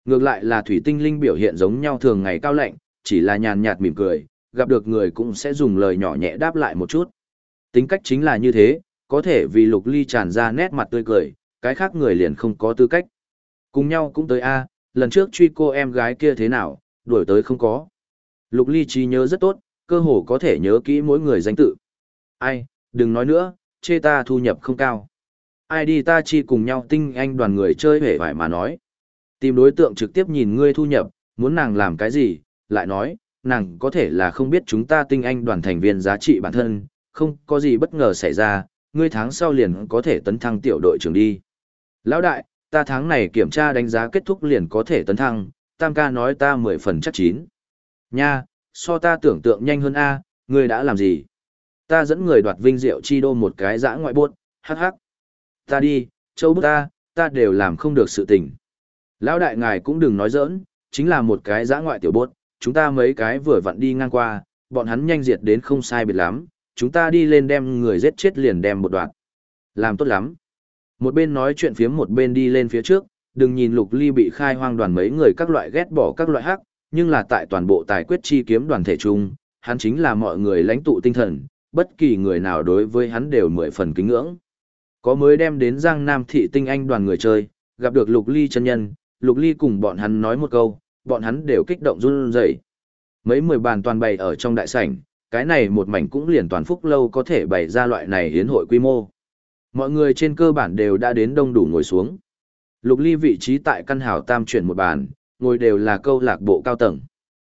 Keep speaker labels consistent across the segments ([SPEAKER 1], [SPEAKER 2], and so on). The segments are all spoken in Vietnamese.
[SPEAKER 1] Ngược lại là thủy tinh linh biểu hiện giống nhau thường ngày cao lạnh, chỉ là nhàn nhạt mỉm cười, gặp được người cũng sẽ dùng lời nhỏ nhẹ đáp lại một chút. Tính cách chính là như thế, có thể vì Lục Ly tràn ra nét mặt tươi cười, cái khác người liền không có tư cách. Cùng nhau cũng tới A, lần trước truy cô em gái kia thế nào, đuổi tới không có. Lục Ly trí nhớ rất tốt, cơ hồ có thể nhớ kỹ mỗi người danh tự. Ai, đừng nói nữa, chê ta thu nhập không cao. Ai đi ta chi cùng nhau tinh anh đoàn người chơi hề vải mà nói. Tìm đối tượng trực tiếp nhìn ngươi thu nhập, muốn nàng làm cái gì, lại nói, nàng có thể là không biết chúng ta tinh anh đoàn thành viên giá trị bản thân, không có gì bất ngờ xảy ra, ngươi tháng sau liền có thể tấn thăng tiểu đội trưởng đi. Lão đại, ta tháng này kiểm tra đánh giá kết thúc liền có thể tấn thăng, Tam ca nói ta 10 phần chắc chín. Nha, so ta tưởng tượng nhanh hơn A, ngươi đã làm gì? Ta dẫn người đoạt vinh diệu chi đô một cái dã ngoại buốt, hắc hắc. Ta đi, châu bức ta đều làm không được sự tình. Lão đại ngài cũng đừng nói giỡn, chính là một cái dã ngoại tiểu bốt, chúng ta mấy cái vừa vặn đi ngang qua, bọn hắn nhanh diệt đến không sai biệt lắm, chúng ta đi lên đem người giết chết liền đem một đoạn. Làm tốt lắm. Một bên nói chuyện phiếm một bên đi lên phía trước, đừng nhìn Lục Ly bị khai hoang đoàn mấy người các loại ghét bỏ các loại hắc, nhưng là tại toàn bộ tài quyết chi kiếm đoàn thể chung, hắn chính là mọi người lãnh tụ tinh thần, bất kỳ người nào đối với hắn đều 10 phần kính ngưỡng. Có mới đem đến Giang Nam thị tinh anh đoàn người chơi, gặp được Lục Ly chân nhân, Lục Ly cùng bọn hắn nói một câu, bọn hắn đều kích động run rẩy. Mấy 10 bàn toàn bày ở trong đại sảnh, cái này một mảnh cũng liền toàn phúc lâu có thể bày ra loại này hiến hội quy mô. Mọi người trên cơ bản đều đã đến đông đủ ngồi xuống. Lục Ly vị trí tại căn hào tam chuyển một bàn, ngồi đều là câu lạc bộ cao tầng.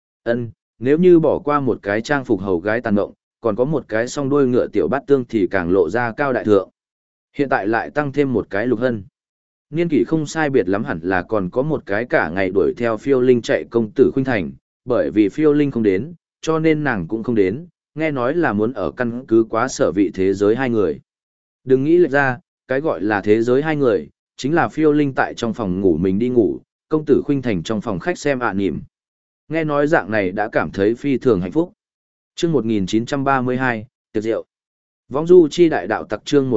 [SPEAKER 1] Nếu như bỏ qua một cái trang phục hầu gái tàn ngộng, còn có một cái song đuôi ngựa tiểu bát tương thì càng lộ ra cao đại thượng. Hiện tại lại tăng thêm một cái Lục Hân. Niên kỷ không sai biệt lắm hẳn là còn có một cái cả ngày đuổi theo Phiêu Linh chạy công tử Khuynh Thành, bởi vì Phiêu Linh không đến, cho nên nàng cũng không đến, nghe nói là muốn ở căn cứ quá sở vị thế giới hai người. Đừng nghĩ lệch ra, cái gọi là thế giới hai người, chính là Phiêu Linh tại trong phòng ngủ mình đi ngủ, công tử Khuynh Thành trong phòng khách xem nhỉm. Nghe nói dạng này đã cảm thấy phi thường hạnh phúc. Chương 1932, tiệc rượu. Võng du chi đại đạo tặc chương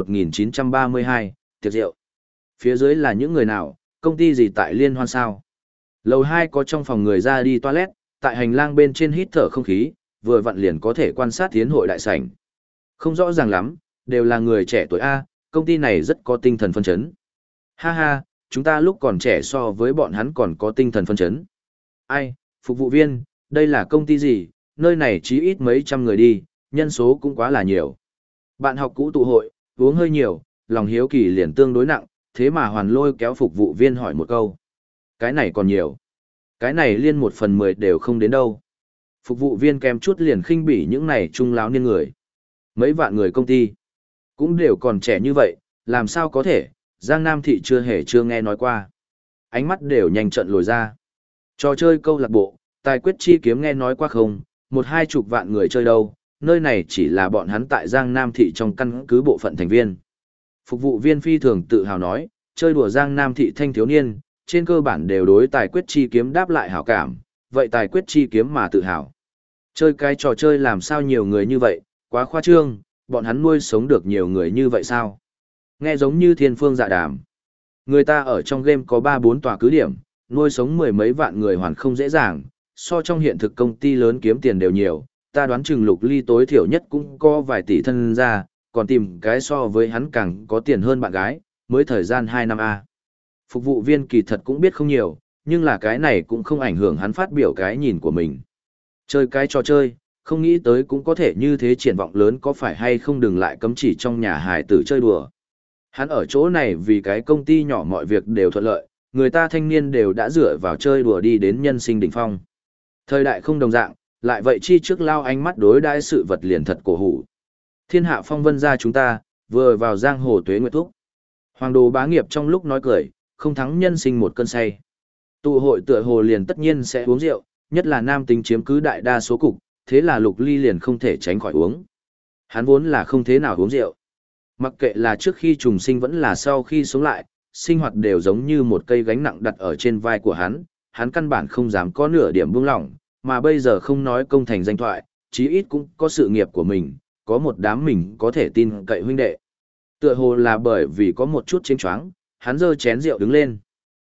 [SPEAKER 1] 1932, tiệc rượu. Phía dưới là những người nào, công ty gì tại liên hoan sao? Lầu 2 có trong phòng người ra đi toilet, tại hành lang bên trên hít thở không khí, vừa vặn liền có thể quan sát tiến hội đại sảnh. Không rõ ràng lắm, đều là người trẻ tuổi A, công ty này rất có tinh thần phân chấn. Ha ha, chúng ta lúc còn trẻ so với bọn hắn còn có tinh thần phân chấn. Ai, phục vụ viên, đây là công ty gì, nơi này chí ít mấy trăm người đi, nhân số cũng quá là nhiều. Bạn học cũ tụ hội, uống hơi nhiều, lòng hiếu kỳ liền tương đối nặng, thế mà Hoàn lôi kéo phục vụ viên hỏi một câu. Cái này còn nhiều. Cái này liên 1/10 đều không đến đâu. Phục vụ viên kèm chút liền khinh bỉ những này trung lão niên người. Mấy vạn người công ty, cũng đều còn trẻ như vậy, làm sao có thể, Giang Nam thị chưa nghe nói qua. Ánh mắt đều nhanh trận lồi ra. Trò chơi câu lạc bộ, tài quyết chi kiếm nghe nói qua không, 1-20 vạn người chơi đâu, nơi này chỉ là bọn hắn tại Giang Nam thị trong căn cứ bộ phận thành viên. Phục vụ viên phi thường tự hào nói, chơi đùa Giang Nam thị thanh thiếu niên, trên cơ bản đều đối tài quyết chi kiếm đáp lại hảo cảm, vậy tài quyết chi kiếm mà tự hào. Chơi cái trò chơi làm sao nhiều người như vậy, quá khoa trương, bọn hắn nuôi sống được nhiều người như vậy sao? Nghe giống như thiên phương dạ đàm. Người ta ở trong game có 3-4 tòa cứ điểm, nuôi sống 10 mấy vạn người hoàn không dễ dàng, so trong hiện thực công ty lớn kiếm tiền đều nhiều, ta đoán chừng Lục Ly tối thiểu nhất cũng có vài tỷ thân ra, còn tìm cái so với hắn càng có tiền hơn bạn gái, mới thời gian 2 năm A. Phục vụ viên kỳ thật cũng biết không nhiều, nhưng là cái này cũng không ảnh hưởng hắn phát biểu cái nhìn của mình. Chơi cái trò chơi, không nghĩ tới cũng có thể như thế triển vọng lớn có phải hay không đừng lại cấm chỉ trong nhà hài tử chơi đùa. Hắn ở chỗ này vì cái công ty nhỏ mọi việc đều thuận lợi, người ta thanh niên đều đã dựa vào chơi đùa đi đến nhân sinh đỉnh phong. Thời đại không đồng dạng, lại vậy chi trước lao ánh mắt đối đãi sự vật liền thật cổ hủ. Thiên hạ phong vân ra chúng ta, vừa vào giang hồ tuế nguyệt thúc. Hoàng đồ bá nghiệp trong lúc nói cười, không thắng nhân sinh một cơn say. Tụ hội tựa hồ liền tất nhiên sẽ uống rượu, nhất là nam tính chiếm cứ đại đa số cục, thế là Lục Ly liền không thể tránh khỏi uống. Hắn vốn là không thế nào uống rượu. Mặc kệ là trước khi trùng sinh vẫn là sau khi sống lại, sinh hoạt đều giống như một cây gánh nặng đặt ở trên vai của hắn căn bản không dám có nửa điểm buông lỏng, mà bây giờ không nói công thành danh thoại, chí ít cũng có sự nghiệp của mình, có một đám mình có thể tin cậy huynh đệ. Tựa hồ là bởi vì có một chút chênh choáng, hắn giơ chén rượu đứng lên.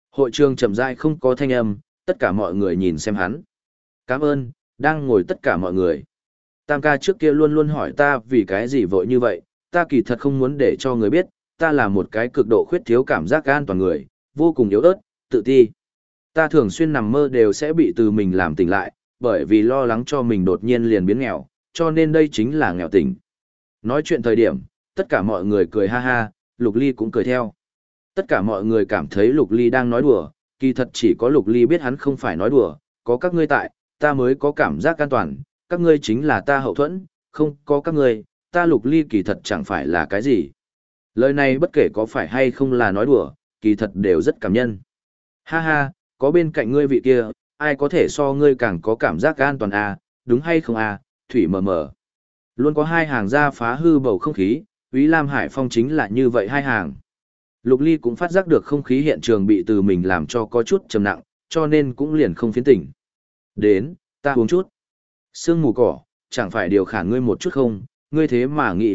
[SPEAKER 1] Hội trường chậm rãi không có thanh âm, tất cả mọi người nhìn xem hắn. Cảm ơn, đang ngồi tất cả mọi người. Tam ca trước kia luôn luôn hỏi ta vì cái gì vội như vậy, ta kỳ thật không muốn để cho người biết, ta là một cái cực độ khuyết thiếu cảm giác an toàn người, vô cùng yếu ớt, tự ti. Ta thường xuyên nằm mơ đều sẽ bị từ mình làm tỉnh lại, bởi vì lo lắng cho mình đột nhiên liền biến nghèo, cho nên đây chính là nghèo tỉnh. Nói chuyện thời điểm, tất cả mọi người cười ha ha, Lục Ly cũng cười theo. Tất cả mọi người cảm thấy Lục Ly đang nói đùa, kỳ thật chỉ có Lục Ly biết hắn không phải nói đùa, có các ngươi tại, ta mới có cảm giác an toàn, các ngươi chính là ta hậu thuẫn, không có các ngươi, ta Lục Ly kỳ thật chẳng phải là cái gì. Lời này bất kể có phải hay không là nói đùa, kỳ thật đều rất cảm nhân. Ha ha, có bên cạnh ngươi vị kia, ai có thể so ngươi càng có cảm giác an toàn à, đúng hay không à, Thủy mờ mờ. Luôn có hai hàng ra phá hư bầu không khí, Úy Lam Hải Phong chính là như vậy hai hàng. Lục Ly cũng phát giác được không khí hiện trường bị từ mình làm cho có chút trầm nặng, cho nên cũng liền không phiến tỉnh. Đến, ta uống chút. Sương mù cỏ, chẳng phải điều khả ngươi một chút không, ngươi thế mà nghĩ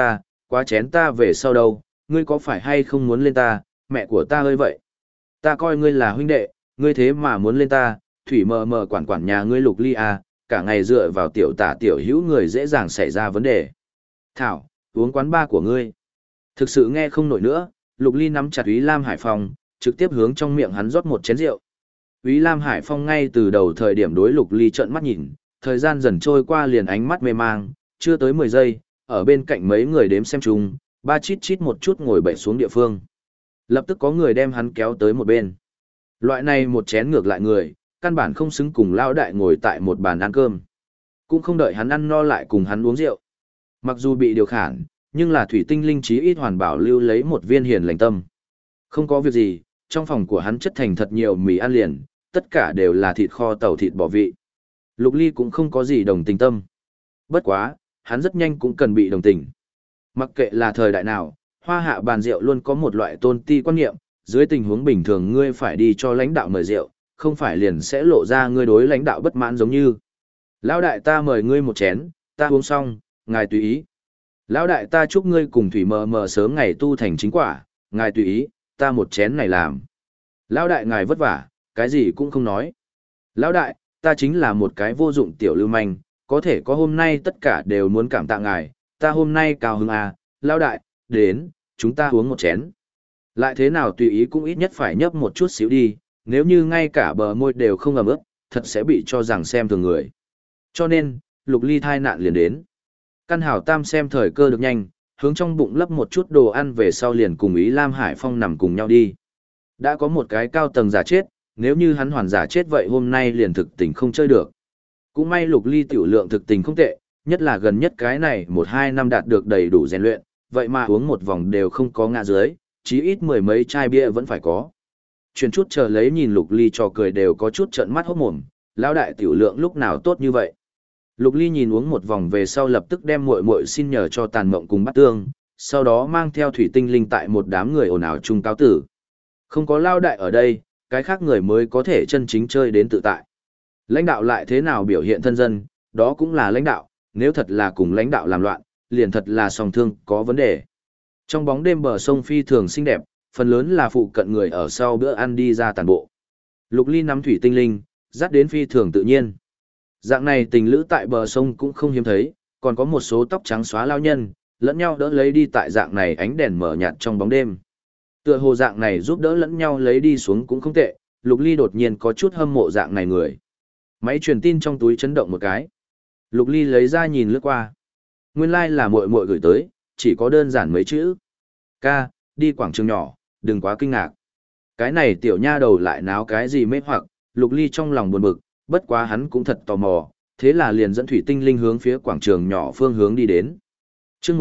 [SPEAKER 1] quá chén ta về sau đâu, ngươi có phải hay không muốn lên ta, mẹ của ta ơi vậy. Ta coi ngươi là huynh đệ, ngươi thế mà muốn lên ta, Thủy mờ mờ quản nhà ngươi Lục Ly à, cả ngày dựa vào tiểu tả tiểu hữu người dễ dàng xảy ra vấn đề. Thảo, uống quán ba của ngươi. Thực sự nghe không nổi nữa, Lục Ly nắm chặt Úy Lam Hải Phong, trực tiếp hướng trong miệng hắn rót một chén rượu. Úy Lam Hải Phong ngay từ đầu thời điểm đối Lục Ly trợn mắt nhìn, thời gian dần trôi qua liền ánh mắt mê mang, chưa tới 10 giây, ở bên cạnh mấy người đếm xem chung, ba chít chít một chút ngồi bậy xuống địa phương. Lập tức có người đem hắn kéo tới một bên. Loại này một chén ngược lại người, căn bản không xứng cùng lao đại ngồi tại một bàn ăn cơm. Cũng không đợi hắn ăn no lại cùng hắn uống rượu. Mặc dù bị điều khản, nhưng là thủy tinh linh trí ít hoàn bảo lưu lấy một viên hiền lành tâm. Không có việc gì, trong phòng của hắn chất thành thật nhiều mì ăn liền, tất cả đều là thịt kho tàu thịt bò vị. Lục Ly cũng không có gì đồng tình tâm. Bất quá, hắn rất nhanh cũng cần bị đồng tình. Mặc kệ là thời đại nào, hoa hạ bàn rượu luôn có một loại tôn ti quan niệm, dưới tình huống bình thường ngươi phải đi cho lãnh đạo mời rượu, không phải liền sẽ lộ ra ngươi đối lãnh đạo bất mãn giống như. Lão đại ta mời ngươi một chén, ta uống xong, ngài tùy ý. Lão đại ta chúc ngươi cùng Thủy mờ mờ sớm ngày tu thành chính quả, ngài tùy ý, ta một chén này làm. Lão đại ngài vất vả, cái gì cũng không nói. Lão đại, ta chính là một cái vô dụng tiểu lưu manh, có thể có hôm nay tất cả đều muốn cảm tạ ngài, ta hôm nay cao hứng à, lão đại, đến, chúng ta uống một chén. Lại thế nào tùy ý cũng ít nhất phải nhấp một chút xíu đi, nếu như ngay cả bờ môi đều không ẩm ướt, thật sẽ bị cho rằng xem thường người. Cho nên, Lục Ly thai nạn liền đến. Căn Hảo Tam xem thời cơ được nhanh, hướng trong bụng lấp một chút đồ ăn về sau liền cùng Ý Lam Hải Phong nằm cùng nhau đi. Đã có một cái cao tầng giả chết, nếu như hắn hoàn giả chết vậy hôm nay liền thực tình không chơi được. Cũng may Lục Ly tiểu lượng thực tình không tệ, nhất là gần nhất cái này 1-2 năm đạt được đầy đủ rèn luyện, vậy mà uống một vòng đều không có ngã dưới, chí ít 10 mấy chai bia vẫn phải có. Chuyển chút chờ lấy nhìn Lục Ly trò cười đều có chút trợn mắt hốt mồm, lão đại tiểu lượng lúc nào tốt như vậy. Lục Ly nhìn uống một vòng về sau lập tức đem muội muội xin nhờ cho Tàn Mộng cùng bắt tương, sau đó mang theo thủy tinh linh tại một đám người ồn ào chung cáo tử. Không có lao đại ở đây, cái khác người mới có thể chân chính chơi đến tự tại. Lãnh đạo lại thế nào biểu hiện thân dân, đó cũng là lãnh đạo, nếu thật là cùng lãnh đạo làm loạn, liền thật là song thương có vấn đề. Trong bóng đêm bờ sông phi thường xinh đẹp, phần lớn là phụ cận người ở sau bữa ăn đi ra tàn bộ. Lục Ly nắm thủy tinh linh, dắt đến phi thường tự nhiên. Dạng này tình lữ tại bờ sông cũng không hiếm thấy, còn có một số tóc trắng xóa lao nhân, lẫn nhau đỡ lấy đi tại dạng này ánh đèn mở nhạt trong bóng đêm. Tựa hồ dạng này giúp đỡ lẫn nhau lấy đi xuống cũng không tệ, Lục Ly đột nhiên có chút hâm mộ dạng này người. Máy truyền tin trong túi chấn động một cái. Lục Ly lấy ra nhìn lướt qua. Nguyên lai là muội muội gửi tới, chỉ có đơn giản mấy chữ. Ca, đi quảng trường nhỏ, đừng quá kinh ngạc. Cái này tiểu nha đầu lại náo cái gì mê hoặc, Lục Ly trong lòng buồn bực, bất quá hắn cũng thật tò mò, thế là liền dẫn thủy tinh linh hướng phía quảng trường nhỏ phương hướng đi đến. Chương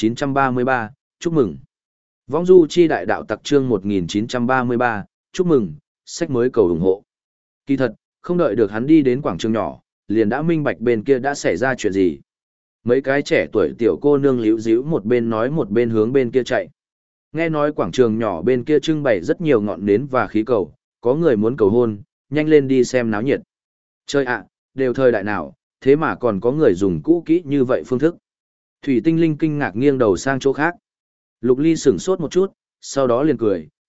[SPEAKER 1] 1933, chúc mừng. Vong du chi đại đạo tặc chương 1933, chúc mừng, sách mới cầu ủng hộ. Kỳ thật, không đợi được hắn đi đến quảng trường nhỏ, liền đã minh bạch bên kia đã xảy ra chuyện gì. Mấy cái trẻ tuổi tiểu cô nương líu díu một bên nói một bên hướng bên kia chạy. Nghe nói quảng trường nhỏ bên kia trưng bày rất nhiều ngọn nến và khí cầu, có người muốn cầu hôn, nhanh lên đi xem náo nhiệt. Chơi ạ, đều thời đại nào, thế mà còn có người dùng cũ kỹ như vậy phương thức. Thủy tinh linh kinh ngạc nghiêng đầu sang chỗ khác. Lục Ly sửng sốt một chút, sau đó liền cười,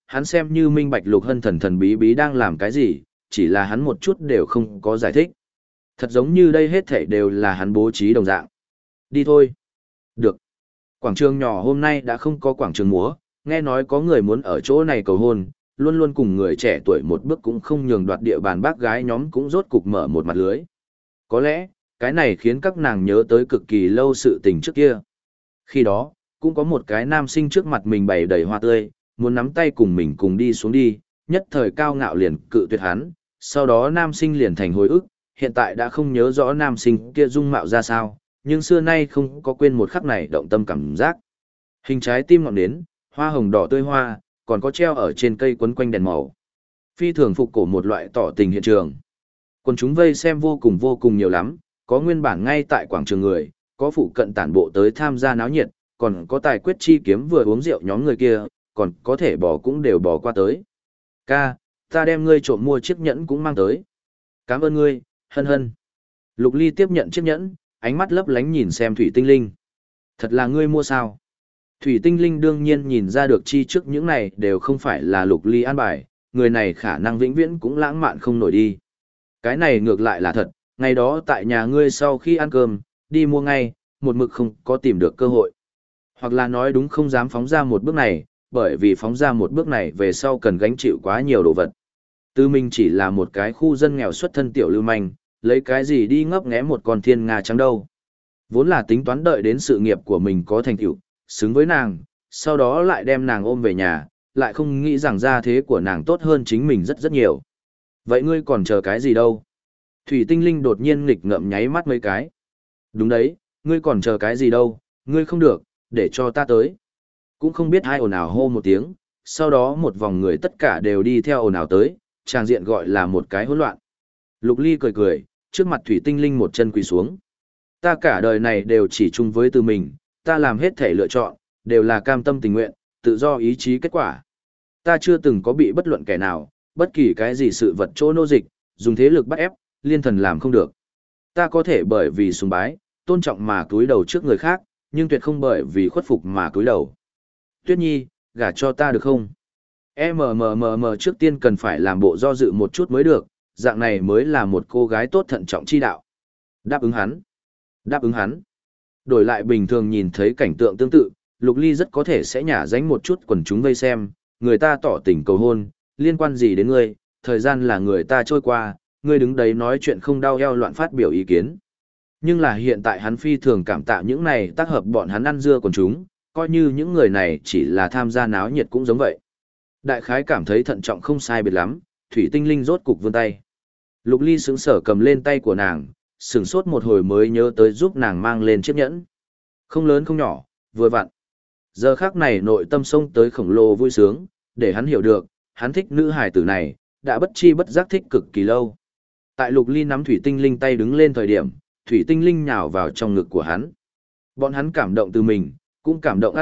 [SPEAKER 1] hắn xem như minh bạch Lục Hân thần thần bí bí đang làm cái gì, chỉ là hắn một chút đều không có giải thích. Thật giống như đây hết thảy đều là hắn bố trí đồng dạng. Đi thôi. Được. Quảng trường nhỏ hôm nay đã không có quảng trường múa, nghe nói có người muốn ở chỗ này cầu hôn, luôn luôn cùng người trẻ tuổi một bước cũng không nhường đoạt địa bàn bác gái nhóm cũng rốt cục mở một mặt lưới. Có lẽ, cái này khiến các nàng nhớ tới cực kỳ lâu sự tình trước kia. Khi đó, cũng có một cái nam sinh trước mặt mình bày đầy hoa tươi, muốn nắm tay cùng mình cùng đi xuống đi, nhất thời cao ngạo liền cự tuyệt hắn, sau đó nam sinh liền thành hồi ức, hiện tại đã không nhớ rõ nam sinh kia dung mạo ra sao, nhưng xưa nay không có quên một khắc này động tâm cảm giác. Hình trái tim ngọn nến, hoa hồng đỏ tươi hoa, còn có treo ở trên cây quấn quanh đèn màu. Phi thường phục cổ một loại tỏ tình hiện trường. Còn chúng vây xem vô cùng nhiều lắm, có nguyên bản ngay tại quảng trường người, có phụ cận tản bộ tới tham gia náo nhiệt, còn có tài quyết chi kiếm vừa uống rượu nhóm người kia, còn có thể bỏ cũng đều bỏ qua tới. Ca, ta đem ngươi trộm mua chiếc nhẫn cũng mang tới. Cảm ơn ngươi, Hân Hân. Lục Ly tiếp nhận chiếc nhẫn, ánh mắt lấp lánh nhìn xem Thủy Tinh Linh. Thật là ngươi mua sao? Thủy Tinh Linh đương nhiên nhìn ra được chi trước những này đều không phải là Lục Ly an bài, người này khả năng vĩnh viễn cũng lãng mạn không nổi đi. Cái này ngược lại là thật, ngày đó tại nhà ngươi sau khi ăn cơm, đi mua ngay, một mực không có tìm được cơ hội. Hoặc là nói đúng không dám phóng ra một bước này, bởi vì phóng ra một bước này về sau cần gánh chịu quá nhiều đồ vật. Tư Minh chỉ là một cái khu dân nghèo xuất thân tiểu lưu manh, lấy cái gì đi ngấp nghé một con thiên nga trắng đâu. Vốn là tính toán đợi đến sự nghiệp của mình có thành tựu, xứng với nàng, sau đó lại đem nàng ôm về nhà, lại không nghĩ rằng gia thế của nàng tốt hơn chính mình rất rất nhiều. Vậy ngươi còn chờ cái gì đâu? Thủy Tinh Linh đột nhiên nghịch ngợm nháy mắt mấy cái. Đúng đấy, ngươi còn chờ cái gì đâu, ngươi không được, để cho ta tới. Cũng không biết ai ồn ào hô một tiếng, sau đó một vòng người tất cả đều đi theo ồn ào tới, tràng diện gọi là một cái hỗn loạn. Lục Ly cười cười, trước mặt Thủy Tinh Linh một chân quỳ xuống. Ta cả đời này đều chỉ chung với từ mình, ta làm hết thể lựa chọn, đều là cam tâm tình nguyện, tự do ý chí kết quả. Ta chưa từng có bị bất luận kẻ nào, bất kỳ cái gì sự vật chỗ nô dịch, dùng thế lực bắt ép, liên thần làm không được. Ta có thể bởi vì sùng bái, tôn trọng mà cúi đầu trước người khác, nhưng tuyệt không bởi vì khuất phục mà cúi đầu. Tuyết Nhi, gả cho ta được không? Trước tiên cần phải làm bộ do dự một chút mới được, dạng này mới là một cô gái tốt thận trọng chi đạo. Đáp ứng hắn. Đáp ứng hắn. Đổi lại bình thường nhìn thấy cảnh tượng tương tự, Lục Ly rất có thể sẽ nhả dánh một chút quần chúng vây xem, người ta tỏ tình cầu hôn, liên quan gì đến ngươi, thời gian là người ta trôi qua, ngươi đứng đấy nói chuyện không đau eo loạn phát biểu ý kiến. Nhưng là hiện tại hắn phi thường cảm tạ những này tác hợp bọn hắn ăn dưa quần chúng, coi như những người này chỉ là tham gia náo nhiệt cũng giống vậy. Đại khái cảm thấy thận trọng không sai biệt lắm, Thủy Tinh Linh rốt cục vươn tay. Lục Ly sững sờ cầm lên tay của nàng, sửng sốt một hồi mới nhớ tới giúp nàng mang lên chiếc nhẫn. Không lớn không nhỏ, vừa vặn. Giờ khắc này nội tâm xông tới khổng lồ vui sướng, để hắn hiểu được, hắn thích nữ hài tử này, đã bất chi bất giác thích cực kỳ lâu. Tại Lục Ly nắm Thủy Tinh Linh tay đứng lên thời điểm, Thủy Tinh Linh nhào vào trong ngực của hắn. Bọn hắn cảm động từ mình, cũng cảm động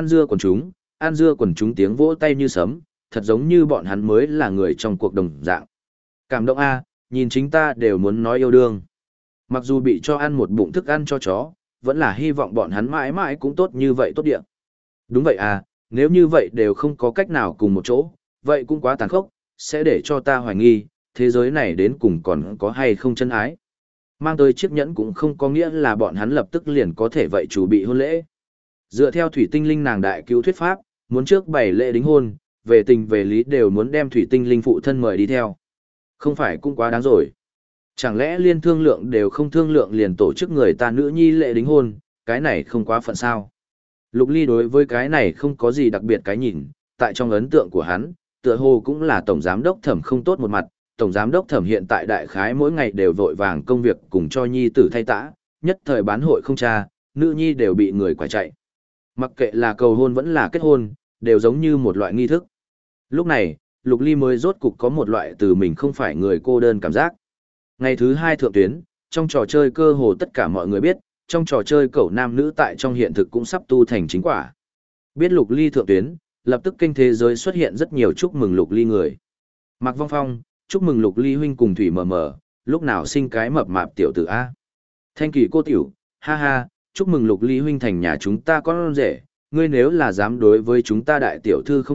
[SPEAKER 1] ăn dưa quần chúng tiếng vỗ tay như sấm, thật giống như bọn hắn mới là người trong cuộc đồng dạng. Cảm động a, nhìn chính ta đều muốn nói yêu đương. Mặc dù bị cho ăn một bụng thức ăn cho chó, vẫn là hy vọng bọn hắn mãi mãi cũng tốt như vậy tốt địa. Đúng vậy à, nếu như vậy đều không có cách nào cùng một chỗ, vậy cũng quá tàn khốc, sẽ để cho ta hoài nghi, thế giới này đến cùng còn có hay không chân ái. Mang tới chiếc nhẫn cũng không có nghĩa là bọn hắn lập tức liền có thể vậy chủ bị hôn lễ. Dựa theo Thủy Tinh Linh nàng đại cứu thuyết pháp, muốn trước bày lễ đính hôn, về tình về lý đều muốn đem Thủy Tinh Linh phụ thân mời đi theo. Không phải cũng quá đáng rồi. Chẳng lẽ liên thương lượng đều không thương lượng liền tổ chức người ta nữ nhi lễ đính hôn, cái này không quá phận sao. Lục Ly đối với cái này không có gì đặc biệt cái nhìn, tại trong ấn tượng của hắn, tựa hồ cũng là tổng giám đốc Thẩm không tốt một mặt, tổng giám đốc Thẩm hiện tại đại khái mỗi ngày đều vội vàng công việc cùng cho nhi tử thay tã, nhất thời bán hội không cha, nữ nhi đều bị người quải chạy. Mặc kệ là cầu hôn vẫn là kết hôn, đều giống như một loại nghi thức. Lúc này, Lục Ly mới rốt cục có một loại từ mình không phải người cô đơn cảm giác. Ngày thứ 2 thượng tuyến, trong trò chơi cơ hồ tất cả mọi người biết, trong trò chơi cẩu nam nữ tại trong hiện thực cũng sắp tu thành chính quả. Biết Lục Ly thượng tuyến, lập tức kênh thế giới xuất hiện rất nhiều chúc mừng Lục Ly người. Mạc Vong Phong, chúc mừng Lục Ly huynh cùng Thủy mờ mờ, lúc nào sinh cái mập mạp tiểu tử A. Thanh Kỳ cô tiểu, ha ha, chúc mừng Lục Ly huynh thành nhà chúng ta con rể, ngươi nếu là dám đối với chúng ta đại tiểu thư không tốt,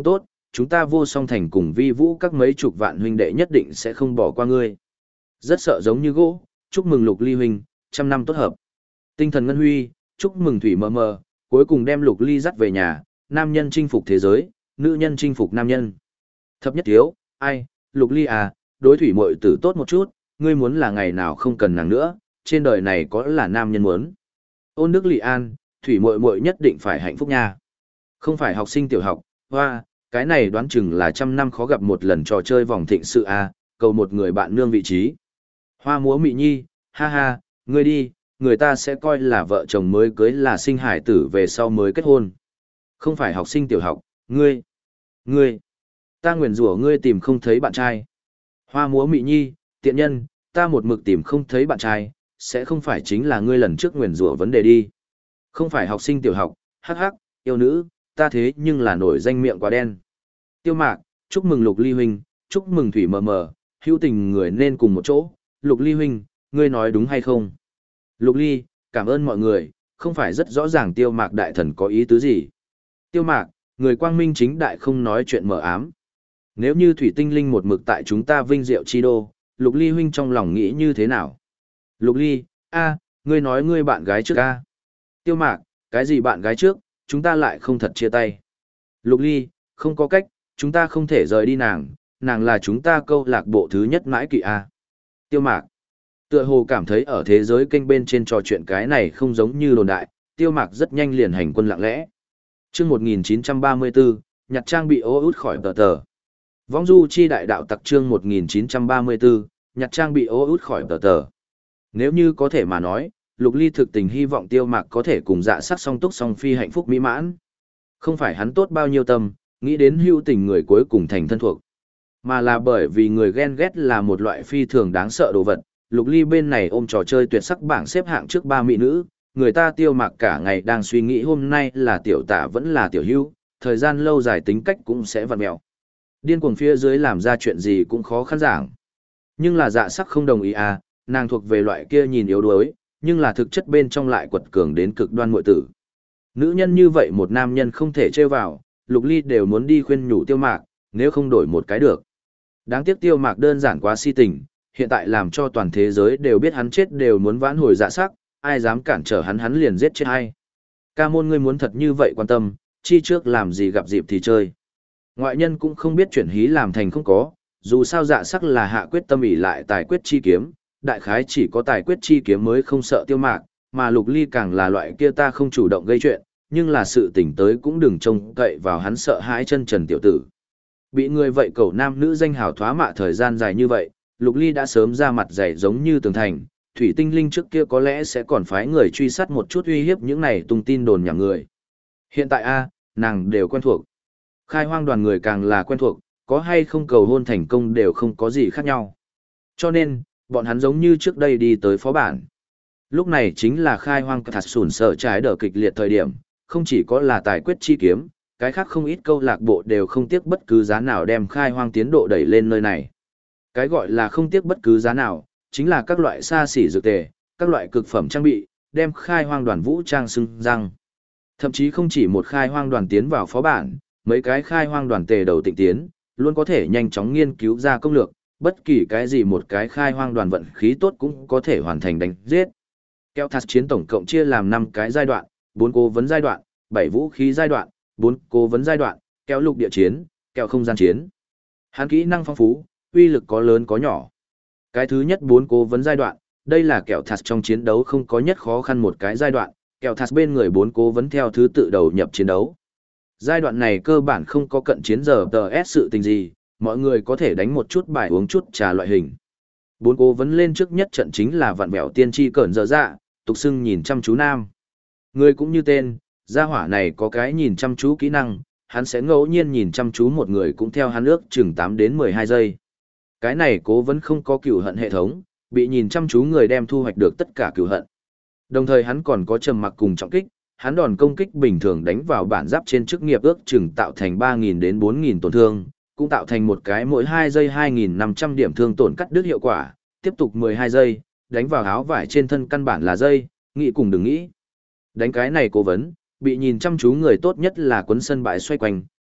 [SPEAKER 1] chúng ta Vô Song Thành cùng Vi Vũ các mấy chục vạn huynh đệ nhất định sẽ không bỏ qua ngươi. Rất sợ giống như gỗ, chúc mừng Lục Ly huynh, trăm năm tốt hợp. Tinh thần ngân huy, chúc mừng Thủy mờ mờ, cuối cùng đem Lục Ly dắt về nhà, nam nhân chinh phục thế giới, nữ nhân chinh phục nam nhân. Thập nhất thiếu, ai, Lục Ly à, đối thủy muội tử tốt một chút, ngươi muốn là ngày nào không cần nàng nữa, trên đời này có là nam nhân muốn. Ôn Đức Lị An, thủy muội muội nhất định phải hạnh phúc nha. Không phải học sinh tiểu học, hoa, cái này đoán chừng là trăm năm khó gặp một lần trò chơi vòng thịnh sự a, cầu một người bạn nương vị trí. Hoa múa mị nhi, ha ha, ngươi đi, người ta sẽ coi là vợ chồng mới cưới là sinh hải tử về sau mới kết hôn. Không phải học sinh tiểu học, ngươi, ta nguyền rủa ngươi tìm không thấy bạn trai. Hoa múa mị nhi, tiện nhân, ta một mực tìm không thấy bạn trai, sẽ không phải chính là ngươi lần trước nguyền rủa vấn đề đi. Không phải học sinh tiểu học, hắc hắc, yêu nữ, ta thế nhưng là nổi danh miệng quá đen. Tiêu Mạc, chúc mừng Lục Ly huynh, chúc mừng Thủy mờ mờ, hữu tình người nên cùng một chỗ. Lục Ly huynh, ngươi nói đúng hay không? Lục Ly, cảm ơn mọi người, không phải rất rõ ràng Tiêu Mạc đại thần có ý tứ gì. Tiêu Mạc, người quang minh chính đại không nói chuyện mờ ám. Nếu như Thủy Tinh Linh một mực tại chúng ta vinh diệu chi đô, Lục Ly huynh trong lòng nghĩ như thế nào? Lục Ly, ngươi nói ngươi bạn gái trước a? Tiêu Mạc, cái gì bạn gái trước, chúng ta lại không thật chia tay. Lục Ly, không có cách, chúng ta không thể rời đi nàng, nàng là chúng ta câu lạc bộ thứ nhất mãi kỵ a. Tiêu Mạc, tựa hồ cảm thấy ở thế giới kênh bên trên trò chuyện cái này không giống như đồn đại, Tiêu Mạc rất nhanh liền hành quân lặng lẽ. Chương 1934, nhặt trang bị ô út khỏi tờ tờ. Vong du chi đại đạo tặc chương 1934, nhặt trang bị ô út khỏi tờ tờ. Nếu như có thể mà nói, Lục Ly thực tình hy vọng Tiêu Mạc có thể cùng dạ sắc song túc song phi hạnh phúc mỹ mãn. Không phải hắn tốt bao nhiêu tâm, nghĩ đến hữu tình người cuối cùng thành thân thuộc, mà là bởi vì người ghen ghét là một loại phi thường đáng sợ đồ vật. Lục Ly bên này ôm trò chơi tuyệt sắc bảng xếp hạng trước 3 mỹ nữ, người ta Tiêu Mạc cả ngày đang suy nghĩ hôm nay là tiểu tả vẫn là tiểu hữu, thời gian lâu dài tính cách cũng sẽ vặn mèo. Điên cuồng phía dưới làm ra chuyện gì cũng khó khăn giảng. Nhưng là dạ sắc không đồng ý à, nàng thuộc về loại kia nhìn yếu đuối, nhưng là thực chất bên trong lại quật cường đến cực đoan muội tử. Nữ nhân như vậy một nam nhân không thể trêu vào, Lục Ly đều muốn đi khuyên nhủ Tiêu Mạc, nếu không đổi một cái được. Đáng tiếc Tiêu Mạc đơn giản quá si tình, hiện tại làm cho toàn thế giới đều biết hắn chết đều muốn vãn hồi dạ sắc, ai dám cản trở hắn liền giết chết hay. Ca môn ngươi muốn thật như vậy quan tâm, chi trước làm gì gặp dịp thì chơi. Ngoại nhân cũng không biết chuyển hí làm thành không có, dù sao dạ sắc là hạ quyết tâm ỷ lại tài quyết chi kiếm, đại khái chỉ có tài quyết chi kiếm mới không sợ Tiêu Mạc, mà Lục Ly càng là loại kia ta không chủ động gây chuyện, nhưng là sự tỉnh tới cũng đừng trông cậy vào hắn sợ hãi chân trần tiểu tử. Bị người vậy cầu nam nữ danh hào thoá mạ thời gian dài như vậy, Lục Ly đã sớm ra mặt dày giống như tường thành, Thủy Tinh Linh trước kia có lẽ sẽ còn phái người truy sát một chút uy hiếp những này tung tin đồn nhảm người. Hiện tại nàng đều quen thuộc. Khai hoang đoàn người càng là quen thuộc, có hay không cầu hôn thành công đều không có gì khác nhau. Cho nên, bọn hắn giống như trước đây đi tới phó bản. Lúc này chính là khai hoang thật sủn sợ trái đỡ kịch liệt thời điểm, không chỉ có là tài quyết chi kiếm, cái khác không ít câu lạc bộ đều không tiếc bất cứ giá nào đem khai hoang tiến độ đẩy lên nơi này. Cái gọi là không tiếc bất cứ giá nào, chính là các loại xa xỉ dược tề, các loại cực phẩm trang bị, đem khai hoang đoàn vũ trang xưng răng. Thậm chí không chỉ một khai hoang đoàn tiến vào phó bản, mấy cái khai hoang đoàn tề đầu tịnh tiến, luôn có thể nhanh chóng nghiên cứu ra công lược, bất kỳ cái gì một cái khai hoang đoàn vận khí tốt cũng có thể hoàn thành đánh giết. Kéo thắt chiến tổng cộng chia làm 5 cái giai đoạn, 4 cố vấn giai đoạn, 7 vũ khí giai đoạn, 4 cố vấn giai đoạn, kéo lục địa chiến, kéo không gian chiến. Hắn kỹ năng phong phú, uy lực có lớn có nhỏ. Cái thứ nhất 4 cố vấn giai đoạn, đây là kẹo thắt trong chiến đấu không có nhất khó khăn một cái giai đoạn, kẹo thắt bên người 4 cố vấn theo thứ tự đầu nhập chiến đấu. Giai đoạn này cơ bản không có cận chiến giờ TS sự tình gì, mọi người có thể đánh một chút bài uống chút trà loại hình. 4 cố vấn lên trước nhất trận chính là vạn bèo tiên tri cẩn dở dạ, tục xưng nhìn chăm chú nam. Người cũng như tên, gia hỏa này có cái nhìn chăm chú kỹ năng, hắn sẽ ngẫu nhiên nhìn chăm chú một người cũng theo hắn ước chừng 8 đến 12 giây. Cái này cố vấn không có cửu hận hệ thống, bị nhìn chăm chú người đem thu hoạch được tất cả cửu hận. Đồng thời hắn còn có trầm mặc cùng trọng kích, hắn đòn công kích bình thường đánh vào bản giáp trên chức nghiệp ước chừng tạo thành 3.000 đến 4.000 tổn thương, cũng tạo thành một cái mỗi 2 giây 2.500 điểm thương tổn cắt đứt hiệu quả, tiếp tục 12 giây, đánh vào áo vải trên thân căn bản là dây, nghĩ cùng đừng nghĩ. Đánh cái này cố vấn, bị nhìn chăm chú người tốt nhất là quấn sân bãi xoay quanh,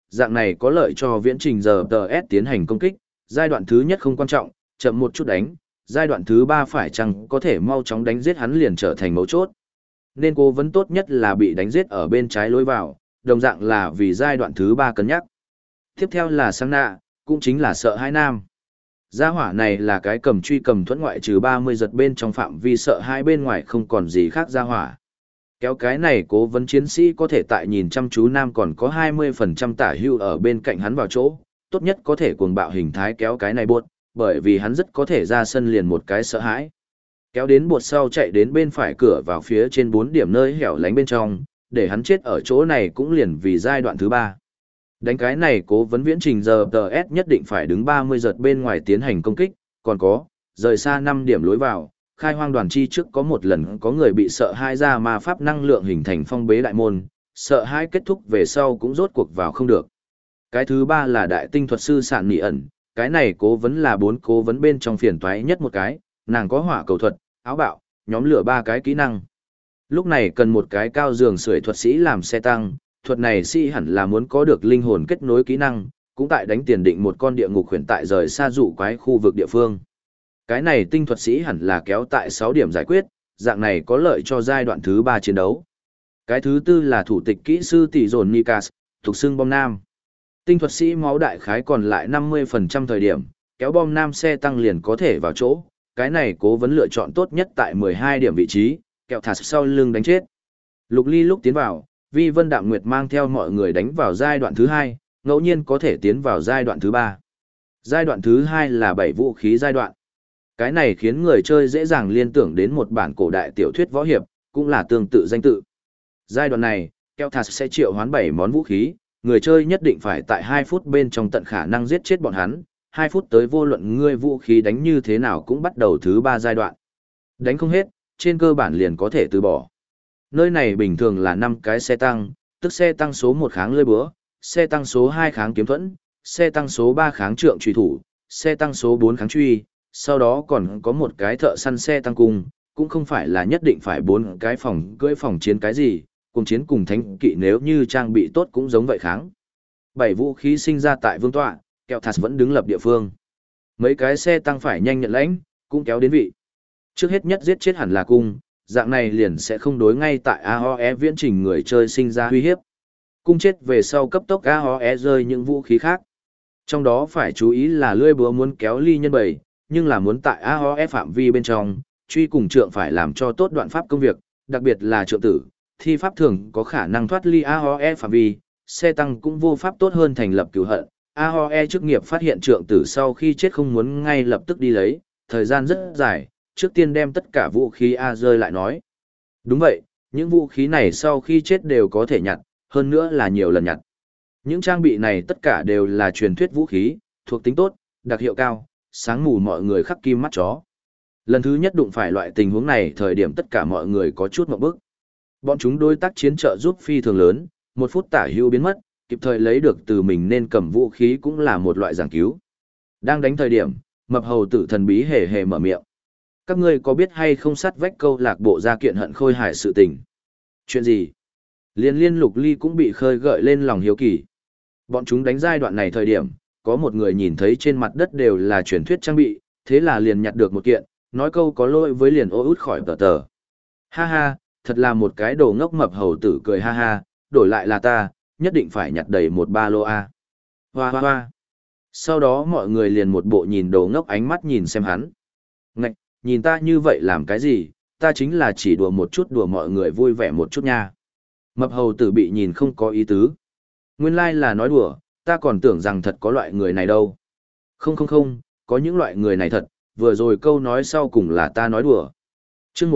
[SPEAKER 1] dạng này có lợi cho viễn trình giờ TS tiến hành công kích, giai đoạn thứ nhất không quan trọng, chậm một chút đánh, giai đoạn thứ ba phải chăng có thể mau chóng đánh giết hắn liền trở thành mấu chốt. Nên cố vấn tốt nhất là bị đánh giết ở bên trái lối vào, đồng dạng là vì giai đoạn thứ ba cân nhắc. Tiếp theo là Sang Nạ, cũng chính là sợ hãi nam. Gia hỏa này là cái cầm truy cầm thuẫn ngoại trừ 30 giật bên trong phạm vi sợ hai bên ngoài không còn gì khác gia hỏa. Kéo cái này cố vấn chiến sĩ có thể tại nhìn chăm chú nam còn có 20% tả hưu ở bên cạnh hắn vào chỗ, tốt nhất có thể cuồng bạo hình thái kéo cái này buột, bởi vì hắn rất có thể ra sân liền một cái sợ hãi. Kéo đến buột sau chạy đến bên phải cửa vào phía trên 4 điểm nơi hẻo lánh bên trong, để hắn chết ở chỗ này cũng liền vì giai đoạn thứ 3. Đánh cái này cố vấn viễn trình giờ TS nhất định phải đứng 30 giật bên ngoài tiến hành công kích, còn có, rời xa 5 điểm lối vào, khai hoang đoàn chi trước có một lần có người bị sợ hãi ra ma pháp năng lượng hình thành phong bế đại môn, sợ hãi kết thúc về sau cũng rốt cuộc vào không được. Cái thứ 3 là đại tinh thuật sư Sạn Nị ẩn, cái này cố vấn là 4 cố vấn bên trong phiền toái nhất một cái, nàng có hỏa cầu thuật, áo bạo, nhóm lửa 3 cái kỹ năng. Lúc này cần một cái cao giường sưởi thuật sĩ làm xe tăng, thuật này sĩ hẳn là muốn có được linh hồn kết nối kỹ năng, cũng tại đánh tiền định một con địa ngục huyền tại rời xa dụ quái khu vực địa phương. Cái này tinh thuật sĩ hẳn là kéo tại 6 điểm giải quyết, dạng này có lợi cho giai đoạn thứ 3 chiến đấu. Cái thứ tư là thủ tịch kỹ sư tỷ dồn Nikas, thuộc xưng bom nam. Tinh thuật sĩ máu đại khái còn lại 50% thời điểm, kéo bom nam xe tăng liền có thể vào chỗ, cái này cố vấn lựa chọn tốt nhất tại 12 điểm vị trí, kẹo thả sau lưng đánh chết. Lục Ly lúc tiến vào, Vi Vân Đạm Nguyệt mang theo mọi người đánh vào giai đoạn thứ 2, ngẫu nhiên có thể tiến vào giai đoạn thứ 3. Giai đoạn thứ 2 là 7 vũ khí giai đoạn. Cái này khiến người chơi dễ dàng liên tưởng đến một bản cổ đại tiểu thuyết võ hiệp, cũng là tương tự danh tự. Giai đoạn này, Kelthas sẽ triệu hoán 7 món vũ khí, người chơi nhất định phải tại 2 phút bên trong tận khả năng giết chết bọn hắn, 2 phút tới vô luận ngươi vũ khí đánh như thế nào cũng bắt đầu thứ 3 giai đoạn. Đánh không hết, trên cơ bản liền có thể từ bỏ. Nơi này bình thường là 5 cái xe tăng, tức xe tăng số 1 kháng lưỡi búa, xe tăng số 2 kháng kiếm thuẫn, xe tăng số 3 kháng trượng truy thủ, xe tăng số 4 kháng truy, sau đó còn có một cái thợ săn xe tăng cung, cũng không phải là nhất định phải 4 cái phòng cưỡi phòng chiến cái gì, cùng chiến cùng thánh kỵ nếu như trang bị tốt cũng giống vậy kháng. 7 vũ khí sinh ra tại vương tọa, Kelthas vẫn đứng lập địa phương. Mấy cái xe tăng phải nhanh nhận lãnh, cũng kéo đến vị. Trước hết nhất giết chết hẳn là cung, dạng này liền sẽ không đối ngay tại AOE viễn trình người chơi sinh ra uy hiếp. Cung chết về sau cấp tốc AOE rơi những vũ khí khác. Trong đó phải chú ý là lưỡi búa muốn kéo ly nhân bầy, nhưng là muốn tại AOE phạm vi bên trong, truy cùng trượng phải làm cho tốt đoạn pháp công việc, đặc biệt là trượng tử, thi pháp thường có khả năng thoát ly AOE phạm vi, xe tăng cũng vô pháp tốt hơn thành lập cửu hận. AOE chức nghiệp phát hiện trượng tử sau khi chết không muốn ngay lập tức đi lấy, thời gian rất dài, trước tiên đem tất cả vũ khí A rơi lại nói. Đúng vậy, những vũ khí này sau khi chết đều có thể nhặt, hơn nữa là nhiều lần nhặt. Những trang bị này tất cả đều là truyền thuyết vũ khí, thuộc tính tốt, đặc hiệu cao, sáng mù mọi người khắc kim mắt chó. Lần thứ nhất đụng phải loại tình huống này thời điểm tất cả mọi người có chút ngộp bức. Bọn chúng đối tác chiến trợ giúp phi thường lớn, 1 phút tả hưu biến mất, kịp thời lấy được từ mình nên cầm vũ khí cũng là một loại giảng cứu. Đang đánh thời điểm, mập hầu tử thần bí hề hề mở miệng. Các ngươi có biết hay không sắt vách câu lạc bộ ra kiện hận khôi hải sự tình? Chuyện gì? Liên Lục Ly cũng bị khơi gợi lên lòng hiếu kỳ. Bọn chúng đánh giai đoạn này thời điểm, có một người nhìn thấy trên mặt đất đều là truyền thuyết trang bị, thế là liền nhặt được một kiện, nói câu có lỗi với liền ô út khỏi tờ tờ. Ha ha, thật là một cái đồ ngốc mập hầu tử cười ha ha, đổi lại là ta, nhất định phải nhặt đầy một ba lô A. Hoa hoa hoa. Sau đó mọi người liền một bộ nhìn đồ ngốc ánh mắt nhìn xem hắn. Ngạch, nhìn ta như vậy làm cái gì, ta chính là chỉ đùa một chút đùa mọi người vui vẻ một chút nha. Mập hầu tử bị nhìn không có ý tứ. Nguyên lai là nói đùa, ta còn tưởng rằng thật có loại người này đâu. Không không không, có những loại người này thật, vừa rồi câu nói sau cùng là ta nói đùa. Chương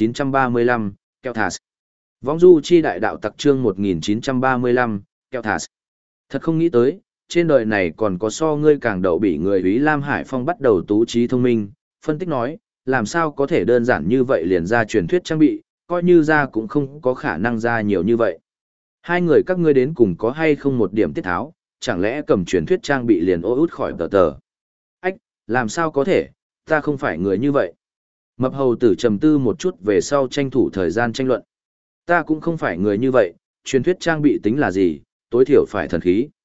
[SPEAKER 1] 1935, Kelthas. Võng du chi đại đạo tặc chương 1935, Kelthas. Thật không nghĩ tới, trên đời này còn có so ngươi càng đậu bị người Úy Lam Hải Phong bắt đầu tú trí thông minh, phân tích nói, làm sao có thể đơn giản như vậy liền ra truyền thuyết trang bị, coi như ra cũng không có khả năng ra nhiều như vậy. Hai người các ngươi đến cùng có hay không một điểm tiết tháo, chẳng lẽ cầm truyền thuyết trang bị liền ô út khỏi tờ tờ. Ách, làm sao có thể, ta không phải người như vậy. Mập hầu tử trầm tư một chút về sau tranh thủ thời gian tranh luận. Ta cũng không phải người như vậy, truyền thuyết trang bị tính là gì, tối thiểu phải thần khí.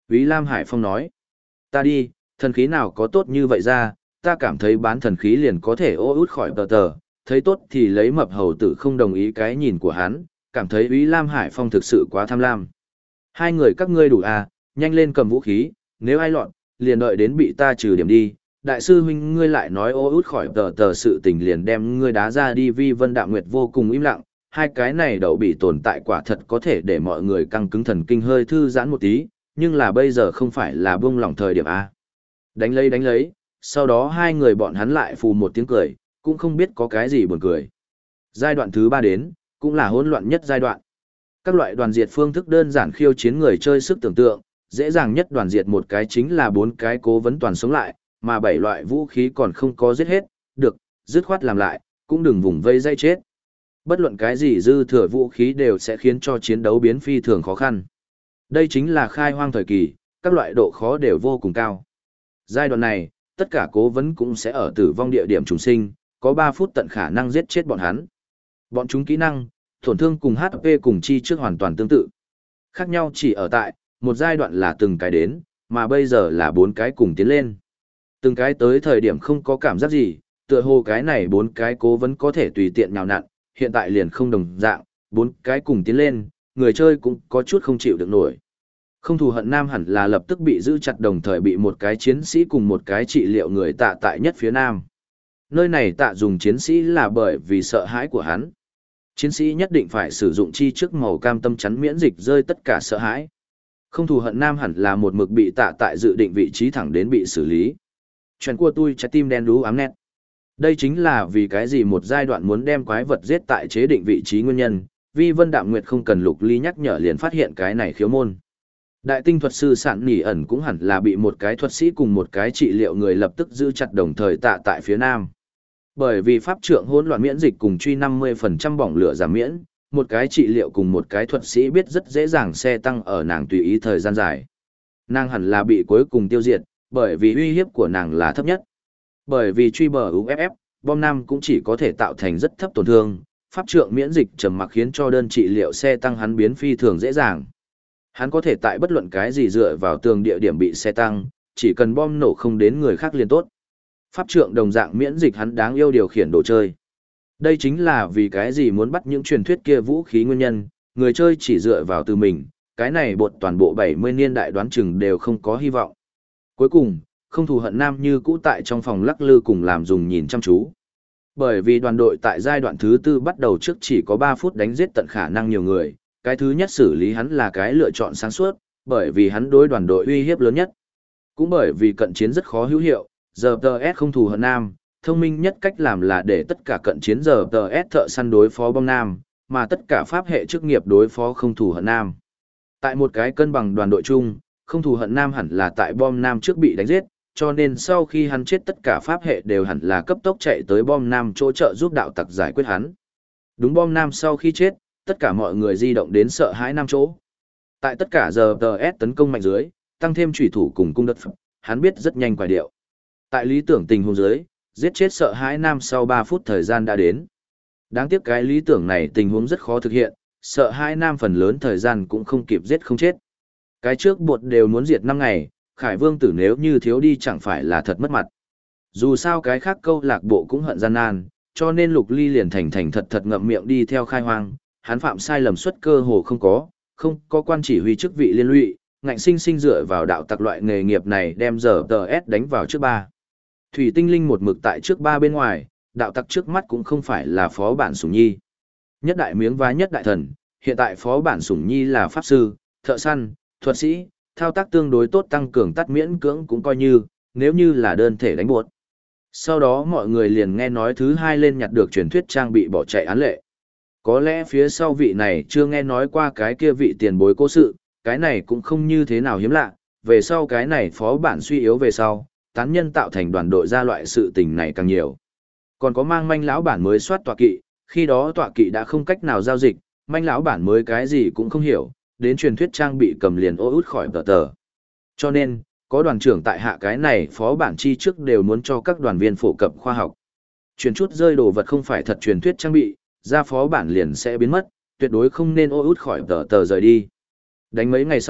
[SPEAKER 1] Úy Lam Hải Phong nói. Ta đi, thần khí nào có tốt như vậy ra, ta cảm thấy bán thần khí liền có thể ô út khỏi tờ tờ, thấy tốt thì lấy mập hầu tử không đồng ý cái nhìn của hắn, cảm thấy Úy Lam Hải Phong thực sự quá tham lam. Hai người các ngươi đủ à, nhanh lên cầm vũ khí, nếu ai lọt, liền đợi đến bị ta trừ điểm đi. Đại sư huynh ngươi lại nói ô út khỏi tờ tờ sự tình liền đem ngươi đá ra đi. Vi Vân Đạm Nguyệt vô cùng im lặng, hai cái này đậu bị tồn tại quả thật có thể để mọi người căng cứng thần kinh hơi thư giãn một tí, nhưng là bây giờ không phải là buông lỏng thời điểm A. Đánh lấy, sau đó hai người bọn hắn lại phù một tiếng cười, cũng không biết có cái gì buồn cười. Giai đoạn thứ 3 đến, cũng là hỗn loạn nhất giai đoạn. Các loại đoàn diệt phương thức đơn giản khiêu chiến người chơi sức tưởng tượng, dễ dàng nhất đoàn diệt một cái chính là 4 cái cố vấn toàn sống lại, mà 7 loại vũ khí còn không có giết hết, được, dứt khoát làm lại, cũng đừng vùng vây dây chết. Bất luận cái gì dư thừa vũ khí đều sẽ khiến cho chiến đấu biến phi thường khó khăn. Đây chính là khai hoang thời kỳ, các loại độ khó đều vô cùng cao. Giai đoạn này, tất cả cố vấn cũng sẽ ở tử vong địa điểm trùng sinh, có 3 phút tận khả năng giết chết bọn hắn. Bọn chúng kỹ năng, tổn thương cùng HP cùng chi trước hoàn toàn tương tự. Khác nhau chỉ ở tại, một giai đoạn là từng cái đến, mà bây giờ là 4 cái cùng tiến lên. Từng cái tới thời điểm không có cảm giác gì, tựa hồ cái này 4 cái cố vấn có thể tùy tiện nhào nặn, hiện tại liền không đồng dạng, 4 cái cùng tiến lên, người chơi cũng có chút không chịu được nổi. Không thù hận nam hẳn là lập tức bị giữ chặt đồng thời bị một cái chiến sĩ cùng một cái trị liệu người tạ tại nhất phía nam. Nơi này tạ dùng chiến sĩ là bởi vì sợ hãi của hắn. Chiến sĩ nhất định phải sử dụng chi trước màu cam tâm chắn miễn dịch rơi tất cả sợ hãi. Không thù hận nam hẳn là một mực bị tạ tại dự định vị trí thẳng đến bị xử lý. Chuyện của tôi trái tim đen đú ám nét. Đây chính là vì cái gì một giai đoạn muốn đem quái vật giết tại chế định vị trí nguyên nhân, Vi Vân Đạm Nguyệt không cần Lục Ly nhắc nhở liền phát hiện cái này khiếu môn. Đại tinh thuật sư Sạn Nỉ ẩn cũng hẳn là bị một cái thuật sĩ cùng một cái trị liệu người lập tức giữ chặt đồng thời tạ tại phía nam. Bởi vì pháp trượng hỗn loạn miễn dịch cùng truy 50% bỏng lửa giảm miễn, một cái trị liệu cùng một cái thuật sĩ biết rất dễ dàng xe tăng ở nàng tùy ý thời gian dài. Nàng hẳn là bị cuối cùng tiêu diệt, bởi vì uy hiếp của nàng là thấp nhất. Bởi vì truy bờ UFF, bom nam cũng chỉ có thể tạo thành rất thấp tổn thương, pháp trượng miễn dịch trầm mặc khiến cho đơn trị liệu xe tăng hắn biến phi thường dễ dàng. Hắn có thể tại bất luận cái gì dựa vào tường địa điểm bị xe tăng, chỉ cần bom nổ không đến người khác liền tốt. Pháp trượng đồng dạng miễn dịch hắn đáng yêu điều khiển đồ chơi. Đây chính là vì cái gì muốn bắt những truyền thuyết kia vũ khí nguyên nhân, người chơi chỉ dựa vào từ mình, cái này bột toàn bộ 70 niên đại đoán chừng đều không có hy vọng. Cuối cùng, không thù hận nam như cũ tại trong phòng lắc lư cùng làm dùng nhìn chăm chú. Bởi vì đoàn đội tại giai đoạn thứ 4 bắt đầu trước chỉ có 3 phút đánh giết tận khả năng nhiều người, cái thứ nhất xử lý hắn là cái lựa chọn sáng suốt, bởi vì hắn đối đoàn đội uy hiếp lớn nhất. Cũng bởi vì cận chiến rất khó hữu hiệu, giờ TS không thù hận nam, thông minh nhất cách làm là để tất cả cận chiến giờ TS thợ săn đối phó bom nam, mà tất cả pháp hệ chức nghiệp đối phó không thù hận nam. Tại một cái cân bằng đoàn đội chung, không thù hận nam hẳn là tại bom nam trước bị đánh giết, cho nên sau khi hắn chết tất cả pháp hệ đều hẳn là cấp tốc chạy tới bom nam chỗ trợ giúp đạo tặc giải quyết hắn. Đúng bom nam sau khi chết, tất cả mọi người di động đến sợ hãi nam chỗ. Tại tất cả giờ TS tấn công mạnh dưới, tăng thêm chủy thủ cùng cung đất phẩm, hắn biết rất nhanh quài điệu. Tại lý tưởng tình huống dưới, giết chết sợ hãi nam sau 3 phút thời gian đã đến. Đáng tiếc cái lý tưởng này tình huống rất khó thực hiện, sợ hãi nam phần lớn thời gian cũng không kịp giết không chết. Cái trước bột đều muốn diệt 5 ngày, Khải Vương tử nếu như thiếu đi chẳng phải là thật mất mặt. Dù sao cái khác câu lạc bộ cũng hận gian nan, cho nên Lục Ly liền thành thật thật ngậm miệng đi theo khai hoang, hắn phạm sai lầm suất cơ hồ không có quan chỉ huy chức vị liên lụy, ngạnh sinh dựa vào đạo tặc loại nghề nghiệp này đem giờ TS đánh vào trước 3. Thủy Tinh Linh một mực tại trước 3 bên ngoài, đạo tặc trước mắt cũng không phải là phó bản Sủng Nhi. Nhất đại miếng vá nhất đại thần, hiện tại phó bản Sủng Nhi là pháp sư, thợ săn, thuật sĩ, thao tác tương đối tốt tăng cường tắt miễn cưỡng cũng coi như, nếu như là đơn thể đánh buột. Sau đó mọi người liền nghe nói thứ 2 lên nhặt được truyền thuyết trang bị bỏ chạy án lệ. Có lẽ phía sau vị này chưa nghe nói qua cái kia vị tiền bối cố sự, cái này cũng không như thế nào hiếm lạ, về sau cái này phó bản suy yếu về sau, tán nhân tạo thành đoàn đội ra loại sự tình này càng nhiều. Còn có mang manh lão bản mới soát tọa kỵ, khi đó tọa kỵ đã không cách nào giao dịch, manh lão bản mới cái gì cũng không hiểu, đến truyền thuyết trang bị cầm liền ô út khỏi tờ. Cho nên, có đoàn trưởng tại hạ cái này phó bản chi trước đều muốn cho các đoàn viên phổ cập khoa học. Truyền chút rơi đồ vật không phải thật truyền thuyết trang bị, ra phó bản liền sẽ biến mất, tuyệt đối không nên ô út khỏi tờ rời đi. Đánh mấy ngày sau,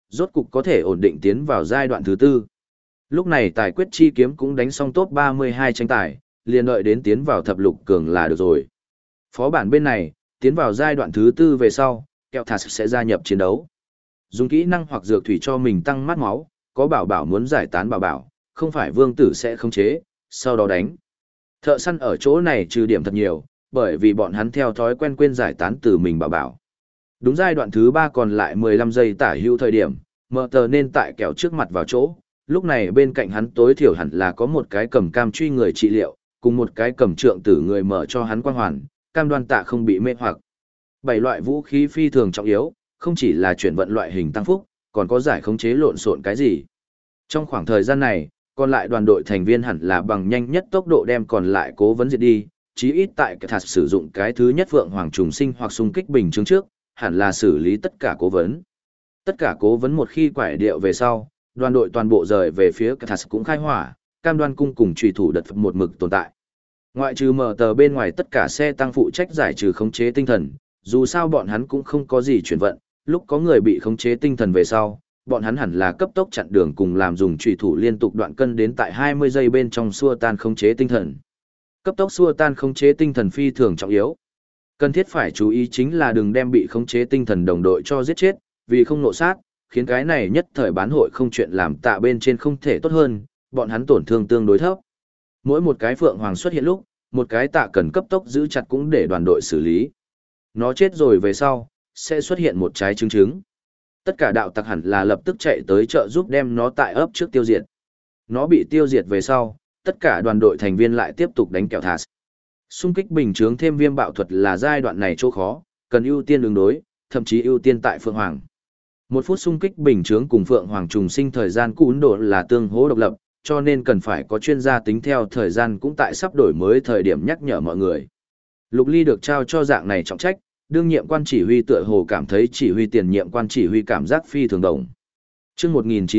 [SPEAKER 1] rốt cục có thể ổn định tiến vào giai đoạn thứ tư. Lúc này tài quyết chi kiếm cũng đánh xong top 32 tranh tài, liền đợi đến tiến vào thập lục cường là được rồi. Phó bản bên này, tiến vào giai đoạn thứ tư về sau, kẹo thạt sẽ gia nhập chiến đấu. Dùng kỹ năng hoặc dược thủy cho mình tăng mát máu, có bảo bảo muốn giải tán bảo bảo, không phải vương tử sẽ khống chế, sau đó đánh. Thợ săn ở chỗ này trừ điểm thật nhiều, bởi vì bọn hắn theo thói quen quên giải tán từ mình bảo bảo. Đúng giai đoạn thứ 3 còn lại 15 giây tả hữu thời điểm, mở tờ nên tại kẹo trước mặt vào chỗ, lúc này bên cạnh hắn tối thiểu hẳn là có một cái cầm cam truy người trị liệu, cùng một cái cầm trượng tử người mở cho hắn quang hoàn, cam đoan tạ không bị mê hoặc. 7 loại vũ khí phi thường trọng yếu, không chỉ là chuyển vận loại hình tăng phúc, còn có giải khống chế lộn xộn cái gì. Trong khoảng thời gian này, còn lại đoàn đội thành viên hẳn là bằng nhanh nhất tốc độ đem còn lại cố vấn diệt đi, chí ít tại cái thật sử dụng cái thứ nhất vượng hoàng trùng sinh hoặc xung kích bình chứng trước, hẳn là xử lý tất cả cố vấn. Tất cả cố vấn một khi quải điệu về sau, đoàn đội toàn bộ rời về phía cái thật cũng khai hỏa, cam đoan cung cùng trùy thủ đợt một mực tồn tại. Ngoại trừ mở tờ bên ngoài tất cả xe tăng phụ trách giải trừ khống chế tinh thần, dù sao bọn hắn cũng không có gì chuyển vận, lúc có người bị khống chế tinh thần về sau, bọn hắn hẳn là cấp tốc chặn đường cùng làm dùng trùy thủ liên tục đoạn cân đến tại 20 giây bên trong xua tan khống chế tinh thần. Cấp tốc xua tan khống chế tinh thần phi thường trọng yếu. Cần thiết phải chú ý chính là đừng đem bị khống chế tinh thần đồng đội cho giết chết, vì không nộ sát, khiến cái này nhất thời bán hội không chuyện làm tạ bên trên không thể tốt hơn, bọn hắn tổn thương tương đối thấp. Mỗi một cái phượng hoàng xuất hiện lúc, một cái tạ cần cấp tốc giữ chặt cũng để đoàn đội xử lý. Nó chết rồi về sau, sẽ xuất hiện một trái trứng trứng. Tất cả đạo tặc hẳn là lập tức chạy tới trợ giúp đem nó tại ấp trước tiêu diệt. Nó bị tiêu diệt về sau, tất cả đoàn đội thành viên lại tiếp tục đánh kẹo thạt. Xung kích bình chướng thêm viêm bạo thuật là giai đoạn này chỗ khó, cần ưu tiên ứng đối, thậm chí ưu tiên tại Phượng Hoàng. 1 phút xung kích bình chướng cùng Phượng Hoàng trùng sinh thời gian cũ Ấn Độ là tương hỗ độc lập, cho nên cần phải có chuyên gia tính theo thời gian cũng tại sắp đổi mới thời điểm nhắc nhở mọi người. Lục Ly được trao cho dạng này trọng trách, đương nhiệm quan chỉ huy tựa hồ cảm thấy chỉ huy tiền nhiệm quan chỉ huy cảm giác phi thường đồng. Chương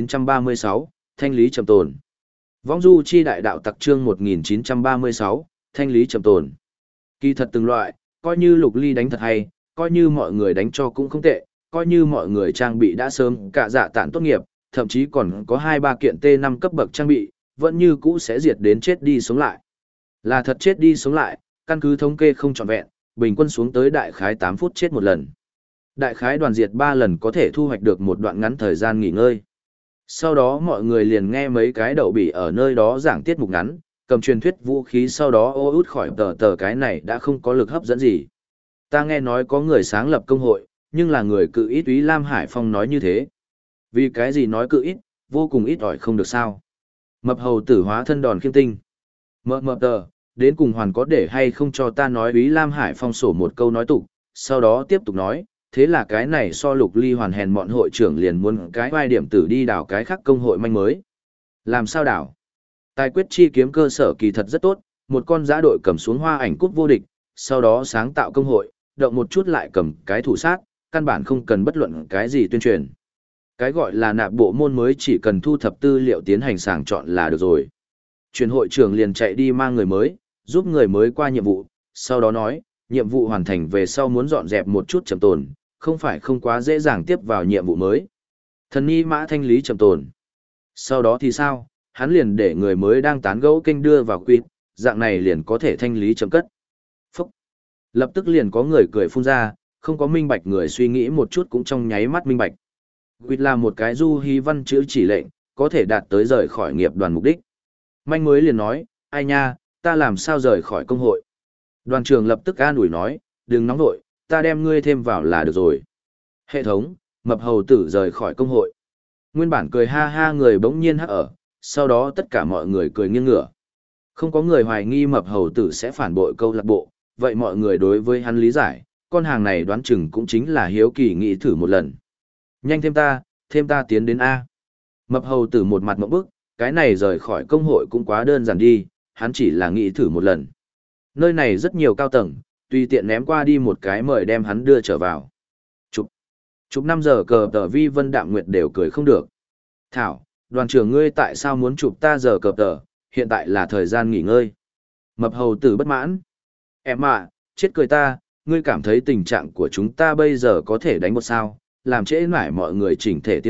[SPEAKER 1] 1936, thanh lý trầm tồn. Vong du chi đại đạo tặc chương 1936, thanh lý trầm tồn. Kỳ thật từng loại, coi như Lục Ly đánh thật hay, coi như mọi người đánh cho cũng không tệ, coi như mọi người trang bị đã sớm cả dạ tản tốt nghiệp, thậm chí còn có 2-3 kiện T5 cấp bậc trang bị, vẫn như cũ sẽ diệt đến chết đi sống lại. Là thật chết đi sống lại, căn cứ thống kê không trọn vẹn, bình quân xuống tới đại khái 8 phút chết một lần. Đại khái đoàn diệt 3 lần có thể thu hoạch được một đoạn ngắn thời gian nghỉ ngơi. Sau đó mọi người liền nghe mấy cái đậu bỉ ở nơi đó giảng tiết mục ngắn, cầm truyền thuyết vũ khí sau đó ô út khỏi tờ cái này đã không có lực hấp dẫn gì. Ta nghe nói có người sáng lập công hội, nhưng là người cự ít Úy Lam Hải Phong nói như thế. Vì cái gì nói cự ít, vô cùng ít ỏi không được sao. Mập hầu tử hóa thân đòn khiêm tinh. Mập tờ, đến cùng hoàn có để hay không cho ta nói Úy Lam Hải Phong sổ một câu nói tục, sau đó tiếp tục nói, thế là cái này so Lục Ly hoàn hèn mọn hội trưởng liền muốn cái vai điểm tử đi đảo cái khác công hội manh mới. Làm sao đảo? Tài quyết chi kiếm cơ sở kỳ thật rất tốt, một con giã đội cầm xuống hoa ảnh cúp vô địch, sau đó sáng tạo công hội, động một chút lại cầm cái thủ sát, căn bản không cần bất luận cái gì tuyên truyền. Cái gọi là nạp bộ môn mới chỉ cần thu thập tư liệu tiến hành sàng chọn là được rồi. Truyền hội trưởng liền chạy đi mang người mới, giúp người mới qua nhiệm vụ, sau đó nói, nhiệm vụ hoàn thành về sau muốn dọn dẹp một chút trầm tồn, không phải không quá dễ dàng tiếp vào nhiệm vụ mới. Thần ni mã thanh lý trầm tồn. Sau đó thì sao, hắn liền để người mới đang tán gẫu kênh đưa vào quýt, dạng này liền có thể thanh lý trầm cất. Phúc! Lập tức liền có người cười phun ra, không có minh bạch người suy nghĩ một chút cũng trong nháy mắt minh bạch. Quýt là một cái du hí văn chữ chỉ lệnh, có thể đạt tới rời khỏi nghiệp đoàn mục đích. Manh mới liền nói, ai nha, ta làm sao rời khỏi công hội. Đoàn trưởng lập tức an ủi nói, đừng nóng nội, ta đem ngươi thêm vào là được rồi. Hệ thống, mập hầu tử rời khỏi công hội. Nguyên bản cười ha ha người bỗng nhiên hắc ở, sau đó tất cả mọi người cười nghiêng ngửa. Không có người hoài nghi mập hầu tử sẽ phản bội câu lạc bộ, vậy mọi người đối với hắn lý giải, con hàng này đoán chừng cũng chính là hiếu kỳ nghĩ thử một lần. Nhanh thêm ta tiến đến A. Mập hầu tử một mặt mộng bức, cái này rời khỏi công hội cũng quá đơn giản đi, hắn chỉ là nghĩ thử một lần. Nơi này rất nhiều cao tầng, tùy tiện ném qua đi một cái mời đem hắn đưa trở vào. Chụp 5 giờ cờ tờ Vi Vân Đạm Nguyệt đều cười không được. Thảo, đoàn trưởng ngươi tại sao muốn chụp ta giờ cờ tờ, hiện tại là thời gian nghỉ ngơi. Mập hầu tử bất mãn. Em ạ, chết cười ta, ngươi cảm thấy tình trạng của chúng ta bây giờ có thể đánh một sao, làm trễ mãi mọi người chỉnh thể tiến độ,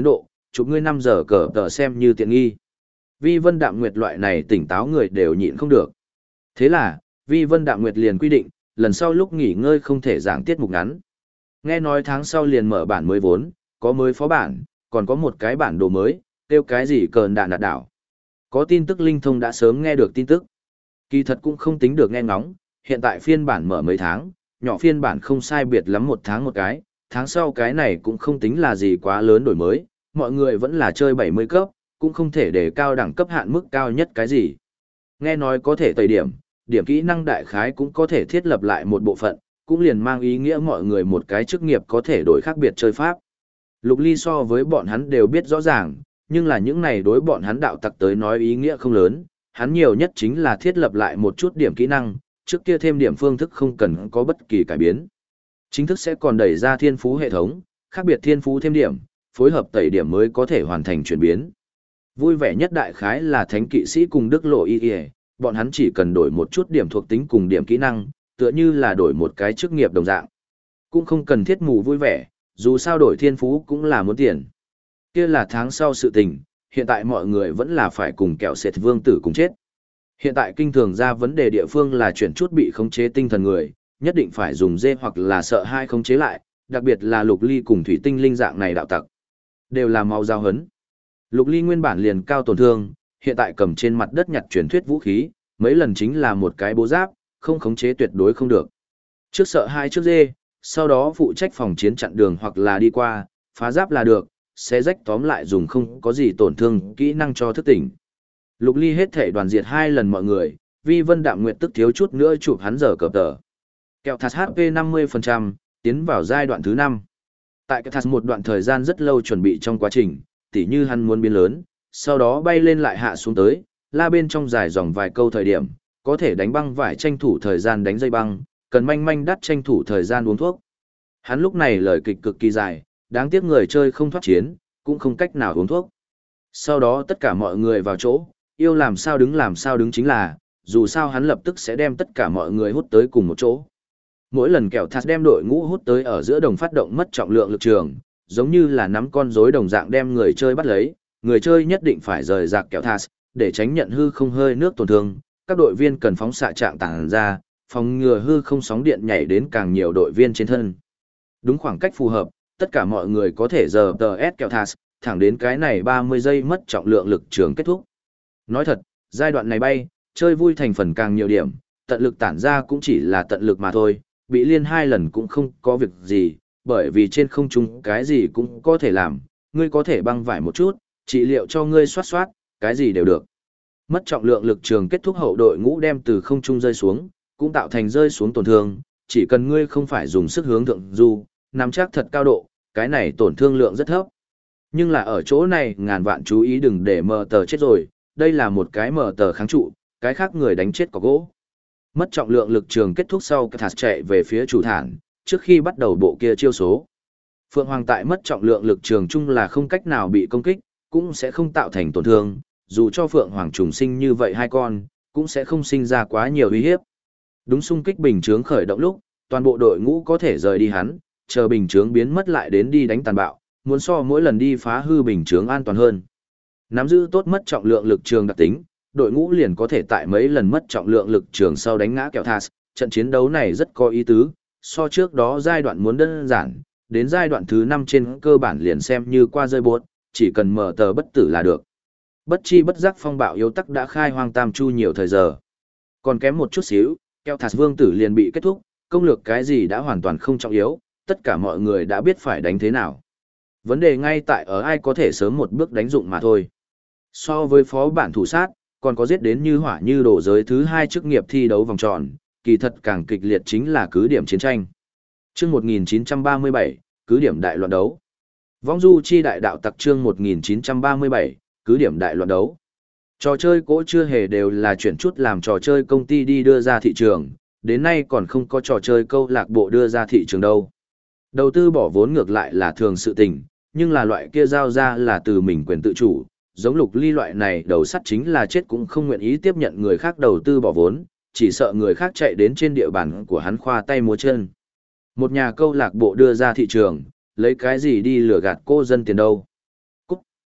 [SPEAKER 1] chụp ngươi 5 giờ cờ tờ xem như tiện nghi. Vi Vân Đạm Nguyệt loại này tỉnh táo người đều nhịn không được. Thế là, Vi Vân Đạm Nguyệt liền quy định, lần sau lúc nghỉ ngơi không thể giảng tiết mục ngắn. Nghe nói tháng sau liền mở bản mới vốn, có mới phó bản, còn có một cái bản đồ mới, tiêu cái gì cờn đạn đạt đảo. Có tin tức linh thông đã sớm nghe được tin tức. Kỳ thật cũng không tính được nghe ngóng, hiện tại phiên bản mở mấy tháng, nhỏ phiên bản không sai biệt lắm 1 tháng một cái, tháng sau cái này cũng không tính là gì quá lớn đổi mới, mọi người vẫn là chơi 70 cấp, cũng không thể để cao đẳng cấp hạn mức cao nhất cái gì. Nghe nói có thể tẩy điểm, điểm kỹ năng đại khái cũng có thể thiết lập lại một bộ phận, cũng liền mang ý nghĩa mọi người một cái chức nghiệp có thể đổi khác biệt chơi pháp. Lục Ly so với bọn hắn đều biết rõ ràng, nhưng là những này đối bọn hắn đạo tặc tới nói ý nghĩa không lớn, hắn nhiều nhất chính là thiết lập lại một chút điểm kỹ năng, trước kia thêm điểm phương thức không cần có bất kỳ cải biến. Chính thức sẽ còn đẩy ra thiên phú hệ thống, khác biệt thiên phú thêm điểm, phối hợp tẩy điểm mới có thể hoàn thành chuyển biến. Vui vẻ nhất đại khái là thánh kỵ sĩ cùng đức lộ y, bọn hắn chỉ cần đổi một chút điểm thuộc tính cùng điểm kỹ năng, tựa như là đổi một cái chức nghiệp đồng dạng. Cũng không cần thiết mù vui vẻ, dù sao đổi thiên phú cũng là muốn tiền. Kia là tháng sau sự tình, hiện tại mọi người vẫn là phải cùng kẹo sệt vương tử cùng chết. Hiện tại kinh thường ra vấn đề địa phương là chuyển chút bị khống chế tinh thần người, nhất định phải dùng dê hoặc là sợ hai khống chế lại, đặc biệt là Lục Ly cùng thủy tinh linh dạng này đạo tặc. Đều là mau giao hấn. Lục Ly nguyên bản liền cao tổn thương, hiện tại cầm trên mặt đất nhặt truyền thuyết vũ khí, mấy lần chính là một cái bố giáp, không khống chế tuyệt đối không được. Trước sợ hai trước dê, sau đó phụ trách phòng chiến chặn đường hoặc là đi qua, phá giáp là được, xé rách tóm lại dùng không có gì tổn thương kỹ năng cho thức tỉnh. Lục Ly hết thể đoàn diệt 2 lần mọi người, Vi Vân Đạm Nguyệt tức thiếu chút nữa chụp hắn giờ cờ tờ. Kẹo thạt HP 50%, tiến vào giai đoạn thứ 5. Tại kẹo thạt một đoạn thời gian rất lâu chuẩn bị trong quá trình, tỉ như hắn muốn biến lớn, sau đó bay lên lại hạ xuống tới, la bên trong dài dòng vài câu thời điểm, có thể đánh băng vải tranh thủ thời gian đánh dây băng, cần manh manh đắt tranh thủ thời gian uống thuốc. Hắn lúc này lời kịch cực kỳ dài, đáng tiếc người chơi không thoát chiến, cũng không cách nào uống thuốc. Sau đó tất cả mọi người vào chỗ, yêu làm sao đứng chính là, dù sao hắn lập tức sẽ đem tất cả mọi người hút tới cùng một chỗ. Mỗi lần kẹo thạt đem đội ngũ hút tới ở giữa đồng phát động mất trọng lượng lực trường, giống như là nắm con rối đồng dạng đem người chơi bắt lấy, người chơi nhất định phải rời rạc kẹo thạt, để tránh nhận hư không hơi nước tổn thương, các đội viên cần phóng xạ trạng tản ra, phòng ngừa hư không sóng điện nhảy đến càng nhiều đội viên trên thân. Đúng khoảng cách phù hợp, tất cả mọi người có thể giờ TS kẹo thạt, thẳng đến cái này 30 giây mất trọng lượng lực trường kết thúc. Nói thật, giai đoạn này bay, chơi vui thành phần càng nhiều điểm, tận lực tản ra cũng chỉ là tận lực mà thôi, bị liên 2 lần cũng không có việc gì, bởi vì trên không trung cái gì cũng có thể làm, ngươi có thể băng vải một chút, trị liệu cho ngươi soát soát, cái gì đều được. Mất trọng lượng lực trường kết thúc hậu đội ngũ đem từ không trung rơi xuống, cũng tạo thành rơi xuống tổn thương, chỉ cần ngươi không phải dùng sức hướng thượng du, nắm chắc thật cao độ, cái này tổn thương lượng rất thấp. Nhưng là ở chỗ này ngàn vạn chú ý đừng để mờ tờ chết rồi, đây là một cái mờ tờ kháng trụ, cái khác người đánh chết có gỗ. Mất trọng lượng lực trường kết thúc sau Thạt chạy về phía chủ thản, trước khi bắt đầu bộ kia chiêu số. Phượng Hoàng tại mất trọng lượng lực trường chung là không cách nào bị công kích, cũng sẽ không tạo thành tổn thương, dù cho Phượng Hoàng trùng sinh như vậy 2 con, cũng sẽ không sinh ra quá nhiều uy hiếp. Đúng xung kích bình chướng khởi động lúc, toàn bộ đội ngũ có thể rời đi hắn, chờ bình chướng biến mất lại đến đi đánh tàn bạo, muốn so mỗi lần đi phá hư bình chướng an toàn hơn. Nắm giữ tốt mất trọng lượng lực trường đặc tính, đội ngũ liền có thể tại mấy lần mất trọng lượng lực trường sau đánh ngã kẹo thạt. Trận chiến đấu này rất có ý tứ, so trước đó giai đoạn muốn đơn giản, đến giai đoạn thứ 5 trên cơ bản liền xem như qua rơi bột, chỉ cần mở tờ bất tử là được. Bất chi bất giác phong bạo yếu tắc đã khai hoang tam chu nhiều thời giờ. Còn kém một chút xíu, kẹo thạt vương tử liền bị kết thúc, công lược cái gì đã hoàn toàn không trọng yếu, tất cả mọi người đã biết phải đánh thế nào. Vấn đề ngay tại ở ai có thể sớm một bước đánh dụng mà thôi. So với phó bản thủ sát, còn có giết đến như hỏa như đổ giới thứ 2 chức nghiệp thi đấu vòng tròn, kỳ thật càng kịch liệt chính là cứ điểm chiến tranh. Chương 1937, cứ điểm đại loạn đấu. Vong du chi đại đạo tặc chương 1937, cứ điểm đại loạn đấu. Trò chơi cỗ chưa hề đều là chuyển chút làm trò chơi công ty đi đưa ra thị trường, đến nay còn không có trò chơi câu lạc bộ đưa ra thị trường đâu. Đầu tư bỏ vốn ngược lại là thường sự tình, nhưng là loại kia giao ra là từ mình quyền tự chủ, giống Lục Ly loại này đầu sắt chính là chết cũng không nguyện ý tiếp nhận người khác đầu tư bỏ vốn, chỉ sợ người khác chạy đến trên địa bàn của hắn khoa tay múa chân. Một nhà câu lạc bộ đưa ra thị trường, lấy cái gì đi lừa gạt cô dân tiền đâu. Cút.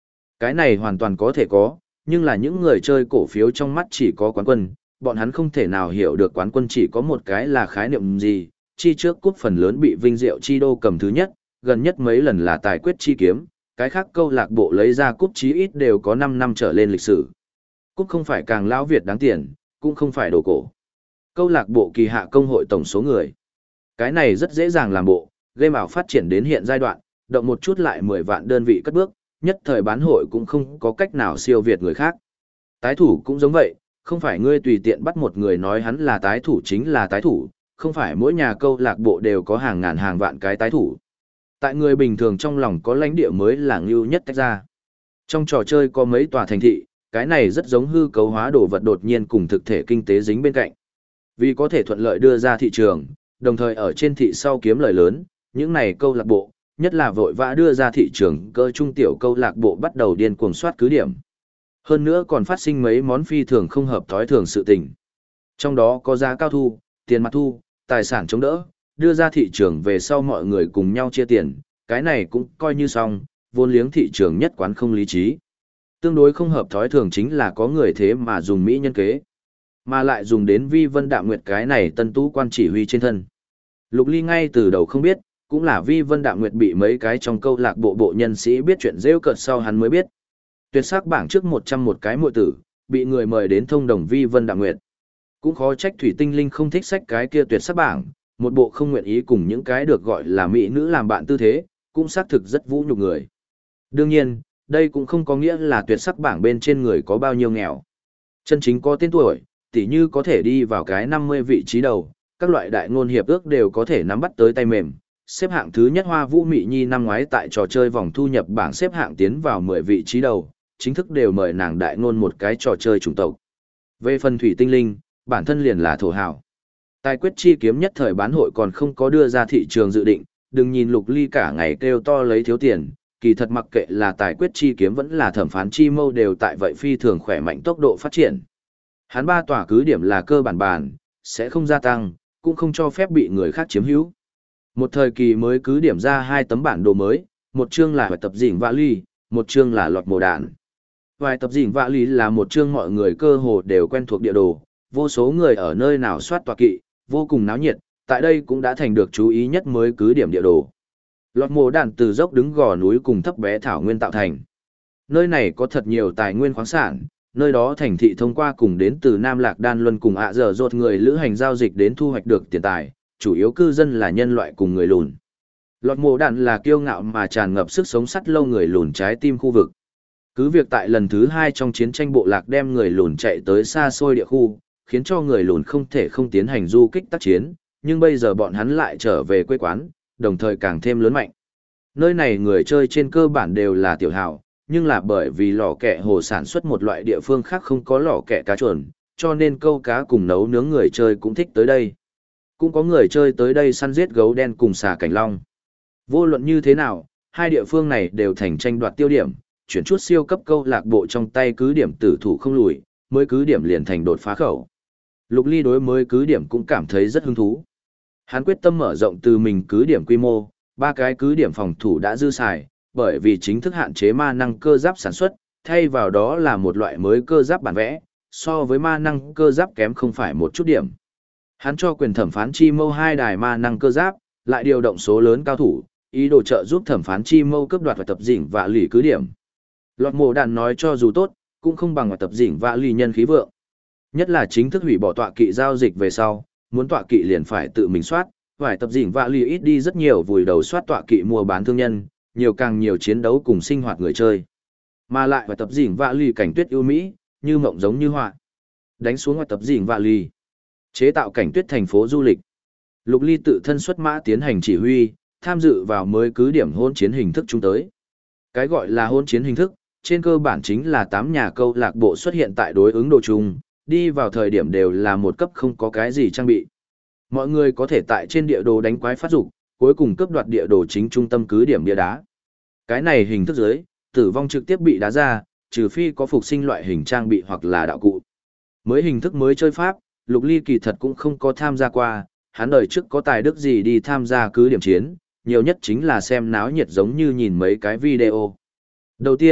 [SPEAKER 1] Cái này hoàn toàn có thể có, nhưng là những người chơi cổ phiếu trong mắt chỉ có quán quân, bọn hắn không thể nào hiểu được quán quân chỉ có một cái là khái niệm gì, chi trước cúp phần lớn bị Vinh Diệu Chi Đô cầm thứ nhất, gần nhất mấy lần là Tài Quyết Chi Kiếm, cái khác câu lạc bộ lấy ra cúp chí ít đều có 5 năm trở lên lịch sử. Cúp không phải càng lão Việt đáng tiền, cũng không phải đồ cổ. Câu lạc bộ kỳ hạ công hội tổng số người. Cái này rất dễ dàng làm bộ, game ảo phát triển đến hiện giai đoạn, động một chút lại 10 vạn đơn vị cất bước, nhất thời bán hội cũng không có cách nào siêu việt người khác. Tái thủ cũng giống vậy, không phải ngươi tùy tiện bắt một người nói hắn là tái thủ chính là tái thủ, không phải mỗi nhà câu lạc bộ đều có hàng ngàn hàng vạn cái tái thủ. Tại người bình thường trong lòng có lãnh địa mới là ngưu nhất tách ra. Trong trò chơi có mấy tòa thành thị, cái này rất giống hư cấu hóa đồ vật đột nhiên cùng thực thể kinh tế dính bên cạnh. Vì có thể thuận lợi đưa ra thị trường, đồng thời ở trên thị sau kiếm lời lớn, những này câu lạc bộ, nhất là vội vã đưa ra thị trường cơ trung tiểu câu lạc bộ bắt đầu điên cuồng soát cứ điểm. Hơn nữa còn phát sinh mấy món phi thường không hợp thói thường sự tình. Trong đó có giá cao thu, tiền mặt thu, tài sản chống đỡ, đưa ra thị trường về sau mọi người cùng nhau chia tiền, cái này cũng coi như xong, vốn liếng thị trường nhất quán không lý trí. Tương đối không hợp thói thường chính là có người thế mà dùng mỹ nhân kế, mà lại dùng đến Vi Vân Đạm Nguyệt cái này tân tú quan chỉ huy trên thân. Lục Ly ngay từ đầu không biết, cũng là Vi Vân Đạm Nguyệt bị mấy cái trong câu lạc bộ nhân sĩ biết chuyện rêu cợt sau hắn mới biết. Tuyệt sắc bảng trước 101 cái muội tử, bị người mời đến thông đồng Vi Vân Đạm Nguyệt. Cũng khó trách Thủy Tinh Linh không thích sách cái kia tuyệt sắc bảng, một bộ không nguyện ý cùng những cái được gọi là mỹ nữ làm bạn tư thế, cũng xác thực rất vũ nhục người. Đương nhiên, đây cũng không có nghĩa là tuyệt sắc bảng bên trên người có bao nhiêu nghèo. Chân chính có tên tuổi, tỉ như có thể đi vào cái 50 vị trí đầu, các loại đại ngôn hiệp ước đều có thể nắm bắt tới tay mềm. Xếp hạng thứ nhất Hoa Vũ Mị Nhi năm ngoái tại trò chơi vòng thu nhập bảng xếp hạng tiến vào 10 vị trí đầu, chính thức đều mời nàng đại ngôn một cái trò chơi chủng tộc. Về phần Thủy Tinh Linh, bản thân liền là thổ hào. Tài Quyết Chi Kiếm nhất thời bán hội còn không có đưa ra thị trường dự định, đừng nhìn Lục Ly cả ngày kêu to lấy thiếu tiền, kỳ thật mặc kệ là Tài Quyết Chi Kiếm vẫn là Thẩm Phán Chi Mâu đều tại vậy phi thường khỏe mạnh tốc độ phát triển. Hắn ba tòa cứ điểm là cơ bản bàn, sẽ không gia tăng, cũng không cho phép bị người khác chiếm hữu. Một thời kỳ mới cứ điểm ra 2 tấm bản đồ mới, một chương là tập dĩnh vạ ly, một chương là lọt mồ đạn. Vài tập dĩnh vạ ly là một chương mọi người cơ hồ đều quen thuộc địa đồ, vô số người ở nơi nào soát tọa kỵ, vô cùng náo nhiệt, tại đây cũng đã thành được chú ý nhất mới cứ điểm địa đồ. Lọt mồ đạn từ dốc đứng gò núi cùng thấp bé thảo nguyên tạo thành. Nơi này có thật nhiều tài nguyên khoáng sản, nơi đó thành thị thông qua cùng đến từ Nam Lạc Đan Luân cùng ạ dở dột người lữ hành giao dịch đến thu hoạch được tiền tài, chủ yếu cư dân là nhân loại cùng người lùn. Lọt mồ đạn là kiêu ngạo mà tràn ngập sức sống sắt lâu người lùn trái tim khu vực. Cứ việc tại lần thứ 2 trong chiến tranh bộ lạc đem người lùn chạy tới xa xôi địa khu, khiến cho người lùn không thể không tiến hành du kích tác chiến, nhưng bây giờ bọn hắn lại trở về quê quán, đồng thời càng thêm lớn mạnh. Nơi này người chơi trên cơ bản đều là tiểu hào, nhưng là bởi vì lò kẹ hồ sản xuất một loại địa phương khác không có lò kẹ cá chuồn, cho nên câu cá cùng nấu nướng người chơi cũng thích tới đây. Cũng có người chơi tới đây săn giết gấu đen cùng xà cảnh long. Vô luận như thế nào, hai địa phương này đều thành tranh đoạt tiêu điểm, chuyển chút siêu cấp câu lạc bộ trong tay cứ điểm tử thủ không lùi, mới cứ điểm liền thành đột phá khẩu. Lục Ly đối mới cứ điểm cũng cảm thấy rất hứng thú. Hắn quyết tâm mở rộng từ mình cứ điểm quy mô, 3 cái cứ điểm phòng thủ đã dư xài, bởi vì chính thức hạn chế ma năng cơ giáp sản xuất, thay vào đó là một loại mới cơ giáp bản vẽ, so với ma năng cơ giáp kém không phải một chút điểm. Hắn cho quyền thẩm phán chi mâu 2 đài ma năng cơ giáp, lại điều động số lớn cao thủ, ý đồ trợ giúp thẩm phán chi mâu cướp đoạt và tập dĩnh và lì cứ điểm. Lọt mồ đạn nói cho dù tốt, cũng không bằng và tập dĩnh và lì nhân khí vượng. Nhất là chính thức hủy bỏ tọa kỵ giao dịch về sau, muốn tọa kỵ liền phải tự mình soát, phải tập dĩnh và lì ít đi rất nhiều vùi đầu soát tọa kỵ mua bán thương nhân, nhiều càng nhiều chiến đấu cùng sinh hoạt người chơi. Mà lại và tập dĩnh và lì cảnh tuyết ưu mỹ, như mộng giống như họa. Đánh xuống và tập dĩnh và lì. Chế tạo cảnh tuyết thành phố du lịch. Lục Ly tự thân xuất mã tiến hành chỉ huy, tham dự vào mới cứ điểm hôn chiến hình thức chúng tới. Cái gọi là hôn chiến hình thức, trên cơ bản chính là 8 nhà câu lạc bộ xuất hiện tại đối ứng đồ chung, đi vào thời điểm đều là một cấp không có cái gì trang bị. Mọi người có thể tại trên địa đồ đánh quái phát dục, cuối cùng cướp đoạt địa đồ chính trung tâm cứ điểm bia đá. Cái này hình thức dưới, tử vong trực tiếp bị đá ra, trừ phi có phục sinh loại hình trang bị hoặc là đạo cụ. Mới hình thức mới chơi pháp, Lục Ly kỳ thật cũng không có tham gia qua, hắn đời trước có tài đức gì đi tham gia cứ điểm chiến, nhiều nhất chính là xem náo nhiệt giống như nhìn mấy cái video. Đầu tiên,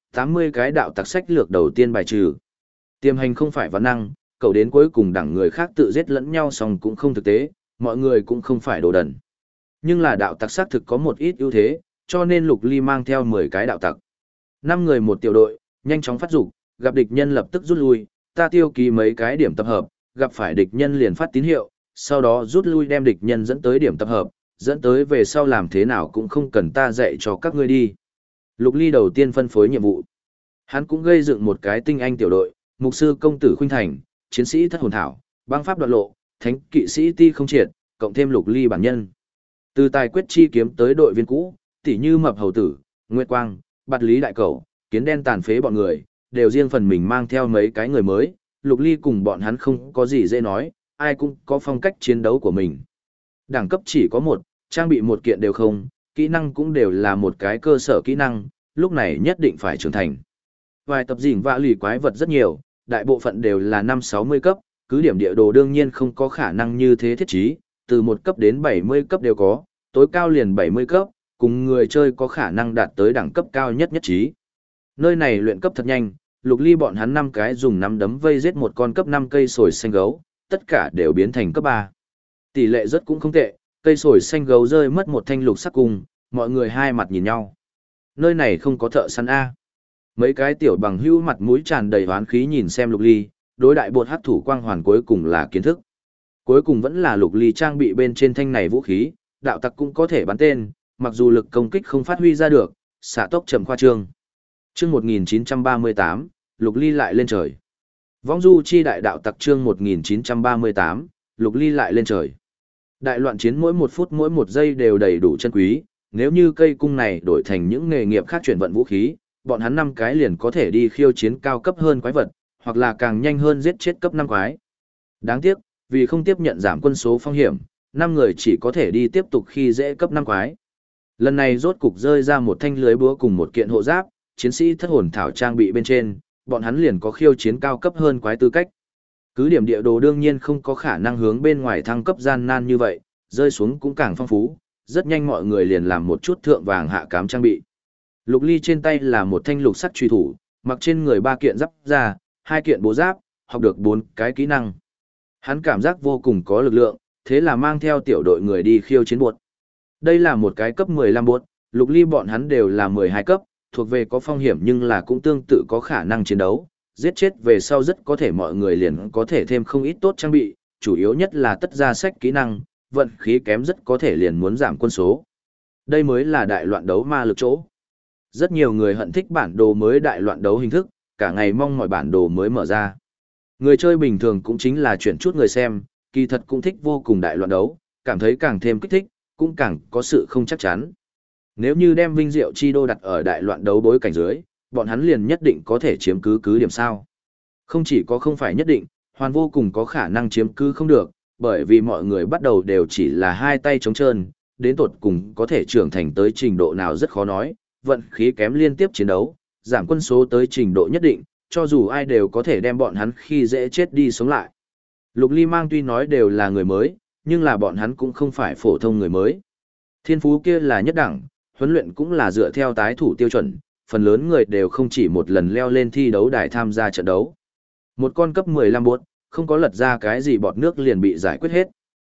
[SPEAKER 1] 80 cái đạo tặc sách lược đầu tiên bài trừ. Tiềm hành không phải văn năng, cậu đến cuối cùng đẳng người khác tự giết lẫn nhau xong cũng không thực tế, mọi người cũng không phải đồ đần. Nhưng là đạo tặc xác thực có một ít ưu thế, cho nên Lục Ly mang theo 10 cái đạo tặc. 5 người một tiểu đội, nhanh chóng phát dục, gặp địch nhân lập tức rút lui, ta tiêu ký mấy cái điểm tập hợp, gặp phải địch nhân liền phát tín hiệu, sau đó rút lui đem địch nhân dẫn tới điểm tập hợp, dẫn tới về sau làm thế nào cũng không cần ta dạy cho các ngươi đi. Lục Ly đầu tiên phân phối nhiệm vụ. Hắn cũng gây dựng một cái tinh anh tiểu đội, mục sư công tử Khuynh Thành, chiến sĩ thất hồn thảo, băng pháp đoạt lộ, thánh kỵ sĩ ti không triệt, cộng thêm Lục Ly bản nhân. Từ tài quyết chi kiếm tới đội viên cũ, tỉ như Mập Hầu Tử, Nguyệt Quang, Bạt Lý Đại Cẩu, Kiến Đen tàn phế bọn người, đều riêng phần mình mang theo mấy cái người mới, Lục Ly cùng bọn hắn không có gì dễ nói, ai cũng có phong cách chiến đấu của mình. Đẳng cấp chỉ có một, trang bị một kiện đều không, kỹ năng cũng đều là một cái cơ sở kỹ năng, lúc này nhất định phải trưởng thành. Vài tập gìn vạ lì quái vật rất nhiều, đại bộ phận đều là 5-60 cấp, cứ điểm địa đồ đương nhiên không có khả năng như thế thiết trí, từ 1 cấp đến 70 cấp đều có, tối cao liền 70 cấp, cùng người chơi có khả năng đạt tới đẳng cấp cao nhất nhất trí. Nơi này luyện cấp thật nhanh, Lục Ly bọn hắn 5 cái dùng nắm đấm vây giết một con cấp 5 cây sồi xanh gấu, tất cả đều biến thành cấp 3. Tỷ lệ rất cũng không tệ, cây sồi xanh gấu rơi mất một thanh lục sắc cung, mọi người hai mặt nhìn nhau. Nơi này không có thợ săn A. Mấy cái tiểu bằng hữu mặt mũi tràn đầy hoán khí nhìn xem Lục Ly, đối đại bột hắc thủ quang hoàn cuối cùng là kiến thức. Cuối cùng vẫn là Lục Ly trang bị bên trên thanh này vũ khí, đạo tặc cũng có thể bắn tên, mặc dù lực công kích không phát huy ra được, xạ tốc chậm khoa trương. Chương 1938, Lục Ly lại lên trời. Vong du chi đại đạo tặc chương 1938, Lục Ly lại lên trời. Đại loạn chiến mỗi 1 phút mỗi 1 giây đều đầy đủ chân quý, nếu như cây cung này đổi thành những nghề nghiệp khác chuyển vận vũ khí, bọn hắn 5 cái liền có thể đi khiêu chiến cao cấp hơn quái vật, hoặc là càng nhanh hơn giết chết cấp 5 quái. Đáng tiếc, vì không tiếp nhận giảm quân số phong hiểm, 5 người chỉ có thể đi tiếp tục khi dễ cấp 5 quái. Lần này rốt cục rơi ra một thanh lưới búa cùng một kiện hộ giáp, chiến sĩ thất hồn thảo trang bị bên trên, bọn hắn liền có khiêu chiến cao cấp hơn quái tư cách. Cứ điểm địa đồ đương nhiên không có khả năng hướng bên ngoài thăng cấp gian nan như vậy, rơi xuống cũng càng phong phú, rất nhanh mọi người liền làm một chút thượng vàng hạ cám trang bị. Lục Ly trên tay là một thanh lục sắc truy thủ, mặc trên người 3 kiện giáp da, 2 kiện bố giáp, học được 4 cái kỹ năng. Hắn cảm giác vô cùng có lực lượng, thế là mang theo tiểu đội người đi khiêu chiến buột. Đây là một cái cấp 15 buột, Lục Ly bọn hắn đều là 12 cấp, thuộc về có phong hiểm nhưng là cũng tương tự có khả năng chiến đấu. Giết chết về sau rất có thể mọi người liền có thể thêm không ít tốt trang bị, chủ yếu nhất là tất ra sách kỹ năng, vận khí kém rất có thể liền muốn giảm quân số. Đây mới là đại loạn đấu ma lực chỗ. Rất nhiều người hận thích bản đồ mới đại loạn đấu hình thức, cả ngày mong mọi bản đồ mới mở ra. Người chơi bình thường cũng chính là chuyển chút người xem, kỳ thật cũng thích vô cùng đại loạn đấu, cảm thấy càng thêm kích thích, cũng càng có sự không chắc chắn. Nếu như đem Vinh Diệu Chi Đô đặt ở đại loạn đấu bối cảnh dưới, bọn hắn liền nhất định có thể chiếm cứ điểm sao. Không chỉ có không phải nhất định, hoàn vô cùng có khả năng chiếm cứ không được, bởi vì mọi người bắt đầu đều chỉ là 2 tay trống trơn, đến tột cùng có thể trưởng thành tới trình độ nào rất khó nói, vận khí kém liên tiếp chiến đấu, giảm quân số tới trình độ nhất định, cho dù ai đều có thể đem bọn hắn khi dễ chết đi sống lại. Lục Ly mang tuy nói đều là người mới, nhưng là bọn hắn cũng không phải phổ thông người mới. Thiên phú kia là nhất đẳng, huấn luyện cũng là dựa theo tái thủ tiêu chuẩn, phần lớn người đều không chỉ một lần leo lên thi đấu đài tham gia trận đấu. Một con cấp 15 bột, không có lật ra cái gì bọt nước liền bị giải quyết hết.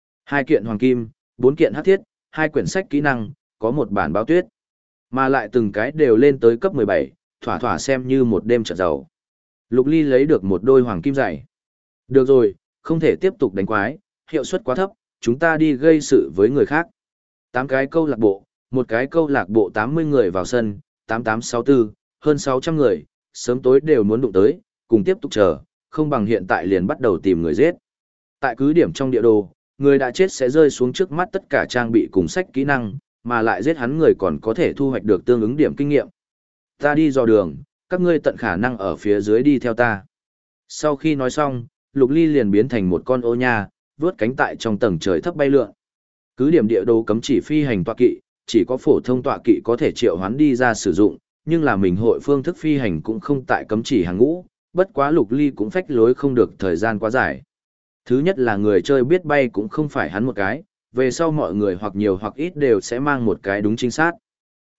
[SPEAKER 1] 2 kiện hoàng kim, 4 kiện hắc thiết, 2 quyển sách kỹ năng, có một bản báo tuyết. Mà lại từng cái đều lên tới cấp 17, thỏa thỏa xem như một đêm trận giàu. Lục Ly lấy được một đôi hoàng kim giày. Được rồi, không thể tiếp tục đánh quái, hiệu suất quá thấp, chúng ta đi gây sự với người khác. 8 cái câu lạc bộ, một cái câu lạc bộ 80 người vào sân, 8864, hơn 600 người, sớm tối đều muốn đụng tới, cùng tiếp tục chờ, không bằng hiện tại liền bắt đầu tìm người giết. Tại cứ điểm trong địa đồ, người đã chết sẽ rơi xuống trước mắt tất cả trang bị cùng sách kỹ năng, mà lại giết hắn người còn có thể thu hoạch được tương ứng điểm kinh nghiệm. Ta đi dò đường, các ngươi tận khả năng ở phía dưới đi theo ta. Sau khi nói xong, Lục Ly liền biến thành một con ô nha, vướt cánh tại trong tầng trời thấp bay lượn. Cứ điểm địa đồ cấm chỉ phi hành tọa kỵ, chỉ có phổ thông tọa kỵ có thể triệu hoán đi ra sử dụng, nhưng là mình hội phương thức phi hành cũng không tại cấm chỉ hàng ngũ, bất quá Lục Ly cũng phách lối không được thời gian quá dài. Thứ nhất là người chơi biết bay cũng không phải hắn một cái, về sau mọi người hoặc nhiều hoặc ít đều sẽ mang một cái đúng chính xác.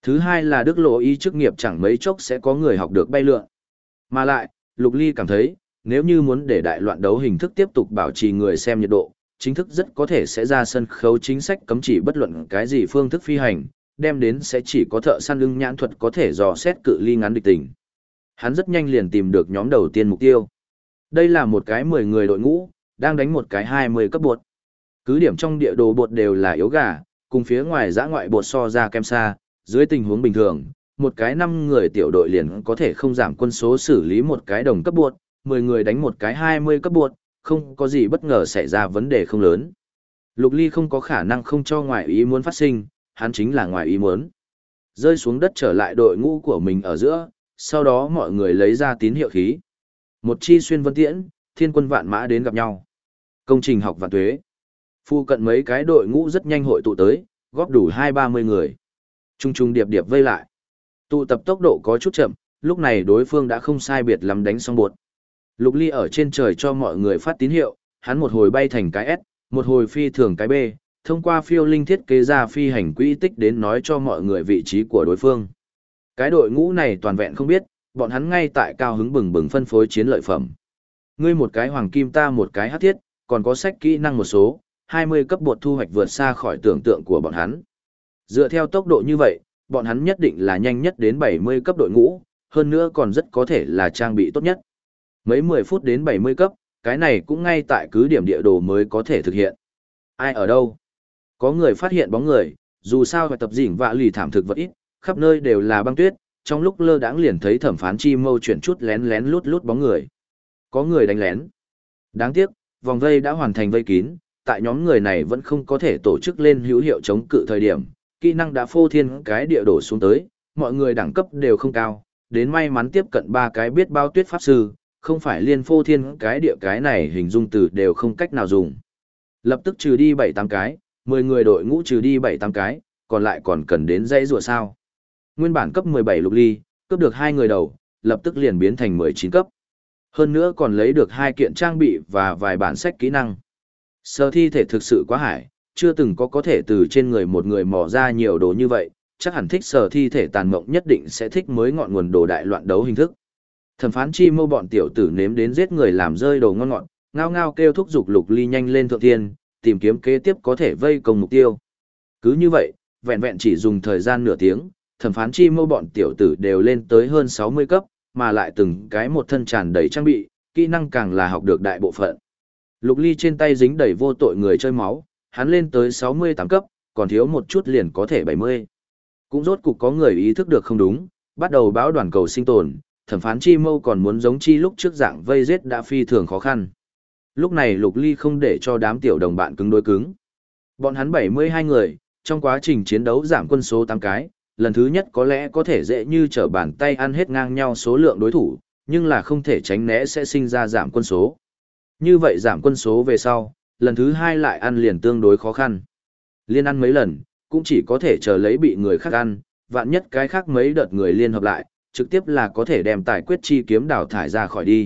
[SPEAKER 1] Thứ hai là Đức Lộ Y chức nghiệp chẳng mấy chốc sẽ có người học được bay lượn. Mà lại, Lục Ly cảm thấy, nếu như muốn để đại loạn đấu hình thức tiếp tục bảo trì người xem nhiệt độ, chính thức rất có thể sẽ ra sân khấu chính sách cấm chỉ bất luận cái gì phương thức phi hành, đem đến sẽ chỉ có thợ săn ưng nhãn thuật có thể dò xét cự ly ngắn địch tình. Hắn rất nhanh liền tìm được nhóm đầu tiên mục tiêu. Đây là một cái 10 người đội ngũ, đang đánh một cái 20 cấp bột. Cứ điểm trong địa đồ bột đều là yếu gà, cùng phía ngoài giã ngoại bột so ra kem xa, dưới tình huống bình thường, một cái 5 người tiểu đội liền có thể không giảm quân số xử lý một cái đồng cấp bột, 10 người đánh một cái 20 cấp bột, không có gì bất ngờ xảy ra vấn đề không lớn. Lục Ly không có khả năng không cho ngoại ý muốn phát sinh, hắn chính là ngoại ý muốn. Rơi xuống đất trở lại đội ngũ của mình ở giữa, sau đó mọi người lấy ra tín hiệu khí. Một chi xuyên vân tiễn, thiên quân vạn mã đến gặp nhau. Công trình học vạn tuế. Phu cận mấy cái đội ngũ rất nhanh hội tụ tới, góp đủ 20-30 người. Trung trung điệp điệp vây lại. Tụ tập tốc độ có chút chậm, lúc này đối phương đã không sai biệt lắm đánh xong bột. Lục Ly ở trên trời cho mọi người phát tín hiệu, hắn một hồi bay thành cái S, một hồi phi thường cái B, thông qua phiêu linh thiết kế ra phi hành quỹ tích đến nói cho mọi người vị trí của đối phương. Cái đội ngũ này toàn vẹn không biết, bọn hắn ngay tại cao hứng bừng bừng phân phối chiến lợi phẩm. Ngươi một cái hoàng kim ta một cái hắc thiết, còn có sách kỹ năng một số, 20 cấp bột thu hoạch vượt xa khỏi tưởng tượng của bọn hắn. Dựa theo tốc độ như vậy, bọn hắn nhất định là nhanh nhất đến 70 cấp đội ngũ, hơn nữa còn rất có thể là trang bị tốt nhất. Mấy 10 phút đến 70 cấp, cái này cũng ngay tại cứ điểm địa đồ mới có thể thực hiện. Ai ở đâu? Có người phát hiện bóng người, dù sao phải tập dĩnh vạ lì thảm thực vật ít, khắp nơi đều là băng tuyết, trong lúc lơ đãng liền thấy thẩm phán chi mâu chuyển chút lén lén lút lút bóng người. Có người đánh lén. Đáng tiếc, vòng vây đã hoàn thành vây kín, tại nhóm người này vẫn không có thể tổ chức lên hữu hiệu chống cự thời điểm, kỹ năng đã phô thiên cái địa đổ xuống tới, mọi người đẳng cấp đều không cao, đến may mắn tiếp cận 3 cái biết bao tuyết pháp sư, không phải liên phô thiên cái địa cái này hình dung từ đều không cách nào dùng. Lập tức trừ đi 7-8 cái, 10 người đội ngũ trừ đi 7-8 cái, còn lại còn cần đến dãy rùa sao. Nguyên bản cấp 17 Lục Ly, cướp được 2 người đầu, lập tức liền biến thành 19 cấp. Hơn nữa còn lấy được 2 kiện trang bị và vài bản sách kỹ năng. Sở thi thể thực sự quá hải, chưa từng có thể từ trên người một người mò ra nhiều đồ như vậy, chắc hẳn thích sở thi thể tàn mộng nhất định sẽ thích mới ngọn nguồn đồ đại loạn đấu hình thức. Thẩm phán chi mâu bọn tiểu tử nếm đến giết người làm rơi đồ ngon ngọt, ngao ngao kêu thúc giục Lục Ly nhanh lên thượng thiên, tìm kiếm kế tiếp có thể vây công mục tiêu. Cứ như vậy, vẹn vẹn chỉ dùng thời gian nửa tiếng, thẩm phán chi mâu bọn tiểu tử đều lên tới hơn 60 cấp, mà lại từng cái một thân tràn đầy trang bị, kỹ năng càng là học được đại bộ phận. Lục Ly trên tay dính đầy vô tội người chơi máu, hắn lên tới 68 cấp, còn thiếu một chút liền có thể 70. Cũng rốt cục có người ý thức được không đúng, bắt đầu báo đoàn cầu sinh tồn, thẩm phán chi mâu còn muốn giống chi lúc trước dạng vây giết đã phi thường khó khăn. Lúc này Lục Ly không để cho đám tiểu đồng bạn cứng đối cứng. Bọn hắn 72 người, trong quá trình chiến đấu giảm quân số 8 cái, lần thứ nhất có lẽ có thể dễ như trở bàn tay ăn hết ngang nhau số lượng đối thủ, nhưng là không thể tránh né sẽ sinh ra giảm quân số. Như vậy giảm quân số về sau, lần thứ hai lại ăn liền tương đối khó khăn. Liên ăn mấy lần, cũng chỉ có thể chờ lấy bị người khác ăn, vạn nhất cái khác mấy đợt người liên hợp lại, trực tiếp là có thể đem tài quyết chi kiếm đào thải ra khỏi đi.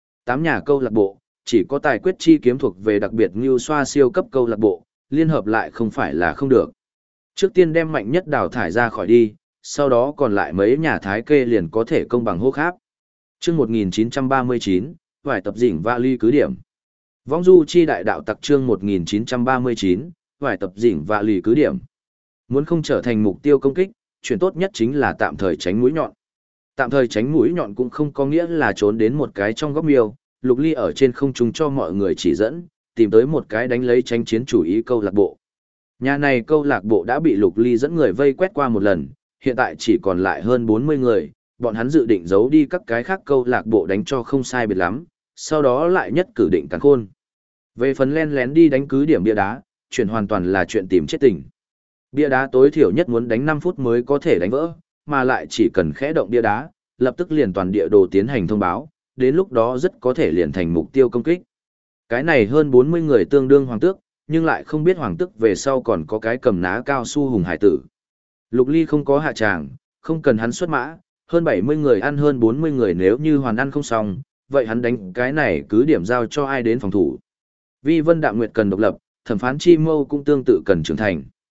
[SPEAKER 1] 8 nhà câu lạc bộ, chỉ có tài quyết chi kiếm thuộc về đặc biệt như xoa siêu cấp câu lạc bộ, liên hợp lại không phải là không được. Trước tiên đem mạnh nhất đào thải ra khỏi đi, sau đó còn lại mấy nhà thái kê liền có thể công bằng hô khác. Chương 1939, vài tập dĩnh và ly cứ điểm. Vong du chi đại đạo tặc chương 1939, vài tập dĩnh và ly cứ điểm. Muốn không trở thành mục tiêu công kích, chuyện tốt nhất chính là tạm thời tránh mũi nhọn. Tạm thời tránh mũi nhọn cũng không có nghĩa là trốn đến một cái trong góc miêu, Lục Ly ở trên không trung cho mọi người chỉ dẫn, tìm tới một cái đánh lấy tranh chiến chủ ý câu lạc bộ. Nhà này câu lạc bộ đã bị Lục Ly dẫn người vây quét qua một lần, hiện tại chỉ còn lại hơn 40 người, bọn hắn dự định giấu đi các cái khác câu lạc bộ đánh cho không sai biệt lắm, sau đó lại nhất cử định càn khôn. Về phần len lén đi đánh cứ điểm bia đá, chuyện hoàn toàn là chuyện tìm chết tình. Bia đá tối thiểu nhất muốn đánh 5 phút mới có thể đánh vỡ, mà lại chỉ cần khẽ động bia đá, lập tức liền toàn địa đồ tiến hành thông báo, đến lúc đó rất có thể liền thành mục tiêu công kích. Cái này hơn 40 người tương đương hoàng tước, nhưng lại không biết hoàng tước về sau còn có cái cầm ná cao su hùng hải tử. Lục Ly không có hạ tràng, không cần hắn xuất mã, hơn 70 người ăn hơn 40 người nếu như hoàn ăn không xong, vậy hắn đánh cái này cứ điểm giao cho ai đến phòng thủ. Vi Vân Đạm Nguyệt cần độc lập, thẩm phán chi mâu cũng tương tự cần trưởng thành.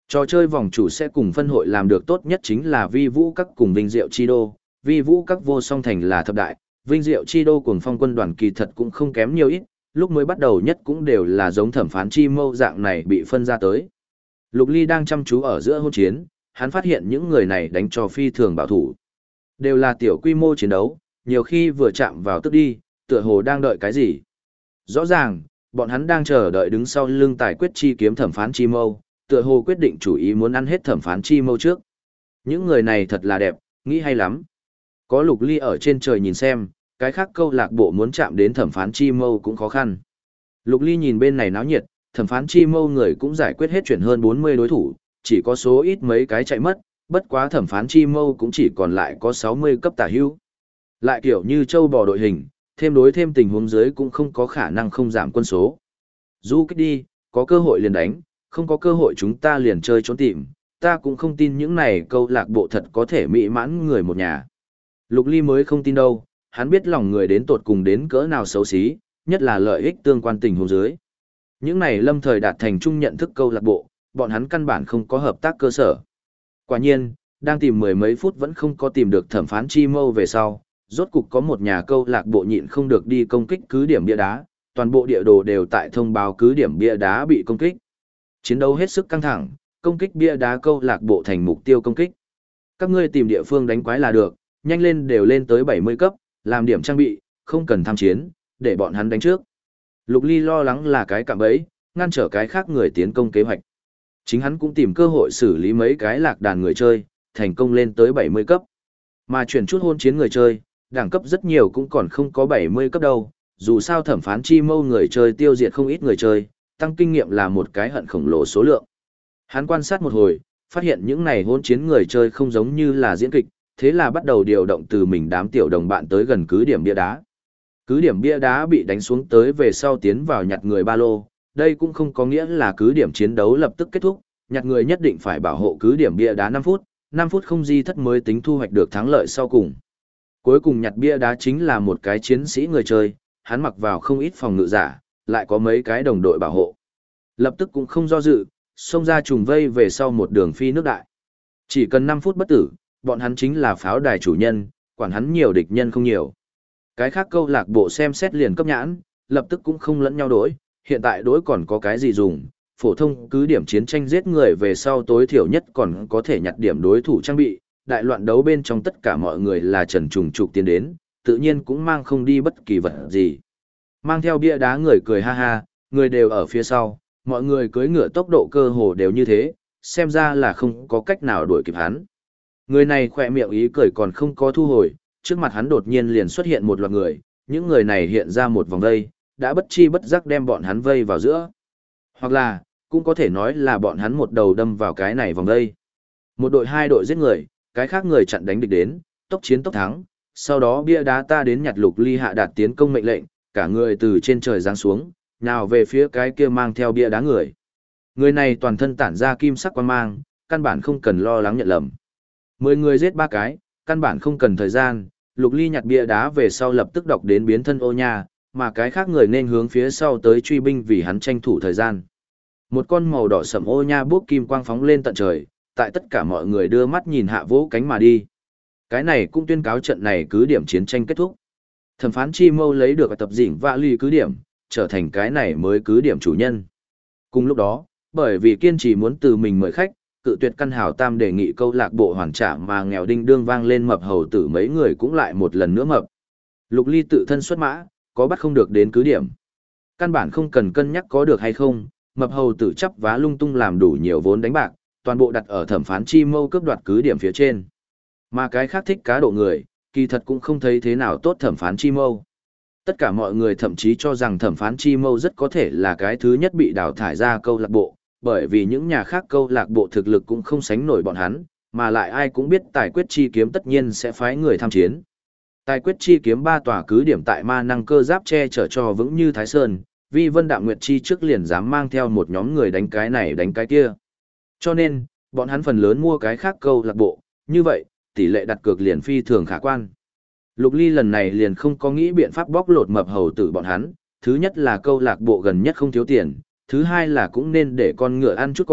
[SPEAKER 1] Trò chơi vòng chủ sẽ cùng phân hội làm được tốt nhất chính là Vi Vũ Các cùng Vinh Diệu Chi Đô. Vi Vũ Các vô song thành là thập đại, Vinh Diệu Chi Đô cùng Phong Quân đoàn kỳ thật cũng không kém nhiều ít, lúc mới bắt đầu nhất cũng đều là giống thẩm phán chi mâu dạng này bị phân ra tới. Lục Ly đang chăm chú ở giữa hôn chiến, hắn phát hiện những người này đánh cho phi thường bảo thủ. Đều là tiểu quy mô chiến đấu, nhiều khi vừa chạm vào tức đi, tựa hồ đang đợi cái gì. Rõ ràng, bọn hắn đang chờ đợi đứng sau lưng tài quyết chi kiếm thẩm phán chi mâu, tựa hồ quyết định chủ ý muốn ăn hết thẩm phán chi mâu trước. Những người này thật là đẹp, nghĩ hay lắm. Có Lục Ly ở trên trời nhìn xem, cái khác câu lạc bộ muốn chạm đến thẩm phán chi mâu cũng khó khăn. Lục Ly nhìn bên này náo nhiệt, thẩm phán chi mâu người cũng giải quyết hết chuyển hơn 40 đối thủ, chỉ có số ít mấy cái chạy mất, bất quá thẩm phán chi mâu cũng chỉ còn lại có 60 cấp tả hữu. Lại kiểu như châu bò đội hình, thêm đối thêm tình huống dưới cũng không có khả năng không giảm quân số. Du kích đi, có cơ hội liền đánh, không có cơ hội chúng ta liền chơi trốn tìm, ta cũng không tin những này câu lạc bộ thật có thể mỹ mãn người một nhà. Lục Ly mới không tin đâu, hắn biết lòng người đến tột cùng đến cỡ nào xấu xí, nhất là lợi ích tương quan tình huống dưới. Những này lâm thời đạt thành chung nhận thức câu lạc bộ, bọn hắn căn bản không có hợp tác cơ sở. Quả nhiên, đang tìm mười mấy phút vẫn không có tìm được thẩm phán chi mâu về sau, rốt cục có một nhà câu lạc bộ nhịn không được đi công kích cứ điểm bia đá, toàn bộ địa đồ đều tại thông báo cứ điểm bia đá bị công kích. Chiến đấu hết sức căng thẳng, công kích bia đá câu lạc bộ thành mục tiêu công kích. Các ngươi tìm địa phương đánh quái là được, nhanh lên đều lên tới 70 cấp, làm điểm trang bị, không cần tham chiến, để bọn hắn đánh trước. Lục Ly lo lắng là cái cạm bẫy, ngăn trở cái khác người tiến công kế hoạch. Chính hắn cũng tìm cơ hội xử lý mấy cái lạc đàn người chơi, thành công lên tới 70 cấp. Mà chuyển chút hôn chiến người chơi, đẳng cấp rất nhiều cũng còn không có 70 cấp đâu, dù sao thẩm phán chi mâu người chơi tiêu diệt không ít người chơi, tăng kinh nghiệm là một cái hận khổng lồ số lượng. Hắn quan sát một hồi, phát hiện những này hôn chiến người chơi không giống như là diễn kịch, thế là bắt đầu điều động từ mình đám tiểu đồng bạn tới gần cứ điểm bia đá. Cứ điểm bia đá bị đánh xuống tới về sau tiến vào nhặt người ba lô, đây cũng không có nghĩa là cứ điểm chiến đấu lập tức kết thúc, nhặt người nhất định phải bảo hộ cứ điểm bia đá 5 phút, 5 phút không di thất mới tính thu hoạch được thắng lợi sau cùng. Cuối cùng nhặt bia đá chính là một cái chiến sĩ người chơi, hắn mặc vào không ít phòng ngự giả, lại có mấy cái đồng đội bảo hộ. Lập tức cũng không do dự, xông ra trùng vây về sau một đường phi nước đại. Chỉ cần 5 phút bất tử, bọn hắn chính là pháo đài chủ nhân, quản hắn nhiều địch nhân không nhiều. Cái khác câu lạc bộ xem xét liền cấp nhãn, lập tức cũng không lẫn nhau đối, hiện tại đối còn có cái gì dùng, phổ thông cứ điểm chiến tranh giết người về sau tối thiểu nhất còn có thể nhặt điểm đối thủ trang bị, đại loạn đấu bên trong tất cả mọi người là trần trùng trục tiến đến, tự nhiên cũng mang không đi bất kỳ vật gì. Mang theo bia đá người cười ha ha, người đều ở phía sau, mọi người cưỡi ngựa tốc độ cơ hồ đều như thế, xem ra là không có cách nào đuổi kịp hắn. Người này khỏe miệng ý cười còn không có thu hồi, trước mặt hắn đột nhiên liền xuất hiện một loạt người, những người này hiện ra một vòng vây, đã bất chi bất giác đem bọn hắn vây vào giữa. Hoặc là, cũng có thể nói là bọn hắn một đầu đâm vào cái này vòng vây. Một đội hai đội giết người, cái khác người chặn đánh địch đến, tốc chiến tốc thắng, sau đó bia đá ta đến nhặt Lục Ly hạ đạt tiến công mệnh lệnh, cả người từ trên trời giáng xuống, nào về phía cái kia mang theo bia đá người. Người này toàn thân tản ra kim sắc quang mang, căn bản không cần lo lắng nhận lầm. 10 người giết 3 cái, căn bản không cần thời gian, Lục Ly nhặt bia đá về sau lập tức đọc đến biến thân ô nha, mà cái khác người nên hướng phía sau tới truy binh vì hắn tranh thủ thời gian. Một con màu đỏ sẫm ô nha bốc kim quang phóng lên tận trời, tại tất cả mọi người đưa mắt nhìn hạ vỗ cánh mà đi. Cái này cũng tuyên cáo trận này cứ điểm chiến tranh kết thúc. Thẩm phán chi mâu lấy được tập dĩnh vạ ly cứ điểm, trở thành cái này mới cứ điểm chủ nhân. Cùng lúc đó, bởi vì kiên trì muốn từ mình mời khách, cự tuyệt căn hảo tam đề nghị câu lạc bộ hoàn trả mà nghèo đinh đương vang lên mập hầu tử mấy người cũng lại một lần nữa mập. Lục Ly tự thân xuất mã, có bắt không được đến cứ điểm. Căn bản không cần cân nhắc có được hay không, mập hầu tử chắp vá lung tung làm đủ nhiều vốn đánh bạc, toàn bộ đặt ở thẩm phán chi mâu cướp đoạt cứ điểm phía trên. Mà cái khác thích cá độ người, kỳ thật cũng không thấy thế nào tốt thẩm phán chi mâu. Tất cả mọi người thậm chí cho rằng thẩm phán chi mâu rất có thể là cái thứ nhất bị đào thải ra câu lạc bộ, bởi vì những nhà khác câu lạc bộ thực lực cũng không sánh nổi bọn hắn, mà lại ai cũng biết tài quyết chi kiếm tất nhiên sẽ phái người tham chiến. Tài quyết chi kiếm 3 tòa cứ điểm tại ma năng cơ giáp che chở cho vững như Thái Sơn, vì Vân Đạm Nguyệt Chi trước liền dám mang theo một nhóm người đánh cái này đánh cái kia. Cho nên, bọn hắn phần lớn mua cái khác câu lạc bộ, như vậy, tỷ lệ đặt cược liền phi thường khả quan. Lục Ly lần này liền không có nghĩ biện pháp bóc lột mập hầu tử bọn hắn, thứ nhất là câu lạc bộ gần nhất không thiếu tiền, thứ hai là cũng nên để con ngựa ăn chút cỏ,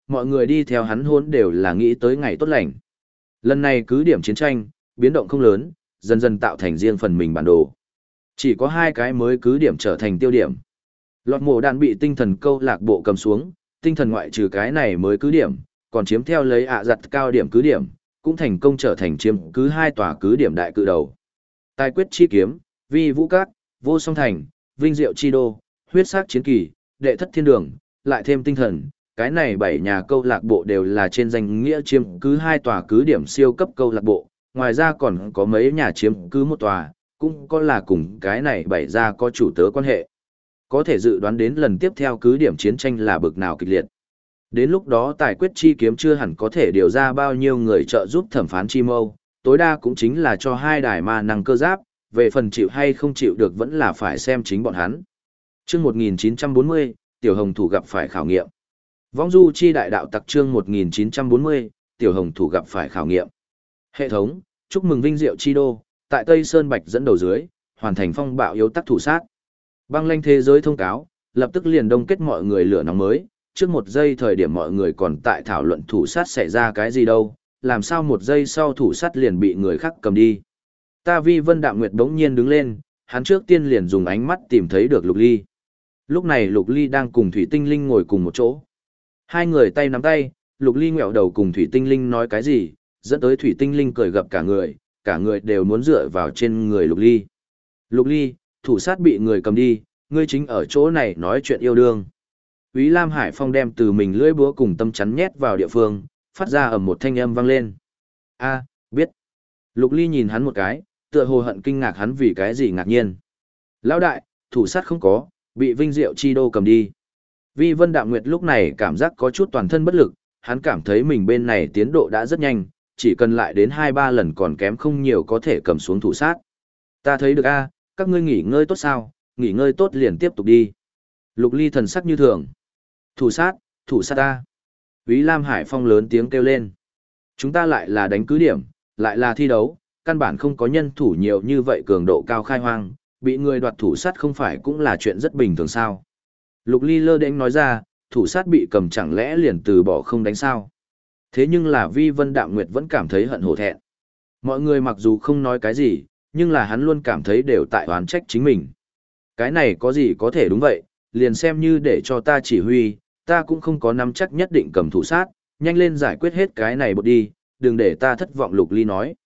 [SPEAKER 1] mọi người đi theo hắn hôn đều là nghĩ tới ngày tốt lành. Lần này cứ điểm chiến tranh, biến động không lớn, dần dần tạo thành riêng phần mình bản đồ. Chỉ có 2 cái mới cứ điểm trở thành tiêu điểm. Lọt mổ đạn bị tinh thần câu lạc bộ cầm xuống, tinh thần ngoại trừ cái này mới cứ điểm, còn chiếm theo lấy giặt cao điểm cứ điểm, cũng thành công trở thành chiếm cứ 2 tòa cứ điểm đại cự đầu. Tài quyết chi kiếm, vi vũ các, vô song thành, vinh diệu chi đô, huyết sắc chiến kỳ, đệ thất thiên đường, lại thêm tinh thần, cái này 7 nhà câu lạc bộ đều là trên danh nghĩa chiếm cứ 2 tòa cứ điểm siêu cấp câu lạc bộ, ngoài ra còn có mấy nhà chiếm cứ 1 tòa, cũng có là cùng cái này 7 gia có chủ tớ quan hệ. Có thể dự đoán đến lần tiếp theo cứ điểm chiến tranh là bực nào kịch liệt. Đến lúc đó tài quyết chi kiếm chưa hẳn có thể điều ra bao nhiêu người trợ giúp thẩm phán chi mâu, tối đa cũng chính là cho 2 đài ma năng cơ giáp, về phần chịu hay không chịu được vẫn là phải xem chính bọn hắn. Chương 1940, Tiểu Hồng Thủ gặp phải khảo nghiệm. Vong du chi đại đạo tặc chương 1940, Tiểu Hồng Thủ gặp phải khảo nghiệm. Hệ thống, chúc mừng vinh diệu chi đô, tại Tây Sơn Bạch dẫn đầu dưới, hoàn thành phong bạo yếu tắc thủ sát. Băng lanh thế giới thông cáo, lập tức liền đông kết mọi người lửa nóng mới, trước 1 giây thời điểm mọi người còn tại thảo luận thủ sát xảy ra cái gì đâu, làm sao 1 giây sau thủ sát liền bị người khác cầm đi. Ta Vi Vân Đạm Nguyệt đống nhiên đứng lên, hắn trước tiên liền dùng ánh mắt tìm thấy được Lục Ly. Lúc này Lục Ly đang cùng Thủy Tinh Linh ngồi cùng một chỗ. 2 người tay nắm tay, Lục Ly ngẹo đầu cùng Thủy Tinh Linh nói cái gì, dẫn tới Thủy Tinh Linh cười gặp cả người đều muốn dựa vào trên người Lục Ly. Lục Ly, thủ sát bị người cầm đi, ngươi chính ở chỗ này nói chuyện yêu đương. Úy Lam Hải Phong đem từ mình lưỡi búa cùng tâm chắn nhét vào địa phương, phát ra ở một thanh âm vang lên. A, biết. Lục Ly nhìn hắn một cái, tựa hồ hận kinh ngạc hắn vì cái gì ngạc nhiên. Lão đại, thủ sát không có, bị vinh diệu chi đô cầm đi. Vi Vân Đạm Nguyệt lúc này cảm giác có chút toàn thân bất lực, hắn cảm thấy mình bên này tiến độ đã rất nhanh, chỉ cần lại đến 2-3 lần còn kém không nhiều có thể cầm xuống thủ sát. Ta thấy được a, các ngươi nghỉ ngơi tốt sao, nghỉ ngơi tốt liền tiếp tục đi. Lục Ly thần sắc như thường. Thủ sát ta. Úy Lam Hải Phong lớn tiếng kêu lên. Chúng ta lại là đánh cứ điểm, lại là thi đấu, căn bản không có nhân thủ nhiều như vậy cường độ cao khai hoang, bị người đoạt thủ sát không phải cũng là chuyện rất bình thường sao. Lục Ly lơ đễnh nói ra, thủ sát bị cầm chẳng lẽ liền từ bỏ không đánh sao. Thế nhưng là Vi Vân Đạm Nguyệt vẫn cảm thấy hận hổ thẹn. Mọi người mặc dù không nói cái gì, nhưng là hắn luôn cảm thấy đều tại oán trách chính mình. Cái này có gì có thể đúng vậy, liền xem như để cho ta chỉ huy, ta cũng không có nắm chắc nhất định cầm thủ sát, nhanh lên giải quyết hết cái này bột đi, đừng để ta thất vọng. Lục Ly nói.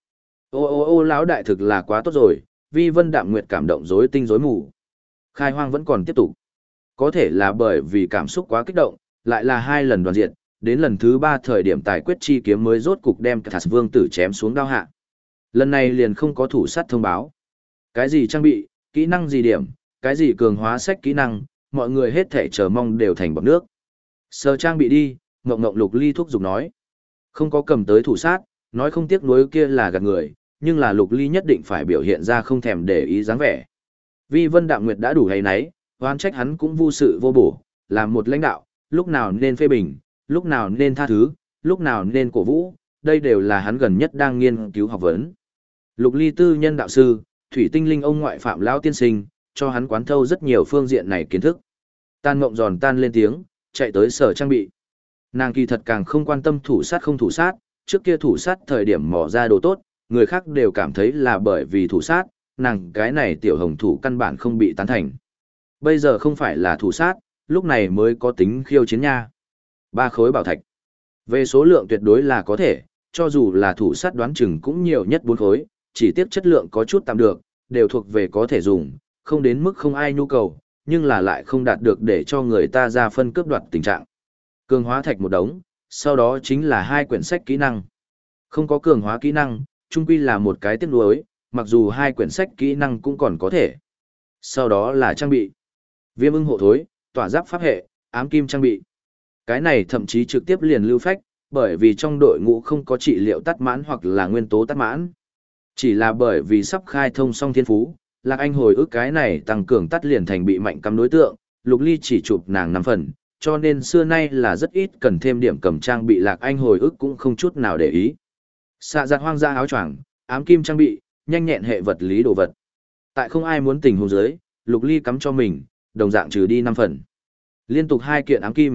[SPEAKER 1] Ô lão đại thực là quá tốt rồi, Vi Vân Đạm Nguyệt cảm động rối tinh rối mù. Khai hoang vẫn còn tiếp tục. Có thể là bởi vì cảm xúc quá kích động, lại là 2 lần đoàn diện, đến lần thứ 3 thời điểm tài quyết chi kiếm mới rốt cục đem cả vương tử chém xuống đao hạ. Lần này liền không có thủ sát thông báo. Cái gì trang bị, kỹ năng gì điểm, cái gì cường hóa sách kỹ năng, mọi người hết thể chờ mong đều thành bọt nước. Sờ trang bị đi, Ngộng Ngộng Lục Ly thúc giục nói. Không có cầm tới thủ sát, nói không tiếc nuối kia là gạt người, nhưng là Lục Ly nhất định phải biểu hiện ra không thèm để ý dáng vẻ. Vi Vân Đạm Nguyệt đã đủ hay nấy, oán trách hắn cũng vô sự vô bổ, làm một lãnh đạo, lúc nào nên phê bình, lúc nào nên tha thứ, lúc nào nên cổ vũ, đây đều là hắn gần nhất đang nghiên cứu học vấn. Lục Ly tư nhân đạo sư, Thủy Tinh Linh ông ngoại Phạm lão tiên sinh, cho hắn quán thâu rất nhiều phương diện này kiến thức. Tan Mộng giòn tan lên tiếng, chạy tới sở trang bị. Nàng kỳ thật càng không quan tâm thủ sát không thủ sát, trước kia thủ sát thời điểm mò ra đồ tốt, người khác đều cảm thấy là bởi vì thủ sát, nàng cái này tiểu hồng thủ căn bản không bị tán thành. Bây giờ không phải là thủ sát, lúc này mới có tính khiêu chiến nha. 3 khối bảo thạch. Về số lượng tuyệt đối là có thể, cho dù là thủ sát đoán chừng cũng nhiều nhất 4 khối, chỉ tiếc chất lượng có chút tạm được, đều thuộc về có thể dùng, không đến mức không ai nhu cầu, nhưng là lại không đạt được để cho người ta ra phân cướp đoạt tình trạng. Cường hóa thạch một đống, sau đó chính là 2 quyển sách kỹ năng. Không có cường hóa kỹ năng, chung quy là một cái tiếc nuối, mặc dù 2 quyển sách kỹ năng cũng còn có thể. Sau đó là trang bị. Viêm ưng hộ thối, tỏa giáp pháp hệ, ám kim trang bị. Cái này thậm chí trực tiếp liền lưu phách, bởi vì trong đội ngũ không có trị liệu tắt mãn hoặc là nguyên tố tắt mãn. Chỉ là bởi vì sắp khai thông xong thiên phú, Lạc Anh hồi ức cái này tăng cường tắt liền thành bị mạnh cắm đối tượng, Lục Ly chỉ chụp nàng 5 phần, cho nên xưa nay là rất ít cần thêm điểm cầm trang bị. Lạc Anh hồi ức cũng không chút nào để ý. Xạ giặt hoang dã áo choàng, ám kim trang bị, nhanh nhẹn hệ vật lý đồ vật. Tại không ai muốn tình huống dưới, Lục Ly cắm cho mình, đồng dạng trừ đi 5 phần. Liên tục 2 kiện ám kim,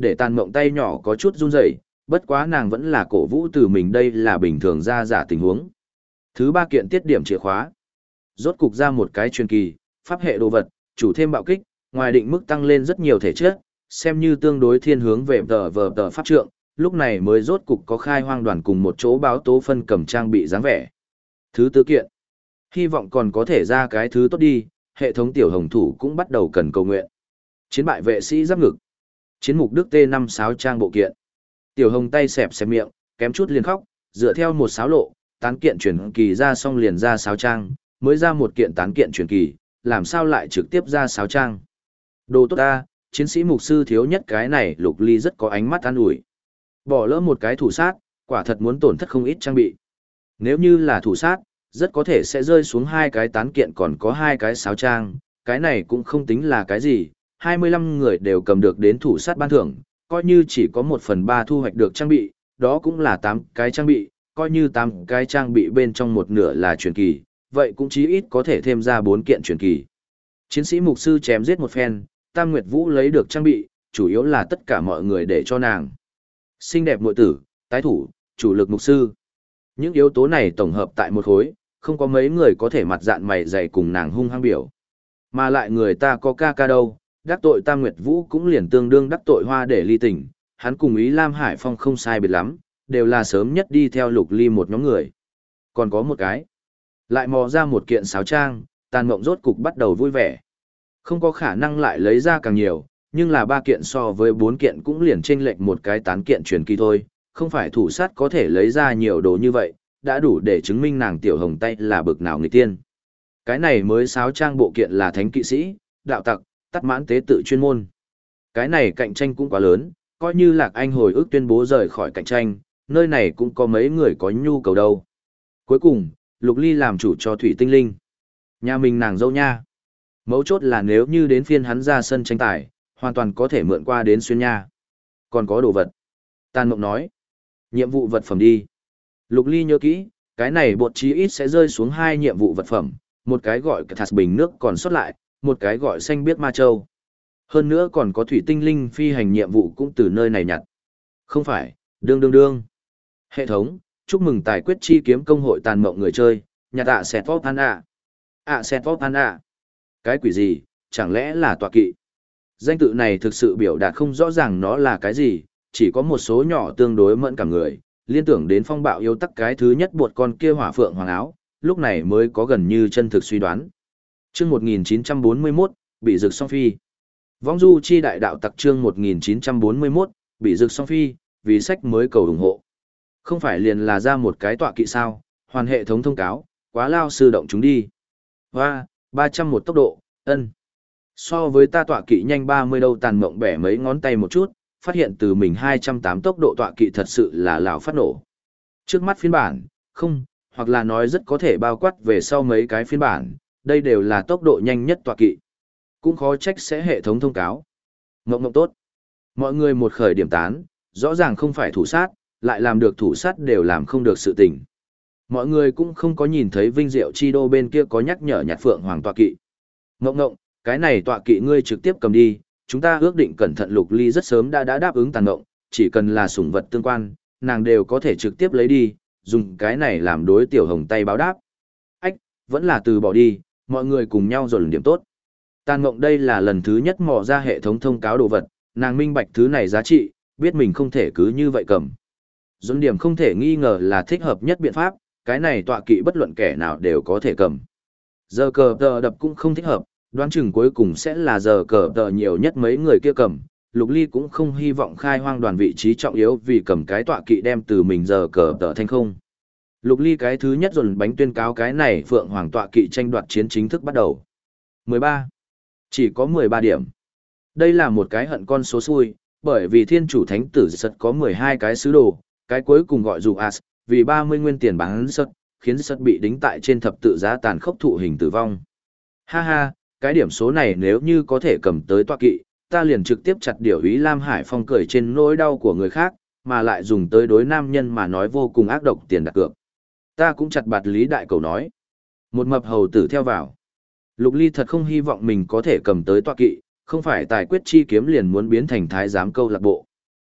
[SPEAKER 1] để Tàn Mộng tay nhỏ có chút run rẩy, bất quá nàng vẫn là cổ vũ từ mình đây là bình thường ra giả tình huống. Thứ ba kiện tiết điểm chìa khóa. Rốt cục ra một cái truyền kỳ, pháp hệ đồ vật, chủ thêm bạo kích, ngoài định mức tăng lên rất nhiều thể chất, xem như tương đối thiên hướng về tờ pháp trượng, lúc này mới rốt cục có khai hoang đoàn cùng một chỗ báo tố phân cầm trang bị dáng vẻ. Thứ tư kiện. Hy vọng còn có thể ra cái thứ tốt đi, hệ thống tiểu hồng thủ cũng bắt đầu cần cầu nguyện. Chiến bại vệ sĩ giáp ngực. Chiến mục Đức T56 trang bộ kiện. Tiểu hồng tay xẹp xẹp miệng, kém chút liền khóc, dựa theo một sáo lộ, tán kiện chuyển kỳ ra xong liền ra sáo trang, mới ra một kiện tán kiện chuyển kỳ, làm sao lại trực tiếp ra sáo trang. Đồ tốt ta, chiến sĩ mục sư thiếu nhất cái này Lục Ly rất có ánh mắt an ủi. Bỏ lỡ một cái thủ sát, quả thật muốn tổn thất không ít trang bị. Nếu như là thủ sát, rất có thể sẽ rơi xuống hai cái tán kiện còn có hai cái sáo trang, cái này cũng không tính là cái gì, 25 người đều cầm được đến thủ sát ban thưởng, coi như chỉ có 1/3 thu hoạch được trang bị, đó cũng là 8 cái trang bị, coi như 8 cái trang bị bên trong một nửa là truyền kỳ, vậy cũng chí ít có thể thêm ra 4 kiện truyền kỳ. Chiến sĩ mục sư chém giết một phen, Tam Nguyệt Vũ lấy được trang bị, chủ yếu là tất cả mọi người để cho nàng. Xinh đẹp muội tử, tái thủ, chủ lực mục sư. Những yếu tố này tổng hợp tại một khối, không có mấy người có thể mặt dạn mày dày cùng nàng hung hăng biểu. Mà lại người ta có ca đâu, đắc tội Tam Nguyệt Vũ cũng liền tương đương đắc tội Hoa để ly tình, hắn cùng Ý Lam Hải Phong không sai biệt lắm, đều là sớm nhất đi theo Lục Ly một nhóm người. Còn có một cái, lại mò ra một kiện sáo trang, Tàn Mộng rốt cục bắt đầu vui vẻ. Không có khả năng lại lấy ra càng nhiều, nhưng là 3 kiện so với 4 kiện cũng liền chênh lệch một cái tán kiện truyền kỳ thôi, không phải thủ sát có thể lấy ra nhiều đồ như vậy, đã đủ để chứng minh nàng tiểu hồng tay là bực nào nghịch tiên. Cái này mới sáo trang bộ kiện là thánh kỵ sĩ, đạo tặc, tắt mãn tế tự chuyên môn. Cái này cạnh tranh cũng quá lớn, coi như Lạc Anh hồi ức tuyên bố rời khỏi cạnh tranh, nơi này cũng có mấy người có nhu cầu đâu. Cuối cùng, Lục Ly làm chủ cho Thủy Tinh Linh. Nhà mình nàng dâu nha. Mấu chốt là nếu như đến phiên hắn ra sân tranh tài, hoàn toàn có thể mượn qua đến xuyên nha. Còn có đồ vật. Tàn Mộng nói. Nhiệm vụ vật phẩm đi. Lục Ly nhớ kỹ, cái này bột chí ít sẽ rơi xuống 2 nhiệm vụ vật phẩm, một cái gọi thạt bình nước còn sót lại, một cái gọi xanh biếc ma châu. Hơn nữa còn có Thủy Tinh Linh phi hành nhiệm vụ cũng từ nơi này nhặt. Không phải, đương. Hệ thống, chúc mừng tài quyết chi kiếm công hội Tàn Mộng người chơi, nhặt ạ xẹt vóp ăn ạ. ạ xẹt vóp ăn ạ. Cái quỷ gì, chẳng lẽ là tọa kỵ? Danh tự này thực sự biểu đạt không rõ ràng nó là cái gì, chỉ có một số nhỏ tương đối mẫn cảm người, liên tưởng đến phong bạo yêu tắc cái thứ nhất buộc con kia hỏa phượng hoàng áo, lúc này mới có gần như chân thực suy đoán. Chương 1941, bị rực song phi. Vong du chi đại đạo tặc chương 1941, bị rực song phi, vì sách mới cầu ủng hộ. Không phải liền là ra một cái tọa kỵ sao, hoàn hệ thống thông cáo, quá lao sư động chúng đi. Hoa, 301 tốc độ, ân. So với ta tọa kỵ nhanh 30 đâu. Tàn Mộng bẻ mấy ngón tay một chút, phát hiện từ mình 208 tốc độ tọa kỵ thật sự là lão phát nổ. Trước mắt phiên bản, không, hoặc là nói rất có thể bao quát về sau mấy cái phiên bản, đây đều là tốc độ nhanh nhất tọa kỵ. Cũng khó trách sẽ hệ thống thông cáo. Mộng tốt. Mọi người một khởi điểm tán, rõ ràng không phải thủ sát, lại làm được thủ sát đều làm không được sự tình. Mọi người cũng không có nhìn thấy Vinh Diệu Chi Đô bên kia có nhắc nhở nhặt phượng hoàng tọa kỵ. Ngộng, cái này tọa kỵ ngươi trực tiếp cầm đi, chúng ta ước định cẩn thận. Lục Ly rất sớm đã đáp ứng Tàn Mộng, chỉ cần là sủng vật tương quan, nàng đều có thể trực tiếp lấy đi, dùng cái này làm đối tiểu hồng tay báo đáp. Ách, vẫn là từ bỏ đi, mọi người cùng nhau rồi điểm tốt. Tàn Mộng đây là lần thứ nhất mò ra hệ thống thông cáo đồ vật, nàng minh bạch thứ này giá trị, biết mình không thể cứ như vậy cầm. Dồn điểm không thể nghi ngờ là thích hợp nhất biện pháp, cái này tọa kỵ bất luận kẻ nào đều có thể cầm. Giờ cờ tờ đập cũng không thích hợp, đoán chừng cuối cùng sẽ là giờ cờ tờ nhiều nhất mấy người kia cầm. Lục Ly cũng không hy vọng khai hoang đoàn vị trí trọng yếu vì cầm cái tọa kỵ đem từ mình giờ cờ tờ thành không. Lục Ly cái thứ nhất dồn bánh tuyên cáo cái này phượng hoàng tọa kỵ tranh đoạt chiến chính thức bắt đầu. 13. Chỉ có 13 điểm. Đây là một cái hận con số xui, bởi vì thiên chủ thánh tử sật có 12 cái sứ đồ, cái cuối cùng gọi dù As, vì 30 nguyên tiền bán sật, khiến sật bị đính tại trên thập tự giá tàn khốc thụ hình tử vong. Ha ha, cái điểm số này nếu như có thể cầm tới tọa kỵ, ta liền trực tiếp chặt điểu Ý Lam Hải Phong cười trên nỗi đau của người khác, mà lại dùng tới đối nam nhân mà nói vô cùng ác độc tiền đặt cược. Ta cũng chặt bạt Lý Đại Cầu nói. Một mập hầu tử theo vào. Lục Ly thật không hy vọng mình có thể cầm tới tọa kỵ, không phải tài quyết chi kiếm liền muốn biến thành thái giám câu lạc bộ,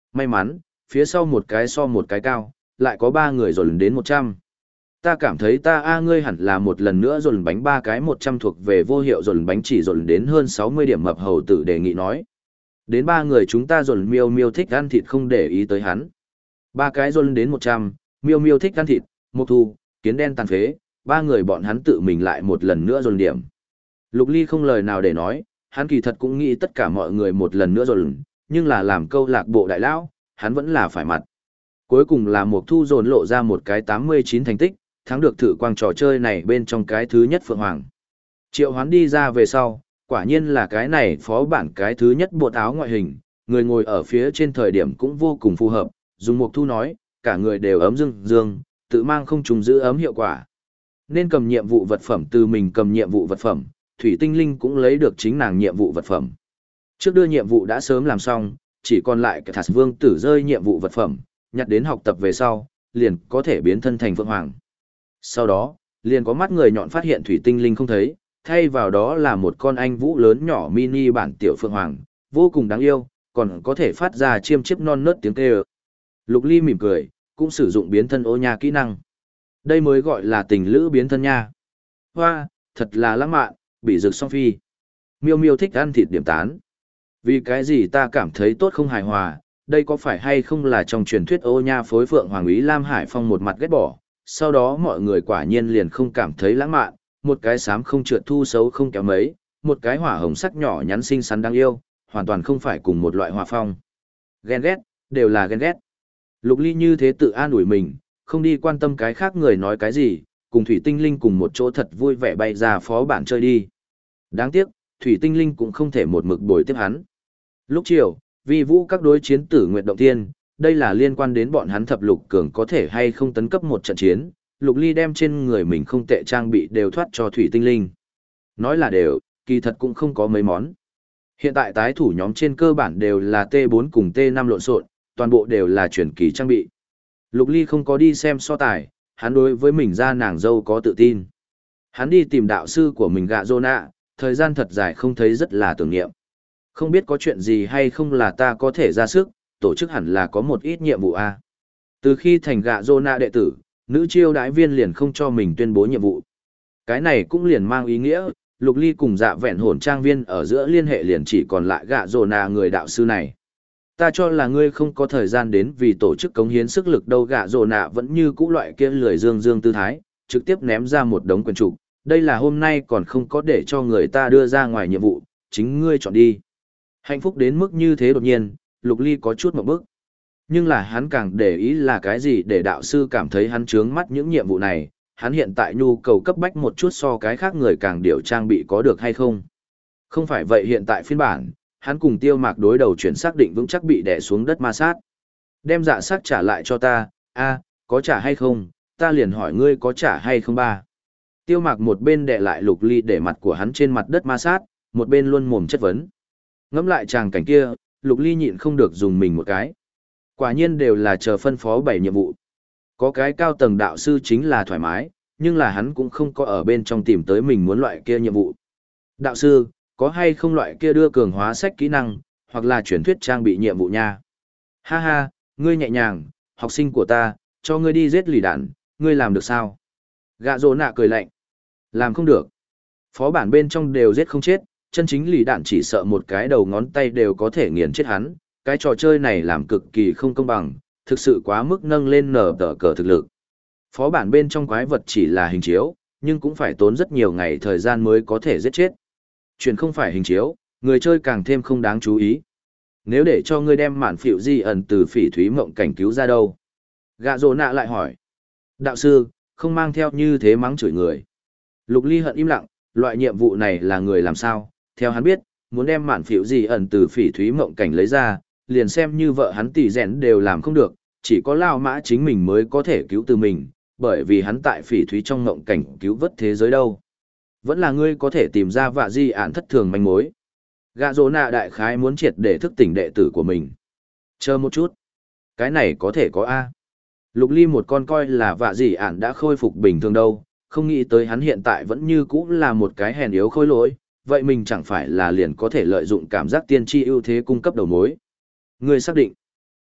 [SPEAKER 1] May mắn, phía sau một cái so một cái cao, lại có 3 người rồi đến 100. Ta cảm thấy ngươi hẳn là một lần nữa dồn bánh 3 cái 100 thuộc về vô hiệu dồn bánh chỉ dồn đến hơn 60 điểm mập hầu tử đề nghị nói. Đến 3 người chúng ta dồn miêu miêu thích ăn thịt không để ý tới hắn. 3 cái dồn đến 100, miêu miêu thích ăn thịt, Mộc Thu, kiến đen tàn phế, 3 người bọn hắn tự mình lại một lần nữa dồn điểm. Lục Ly không lời nào để nói, hắn kỳ thật cũng nghĩ tất cả mọi người một lần nữa dồn, nhưng là làm câu lạc bộ đại lão, hắn vẫn là phải mặt. Cuối cùng là Mộc Thu dồn lộ ra một cái 89 thành tích, thắng được thử quang trò chơi này bên trong cái thứ nhất Phượng Hoàng. Triệu Hoán đi ra về sau, quả nhiên là cái này phó bản cái thứ nhất bột áo ngoại hình, người ngồi ở phía trên thời điểm cũng vô cùng phù hợp, dùng Mộc Thu nói, cả người đều ấm dương dương, tự mang không trùng giữ ấm hiệu quả. Nên cầm nhiệm vụ vật phẩm từ mình cầm nhiệm vụ vật phẩm, Thủy Tinh Linh cũng lấy được chính nàng nhiệm vụ vật phẩm. Trước đưa nhiệm vụ đã sớm làm xong, chỉ còn lại cái Thạch Vương tử rơi nhiệm vụ vật phẩm, nhặt đến học tập về sau, liền có thể biến thân thành Phượng Hoàng. Sau đó, liền có mắt người nhọn phát hiện Thủy Tinh Linh không thấy, thay vào đó là một con anh vũ lớn nhỏ mini bản tiểu Phượng Hoàng, vô cùng đáng yêu, còn có thể phát ra chiêm chiếp non nớt tiếng kêu. Lục Ly mỉm cười, cũng sử dụng biến thân ô nha kỹ năng. Đây mới gọi là tình lữ biến thân nha. Hoa, thật là lãng mạn, bị rực song phi. Miêu miêu thích ăn thịt điểm tán. Vì cái gì ta cảm thấy tốt không hài hòa, đây có phải hay không là trong truyền thuyết ô nha phối Phượng Hoàng Úy Lam Hải Phong một mặt ghét bỏ, sau đó mọi người quả nhiên liền không cảm thấy lãng mạn, một cái xám không trượt thu xấu không kéo mấy, một cái hỏa hồng sắc nhỏ nhắn xinh xắn đáng yêu, hoàn toàn không phải cùng một loại hòa phong. Ghen ghét, đều là ghen ghét. Lục Ly như thế tự an ủi mình, không đi quan tâm cái khác người nói cái gì, cùng Thủy Tinh Linh cùng một chỗ thật vui vẻ bay ra phó bản chơi đi. Đáng tiếc, Thủy Tinh Linh cũng không thể một mực bồi tiếp hắn. Lúc chiều, vi vũ các đối chiến Tử Nguyệt Động Tiên, đây là liên quan đến bọn hắn thập lục cường có thể hay không tấn cấp một trận chiến, Lục Ly đem trên người mình không tệ trang bị đều thoát cho Thủy Tinh Linh. Nói là đều, kỳ thật cũng không có mấy món. Hiện tại tái thủ nhóm trên cơ bản đều là T4 cùng T5 lộn xộn, toàn bộ đều là truyền kỳ trang bị. Lục Ly không có đi xem so tài, hắn đối với mình ra nàng dâu có tự tin. Hắn đi tìm đạo sư của mình Gạ Zona, thời gian thật dài không thấy rất là tưởng niệm. Không biết có chuyện gì hay không là ta có thể ra sức, tổ chức hẳn là có một ít nhiệm vụ a. Từ khi thành Gạ Zona đệ tử, nữ chiêu đãi viên liền không cho mình tuyên bố nhiệm vụ. Cái này cũng liền mang ý nghĩa, Lục Ly cùng Dạ Vẹn Hồn trang viên ở giữa liên hệ liền chỉ còn lại Gạ Zona người đạo sư này. Ta cho là ngươi không có thời gian đến vì tổ chức cống hiến sức lực đâu. Gạ Zona vẫn như cũ loại kia lười dương dương tư thái, trực tiếp ném ra một đống quyền trục. Đây là hôm nay còn không có để cho người ta đưa ra ngoài nhiệm vụ, chính ngươi chọn đi. Hạnh phúc đến mức như thế đột nhiên, Lục Ly có chút một bức. Nhưng là hắn càng để ý là cái gì để đạo sư cảm thấy hắn trướng mắt những nhiệm vụ này, hắn hiện tại nhu cầu cấp bách một chút so cái khác người càng điều trang bị có được hay không. Không phải vậy hiện tại phiên bản, hắn cùng Tiêu Mạc đối đầu chuyển xác định vững chắc bị đè xuống đất ma sát. Đem dạ xác trả lại cho ta, có trả hay không, ta liền hỏi ngươi có trả hay không ba. Tiêu Mạc một bên đè lại Lục Ly để mặt của hắn trên mặt đất ma sát, một bên luôn mồm chất vấn. Ngẫm lại tràng cảnh kia, Lục Ly nhịn không được dùng mình một cái. Quả nhiên đều là chờ phân phó 7 nhiệm vụ. Có cái cao tầng đạo sư chính là thoải mái, nhưng là hắn cũng không có ở bên trong tìm tới mình muốn loại kia nhiệm vụ. Đạo sư, có hay không loại kia đưa cường hóa sách kỹ năng, hoặc là truyền thuyết trang bị nhiệm vụ nha. Ha ha, ngươi nhẹ nhàng, học sinh của ta, cho ngươi đi giết lì đạn, ngươi làm được sao? Gạ Rồ Nạ cười lạnh. Làm không được. Phó bản bên trong đều giết không chết, chân chính lì đạn chỉ sợ một cái đầu ngón tay đều có thể nghiền chết hắn. Cái trò chơi này làm cực kỳ không công bằng, thực sự quá mức nâng lên nở tờ cờ thực lực. Phó bản bên trong quái vật chỉ là hình chiếu, nhưng cũng phải tốn rất nhiều ngày thời gian mới có thể giết chết. Chuyện không phải hình chiếu, người chơi càng thêm không đáng chú ý. Nếu để cho ngươi đem mạn phịu di ẩn từ phỉ thúy mộng cảnh cứu ra đâu? Gạ Rồ Nạ lại hỏi. Đạo sư, không mang theo như thế mắng chửi người. Lục Ly hận im lặng, loại nhiệm vụ này là người làm sao? Theo hắn biết, muốn đem mạn phịu di ẩn từ phỉ thúy mộng cảnh lấy ra, liền xem như vợ hắn tỷ rèn đều làm không được, chỉ có Lao Mã chính mình mới có thể cứu từ mình, bởi vì hắn tại phỉ thúy trong mộng cảnh cứu vớt thế giới đâu. Vẫn là ngươi có thể tìm ra vạ di ản thất thường manh mối. Gạ Rồ Nạ đại khái muốn triệt để thức tỉnh đệ tử của mình. Chờ một chút. Cái này có thể có A. Lục Ly một con coi là vạ di ản đã khôi phục bình thường đâu, không nghĩ tới hắn hiện tại vẫn như cũ là một cái hèn yếu khôi lỗi, vậy mình chẳng phải là liền có thể lợi dụng cảm giác tiên tri ưu thế cung cấp đầu mối. Ngươi xác định.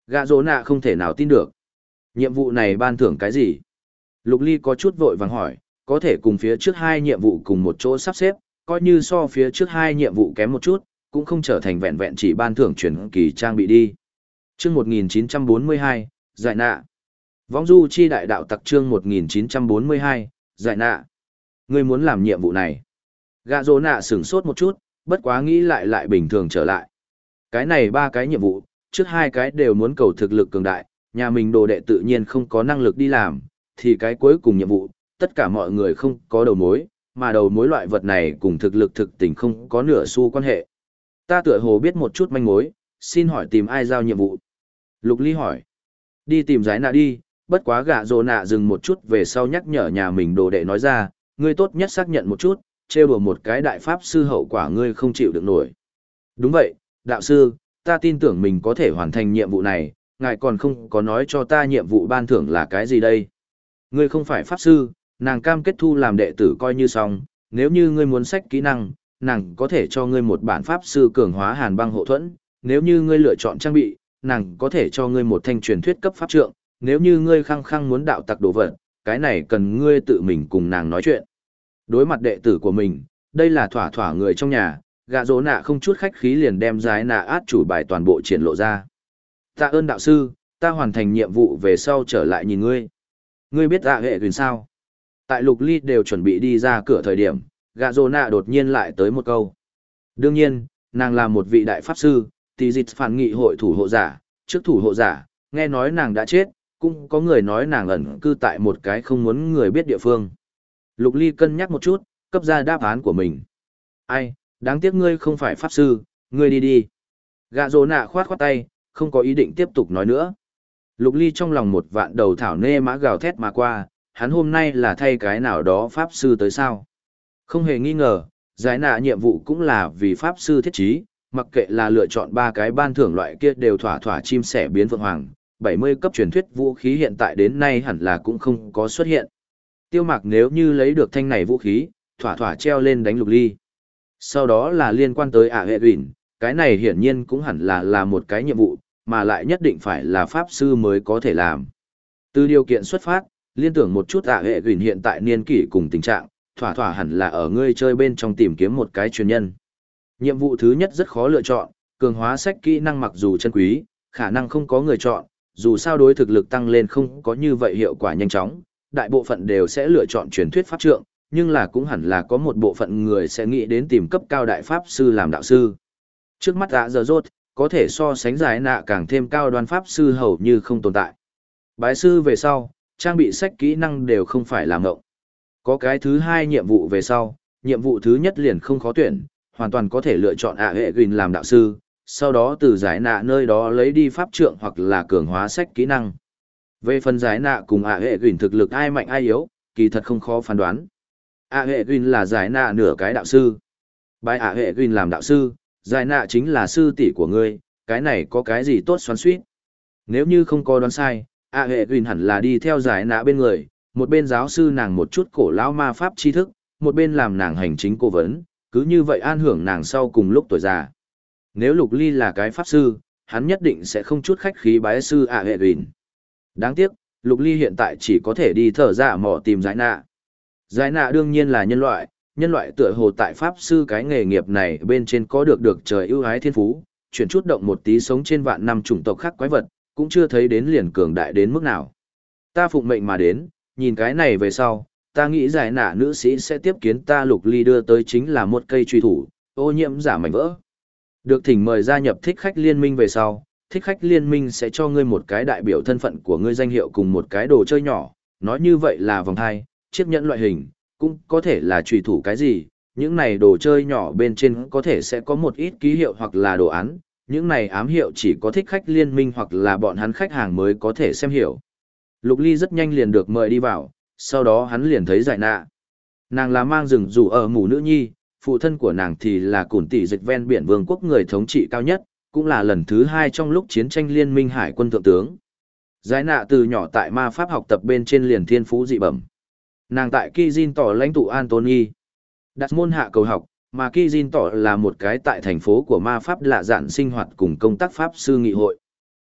[SPEAKER 1] Gạ rỗ nạ không thể nào tin được. Nhiệm vụ này ban thưởng cái gì? Lục Ly có chút vội vàng hỏi, có thể cùng phía trước hai nhiệm vụ cùng một chỗ sắp xếp, coi như so phía trước hai nhiệm vụ kém một chút, cũng không trở thành vẹn vẹn chỉ ban thưởng truyền kỳ trang bị đi. Chương 1942, giải nạ. Vong du chi đại đạo tặc chương 1942, giải nạ. Ngươi muốn làm nhiệm vụ này. Gạ rỗ nạ sửng sốt một chút, bất quá nghĩ lại bình thường trở lại. Cái này ba cái nhiệm vụ, trước hai cái đều muốn cầu thực lực cường đại, nhà mình đồ đệ tự nhiên không có năng lực đi làm, thì cái cuối cùng nhiệm vụ, tất cả mọi người không có đầu mối, mà đầu mối loại vật này cùng thực lực thực tình không có nửa xu quan hệ. Ta tựa hồ biết một chút manh mối, xin hỏi tìm ai giao nhiệm vụ? Lục Ly hỏi. Đi tìm giải nạ đi, bất quá gạ rồ nạ dừng một chút về sau nhắc nhở nhà mình đồ đệ nói ra, ngươi tốt nhất xác nhận một chút, trêu đùa một cái đại pháp sư hậu quả ngươi không chịu được nổi. Đúng vậy, đạo sư, ta tin tưởng mình có thể hoàn thành nhiệm vụ này, ngài còn không có nói cho ta nhiệm vụ ban thưởng là cái gì đây. Ngươi không phải pháp sư, nàng cam kết thu làm đệ tử coi như xong, nếu như ngươi muốn sách kỹ năng, nàng có thể cho ngươi một bản pháp sư cường hóa hàn băng hộ thuẫn, nếu như ngươi lựa chọn trang bị, nàng có thể cho ngươi một thanh truyền thuyết cấp pháp trượng, nếu như ngươi khăng khăng muốn đạo tặc đồ vật, cái này cần ngươi tự mình cùng nàng nói chuyện. Đối mặt đệ tử của mình, đây là thỏa thỏa người trong nhà, gạ rỗ nạ không chút khách khí liền đem giải nạ át chủ bài toàn bộ triển lộ ra. Tạ ơn đạo sư, ta hoàn thành nhiệm vụ về sau trở lại nhìn ngươi. Ngươi biết ạ hệ quyền sao? Tại Lục Ly đều chuẩn bị đi ra cửa thời điểm, gạ rỗ nạ đột nhiên lại tới một câu. Đương nhiên, nàng là một vị đại pháp sư, tỷ dịch phản nghị hội thủ hộ giả, trước thủ hộ giả, nghe nói nàng đã chết, cũng có người nói nàng ẩn cư tại một cái không muốn người biết địa phương. Lục Ly cân nhắc một chút, cấp ra đáp án của mình. Ai, đáng tiếc ngươi không phải pháp sư, ngươi đi đi. Gạ rỗ nạ khoát khoát tay, không có ý định tiếp tục nói nữa. Lục Ly trong lòng một vạn đầu thảo nê mã gào thét mà qua, hắn hôm nay là thay cái nào đó pháp sư tới sao. Không hề nghi ngờ, giải nạ nhiệm vụ cũng là vì pháp sư thiết trí, mặc kệ là lựa chọn ba cái ban thưởng loại kia đều thỏa thỏa chim sẻ biến vượng hoàng, 70 cấp truyền thuyết vũ khí hiện tại đến nay hẳn là cũng không có xuất hiện. Tiêu Mạc nếu như lấy được thanh này vũ khí, thỏa thỏa treo lên đánh Lục Ly. Sau đó là liên quan tới ạ hệ gửn, cái này hiển nhiên cũng hẳn là một cái nhiệm vụ, mà lại nhất định phải là pháp sư mới có thể làm. Từ điều kiện xuất phát, liên tưởng một chút ạ hệ gửn hiện tại niên kỷ cùng tình trạng, thỏa thỏa hẳn là ở ngươi chơi bên trong tìm kiếm một cái truyền nhân. Nhiệm vụ thứ nhất rất khó lựa chọn, cường hóa sách kỹ năng mặc dù chân quý, khả năng không có người chọn, dù sao đối thực lực tăng lên không có như vậy hiệu quả nhanh chóng, đại bộ phận đều sẽ lựa chọn truyền thuyết pháp trượng, nhưng là cũng hẳn là có một bộ phận người sẽ nghĩ đến tìm cấp cao đại pháp sư làm đạo sư. Trước mắt ạ giờ rốt, có thể so sánh giải nạ càng thêm cao đoan pháp sư hầu như không tồn tại. Bái sư về sau, trang bị sách kỹ năng đều không phải là ngộng. Có cái thứ hai nhiệm vụ về sau, nhiệm vụ thứ nhất liền không khó tuyển, hoàn toàn có thể lựa chọn ạ hệ gìn làm đạo sư, sau đó từ giải nạ nơi đó lấy đi pháp trượng hoặc là cường hóa sách kỹ năng. Về phần giải nạ cùng ạ hệ gìn thực lực ai mạnh ai yếu, kỳ thật không khó phán đoán. ạ hệ gìn là giải nạ nửa cái đạo sư. Bài ạ hệ gìn làm đạo sư, giải nạ chính là sư tỷ của ngươi, cái này có cái gì tốt xoắn suýt. Nếu như không có đoán sai, ạ hệ gìn hẳn là đi theo giải nạ bên người, một bên giáo sư nàng một chút cổ lão ma pháp tri thức, một bên làm nàng hành chính cố vấn, cứ như vậy an hưởng nàng sau cùng lúc tuổi già. Nếu Lục Ly là cái pháp sư, hắn nhất định sẽ không chút khách khí bái sư ạ hệ gìn. Đáng tiếc, Lục Ly hiện tại chỉ có thể đi thở ra mò tìm giải nạ. Giải nạ đương nhiên là nhân loại tựa hồ tại pháp sư cái nghề nghiệp này bên trên có được trời ưu ái thiên phú, chuyển chút động một tí sống trên vạn năm chủng tộc khác quái vật, cũng chưa thấy đến liền cường đại đến mức nào. Ta phụng mệnh mà đến, nhìn cái này về sau, ta nghĩ giải nạ nữ sĩ sẽ tiếp kiến ta. Lục Ly đưa tới chính là một cây truy thủ, ô nhiễm giả mảnh vỡ. Được thỉnh mời gia nhập thích khách liên minh về sau, thích khách liên minh sẽ cho ngươi một cái đại biểu thân phận của ngươi danh hiệu cùng một cái đồ chơi nhỏ, nói như vậy là vòng thai, chiếc nhẫn loại hình, cũng có thể là truy thủ cái gì, những này đồ chơi nhỏ bên trên có thể sẽ có một ít ký hiệu hoặc là đồ án, những này ám hiệu chỉ có thích khách liên minh hoặc là bọn hắn khách hàng mới có thể xem hiểu. Lục Ly rất nhanh liền được mời đi vào, sau đó hắn liền thấy giải nạ. Nàng là mang rừng rủ ở mù nữ nhi, phụ thân của nàng thì là cùn tỷ dịch ven biển vương quốc người thống trị cao nhất, cũng là lần thứ 2 trong lúc chiến tranh liên minh hải quân thượng tướng. Giải nạ từ nhỏ tại ma pháp học tập bên trên liền thiên phú dị bẩm. Nàng tại Kizin tỏ lãnh tụ Anthony đặt môn hạ cầu học, mà Kizin tỏ là một cái tại thành phố của ma pháp lạ dạn sinh hoạt cùng công tác pháp sư nghị hội.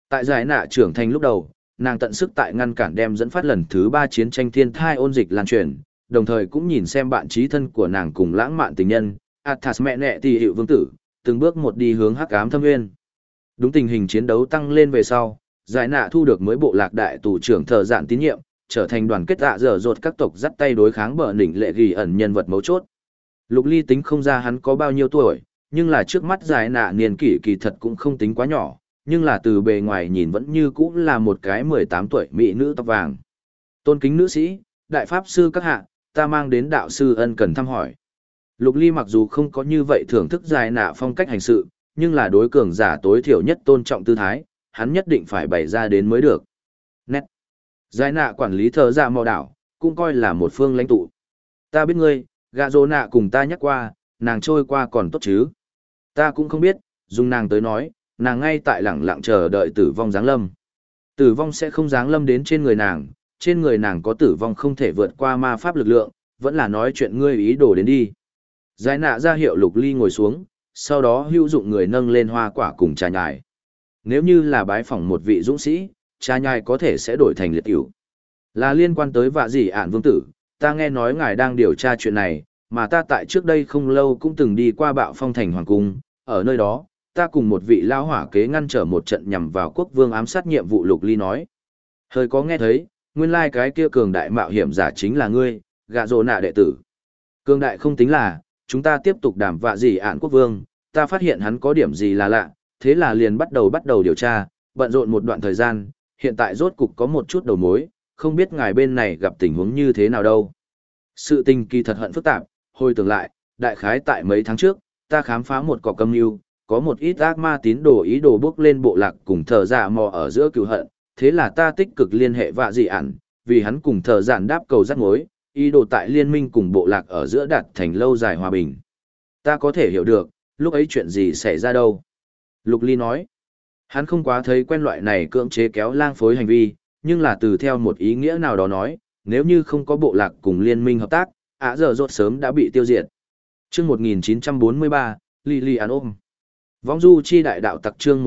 [SPEAKER 1] Tại giải nạ trưởng thành lúc đầu, nàng tận sức tại ngăn cản đem dẫn phát lần thứ 3 chiến tranh thiên thai ôn dịch lan truyền, đồng thời cũng nhìn xem bạn trí thân của nàng cùng lãng mạn tình nhân, Athas mẹ nẹ tỷ hiệu vương tử, từng bước một đi hướng hắc ám thâm nguyên. Đúng tình hình chiến đấu tăng lên về sau, giải nạ thu được mới bộ lạc đại tù trưởng thờ dạn tín nhiệm, trở thành đoàn kết dạ dở dột các tộc dắt tay đối kháng bờ đỉnh lệ ghi ẩn nhân vật mấu chốt. Lục Ly tính không ra hắn có bao nhiêu tuổi, nhưng là trước mắt giải nạ niên kỷ kỳ thật cũng không tính quá nhỏ, nhưng là từ bề ngoài nhìn vẫn như cũ là một cái 18 tuổi mỹ nữ tóc vàng. Tôn kính nữ sĩ, đại pháp sư các hạ, ta mang đến đạo sư ân cần thăm hỏi. Lục Ly mặc dù không có như vậy thưởng thức giải nạ phong cách hành sự, nhưng là đối cường giả tối thiểu nhất tôn trọng tư thái, hắn nhất định phải bày ra đến mới được. Nét. Giải nạ quản lý thờ dạ mò đảo, cũng coi là một phương lãnh tụ. Ta biết ngươi, gạ dỗ nạ cùng ta nhắc qua, nàng trôi qua còn tốt chứ. Ta cũng không biết, dùng nàng tới nói, nàng ngay tại lẳng lặng chờ đợi tử vong giáng lâm. Tử vong sẽ không giáng lâm đến trên người nàng có tử vong không thể vượt qua ma pháp lực lượng, vẫn là nói chuyện ngươi ý đồ đến đi. Giải nạ ra hiệu Lục Ly ngồi xuống, sau đó hữu dụng người nâng lên hoa quả cùng trà nhài. Nếu như là bái phỏng một vị dũng sĩ, trà nhài có thể sẽ đổi thành liệt ỉu. Là liên quan tới vạ dị ản vương tử, ta nghe nói ngài đang điều tra chuyện này, mà ta tại trước đây không lâu cũng từng đi qua Bạo Phong thành hoàng cung, ở nơi đó, ta cùng một vị lao hỏa kế ngăn trở một trận nhằm vào quốc vương ám sát nhiệm vụ. Lục Ly nói. Hơi có nghe thấy, nguyên lai cái kia cường đại mạo hiểm giả chính là ngươi, gạ rồ nạ đệ tử. Cường đại không tính là, chúng ta tiếp tục đàm vạ dị ản quốc vương, ta phát hiện hắn có điểm gì là lạ, thế là liền bắt đầu điều tra, bận rộn một đoạn thời gian, hiện tại rốt cục có một chút đầu mối, không biết ngài bên này gặp tình huống như thế nào đâu. Sự tình kỳ thật hận phức tạp, hồi tưởng lại, đại khái tại mấy tháng trước, ta khám phá một cọc âm mưu, có một ít ác ma tín đồ ý đồ bước lên bộ lạc cùng thờ dạ mò ở giữa cựu hận, thế là ta tích cực liên hệ vạ dị ản, vì hắn cùng thờ dạn đáp cầu rắc mối, ý đồ tại liên minh cùng bộ lạc ở giữa đạt thành lâu dài hòa bình. Ta có thể hiểu được, lúc ấy chuyện gì xảy ra đâu. Lục Ly nói, hắn không quá thấy quen loại này cưỡng chế kéo lang phối hành vi, nhưng là từ theo một ý nghĩa nào đó nói, nếu như không có bộ lạc cùng liên minh hợp tác, Ả Dở Dột sớm đã bị tiêu diệt. Chương 1943, Lily An ôm. Vong du chi đại đạo tặc chương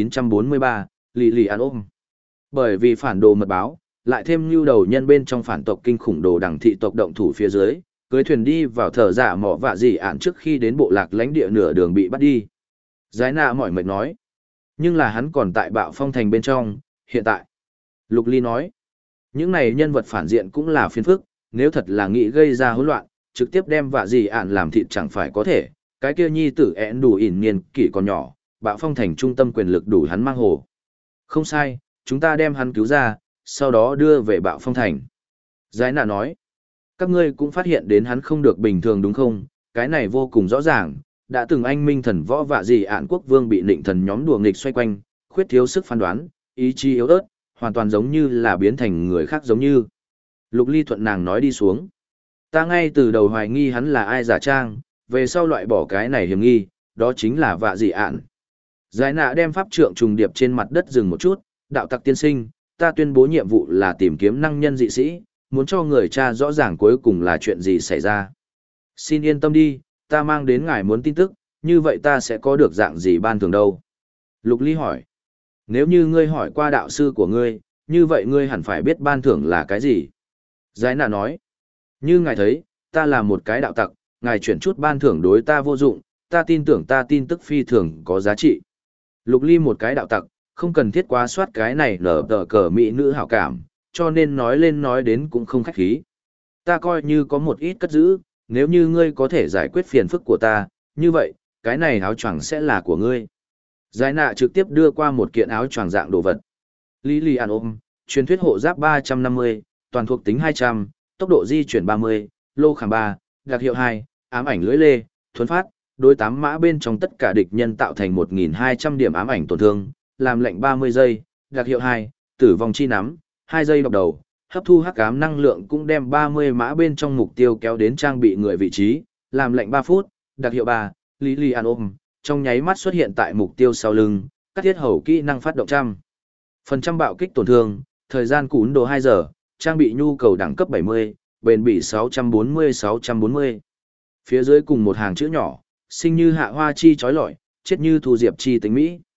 [SPEAKER 1] 1943, Lily An ôm. Bởi vì phản đồ mật báo, lại thêm nhu đầu nhân bên trong phản tộc kinh khủng đồ đẳng thị tộc động thủ phía dưới, cưới thuyền đi vào thờ giả mỏ vạ dị ạn trước khi đến bộ lạc lãnh địa nửa đường bị bắt đi. Giải nạ mỏi mệt nói. Nhưng là hắn còn tại Bạo Phong thành bên trong, hiện tại. Lục Ly nói. Những này nhân vật phản diện cũng là phiền phức, nếu thật là nghĩ gây ra hỗn loạn, trực tiếp đem vạ dị ạn làm thịt chẳng phải có thể. Cái kia nhi tử én đủ ỉn niên kỷ còn nhỏ, Bạo Phong thành trung tâm quyền lực đủ hắn mang hồ. Không sai, chúng ta đem hắn cứu ra, sau đó đưa về Bạo Phong thành. Giải nạ nói. Các ngươi cũng phát hiện đến hắn không được bình thường đúng không? Cái này vô cùng rõ ràng, đã từng anh minh thần võ vạ dị ạn quốc vương bị nịnh thần nhóm đùa nghịch xoay quanh, khuyết thiếu sức phán đoán, ý chí yếu ớt, hoàn toàn giống như là biến thành người khác giống như. Lục Ly thuận nàng nói đi xuống. Ta ngay từ đầu hoài nghi hắn là ai giả trang, về sau loại bỏ cái này hiểm nghi, đó chính là vạ dị ạn. Giải nạ đem pháp trượng trùng điệp trên mặt đất dừng một chút, đạo tặc tiên sinh, ta tuyên bố nhiệm vụ là tìm kiếm năng nhân dị sĩ, muốn cho người cha rõ ràng cuối cùng là chuyện gì xảy ra. Xin yên tâm đi, ta mang đến ngài muốn tin tức, như vậy ta sẽ có được dạng gì ban thưởng đâu. Lục Ly hỏi. Nếu như ngươi hỏi qua đạo sư của ngươi, như vậy ngươi hẳn phải biết ban thưởng là cái gì. Giải nạ nói. Như ngài thấy, ta là một cái đạo tặc, ngài chuyển chút ban thưởng đối ta vô dụng, ta tin tưởng ta tin tức phi thường có giá trị. Lục Ly một cái đạo tặc, không cần thiết quá soát cái này nở tờ cờ mỹ nữ hảo cảm, cho nên nói lên nói đến cũng không khách khí. Ta coi như có một ít cất giữ, nếu như ngươi có thể giải quyết phiền phức của ta, như vậy, cái này áo choàng sẽ là của ngươi. Giải nạ trực tiếp đưa qua một kiện áo choàng dạng đồ vật. Lily An ôm, truyền thuyết hộ giáp 350, toàn thuộc tính 200, tốc độ di chuyển 30, lô khảm 3, đặc hiệu 2, ám ảnh lưỡi lê, thuấn phát, đối 8 mã bên trong tất cả địch nhân tạo thành 1.200 điểm ám ảnh tổn thương, làm lệnh 30 giây, đặc hiệu 2, tử vong chi nắm, 2 giây độc đầu, hấp thu hắc ám năng lượng cũng đem 30 mã bên trong mục tiêu kéo đến trang bị người vị trí, làm lệnh 3 phút, đặc hiệu 3, Lily An ôm, trong nháy mắt xuất hiện tại mục tiêu sau lưng, cắt thiết hầu kỹ năng phát động phần trăm bạo kích tổn thương, thời gian cún đồ 2 giờ, trang bị nhu cầu đẳng cấp 70, bền bỉ 640. Phía dưới cùng một hàng chữ nhỏ, sinh như hạ hoa chi chói lọi, chết như thu diệp chi tính mỹ.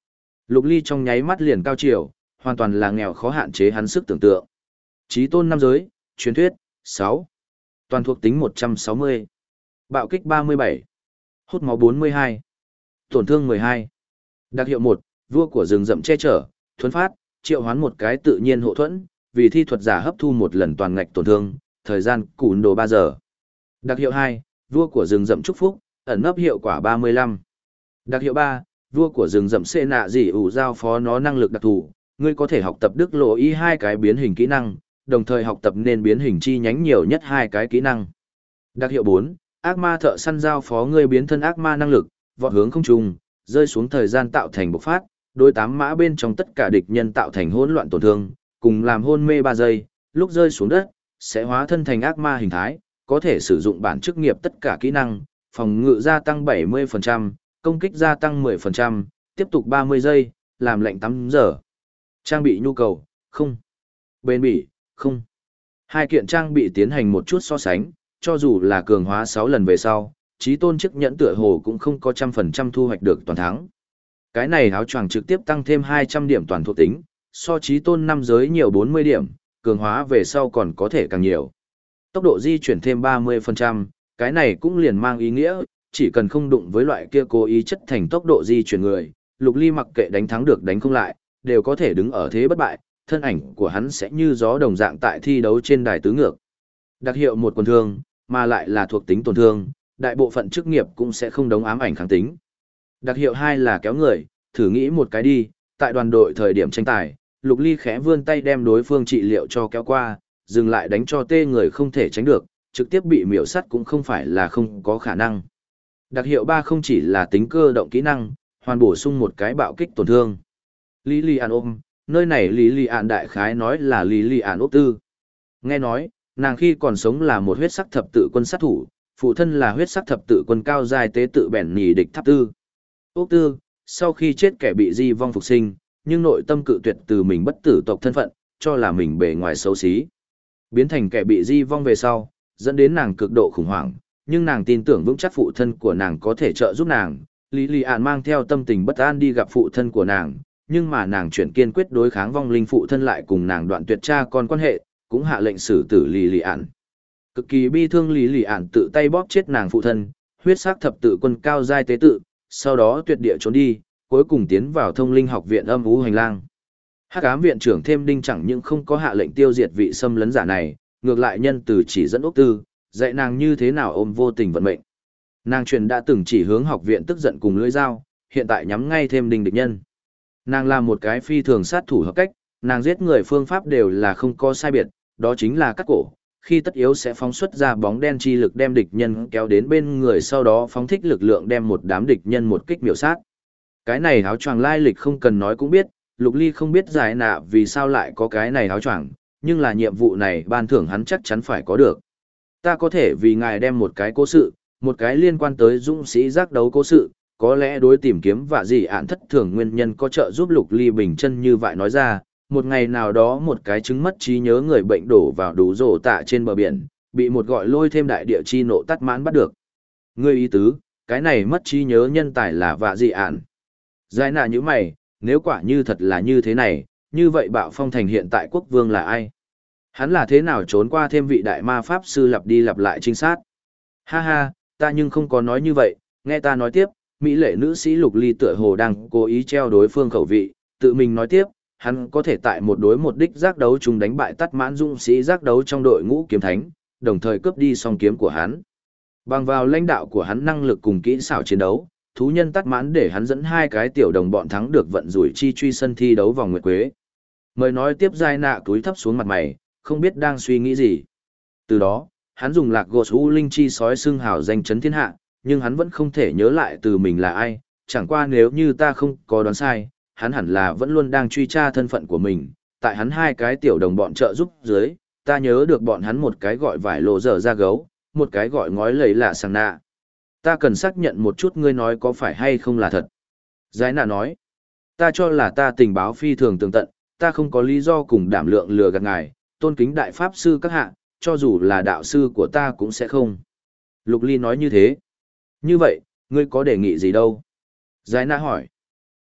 [SPEAKER 1] Lục Ly trong nháy mắt liền cao chiều, hoàn toàn là nghèo khó hạn chế hắn sức tưởng tượng. Chí tôn năm giới, truyền thuyết, 6. Toàn thuộc tính 160. Bạo kích 37. Hút máu 42. Tổn thương 12. Đặc hiệu 1, vua của rừng rậm che chở, thuấn phát, triệu hoán một cái tự nhiên hộ thuẫn, vì thi thuật giả hấp thu một lần toàn ngạch tổn thương, thời gian cùn đồ 3 giờ. Đặc hiệu 2, vua của rừng rậm chúc phúc, ẩn nấp hiệu quả 35. Đặc hiệu 3, vua của rừng rậm xê nạ dị ủ giao phó nó năng lực đặc thù, ngươi có thể học tập đức lộ y 2 cái biến hình kỹ năng, đồng thời học tập nên biến hình chi nhánh nhiều nhất 2 cái kỹ năng. Đặc hiệu 4, ác ma thợ săn giao phó ngươi biến thân ác ma năng lực, vọt hướng không trung, rơi xuống thời gian tạo thành bộc phát, đối 8 mã bên trong tất cả địch nhân tạo thành hỗn loạn tổn thương, cùng làm hôn mê 3 giây, lúc rơi xuống đất, sẽ hóa thân thành ác ma hình thái, có thể sử dụng bản chức nghiệp tất cả kỹ năng, phòng ngự gia tăng 70%, công kích gia tăng 10%, tiếp tục 30 giây, làm lệnh 8 giờ. Trang bị nhu cầu, không. Bền bỉ, không. 2 kiện trang bị tiến hành một chút so sánh, cho dù là cường hóa 6 lần về sau, chí tôn chiếc nhẫn tựa hồ cũng không có 100% thu hoạch được toàn thắng. Cái này áo choàng trực tiếp tăng thêm 200 điểm toàn thuộc tính, so chí tôn 5 giới nhiều 40 điểm, cường hóa về sau còn có thể càng nhiều. Tốc độ di chuyển thêm 30%, cái này cũng liền mang ý nghĩa, chỉ cần không đụng với loại kia cố ý chất thành tốc độ di chuyển người, Lục Ly mặc kệ đánh thắng được đánh không lại, đều có thể đứng ở thế bất bại, thân ảnh của hắn sẽ như gió đồng dạng tại thi đấu trên đài tứ ngược. Đặc hiệu 1 quần thương, mà lại là thuộc tính tổn thương, đại bộ phận chức nghiệp cũng sẽ không đóng ám ảnh kháng tính. Đặc hiệu 2 là kéo người, thử nghĩ một cái đi, tại đoàn đội thời điểm tranh tài, Lục Ly khẽ vươn tay đem đối phương trị liệu cho kéo qua, dừng lại đánh cho tê người không thể tránh được, trực tiếp bị miểu sắt cũng không phải là không có khả năng. Đặc hiệu 3 không chỉ là tính cơ động kỹ năng, hoàn bổ sung một cái bạo kích tổn thương. Lý Lì An ôm, nơi này Lý Lì An đại khái nói là Lý Lì An ốc tư. Nghe nói, nàng khi còn sống là một huyết sắc thập tự quân sát thủ, phụ thân là huyết sắc thập tự quân cao giai tế tự bèn nhì địch tháp tư. Ốc tư, sau khi chết kẻ bị di vong phục sinh, nhưng nội tâm cự tuyệt từ mình bất tử tộc thân phận, cho là mình bề ngoài xấu xí. Biến thành kẻ bị di vong về sau, dẫn đến nàng cực độ khủng hoảng, nhưng nàng tin tưởng vững chắc phụ thân của nàng có thể trợ giúp nàng. Lý Lì Ản mang theo tâm tình bất an đi gặp phụ thân của nàng, nhưng mà nàng chuyển kiên quyết đối kháng vong linh phụ thân lại cùng nàng đoạn tuyệt cha con quan hệ, cũng hạ lệnh xử tử Lý Lì Ản. Cực kỳ bi thương Lý Lì Ản tự tay bóp chết nàng phụ thân, huyết sắc thập tự quân cao giai tế tự, sau đó tuyệt địa trốn đi, cuối cùng tiến vào thông linh học viện âm u hành lang. Hắc ám viện trưởng thêm đinh chẳng những không có hạ lệnh tiêu diệt vị xâm lấn giả này, ngược lại nhân từ chỉ dẫn ốc tư, dạy nàng như thế nào ôm vô tình vận mệnh. Nàng truyền đã từng chỉ hướng học viện tức giận cùng lưỡi dao, hiện tại nhắm ngay thêm đinh địch nhân. Nàng là một cái phi thường sát thủ hợp cách, nàng giết người phương pháp đều là không có sai biệt, đó chính là cắt cổ, khi tất yếu sẽ phóng xuất ra bóng đen chi lực đem địch nhân kéo đến bên người, sau đó phóng thích lực lượng đem một đám địch nhân một kích miểu sát. Cái này áo choàng lai lịch không cần nói cũng biết, Lục Ly không biết giải nạ vì sao lại có cái này áo choàng, nhưng là nhiệm vụ này ban thưởng hắn chắc chắn phải có được. Ta có thể vì ngài đem một cái cố sự, một cái liên quan tới dũng sĩ giác đấu cố sự, có lẽ đối tìm kiếm và gì ạn thất thường nguyên nhân có trợ giúp Lục Ly bình chân như vậy nói ra. Một ngày nào đó một cái chứng mất trí nhớ người bệnh đổ vào đủ rổ tạ trên bờ biển, bị một gọi lôi thêm đại địa chi nộ tắt mãn bắt được. Ngươi ý tứ, cái này mất trí nhớ nhân tài là vạ dị ạn. Giải nạ như mày, nếu quả như thật là như thế này, như vậy Bạo Phong Thành hiện tại quốc vương là ai? Hắn là thế nào trốn qua thêm vị đại ma pháp sư lặp đi lặp lại trinh sát? Ha ha, ta nhưng không có nói như vậy, nghe ta nói tiếp, mỹ lệ nữ sĩ Lục Ly tựa hồ đang cố ý treo đối phương khẩu vị, tự mình nói tiếp, hắn có thể tại một đối một đích giác đấu chung đánh bại tắt mãn dũng sĩ giác đấu trong đội ngũ kiếm thánh, đồng thời cướp đi song kiếm của hắn. Bằng vào lãnh đạo của hắn năng lực cùng kỹ xảo chiến đấu, thú nhân tắt mãn để hắn dẫn 2 cái tiểu đồng bọn thắng được vận rủi chi truy sân thi đấu vòng nguyệt quế. Mời nói tiếp giai nạ túi thấp xuống mặt mày, không biết đang suy nghĩ gì. Từ đó, hắn dùng lạc gột u linh chi sói xưng hào danh chấn thiên hạ, nhưng hắn vẫn không thể nhớ lại từ mình là ai, chẳng qua nếu như ta không có đoán sai, hắn hẳn là vẫn luôn đang truy tra thân phận của mình, tại hắn 2 cái tiểu đồng bọn trợ giúp dưới, ta nhớ được bọn hắn một cái gọi vải lộ dở ra gấu, một cái gọi ngói lầy lạ sàng nạ. Ta cần xác nhận một chút ngươi nói có phải hay không là thật. Giải nạ nói, ta cho là ta tình báo phi thường tường tận, ta không có lý do cùng đảm lượng lừa gạt ngài, tôn kính đại pháp sư các hạ, cho dù là đạo sư của ta cũng sẽ không. Lục Ly nói như thế. Như vậy, ngươi có đề nghị gì đâu? Giải nạ hỏi.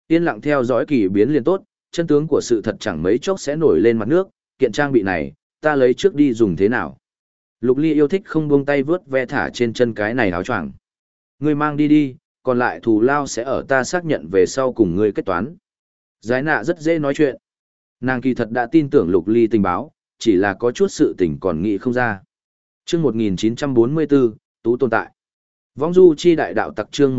[SPEAKER 1] Yên lặng theo dõi kỳ biến liền tốt, chân tướng của sự thật chẳng mấy chốc sẽ nổi lên mặt nước, kiện trang bị này, ta lấy trước đi dùng thế nào. Lục Ly yêu thích không buông tay vướt ve thả trên chân cái này áo choàng. Ngươi mang đi đi, còn lại thù lao sẽ ở ta xác nhận về sau cùng ngươi kết toán. Giải nạ rất dễ nói chuyện. Nàng kỳ thật đã tin tưởng Lục Ly tình báo, chỉ là có chút sự tình còn nghĩ không ra. Chương 1944, Tú tồn tại. Vong du chi đại đạo tặc chương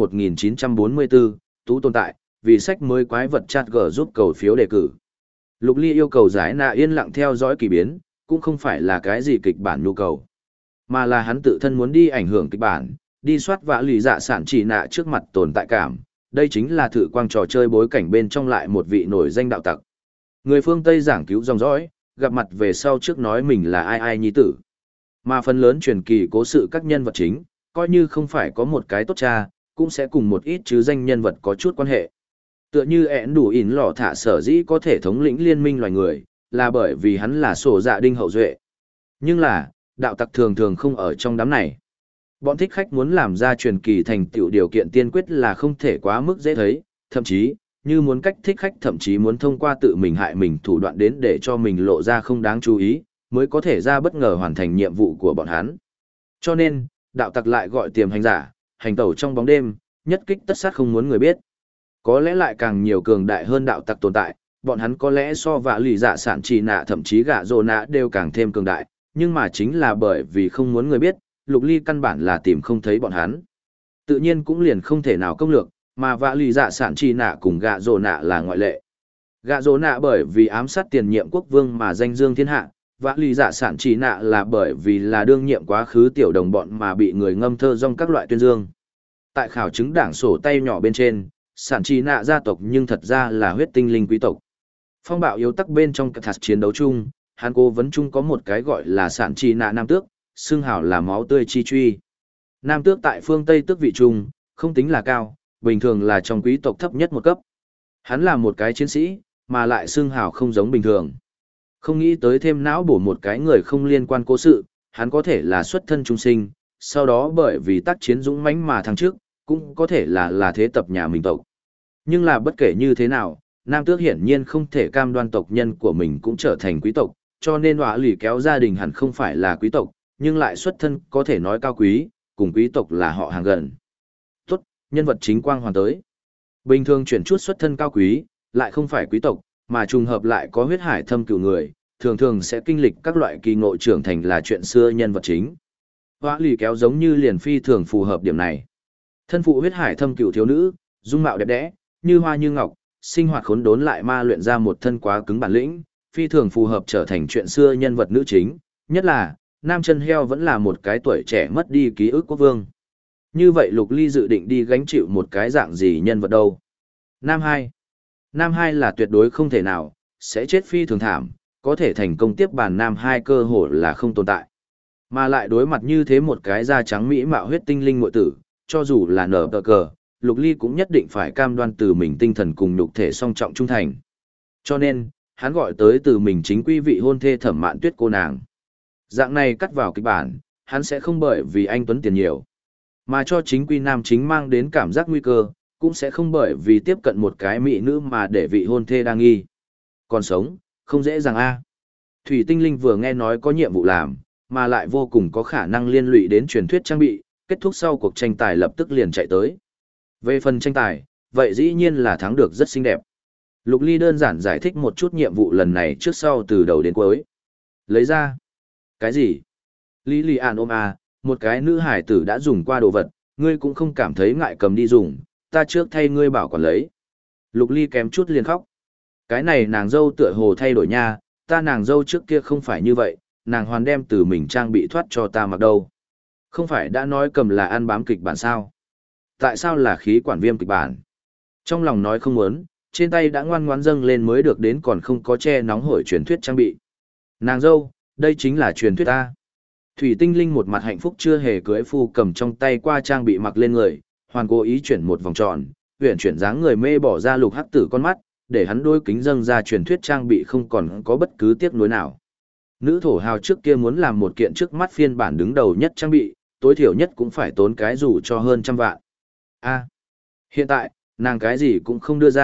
[SPEAKER 1] 1944, Tú tồn tại, vì sách mới quái vật chat g giúp cầu phiếu đề cử. Lục Ly yêu cầu giải nạ yên lặng theo dõi kỳ biến, cũng không phải là cái gì kịch bản nhu cầu, mà là hắn tự thân muốn đi ảnh hưởng kịch bản, đi soát vã lì dạ sản chỉ nạ trước mặt tồn tại cảm. Đây chính là thử quang trò chơi bối cảnh bên trong lại một vị nổi danh đạo tặc. Người phương Tây giảng cứu dòng dõi, gặp mặt về sau trước nói mình là ai nhi tử. Mà phần lớn truyền kỳ cố sự các nhân vật chính, coi như không phải có một cái tốt cha, cũng sẽ cùng một ít chứ danh nhân vật có chút quan hệ. Tựa như ẻn đủ ỉn lò thả sở dĩ có thể thống lĩnh liên minh loài người, là bởi vì hắn là sổ dạ đinh hậu duệ. Nhưng là, đạo tặc thường thường không ở trong đám này. Bọn thích khách muốn làm ra truyền kỳ thành tựu điều kiện tiên quyết là không thể quá mức dễ thấy, thậm chí, như muốn cách thích khách thậm chí muốn thông qua tự mình hại mình thủ đoạn đến để cho mình lộ ra không đáng chú ý, mới có thể ra bất ngờ hoàn thành nhiệm vụ của bọn hắn. Cho nên, đạo tặc lại gọi tiềm hành giả, hành tẩu trong bóng đêm, nhất kích tất sát không muốn người biết. Có lẽ lại càng nhiều cường đại hơn đạo tặc tồn tại, bọn hắn có lẽ so vạ lì dạ sản trì nạ thậm chí gạ rồ nạ đều càng thêm cường đại, nhưng mà chính là bởi vì không muốn người biết, Lục Ly căn bản là tìm không thấy bọn hắn. Tự nhiên cũng liền không thể nào công lược, mà vạ lì dạ sản trì nạ cùng gạ rồ nạ là ngoại lệ. Gạ rồ nạ bởi vì ám sát tiền nhiệm quốc vương mà danh dương thiên hạ, vạ lì dạ sản trì nạ là bởi vì là đương nhiệm quá khứ tiểu đồng bọn mà bị người ngâm thơ rong các loại tuyên dương. Tại khảo chứng đảng sổ tay nhỏ bên trên, sản trì nạ gia tộc nhưng thật ra là huyết tinh linh quý tộc. Phong bạo yếu tắc bên trong các chiến đấu chung, Hàn Cố vấn chung có một cái gọi là sản trì nạ nam tước, xương hào là máu tươi chi truy. Nam tước tại phương Tây tước vị trung, không tính là cao, bình thường là trong quý tộc thấp nhất một cấp. Hắn là một cái chiến sĩ, mà lại xương hào không giống bình thường. Không nghĩ tới thêm não bổ một cái người không liên quan cố sự, hắn có thể là xuất thân trung sinh, sau đó bởi vì tác chiến dũng mãnh mà thăng trước, cũng có thể là thế tập nhà mình tộc. Nhưng là bất kể như thế nào, Nam Tước hiển nhiên không thể cam đoan tộc nhân của mình cũng trở thành quý tộc, cho nên họa lì kéo gia đình hẳn không phải là quý tộc, nhưng lại xuất thân có thể nói cao quý, cùng quý tộc là họ hàng gần. Tốt, nhân vật chính quang hoàn tới. Bình thường chuyển chút xuất thân cao quý, lại không phải quý tộc, mà trùng hợp lại có huyết hải thâm cửu người, thường thường sẽ kinh lịch các loại kỳ ngộ trưởng thành là chuyện xưa nhân vật chính. Họa lì kéo giống như liền phi thường phù hợp điểm này. Thân phụ huyết hải thâm cửu thiếu nữ, dung mạo đẹp đẽ, như hoa như ngọc, sinh hoạt khốn đốn lại ma luyện ra một thân quá cứng bản lĩnh, phi thường phù hợp trở thành chuyện xưa nhân vật nữ chính, nhất là, nam chân heo vẫn là một cái tuổi trẻ mất đi ký ức quốc vương. Như vậy Lục Ly dự định đi gánh chịu một cái dạng gì nhân vật đâu? Nam 2. Nam 2 là tuyệt đối không thể nào, sẽ chết phi thường thảm, có thể thành công tiếp bàn Nam 2 cơ hội là không tồn tại. Mà lại đối mặt như thế một cái da trắng mỹ mạo huyết tinh linh muội tử, cho dù là nở tờ cờ, Lục Ly cũng nhất định phải cam đoan từ mình tinh thần cùng nhục thể song trọng trung thành. Cho nên, hắn gọi tới từ mình chính quy vị hôn thê Thẩm Mạn Tuyết cô nàng. Dạng này cắt vào kịch bản, hắn sẽ không bởi vì anh tuấn tiền nhiều, mà cho chính quy nam chính mang đến cảm giác nguy cơ, cũng sẽ không bởi vì tiếp cận một cái mỹ nữ mà để vị hôn thê đang nghi. Còn sống, không dễ dàng a. Thủy Tinh Linh vừa nghe nói có nhiệm vụ làm, mà lại vô cùng có khả năng liên lụy đến truyền thuyết trang bị, kết thúc sau cuộc tranh tài lập tức liền chạy tới. Về phần tranh tài, vậy dĩ nhiên là thắng được rất xinh đẹp. Lục Ly đơn giản giải thích một chút nhiệm vụ lần này trước sau từ đầu đến cuối. Lấy ra. Cái gì? Lý Lì An ôm à, một cái nữ hải tử đã dùng qua đồ vật, ngươi cũng không cảm thấy ngại cầm đi dùng, ta trước thay ngươi bảo quản lấy. Lục Ly kém chút liền khóc. Cái này nàng dâu tựa hồ thay đổi nha, ta nàng dâu trước kia không phải như vậy, nàng hoàn đem từ mình trang bị thoát cho ta mặc đâu. Không phải đã nói cầm là ăn bám kịch bản sao? Tại sao là khí quản viêm kịch bản? Trong lòng nói không muốn, trên tay đã ngoan ngoãn dâng lên mới được đến còn không có che nóng hổi truyền thuyết trang bị. Nàng dâu, đây chính là truyền thuyết ta. Thủy Tinh Linh một mặt hạnh phúc chưa hề cưới phu cầm trong tay qua trang bị mặc lên người, hoàn cố ý chuyển một vòng tròn, huyền chuyển dáng người mê bỏ ra Lục Hắc Tử con mắt, để hắn đôi kính dâng ra truyền thuyết trang bị không còn có bất cứ tiếc nuối nào. Nữ thổ hào trước kia muốn làm một kiện trước mắt phiên bản đứng đầu nhất trang bị, tối thiểu nhất cũng phải tốn cái dù cho hơn 100 vạn. Hiện tại, nàng cái gì cũng không đưa ra,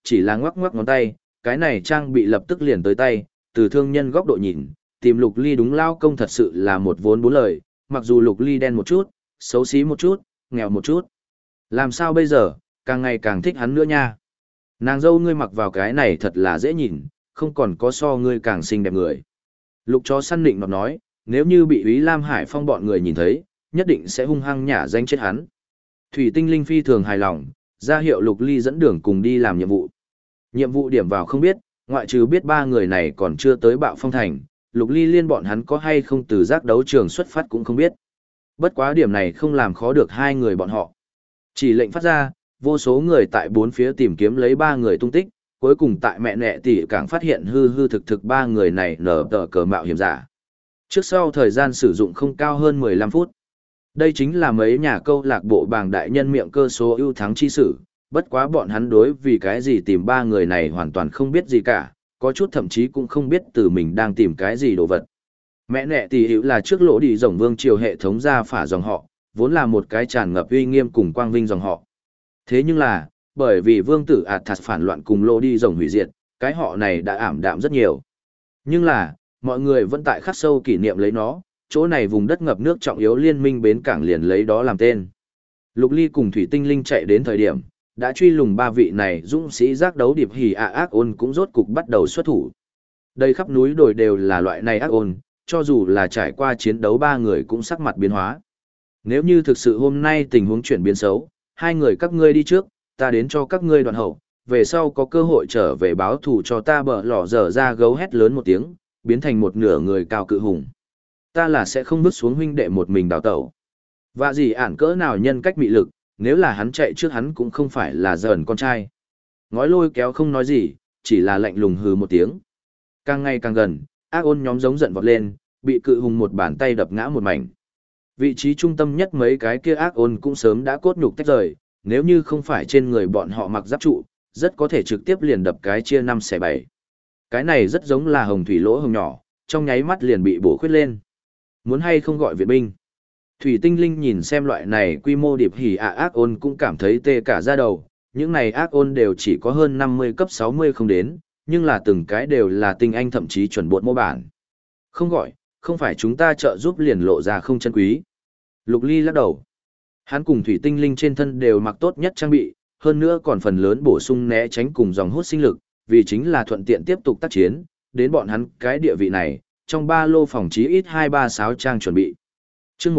[SPEAKER 1] chỉ là ngoắc ngoắc ngón tay, cái này trang bị lập tức liền tới tay, từ thương nhân góc độ nhìn, tìm Lục Ly đúng lao công thật sự là một vốn bốn lời, mặc dù Lục Ly đen một chút, xấu xí một chút, nghèo một chút. Làm sao bây giờ, càng ngày càng thích hắn nữa nha. Nàng dâu ngươi mặc vào cái này thật là dễ nhìn, không còn có so ngươi càng xinh đẹp người. Lục chó săn nịnh nọt nói, nếu như bị Úy Lam Hải Phong bọn người nhìn thấy, nhất định sẽ hung hăng nhả danh chết hắn. Thủy Tinh Linh phi thường hài lòng, ra hiệu Lục Ly dẫn đường cùng đi làm nhiệm vụ. Nhiệm vụ điểm vào không biết, ngoại trừ biết ba người này còn chưa tới Bạo Phong Thành, Lục Ly liên bọn hắn có hay không từ giác đấu trường xuất phát cũng không biết. Bất quá điểm này không làm khó được hai người bọn họ. Chỉ lệnh phát ra, vô số người tại bốn phía tìm kiếm lấy ba người tung tích, cuối cùng tại mẹ nẹ tỷ càng phát hiện hư hư thực thực ba người này nở tờ cờ mạo hiểm giả. Trước sau thời gian sử dụng không cao hơn 15 phút. Đây chính là mấy nhà câu lạc bộ bảng đại nhân miệng cơ số ưu thắng chi sử, bất quá bọn hắn đối vì cái gì tìm ba người này hoàn toàn không biết gì cả, có chút thậm chí cũng không biết từ mình đang tìm cái gì đồ vật. Mẹ nẹ tỷ hữu là trước lỗ đi rồng vương triều hệ thống gia phả dòng họ, vốn là một cái tràn ngập uy nghiêm cùng quang vinh dòng họ. Thế nhưng là, bởi vì vương tử Athas phản loạn cùng lỗ đi rồng hủy diệt, cái họ này đã ảm đạm rất nhiều. Nhưng là, mọi người vẫn tại khắc sâu kỷ niệm lấy nó, chỗ này vùng đất ngập nước trọng yếu liên minh bến cảng liền lấy đó làm tên. Lục Ly cùng Thủy Tinh Linh chạy đến thời điểm, đã truy lùng ba vị này dũng sĩ giác đấu điệp hỉ ác ôn cũng rốt cục bắt đầu xuất thủ. Đây khắp núi đồi đều là loại này ác ôn, cho dù là trải qua chiến đấu ba người cũng sắc mặt biến hóa. Nếu như thực sự hôm nay tình huống chuyển biến xấu, hai người các ngươi đi trước, ta đến cho các ngươi đoạn hậu, về sau có cơ hội trở về báo thù cho ta bở lỏ dở ra gấu hét lớn một tiếng, biến thành một nửa người cao cự hùng. Ta là sẽ không bước xuống huynh đệ một mình đào tẩu. Và gì ản cỡ nào nhân cách mị lực, nếu là hắn chạy trước hắn cũng không phải là giỡn con trai. Ngói lôi kéo không nói gì, chỉ là lạnh lùng hừ một tiếng. Càng ngày càng gần, ác ôn nhóm giống giận vọt lên, bị cự hùng một bàn tay đập ngã một mảnh. Vị trí trung tâm nhất mấy cái kia ác ôn cũng sớm đã cốt nhục tách rời, nếu như không phải trên người bọn họ mặc giáp trụ, rất có thể trực tiếp liền đập cái chia 5/7. Cái này rất giống là hồng thủy lỗ hồng nhỏ, trong nháy mắt liền bị bổ khuyết lên. Muốn hay không gọi viện binh? Thủy Tinh Linh nhìn xem loại này quy mô điệp hỉ ác ôn cũng cảm thấy tê cả da đầu, những này ác ôn đều chỉ có hơn 50 cấp 60 không đến, nhưng là từng cái đều là tinh anh thậm chí chuẩn bột mô bản. Không gọi, không phải chúng ta trợ giúp liền lộ ra không chân quý. Lục Ly lắc đầu. Hắn cùng Thủy Tinh Linh trên thân đều mặc tốt nhất trang bị, hơn nữa còn phần lớn bổ sung né tránh cùng dòng hút sinh lực, vì chính là thuận tiện tiếp tục tác chiến, đến bọn hắn cái địa vị này, trong ba lô phòng chí ít 236 trang chuẩn bị. Chương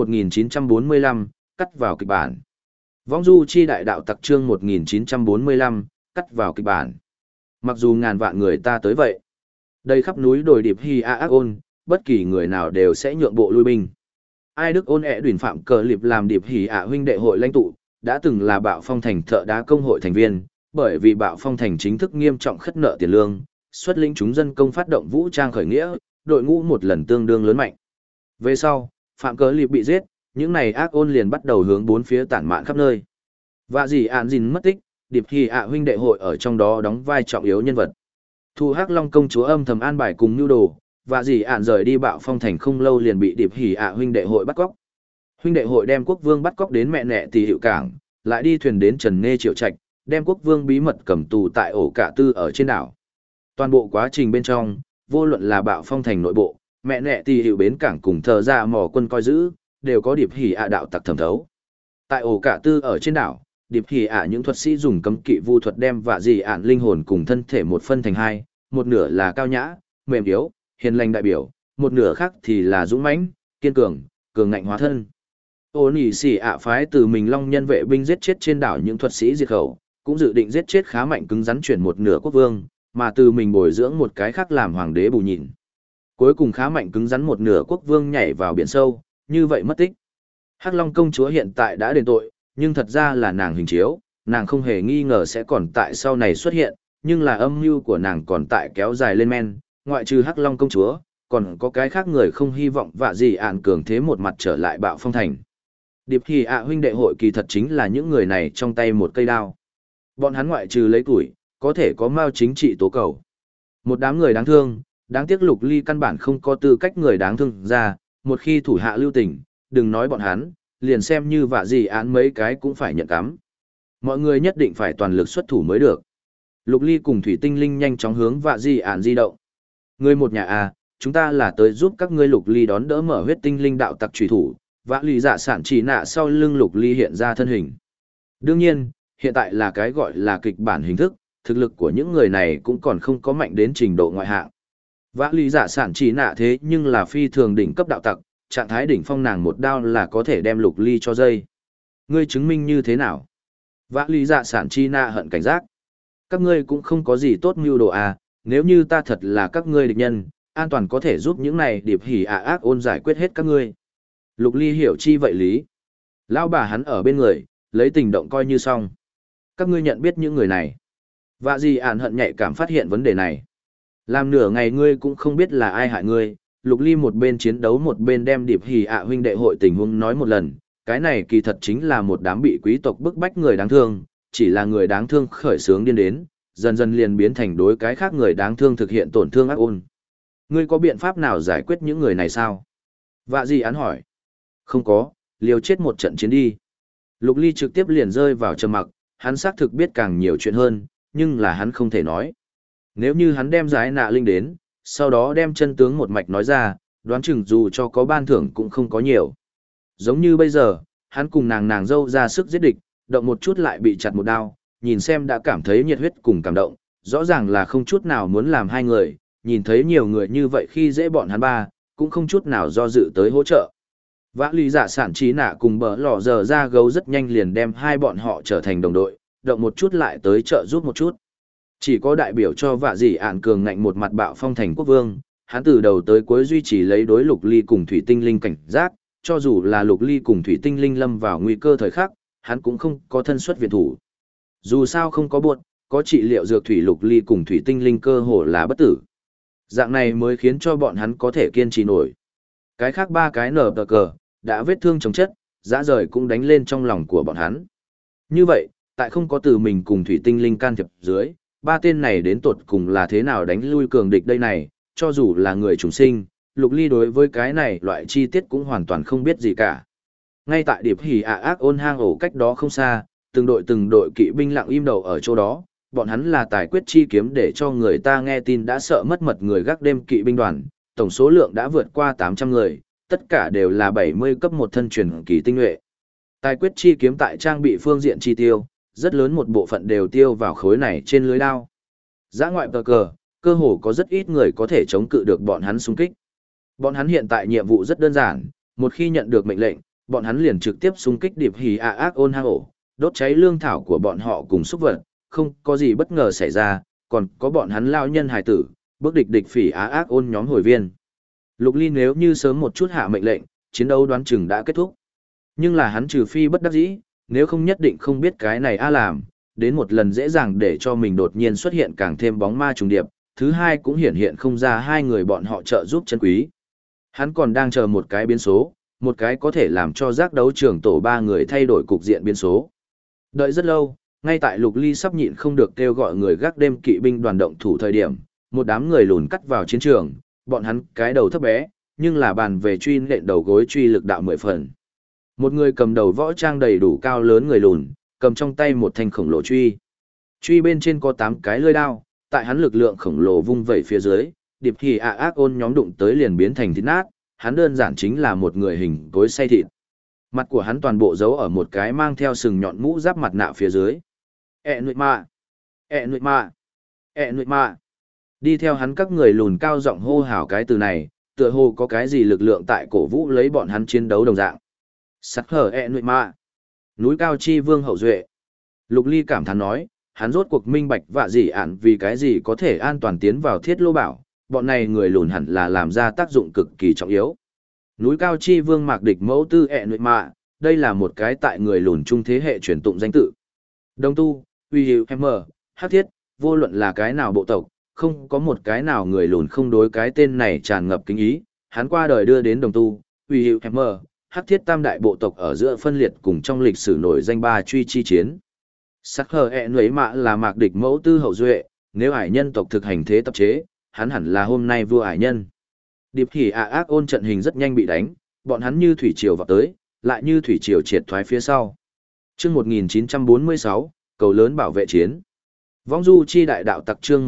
[SPEAKER 1] 1945, cắt vào kịch bản. Vong du chi đại đạo tặc chương 1945, cắt vào kịch bản. Mặc dù ngàn vạn người ta tới vậy, đây khắp núi đồi điệp hi a ác ôn, bất kỳ người nào đều sẽ nhượng bộ lui binh. Ai Đức ôn ẻ đuyển phạm cờ liệp làm điệp hỉ ạ huynh đệ hội lãnh tụ, đã từng là Bạo Phong Thành thợ đá công hội thành viên, bởi vì Bạo Phong Thành chính thức nghiêm trọng khất nợ tiền lương, xuất lĩnh chúng dân công phát động vũ trang khởi nghĩa, đội ngũ một lần tương đương lớn mạnh. Về sau, phạm cờ liệp bị giết, những này ác ôn liền bắt đầu hướng bốn phía tản mạn khắp nơi. Và gì ạn gìn mất tích, điệp hỉ ạ huynh đệ hội ở trong đó đóng vai trọng yếu nhân vật. Thu Hắc Long công chúa âm thầm an bài cùng nhu đồ, và gì ạn rời đi Bạo Phong Thành không lâu liền bị điệp hỉ ạ huynh đệ hội bắt cóc. Huynh đệ hội đem quốc vương bắt cóc đến mẹ nẹ tỷ hiệu cảng, lại đi thuyền đến Trần Nê Triệu Trạch, đem quốc vương bí mật cầm tù tại ổ Cạ Tư ở trên đảo. Toàn bộ quá trình bên trong, vô luận là Bạo Phong Thành nội bộ, mẹ nẹ tỷ hiệu bến cảng cùng thờ ra mò quân coi giữ, đều có điệp hỉ ạ đạo tặc thẩm thấu. Tại ổ Cạ Tư ở trên đảo, điệp hỉ ạ những thuật sĩ dùng cấm kỵ vu thuật đem và gì ạn linh hồn cùng thân thể một phân thành hai, một nửa là cao nhã, mềm yếu, hiền lành đại biểu, một nửa khác thì là dũng mãnh, kiên cường, cường ngạnh hóa thân. Ô nỉ xỉ ạ phái từ mình long nhân vệ binh giết chết trên đảo những thuật sĩ diệt khẩu, cũng dự định giết chết khá mạnh cứng rắn chuyển một nửa quốc vương, mà từ mình bồi dưỡng một cái khác làm hoàng đế bù nhìn. Cuối cùng khá mạnh cứng rắn một nửa quốc vương nhảy vào biển sâu, như vậy mất tích. Hắc Long công chúa hiện tại đã đền tội, nhưng thật ra là nàng hình chiếu, nàng không hề nghi ngờ sẽ còn tại sau này xuất hiện, nhưng là âm mưu của nàng còn tại kéo dài lên men, ngoại trừ Hắc Long công chúa, còn có cái khác người không hy vọng vạ gì ạn cường thế một mặt trở lại Bạo Phong Thành. Điệp hỉ ạ huynh đệ hội kỳ thật chính là những người này trong tay một cây đao. Bọn hắn ngoại trừ lấy tuổi, có thể có mao chính trị tố cầu. Một đám người đáng thương, đáng tiếc Lục Ly căn bản không có tư cách người đáng thương ra, một khi thủ hạ lưu tình, đừng nói bọn hắn, liền xem như vạ gì án mấy cái cũng phải nhận cắm. Mọi người nhất định phải toàn lực xuất thủ mới được. Lục Ly cùng Thủy Tinh Linh nhanh chóng hướng Vạ Di Ản di động. Ngươi một nhà à, chúng ta là tới giúp các ngươi. Lục Ly đón đỡ mở huyết tinh linh đạo tặc truy thủ, Vạ Lì Dạ Sản chỉ nạ sau lưng Lục Ly hiện ra thân hình. Đương nhiên, hiện tại là cái gọi là kịch bản hình thức, thực lực của những người này cũng còn không có mạnh đến trình độ ngoại hạng. Vạ Lì Dạ Sản chỉ nạ thế nhưng là phi thường đỉnh cấp đạo tặc, trạng thái đỉnh phong nàng một đao là có thể đem Lục Ly cho dây. Ngươi chứng minh như thế nào? Vạ Lì Dạ Sản chi nạ hận cảnh giác. Các ngươi cũng không có gì tốt mưu đồ à, nếu như ta thật là các ngươi địch nhân, an toàn có thể giúp những này điệp hỉ ác ôn giải quyết hết các ngươi. Lục Ly hiểu chi vậy lý. Lão bà hắn ở bên người, lấy tình động coi như xong. Các ngươi nhận biết những người này. Vạ Di Ản hận nhạy cảm phát hiện vấn đề này. Làm nửa ngày ngươi cũng không biết là ai hại ngươi. Lục Ly một bên chiến đấu một bên đem điệp hỉ huynh đệ hội tình huống nói một lần. Cái này kỳ thật chính là một đám bị quý tộc bức bách người đáng thương, chỉ là người đáng thương khởi sướng điên đến, dần dần liền biến thành đối cái khác người đáng thương thực hiện tổn thương ác ôn. Ngươi có biện pháp nào giải quyết những người này sao? Vạ Di Ản hỏi. Không có, liều chết một trận chiến đi. Lục Ly trực tiếp liền rơi vào trầm mặc, hắn xác thực biết càng nhiều chuyện hơn, nhưng là hắn không thể nói. Nếu như hắn đem giải nạ linh đến, sau đó đem chân tướng một mạch nói ra, đoán chừng dù cho có ban thưởng cũng không có nhiều. Giống như bây giờ, hắn cùng nàng dâu ra sức giết địch, động một chút lại bị chặt một đao, nhìn xem đã cảm thấy nhiệt huyết cùng cảm động, rõ ràng là không chút nào muốn làm hai người, nhìn thấy nhiều người như vậy khi dễ bọn hắn ba, cũng không chút nào do dự tới hỗ trợ. Vã Lý Dạ Sản trí nạ cùng bờ lò giờ ra gấu rất nhanh liền đem hai bọn họ trở thành đồng đội, động một chút lại tới trợ giúp một chút. Chỉ có đại biểu cho Vạ Dĩ Ản cường ngạnh một mặt bạo phong thành quốc vương, hắn từ đầu tới cuối duy trì lấy đối Lục Ly cùng Thủy Tinh Linh cảnh giác, cho dù là Lục Ly cùng Thủy Tinh Linh lâm vào nguy cơ thời khắc, hắn cũng không có thân xuất viện thủ. Dù sao không có buộc, có trị liệu dược thủy Lục Ly cùng Thủy Tinh Linh cơ hồ là bất tử. Dạng này mới khiến cho bọn hắn có thể kiên trì nổi. Cái khác ba cái nở tờ cờ, đã vết thương chống chất, dã rời cũng đánh lên trong lòng của bọn hắn. Như vậy, tại không có từ mình cùng Thủy Tinh Linh can thiệp dưới, ba tên này đến tột cùng là thế nào đánh lui cường địch đây này, cho dù là người trùng sinh, Lục Ly đối với cái này loại chi tiết cũng hoàn toàn không biết gì cả. Ngay tại điệp hỉ ác ôn hang ổ cách đó không xa, từng đội kỵ binh lặng im đầu ở chỗ đó, bọn hắn là tài quyết chi kiếm để cho người ta nghe tin đã sợ mất mật người gác đêm kỵ binh đoàn, tổng số lượng đã vượt qua 800 người, tất cả đều là 70 cấp một thân truyền kỳ tinh nhuệ. Tài quyết chi kiếm tại trang bị phương diện chi tiêu, rất lớn một bộ phận đều tiêu vào khối này trên lưới đao. Giã ngoại tờ cờ, cơ hồ có rất ít người có thể chống cự được bọn hắn xung kích. Bọn hắn hiện tại nhiệm vụ rất đơn giản, một khi nhận được mệnh lệnh, bọn hắn liền trực tiếp xung kích điệp hỉ ác ôn hang ổ, đốt cháy lương thảo của bọn họ cùng xúc vật, không có gì bất ngờ xảy ra, còn có bọn hắn lao nhân hài tử, bước địch phỉ ác ôn nhóm hồi viên. Lục Ly nếu như sớm một chút hạ mệnh lệnh, chiến đấu đoán chừng đã kết thúc. Nhưng là hắn trừ phi bất đắc dĩ, nếu không nhất định không biết cái này làm, đến một lần dễ dàng để cho mình đột nhiên xuất hiện càng thêm bóng ma trùng điệp, thứ hai cũng hiển hiện không ra hai người bọn họ trợ giúp chân quý. Hắn còn đang chờ một cái biến số, một cái có thể làm cho giác đấu trường tổ ba người thay đổi cục diện biến số. Đợi rất lâu, ngay tại Lục Ly sắp nhịn không được kêu gọi người gác đêm kỵ binh đoàn động thủ thời điểm, một đám người lùn cắt vào chiến trường, bọn hắn cái đầu thấp bé, nhưng là bàn về truy nện đầu gối truy lực đạo 10 phần. Một người cầm đầu võ trang đầy đủ cao lớn người lùn, cầm trong tay một thanh khổng lồ truy. Truy bên trên có 8 cái lưỡi đao, tại hắn lực lượng khổng lồ vung vẩy phía dưới, điệp hỉ ác ôn nhóm đụng tới liền biến thành thịt nát, hắn đơn giản chính là một người hình cối xay thịt. Mặt của hắn toàn bộ giấu ở một cái mang theo sừng nhọn mũ giáp mặt nạ phía dưới. Nuôi ma! Nuôi ma! Nuôi ma! Đi theo hắn các người lùn cao giọng hô hào cái từ này, tựa hồ có cái gì lực lượng tại cổ vũ lấy bọn hắn chiến đấu đồng dạng. Sắc hở nuôi ma! Núi cao chi vương hậu duệ. Lục Ly cảm thán nói, hắn rốt cuộc minh bạch Vạ Dĩ Ản vì cái gì có thể an toàn tiến vào thiết lô bảo, bọn này người lùn hẳn là làm ra tác dụng cực kỳ trọng yếu. Núi cao chi vương mạc địch mẫu tư nuôi ma, đây là một cái tại người lùn trung thế hệ truyền tụng danh tự. Đông tu, uy hiệu hắc thiết, vô luận là cái nào bộ tộc, không có một cái nào người lùn không đối cái tên này tràn ngập kính ý, hắn qua đời đưa đến đồng tu, uy hiệu hắc thiết tam đại bộ tộc ở giữa phân liệt cùng trong lịch sử nổi danh ba truy chi chiến. Sắc hờ nuôi mạ là mạc địch mẫu tư hậu duệ, nếu ải nhân tộc thực hành thế tập chế, hắn hẳn là hôm nay vua ải nhân. Điệp hỉ ác ôn trận hình rất nhanh bị đánh, bọn hắn như thủy triều vào tới, lại như thủy triều triệt thoái phía sau. Chương 1946, cầu lớn bảo vệ chiến. Vong du chi đại đạo tặc chương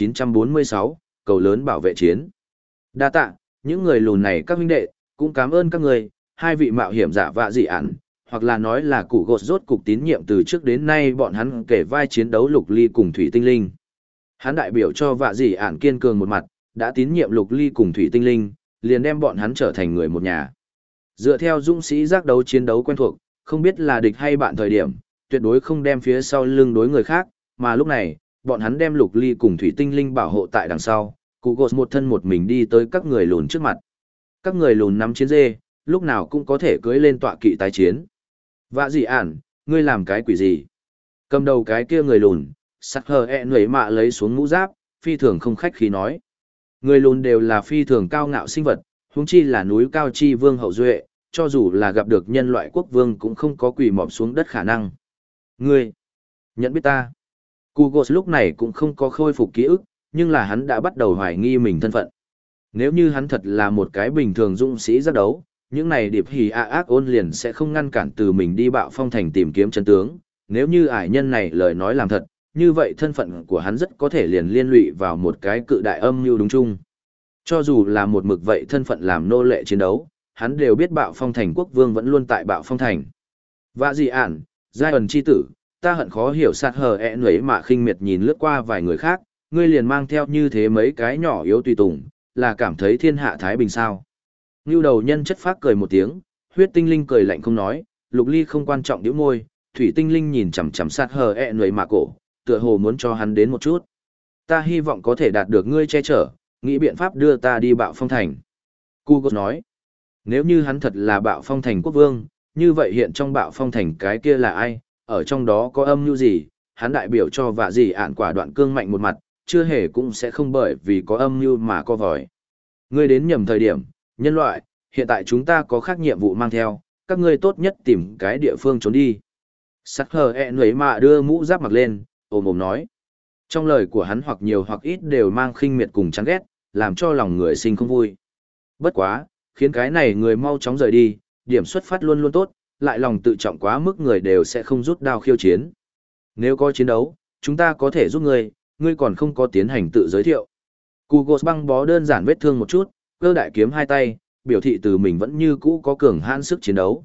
[SPEAKER 1] 1946, cầu lớn bảo vệ chiến. Đa tạ, những người lùn này các huynh đệ, cũng cảm ơn các người, hai vị mạo hiểm giả vạ dị ản, hoặc là nói là cụ gột rốt cục tín nhiệm từ trước đến nay bọn hắn kể vai chiến đấu Lục Ly cùng Thủy Tinh Linh. Hắn đại biểu cho vạ dị ản kiên cường một mặt, đã tín nhiệm Lục Ly cùng Thủy Tinh Linh, liền đem bọn hắn trở thành người một nhà. Dựa theo dũng sĩ giác đấu chiến đấu quen thuộc, không biết là địch hay bạn thời điểm, tuyệt đối không đem phía sau lưng đối người khác, mà lúc này, bọn hắn đem Lục Ly cùng Thủy Tinh Linh bảo hộ tại đằng sau, cụ gột một thân một mình đi tới các người lùn trước mặt. Các người lùn nắm chiến dê, lúc nào cũng có thể cưỡi lên tọa kỵ tái chiến. Vạ dị ản, ngươi làm cái quỷ gì? Cầm đầu cái kia người lùn, sắc hờ nhuấy mạ lấy xuống mũ giáp, phi thường không khách khí nói. Người lùn đều là phi thường cao ngạo sinh vật, huống chi là núi cao chi vương hậu duệ, cho dù là gặp được nhân loại quốc vương cũng không có quỳ mọp xuống đất khả năng. Ngươi, nhận biết ta. Kugos lúc này cũng không có khôi phục ký ức, nhưng là hắn đã bắt đầu hoài nghi mình thân phận. Nếu như hắn thật là một cái bình thường dũng sĩ giác đấu, những này điệp hỉ ác ôn liền sẽ không ngăn cản từ mình đi bạo phong thành tìm kiếm chân tướng. Nếu như ải nhân này lời nói làm thật, như vậy thân phận của hắn rất có thể liền liên lụy vào một cái cự đại âm mưu đúng chung. Cho dù là một mực vậy thân phận làm nô lệ chiến đấu, hắn đều biết bạo phong thành quốc vương vẫn luôn tại bạo phong thành. Vạ dị ản, giai ẩn chi tử, ta hận khó hiểu sạt hờ nhuấy mà khinh miệt nhìn lướt qua vài người khác, ngươi liền mang theo như thế mấy cái nhỏ yếu tùy tùng, là cảm thấy thiên hạ thái bình sao. Ngưu đầu nhân chất phác cười một tiếng, huyết tinh linh cười lạnh không nói, Lục Ly không quan trọng nhíu môi, thủy tinh linh nhìn chằm chằm sạt hờ nhuấy mà cổ, tựa hồ muốn cho hắn đến một chút. Ta hy vọng có thể đạt được ngươi che chở, nghĩ biện pháp đưa ta đi bạo phong thành. Kugos nói, nếu như hắn thật là bạo phong thành quốc vương, như vậy hiện trong bạo phong thành cái kia là ai, ở trong đó có âm mưu gì, hắn đại biểu cho vạ gì ạn quả đoạn cương mạnh một mặt, chưa hề cũng sẽ không bởi vì có âm mưu mà co vòi. Ngươi đến nhầm thời điểm, nhân loại, hiện tại chúng ta có khác nhiệm vụ mang theo, các ngươi tốt nhất tìm cái địa phương trốn đi. Sắc hờ nhuấy mạ đưa mũ giáp mặc lên, ồm ồm nói. Trong lời của hắn hoặc nhiều hoặc ít đều mang khinh miệt cùng chán ghét, làm cho lòng người sinh không vui. Bất quá, khiến cái này người mau chóng rời đi, điểm xuất phát luôn luôn tốt, lại lòng tự trọng quá mức người đều sẽ không rút đao khiêu chiến. Nếu có chiến đấu, chúng ta có thể giúp ngươi, ngươi còn không có tiến hành tự giới thiệu. Kugos băng bó đơn giản vết thương một chút, cơ đại kiếm hai tay, biểu thị từ mình vẫn như cũ có cường hãn sức chiến đấu.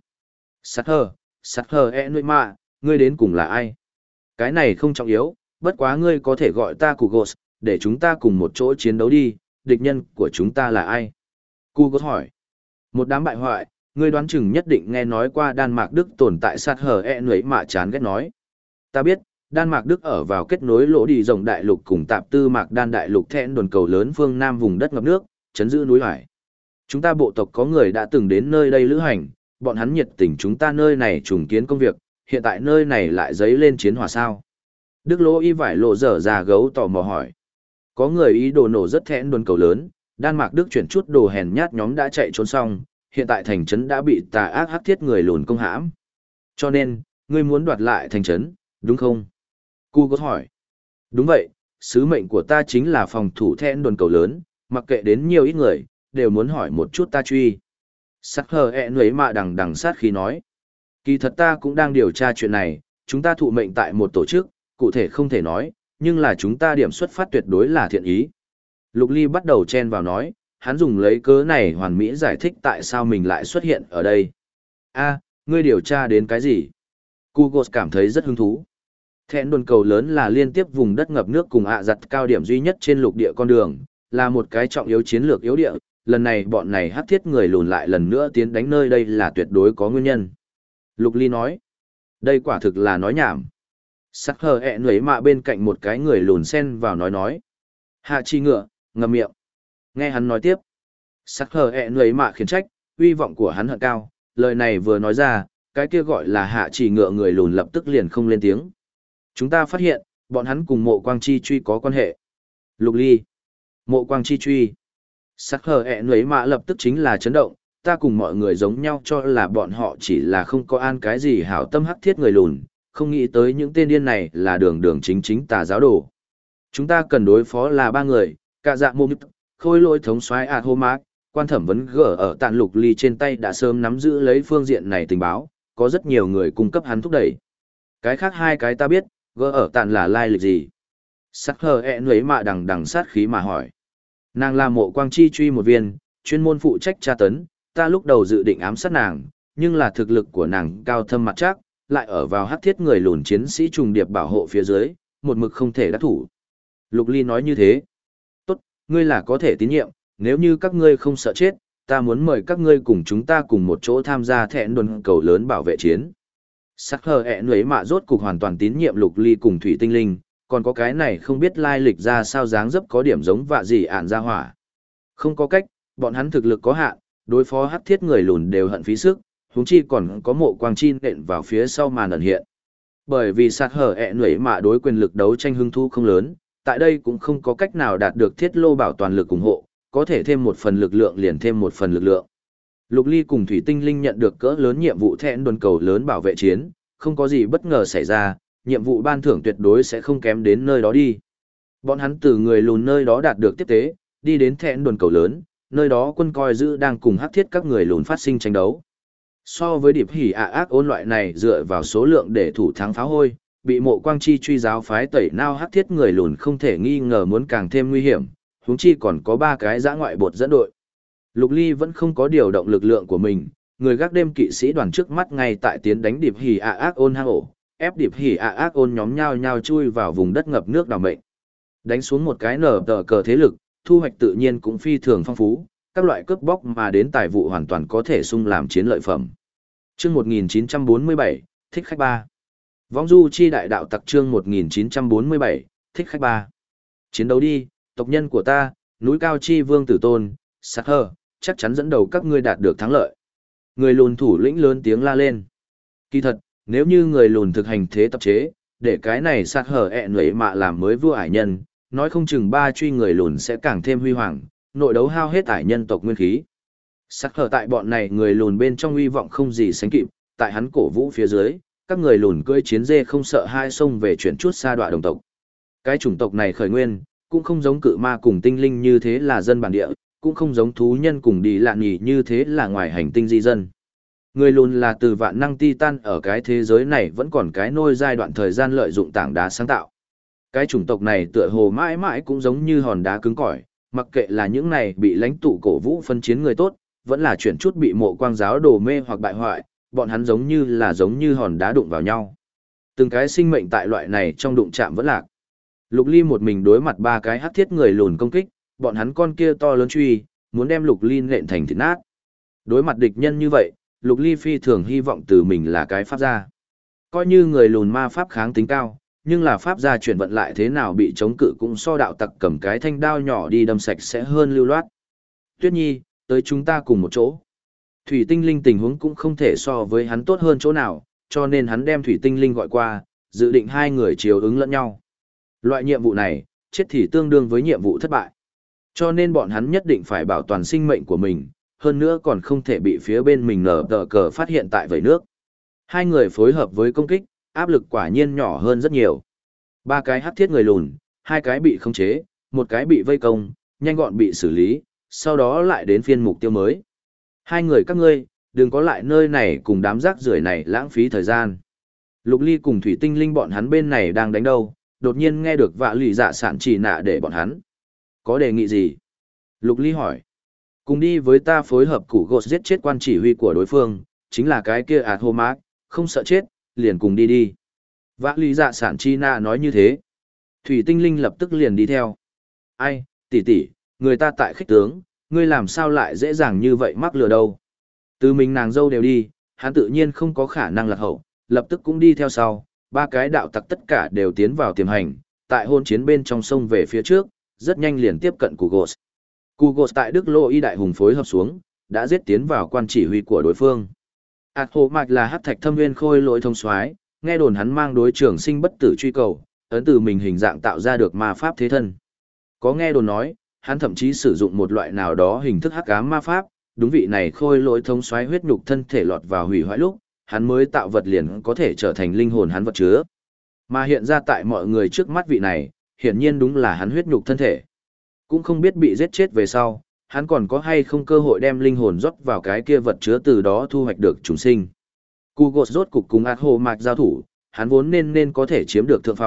[SPEAKER 1] Sát hờ nuôi mạ, ngươi đến cùng là ai? Cái này không trọng yếu, bất quá ngươi có thể gọi ta Kugos, để chúng ta cùng một chỗ chiến đấu đi, địch nhân của chúng ta là ai? Kugos hỏi. Một đám bại hoại, ngươi đoán chừng nhất định nghe nói qua Đan Mạc Đức tồn tại sát hờ nuấy mạ chán ghét nói. Ta biết, Đan Mạc Đức ở vào kết nối lỗ đi rộng đại lục cùng tạp tư Mạc Đan đại lục thẹn đồn cầu lớn phương Nam vùng đất ngập nước, chấn giữ núi hải. Chúng ta bộ tộc có người đã từng đến nơi đây lữ hành, bọn hắn nhiệt tình chúng ta nơi này trùng kiến công việc, hiện tại nơi này lại dấy lên chiến hỏa sao. Đức lỗ y vải lộ dở ra gấu tò mò hỏi. Có người ý đồ nổ rất thẹn đồn cầu lớn, Đan Mạc Đức chuyển chút đồ hèn nhát nhóm đã chạy trốn xong, hiện tại thành trấn đã bị tà ác hắc thiết người lùn công hãm. Cho nên, ngươi muốn đoạt lại thành trấn, đúng không? Kugos hỏi. Đúng vậy, sứ mệnh của ta chính là phòng thủ thẹn đồn cầu lớn, mặc kệ đến nhiều ít người, đều muốn hỏi một chút ta truy. Sắc hờ nhuấy mạ đằng đằng sát khí nói. Kỳ thật ta cũng đang điều tra chuyện này, chúng ta thụ mệnh tại một tổ chức, cụ thể không thể nói, nhưng là chúng ta điểm xuất phát tuyệt đối là thiện ý. Lục Ly bắt đầu chen vào nói, hắn dùng lấy cớ này hoàn mỹ giải thích tại sao mình lại xuất hiện ở đây. A, ngươi điều tra đến cái gì? Kugos cảm thấy rất hứng thú. Thẹn đồn cầu lớn là liên tiếp vùng đất ngập nước cùng giặt cao điểm duy nhất trên lục địa con đường, là một cái trọng yếu chiến lược yếu địa, lần này bọn này hắc thiết người lùn lại lần nữa tiến đánh nơi đây là tuyệt đối có nguyên nhân. Lục Ly nói, đây quả thực là nói nhảm. Sắc hờ nhuấy mạ bên cạnh một cái người lùn xen vào nói. Hạ chi ngựa, ngậm miệng. Nghe hắn nói tiếp. Sắc hờ nhuấy mạ khiển trách, uy vọng của hắn hận cao, lời này vừa nói ra, cái kia gọi là hạ chỉ ngựa người lùn lập tức liền không lên tiếng. Chúng ta phát hiện, bọn hắn cùng mộ quang chi truy có quan hệ. Lục Ly. Mộ quang chi truy. Sắc hờ nhuấy mạ lập tức chính là chấn động, ta cùng mọi người giống nhau cho là bọn họ chỉ là không có an cái gì hảo tâm hắc thiết người lùn, không nghĩ tới những tên điên này là đường đường chính chính tà giáo đồ. Chúng ta cần đối phó là 3 người, cả dạ mô mít, khôi lôi thống soái hô mát, quan thẩm vấn gở ở tạn Lục Ly trên tay đã sớm nắm giữ lấy phương diện này tình báo, có rất nhiều người cung cấp hắn thúc đẩy. Cái khác 2 cái ta biết, gở ở tạn là lai lịch gì. Sắc hờ ẹ nấy mạ đằng đằng sát khí mà hỏi. Nàng là mộ quang chi truy một viên, chuyên môn phụ trách tra tấn, ta lúc đầu dự định ám sát nàng, nhưng là thực lực của nàng cao thâm mặt chắc, lại ở vào hắc thiết người lùn chiến sĩ trùng điệp bảo hộ phía dưới, một mực không thể đắc thủ. Lục Ly nói như thế. Tốt, ngươi là có thể tín nhiệm, nếu như các ngươi không sợ chết, ta muốn mời các ngươi cùng chúng ta cùng một chỗ tham gia thẹn đồn cầu lớn bảo vệ chiến. Sắc hờ ẹ nấy mạ rốt cục hoàn toàn tín nhiệm Lục Ly cùng Thủy Tinh Linh, còn có cái này không biết lai lịch ra sao dáng dấp có điểm giống vạ gì ản ra hỏa. Không có cách, bọn hắn thực lực có hạn, đối phó hắc thiết người lùn đều hận phí sức, huống chi còn có mộ quang chi nện vào phía sau màn ẩn hiện. Bởi vì sạt hở ẹ nhuệ mạ đối quyền lực đấu tranh hứng thú không lớn, tại đây cũng không có cách nào đạt được thiết lô bảo toàn lực ủng hộ, có thể thêm một phần lực lượng liền thêm một phần lực lượng. Lục Ly cùng Thủy Tinh Linh nhận được cỡ lớn nhiệm vụ thẹn đồn cầu lớn bảo vệ chiến, không có gì bất ngờ xảy ra, nhiệm vụ ban thưởng tuyệt đối sẽ không kém đến nơi đó đi. Bọn hắn từ người lùn nơi đó đạt được tiếp tế, đi đến thẹn đồn cầu lớn, nơi đó quân coi giữ đang cùng hắc thiết các người lùn phát sinh tranh đấu. So với điệp hỉ ác ôn loại này dựa vào số lượng để thủ thắng pháo hôi, bị mộ quang chi truy giáo phái tẩy nao hắc thiết người lùn không thể nghi ngờ muốn càng thêm nguy hiểm, huống chi còn có 3 cái dã ngoại bột dẫn đội. Lục Ly vẫn không có điều động lực lượng của mình, người gác đêm kỵ sĩ đoàn trước mắt ngay tại tiến đánh điệp hỉ ác ôn hang ổ, ép điệp hỉ ác ôn nhóm nhao nhao chui vào vùng đất ngập nước đào mệnh. Đánh xuống một cái nở tờ cờ thế lực, thu hoạch tự nhiên cũng phi thường phong phú, các loại cướp bóc mà đến tài vụ hoàn toàn có thể sung làm chiến lợi phẩm. Chương 1947, thích khách 3. Vong du chi đại đạo tặc chương 1947, thích khách 3. Chiến đấu đi, tộc nhân của ta, núi cao chi vương tử tôn, sắc hơ, chắc chắn dẫn đầu các ngươi đạt được thắng lợi. Người lùn thủ lĩnh lớn tiếng la lên. Kỳ thật, nếu như người lùn thực hành thế tập chế, để cái này sắc hở ẹ nhuệ mạ làm mới vua ải nhân, nói không chừng 3 truy người lùn sẽ càng thêm huy hoàng, nội đấu hao hết ải nhân tộc nguyên khí. Sắc hở tại bọn này người lùn bên trong uy vọng không gì sánh kịp, tại hắn cổ vũ phía dưới, các người lùn cưỡi chiến dê không sợ hai sông về chuyển chút xa đoạ đồng tộc. Cái chủng tộc này khởi nguyên, cũng không giống cự ma cùng tinh linh như thế là dân bản địa, cũng không giống thú nhân cùng đi lạ nhì như thế là ngoài hành tinh di dân. Người lùn là từ vạn năng titan ở cái thế giới này vẫn còn cái nôi giai đoạn thời gian lợi dụng tảng đá sáng tạo. Cái chủng tộc này tựa hồ mãi mãi cũng giống như hòn đá cứng cỏi, mặc kệ là những này bị lãnh tụ cổ vũ phân chiến người tốt, vẫn là chuyển chút bị mộ quang giáo đổ mê hoặc bại hoại, bọn hắn giống như hòn đá đụng vào nhau. Từng cái sinh mệnh tại loại này trong đụng chạm vẫn lạc. Lục Ly một mình đối mặt 3 cái hắc thiết người lùn công kích, bọn hắn con kia to lớn truy, muốn đem Lục Ly nện thành thịt nát. Đối mặt địch nhân như vậy, Lục Ly phi thường hy vọng từ mình là cái pháp gia. Coi như người lùn ma pháp kháng tính cao, nhưng là pháp gia chuyển vận lại thế nào bị chống cự cũng so đạo tặc cầm cái thanh đao nhỏ đi đâm sạch sẽ hơn lưu loát. Tuyết Nhi, tới chúng ta cùng một chỗ. Thủy Tinh Linh tình huống cũng không thể so với hắn tốt hơn chỗ nào, cho nên hắn đem Thủy Tinh Linh gọi qua, dự định 2 người chiều ứng lẫn nhau. Loại nhiệm vụ này, chết thì tương đương với nhiệm vụ thất bại. Cho nên bọn hắn nhất định phải bảo toàn sinh mệnh của mình, hơn nữa còn không thể bị phía bên mình nở tờ cờ phát hiện tại vẩy nước. 2 người phối hợp với công kích, áp lực quả nhiên nhỏ hơn rất nhiều. 3 cái hắc thiết người lùn, 2 cái bị khống chế, 1 cái bị vây công, nhanh gọn bị xử lý, sau đó lại đến phiên mục tiêu mới. 2 người các ngươi, đừng có lại nơi này cùng đám rác rưởi này lãng phí thời gian. Lục Ly cùng Thủy Tinh Linh bọn hắn bên này đang đánh đâu, đột nhiên nghe được vạ lì dạ sản chỉ nạ để bọn hắn. Có đề nghị gì? Lục Ly hỏi. Cùng đi với ta phối hợp củ gột giết chết quan chỉ huy của đối phương, chính là cái kia hô mát, không sợ chết, liền cùng đi đi. Vạ lì dạ sản chi nạ nói như thế. Thủy Tinh Linh lập tức liền đi theo. Ai, tỷ tỷ, người ta tại khích tướng, ngươi làm sao lại dễ dàng như vậy mắc lừa đâu. Từ mình nàng dâu đều đi, hắn tự nhiên không có khả năng lạc hậu, lập tức cũng đi theo sau, 3 cái đạo tặc tất cả đều tiến vào tiềm hành, tại hôn chiến bên trong sông về phía trước, rất nhanh liền tiếp cận Kugos. Kugos tại Đức Lô Y đại hùng phối hợp xuống, đã giết tiến vào quan chỉ huy của đối phương. Hồ Mạch là hắc thạch thâm nguyên khôi lỗi thông soái, nghe đồn hắn mang đối trưởng sinh bất tử truy cầu, ấn từ mình hình dạng tạo ra được ma pháp thế thân. Có nghe đồn nói, hắn thậm chí sử dụng một loại nào đó hình thức hắc ám ma pháp, đúng vị này khôi lỗi thông soái huyết nhục thân thể lọt vào hủy hoại lúc, hắn mới tạo vật liền có thể trở thành linh hồn hắn vật chứa. Mà hiện ra tại mọi người trước mắt vị này, hiển nhiên đúng là hắn huyết nhục thân thể. Cũng không biết bị giết chết về sau, hắn còn có hay không cơ hội đem linh hồn rót vào cái kia vật chứa từ đó thu hoạch được chúng sinh. Kugos rốt cục cùng Hồ Mạch giao thủ, hắn vốn nên có thể chiếm được thượng phong,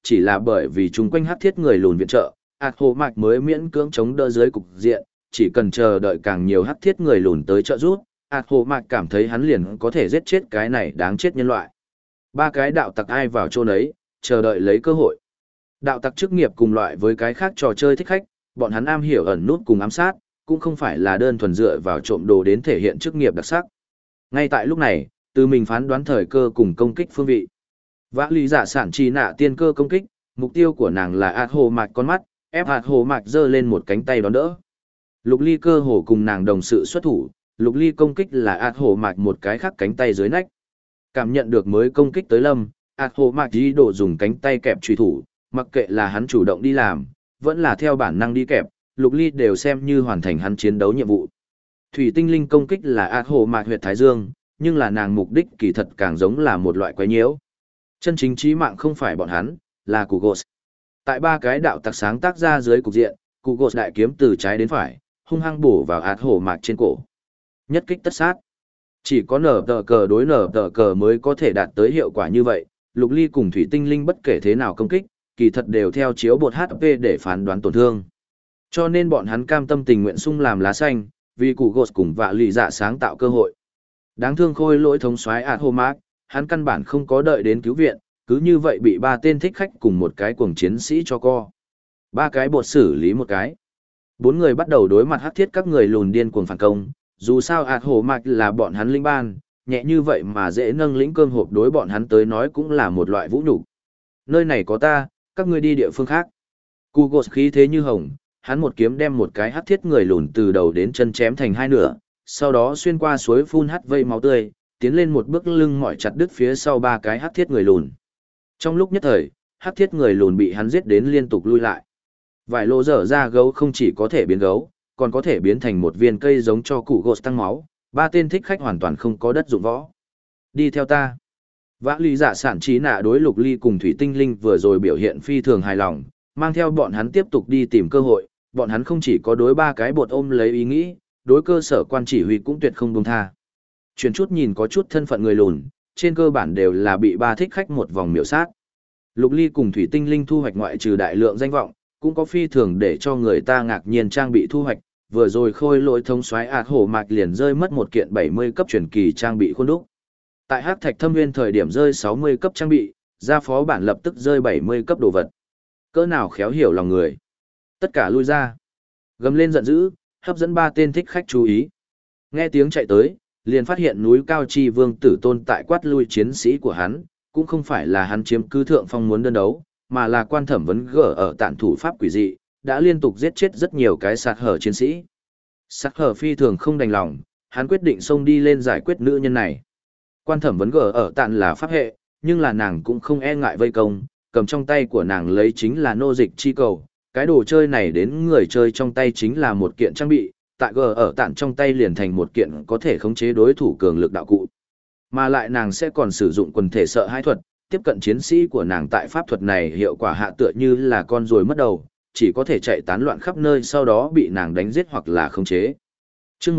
[SPEAKER 1] chỉ là bởi vì chúng quanh hắc thiết người lùn viện trợ, ạt hồ mạc mới miễn cưỡng chống đỡ dưới cục diện, chỉ cần chờ đợi càng nhiều hắc thiết người lùn tới trợ giúp, ạt hồ mạc cảm thấy hắn liền có thể giết chết cái này đáng chết nhân loại. Ba cái đạo tặc ai vào chỗ nấy, chờ đợi lấy cơ hội. Đạo tặc chức nghiệp cùng loại với cái khác trò chơi thích khách, bọn hắn am hiểu ẩn nút cùng ám sát, cũng không phải là đơn thuần dựa vào trộm đồ đến thể hiện chức nghiệp đặc sắc. Ngay tại lúc này, từ mình phán đoán thời cơ cùng công kích phương vị. Vã lý giả sản trì nạ tiên cơ công kích, mục tiêu của nàng là ạt hồ mạc con mắt, ép ạt hồ mạc giơ lên một cánh tay đón đỡ. Lục ly cơ hồ cùng nàng đồng sự xuất thủ, lục ly công kích là ạt hồ mạc một cái khác cánh tay dưới nách. Cảm nhận được mới công kích tới lâm, ạt hồ mạc ý đồ dùng cánh tay kẹp truy thủ, mặc kệ là hắn chủ động đi làm, vẫn là theo bản năng đi kẹp, lục ly đều xem như hoàn thành hắn chiến đấu nhiệm vụ. Thủy tinh linh công kích là ạt hồ mạc huyệt thái dương, nhưng là nàng mục đích kỳ thật càng giống là một loại quái nhiễu. Chân chính chí mạng không phải bọn hắn, là cụ gột. Tại ba cái đạo tặc sáng tác ra dưới cục diện, cụ gột đại kiếm từ trái đến phải, hung hăng bổ vào ạt hồ mạc trên cổ. Nhất kích tất sát. Chỉ có nở tờ cờ đối nở tờ cờ mới có thể đạt tới hiệu quả như vậy, lục ly cùng thủy tinh linh bất kể thế nào công kích, kỳ thật đều theo chiếu bột HP để phán đoán tổn thương. Cho nên bọn hắn cam tâm tình nguyện sung làm lá xanh, vì cụ gột cùng vạ lì dạ sáng tạo cơ hội. Đáng thương khôi lỗi thống soái ạt hồ mạc, hắn căn bản không có đợi đến cứu viện, cứ như vậy bị ba tên thích khách cùng một cái cuồng chiến sĩ cho co. Ba cái bột xử lý một cái. Bốn người bắt đầu đối mặt hắc thiết các người lùn điên cuồng phản công, dù sao ạt hồ mạc là bọn hắn linh ban, nhẹ như vậy mà dễ nâng lĩnh cơm hộp đối bọn hắn tới nói cũng là một loại vũ nhục. Nơi này có ta, các ngươi đi địa phương khác. Cụ gột khí thế như hồng, hắn một kiếm đem một cái hắc thiết người lùn từ đầu đến chân chém thành hai nửa, sau đó xuyên qua suối phun hắt vây máu tươi, tiến lên một bước lưng mỏi chặt đứt phía sau ba cái hắc thiết người lùn. Trong lúc nhất thời, hắc thiết người lùn bị hắn giết đến liên tục lui lại. Vài lỗ dở ra gấu không chỉ có thể biến gấu, còn có thể biến thành một viên cây giống cho cụ gột tăng máu, ba tên thích khách hoàn toàn không có đất dụng võ. Đi theo ta. Vã lý giả sản trí nạ đối lục ly cùng thủy tinh linh vừa rồi biểu hiện phi thường hài lòng, mang theo bọn hắn tiếp tục đi tìm cơ hội, bọn hắn không chỉ có đối ba cái bột ôm lấy ý nghĩ, đối cơ sở quan chỉ huy cũng tuyệt không buông tha. Chuyển chút nhìn có chút thân phận người lùn, trên cơ bản đều là bị ba thích khách một vòng miểu sát. Lục ly cùng thủy tinh linh thu hoạch ngoại trừ đại lượng danh vọng, cũng có phi thường để cho người ta ngạc nhiên trang bị thu hoạch, vừa rồi khôi lỗi thống soái ạt hổ mạc liền rơi mất một kiện 70 cấp truyền kỳ trang bị khuôn đúc. Tại Hắc Thạch Thâm Nguyên thời điểm rơi 60 cấp trang bị, gia phó bản lập tức rơi 70 cấp đồ vật. Cỡ nào khéo hiểu lòng người. Tất cả lui ra. Gầm lên giận dữ, hấp dẫn ba tên thích khách chú ý. Nghe tiếng chạy tới, liền phát hiện núi cao chi vương tử tôn tại quát lui chiến sĩ của hắn, cũng không phải là hắn chiếm cứ thượng phong muốn đơn đấu, mà là quan thẩm vấn gở ở tản thủ pháp quỷ dị, đã liên tục giết chết rất nhiều cái sạt hở chiến sĩ. Sạt hở phi thường không đành lòng, hắn quyết định xông đi lên giải quyết nữ nhân này. Quan thẩm vấn gở ở tản là pháp hệ, nhưng là nàng cũng không e ngại vây công, cầm trong tay của nàng lấy chính là nô dịch chi cầu. Cái đồ chơi này đến người chơi trong tay chính là một kiện trang bị, tại gở ở tản trong tay liền thành một kiện có thể khống chế đối thủ cường lực đạo cụ. Mà lại nàng sẽ còn sử dụng quần thể sợ hãi thuật, tiếp cận chiến sĩ của nàng tại pháp thuật này hiệu quả hạ tựa như là con ruồi mất đầu, chỉ có thể chạy tán loạn khắp nơi sau đó bị nàng đánh giết hoặc là khống chế. Chương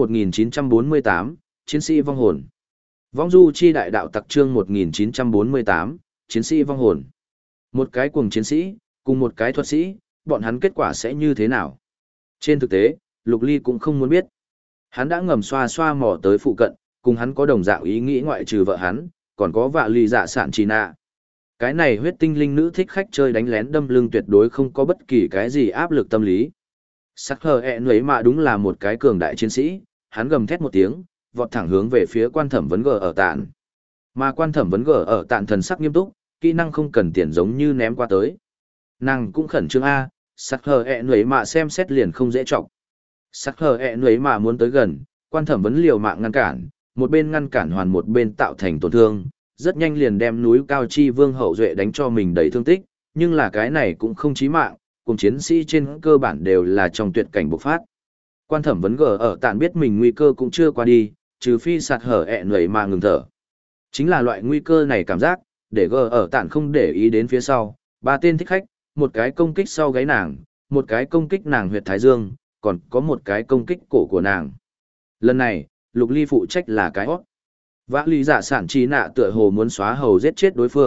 [SPEAKER 1] 1948, Chiến sĩ vong hồn. Vong du chi đại đạo tặc chương 1948, Chiến sĩ vong hồn. Một cái cuồng chiến sĩ, cùng một cái thuật sĩ, bọn hắn kết quả sẽ như thế nào? Trên thực tế, Lục Ly cũng không muốn biết. Hắn đã ngầm xoa xoa mò tới phụ cận, cùng hắn có đồng dạng ý nghĩ ngoại trừ vợ hắn, còn có vạ lì dạ sạn trì nạ. Cái này huyết tinh linh nữ thích khách chơi đánh lén đâm lưng tuyệt đối không có bất kỳ cái gì áp lực tâm lý. Sắc hờ nấy mà đúng là một cái cường đại chiến sĩ, hắn gầm thét một tiếng, vọt thẳng hướng về phía quan thẩm vấn gờ ở tạn. Mà quan thẩm vấn gờ ở tạn thần sắc nghiêm túc, kỹ năng không cần tiền giống như ném qua tới. Nàng cũng khẩn trương A, sắc hờ nấy mà xem xét liền không dễ trọng. Sắc hờ nấy mà muốn tới gần, quan thẩm vấn liều mạng ngăn cản, một bên ngăn cản hoàn một bên tạo thành tổn thương, rất nhanh liền đem núi cao chi vương hậu duệ đánh cho mình đầy thương tích, nhưng là cái này cũng không chí mạng, cùng chiến sĩ trên cơ bản đều là trong tuyệt cảnh bộc phát. Quan thẩm vấn gờ ở tạn biết mình nguy cơ cũng chưa qua đi, trừ phi sạt hở nấy mà ngừng thở. Chính là loại nguy cơ này cảm giác, để gờ ở tạn không để ý đến phía sau, ba tên thích khách, một cái công kích sau gáy nàng, một cái công kích nàng huyệt thái dương, còn có một cái công kích cổ của nàng. Lần này, Lục Ly phụ trách là cái hót. Vã lý giả sản trí nạ tựa hồ muốn xóa hầu giết chết đối phương,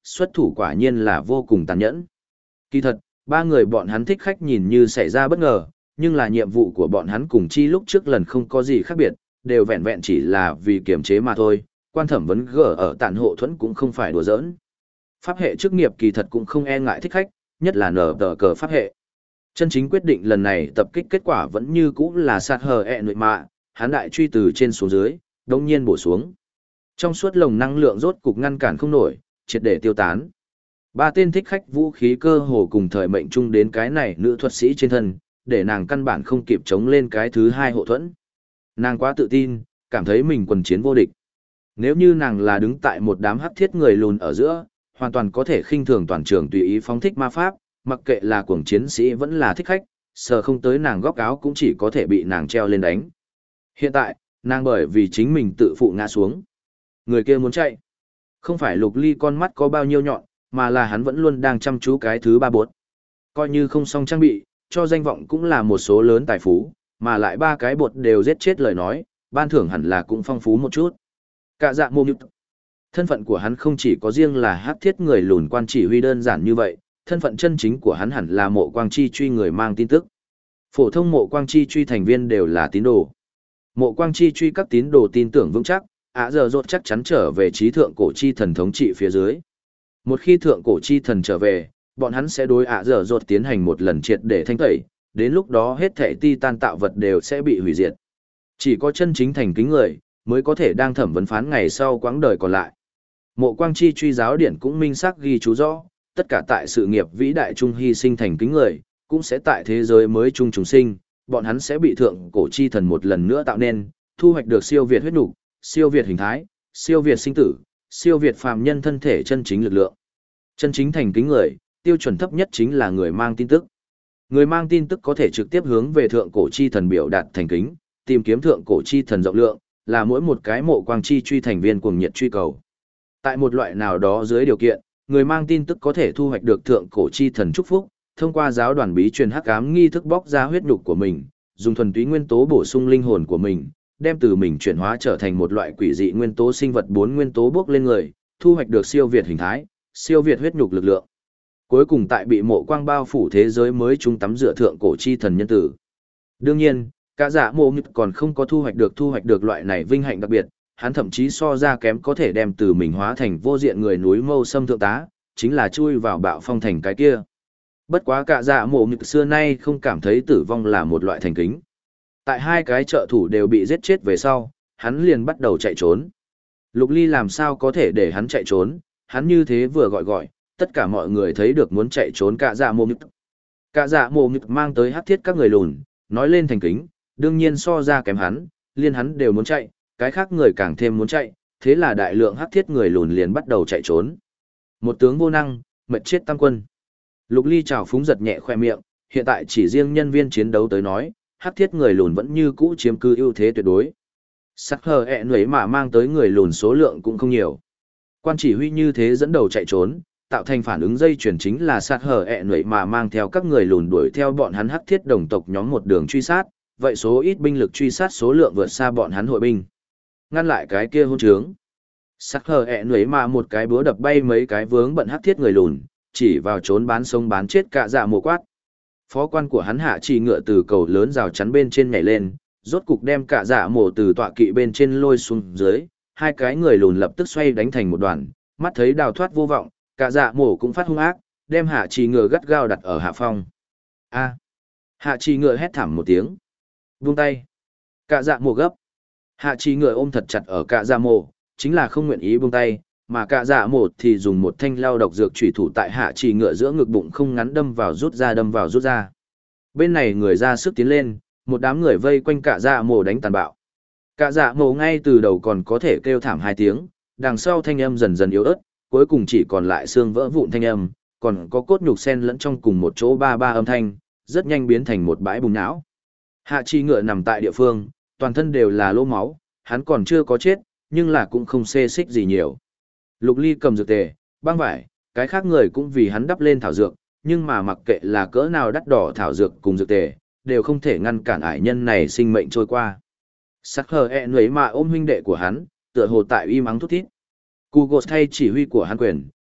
[SPEAKER 1] xuất thủ quả nhiên là vô cùng tàn nhẫn. Kỳ thật, ba người bọn hắn thích khách nhìn như xảy ra bất ngờ, nhưng là nhiệm vụ của bọn hắn cùng chi lúc trước lần không có gì khác biệt, đều vẹn vẹn chỉ là vì kiểm chế mà thôi, quan thẩm vấn gở ở tản hộ thuẫn cũng không phải đùa giỡn. Pháp hệ chức nghiệp kỳ thật cũng không e ngại thích khách, nhất là nở tờ cờ pháp hệ. Chân chính quyết định lần này tập kích kết quả vẫn như cũ là sát hờ nội mạ, hắn đại truy từ trên xuống dưới, đống nhiên bổ xuống. Trong suốt lồng năng lượng rốt cục ngăn cản không nổi, triệt để tiêu tán. Ba tên thích khách vũ khí cơ hồ cùng thời mệnh chung đến cái này nữ thuật sĩ trên thân, để nàng căn bản không kịp chống lên cái thứ hai hộ thuẫn. Nàng quá tự tin, cảm thấy mình quần chiến vô địch. Nếu như nàng là đứng tại một đám hắc thiết người lùn ở giữa, hoàn toàn có thể khinh thường toàn trường tùy ý phóng thích ma pháp, mặc kệ là cuồng chiến sĩ vẫn là thích khách, sờ không tới nàng góc áo cũng chỉ có thể bị nàng treo lên đánh. Hiện tại, nàng bởi vì chính mình tự phụ ngã xuống. Người kia muốn chạy. Không phải Lục Ly con mắt có bao nhiêu nhọn, mà là hắn vẫn luôn đang chăm chú cái thứ ba bột. Coi như không xong trang bị, cho danh vọng cũng là một số lớn tài phú, mà lại ba cái bột đều giết chết lời nói, ban thưởng hẳn là cũng phong phú một chút. Cả dạ mô nhục. Thân phận của hắn không chỉ có riêng là hắc thiết người lùn quan chỉ huy đơn giản như vậy, thân phận chân chính của hắn hẳn là mộ quang chi truy người mang tin tức. Phổ thông mộ quang chi truy thành viên đều là tín đồ. Mộ quang chi truy các tín đồ tin tưởng vững chắc, giờ rốt chắc chắn trở về trí thượng cổ chi thần thống trị phía dưới. Một khi thượng cổ chi thần trở về, bọn hắn sẽ đối giờ rốt tiến hành một lần triệt để thanh tẩy, đến lúc đó hết thảy titan tạo vật đều sẽ bị hủy diệt. Chỉ có chân chính thành kính người, mới có thể đang thẩm vấn phán ngày sau quãng đời còn lại. Mộ quang chi truy giáo điển cũng minh xác ghi chú rõ, tất cả tại sự nghiệp vĩ đại trung hy sinh thành kính người, cũng sẽ tại thế giới mới trung trùng sinh, bọn hắn sẽ bị thượng cổ chi thần một lần nữa tạo nên, thu hoạch được siêu việt huyết nục, siêu việt hình thái, siêu việt sinh tử, siêu việt phàm nhân thân thể chân chính lực lượng. Chân chính thành kính người, tiêu chuẩn thấp nhất chính là người mang tin tức. Người mang tin tức có thể trực tiếp hướng về thượng cổ chi thần biểu đạt thành kính, tìm kiếm thượng cổ chi thần rộng lượng, là mỗi một cái mộ quang chi truy thành viên cuồng nhiệt truy cầu. Tại một loại nào đó dưới điều kiện, người mang tin tức có thể thu hoạch được thượng cổ chi thần chúc phúc, thông qua giáo đoàn bí truyền hắc ám nghi thức bóc ra huyết nhục của mình, dùng thuần túy nguyên tố bổ sung linh hồn của mình, đem từ mình chuyển hóa trở thành một loại quỷ dị nguyên tố sinh vật bốn nguyên tố bước lên người, thu hoạch được siêu việt hình thái, siêu việt huyết nhục lực lượng. Cuối cùng tại bị mộ quang bao phủ thế giới mới chúng tắm rửa thượng cổ chi thần nhân tử. Đương nhiên, cả giả mộ nghịch còn không có thu hoạch được loại này vinh hạnh đặc biệt, hắn thậm chí so ra kém có thể đem từ mình hóa thành vô diện người núi mâu xâm thượng tá, chính là chui vào bạo phong thành cái kia. Bất quá cả dạ mộ nghịch xưa nay không cảm thấy tử vong là một loại thành kính. Tại hai cái trợ thủ đều bị giết chết về sau, hắn liền bắt đầu chạy trốn. Lục Ly làm sao có thể để hắn chạy trốn, hắn như thế vừa gọi, tất cả mọi người thấy được muốn chạy trốn cả dạ mộ nghịch. Cả dạ mộ nghịch mang tới hắc thiết các người lùn, nói lên thành kính, đương nhiên so ra kém hắn, liên hắn đều muốn chạy, cái khác người càng thêm muốn chạy, thế là đại lượng hắc thiết người lùn liền bắt đầu chạy trốn. Một tướng vô năng, mệt chết tam quân. Lục Ly trào phúng giật nhẹ khoe miệng, hiện tại chỉ riêng nhân viên chiến đấu tới nói, hắc thiết người lùn vẫn như cũ chiếm cứ ưu thế tuyệt đối. Sắc hờ nấy mà mang tới người lùn số lượng cũng không nhiều. Quan chỉ huy như thế dẫn đầu chạy trốn, tạo thành phản ứng dây chuyển chính là sát hờ nấy mà mang theo các người lùn đuổi theo bọn hắn hắc thiết đồng tộc nhóm một đường truy sát, vậy số ít binh lực truy sát số lượng vượt xa bọn hắn hội binh. Ngăn lại cái kia hôn trướng. Sắc hờ nấy mà một cái búa đập bay mấy cái vướng bận hắc thiết người lùn, chỉ vào trốn bán sống bán chết cả dạ mồ quát. Phó quan của hắn hạ chỉ ngựa từ cầu lớn rào chắn bên trên nhảy lên, rốt cục đem cả dạ mồ từ tọa kỵ bên trên lôi xuống dưới, hai cái người lùn lập tức xoay đánh thành một đoàn, mắt thấy đào thoát vô vọng, cả dạ mồ cũng phát hung ác, đem hạ chỉ ngựa gắt gao đặt ở hạ phong. A! Hạ chỉ ngựa hét thảm một tiếng. Buông tay. Cả dạ mồ gấp. Hạ chỉ ngựa ôm thật chặt ở cả dạ mồ, chính là không nguyện ý buông tay, mà cả dạ mồ thì dùng một thanh lao độc dược chủy thủ tại hạ chỉ ngựa giữa ngực bụng không ngắn đâm vào rút ra. Bên này người ra sức tiến lên, một đám người vây quanh cả dạ mồ đánh tàn bạo. Cả dạ mồ ngay từ đầu còn có thể kêu thảm hai tiếng, đằng sau thanh âm dần dần yếu ớt, cuối cùng chỉ còn lại xương vỡ vụn thanh âm, còn có cốt nhục xen lẫn trong cùng một chỗ ba âm thanh, rất nhanh biến thành một bãi bùn não. Hạ chỉ ngựa nằm tại địa phương, toàn thân đều là lỗ máu, hắn còn chưa có chết, nhưng là cũng không xê xích gì nhiều. Lục Ly cầm dược tề, băng vải, cái khác người cũng vì hắn đắp lên thảo dược, nhưng mà mặc kệ là cỡ nào đắt đỏ thảo dược cùng dược tề, đều không thể ngăn cản ải nhân này sinh mệnh trôi qua. Sắc hờ nấy mà ôm huynh đệ của hắn, tựa hồ tại im ắng thút thít. Cugos thay chỉ huy của hắn quyền,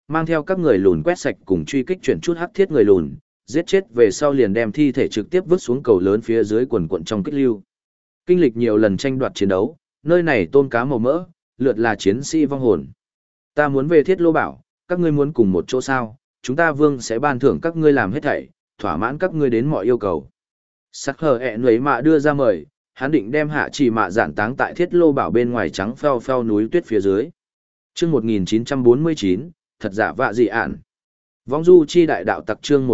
[SPEAKER 1] mang theo các người lùn quét sạch cùng truy kích chuyển chút hắc thiết người lùn, giết chết về sau liền đem thi thể trực tiếp vứt xuống cầu lớn phía dưới quần quận trong kích lưu. Kinh lịch nhiều lần tranh đoạt chiến đấu, nơi này tôm cá màu mỡ, lượt là chiến sĩ vong hồn. Ta muốn về Thiết Lô Bảo, các ngươi muốn cùng một chỗ sao, chúng ta vương sẽ ban thưởng các ngươi làm hết thảy, thỏa mãn các ngươi đến mọi yêu cầu. Sắc hờ ẹ nấy mạ đưa ra mời, hắn định đem hạ chỉ mạ giản táng tại Thiết Lô Bảo bên ngoài trắng pheo pheo núi tuyết phía dưới. Chương 1949, thật giả vạ dị ản. Vong du chi đại đạo tặc chương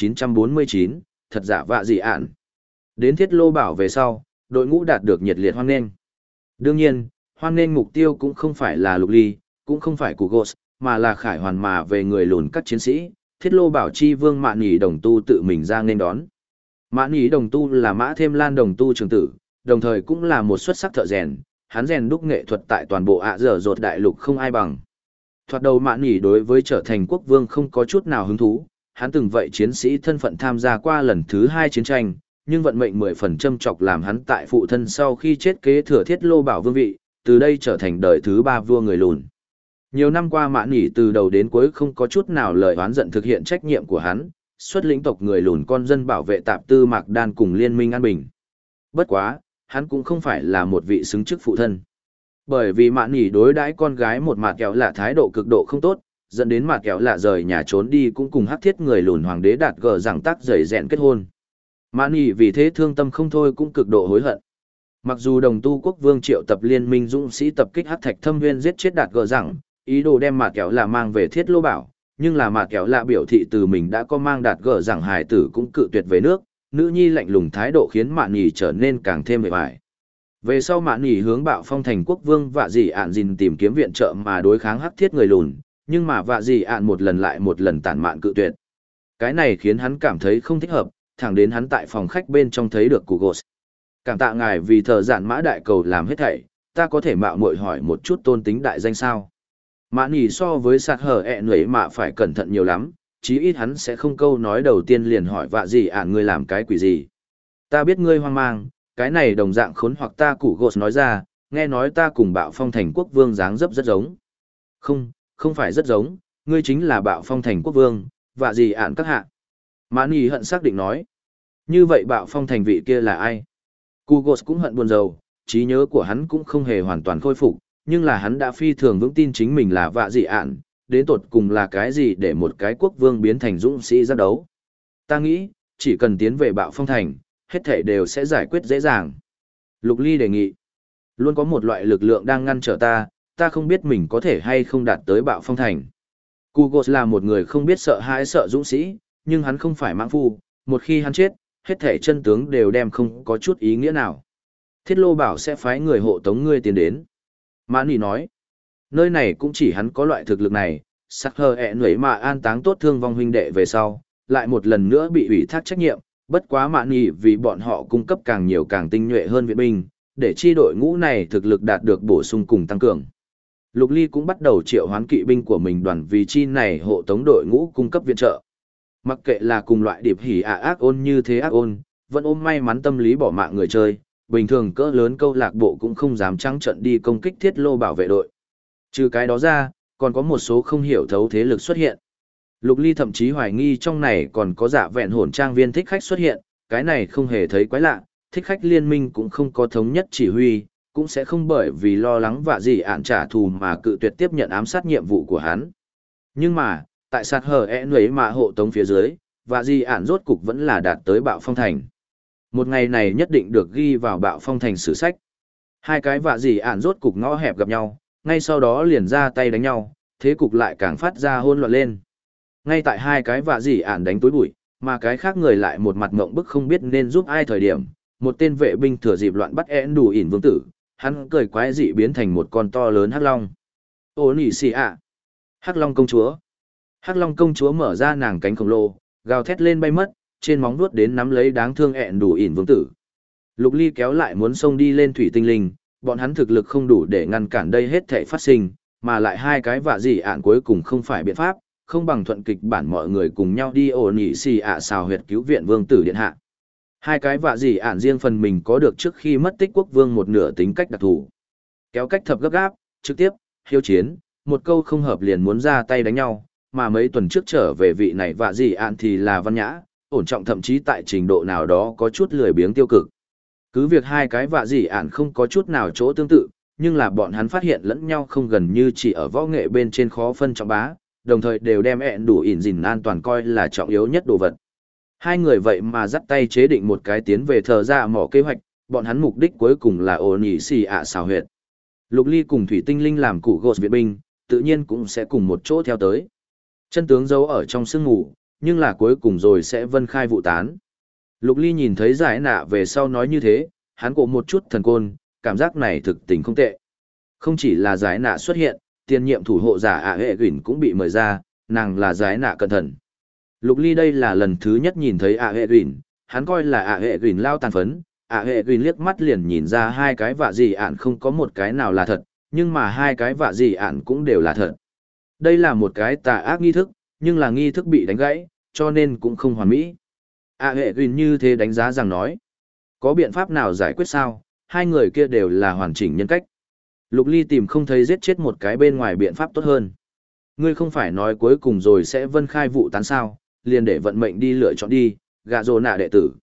[SPEAKER 1] 1949, thật giả vạ dị ản. Đến Thiết Lô Bảo về sau, đội ngũ đạt được nhiệt liệt hoan nghênh. Đương nhiên, hoan nghênh mục tiêu cũng không phải là Lục Ly, cũng không phải Cụ Ghost, mà là khải hoàn mà về người lùn các chiến sĩ, Thiết Lô Bảo chi vương Mạn Nhĩ Đồng Tu tự mình ra nên đón. Mạn Nhĩ Đồng Tu là Mã Thêm Lan Đồng Tu trường tử, đồng thời cũng là một xuất sắc thợ rèn, hắn rèn đúc nghệ thuật tại toàn bộ ạ dở dột đại lục không ai bằng. Thoạt đầu Mạn Nhĩ đối với trở thành quốc vương không có chút nào hứng thú, hắn từng vậy chiến sĩ thân phận tham gia qua lần thứ 2 chiến tranh, nhưng vận mệnh 10 phần châm chọc làm hắn tại phụ thân sau khi chết kế thừa Thiết Lô Bảo vương vị, từ đây trở thành đời thứ 3 vua người lùn. Nhiều năm qua Mạn Nhĩ từ đầu đến cuối không có chút nào lời oán giận thực hiện trách nhiệm của hắn, xuất lĩnh tộc người lùn con dân bảo vệ tạp tư Mạc Đan cùng liên minh an bình. Bất quá, hắn cũng không phải là một vị xứng chức phụ thân. Bởi vì Mạn Nhĩ đối đãi con gái một Mạt Kéo Lạ thái độ cực độ không tốt, dẫn đến Mạt Kéo Lạ rời nhà trốn đi cũng cùng hắc thiết người lùn hoàng đế đạt gờ rằng tác dày dẹn kết hôn. Mạn Nhĩ vì thế thương tâm không thôi cũng cực độ hối hận. Mặc dù Đồng Tu quốc vương triệu tập liên minh dũng sĩ tập kích hắc thạch thâm viên giết chết đạt gờ rằng, ý đồ đem Mạt Kéo Lạ mang về Thiết Lô Bảo, nhưng là Mạt Kéo Lạ biểu thị từ mình đã có mang đạt gờ rằng hài tử cũng cự tuyệt về nước, nữ nhi lạnh lùng thái độ khiến Mạn Nhĩ trở nên càng thêm bề bại. Về sau Mạn Nhĩ hướng Bạo Phong thành quốc vương Vạ Dị Ản Dìn tìm kiếm viện trợ mà đối kháng hắc thiết người lùn, nhưng mà Vạ Dị Ản một lần lại một lần tàn mạn cự tuyệt. Cái này khiến hắn cảm thấy không thích hợp, thẳng đến hắn tại phòng khách bên trong thấy được Cụ Ghost. Cảm tạ ngài vì thờ giản mã đại cầu làm hết thảy, ta có thể mạo muội hỏi một chút tôn tính đại danh sao? Mạn Nhĩ so với sạt hở ẹ nấy mạ phải cẩn thận nhiều lắm, chí ít hắn sẽ không câu nói đầu tiên liền hỏi Vạ Dị Ản ngươi làm cái quỷ gì. Ta biết ngươi hoang mang, cái này đồng dạng khốn hoặc ta Cụ Ghost nói ra, nghe nói ta cùng Bạo Phong thành quốc vương dáng dấp rất giống. Không, không phải rất giống, ngươi chính là Bạo Phong thành quốc vương, Vạ Dị Ản các hạ. Mạn Nhĩ hận xác định nói. Như vậy Bạo Phong thành vị kia là ai? Cụ Ghost cũng hận buồn rầu, trí nhớ của hắn cũng không hề hoàn toàn khôi phục, nhưng là hắn đã phi thường vững tin chính mình là Vạ Dị Ản, đến tột cùng là cái gì để một cái quốc vương biến thành dũng sĩ giác đấu. Ta nghĩ, chỉ cần tiến về Bạo Phong thành, hết thảy đều sẽ giải quyết dễ dàng. Lục Ly đề nghị, luôn có một loại lực lượng đang ngăn trở ta, ta không biết mình có thể hay không đạt tới Bạo Phong thành. Cụ Ghost là một người không biết sợ hãi sợ dũng sĩ, nhưng hắn không phải mãng phu, một khi hắn chết, hết thảy chân tướng đều đem không có chút ý nghĩa nào. Thiết Lô Bảo sẽ phái người hộ tống ngươi tiến đến. Mạn Nhĩ nói, nơi này cũng chỉ hắn có loại thực lực này, sắc hờ ẹ nấy mà an táng tốt thương vong huynh đệ về sau, lại một lần nữa bị ủy thác trách nhiệm, bất quá Mạn Nhĩ vì bọn họ cung cấp càng nhiều càng tinh nhuệ hơn viện binh, để chi đội ngũ này thực lực đạt được bổ sung cùng tăng cường. Lục Ly cũng bắt đầu triệu hoán kỵ binh của mình đoàn vì chi này hộ tống đội ngũ cung cấp viện trợ. Mặc kệ là cùng loại điệp hỉ ác ôn như thế ác ôn, vẫn ôm may mắn tâm lý bỏ mạng người chơi, bình thường cỡ lớn câu lạc bộ cũng không dám trắng trận đi công kích Thiết Lô bảo vệ đội. Trừ cái đó ra, còn có một số không hiểu thấu thế lực xuất hiện. Lục Ly thậm chí hoài nghi trong này còn có giả vẹn hồn trang viên thích khách xuất hiện, cái này không hề thấy quái lạ, thích khách liên minh cũng không có thống nhất chỉ huy, cũng sẽ không bởi vì lo lắng Vạ Dị Ản trả thù mà cự tuyệt tiếp nhận ám sát nhiệm vụ của hắn. Nhưng mà, tại sạt hở ẹ nấy mà hộ tống phía dưới, Vạ Dị Ản rốt cục vẫn là đạt tới Bạo Phong thành. Một ngày này nhất định được ghi vào Bạo Phong thành sử sách. Hai cái Vạ Dị Ản rốt cục ngõ hẹp gặp nhau, ngay sau đó liền ra tay đánh nhau, thế cục lại càng phát ra hỗn loạn lên. Ngay tại hai cái Vạ Dị Ản đánh tối bụi, mà cái khác người lại một mặt ngộng bức không biết nên giúp ai thời điểm, một tên vệ binh thừa dịp loạn bắt én đủ ỉn vương tử, hắn cười quái dị biến thành một con to lớn hắc long. Ô nỉ xì ạ! Hắc long công chúa! Hắc long công chúa mở ra nàng cánh khổng lồ, gào thét lên bay mất, trên móng vuốt đến nắm lấy đáng thương ẹn đủ ỉn vương tử. Lục Ly kéo lại muốn xông đi lên thủy tinh linh, bọn hắn thực lực không đủ để ngăn cản đây hết thảy phát sinh, mà lại hai cái Vạ Dị Ản cuối cùng không phải biện pháp, không bằng thuận kịch bản mọi người cùng nhau đi ổn nhị xì ạ xào huyệt cứu viện vương tử điện hạ. Hai cái Vạ Dị Ản riêng phần mình có được trước khi mất tích quốc vương một nửa tính cách đặc thù. Kéo cách thập gấp gáp, trực tiếp, hiếu chiến, một câu không hợp liền muốn ra tay đánh nhau, mà mấy tuần trước trở về vị này vạ dị ạn thì là văn nhã, ổn trọng thậm chí tại trình độ nào đó có chút lười biếng tiêu cực. Cứ việc hai cái vạ dị ạn không có chút nào chỗ tương tự, nhưng là bọn hắn phát hiện lẫn nhau không gần như chỉ ở võ nghệ bên trên khó phân trọng bá, đồng thời đều đem ẹn đủ ỉn dìn an toàn coi là trọng yếu nhất đồ vật. Hai người vậy mà dắt tay chế định một cái tiến về thờ ra mỏ kế hoạch, bọn hắn mục đích cuối cùng là ổn ỉ xì ạ xào huyệt. Lục Ly cùng Thủy Tinh Linh làm cụ gột viện binh, tự nhiên cũng sẽ cùng một chỗ theo tới. Chân tướng giấu ở trong sương ngủ, nhưng là cuối cùng rồi sẽ vân khai vụ tán. Lục Ly nhìn thấy giải nạ về sau nói như thế, hắn cổ một chút thần côn, cảm giác này thực tình không tệ. Không chỉ là giải nạ xuất hiện, tiền nhiệm thủ hộ giả ạ hệ gửn cũng bị mời ra, nàng là giải nạ cẩn thận. Lục Ly đây là lần thứ nhất nhìn thấy ạ hệ gửn, hắn coi là ạ hệ gửn lao tàn phấn, ạ hệ gửn liếc mắt liền nhìn ra hai cái vạ dị ạn không có một cái nào là thật, nhưng mà hai cái vạ dị ạn cũng đều là thật. Đây là một cái tà ác nghi thức, nhưng là nghi thức bị đánh gãy, cho nên cũng không hoàn mỹ. ạ hệ gửn như thế đánh giá rằng nói, có biện pháp nào giải quyết sao, hai người kia đều là hoàn chỉnh nhân cách. Lục Ly tìm không thấy giết chết một cái bên ngoài biện pháp tốt hơn. Ngươi không phải nói cuối cùng rồi sẽ vân khai vụ tán sao, liền để vận mệnh đi lựa chọn đi, gạ rồ nạ đệ tử.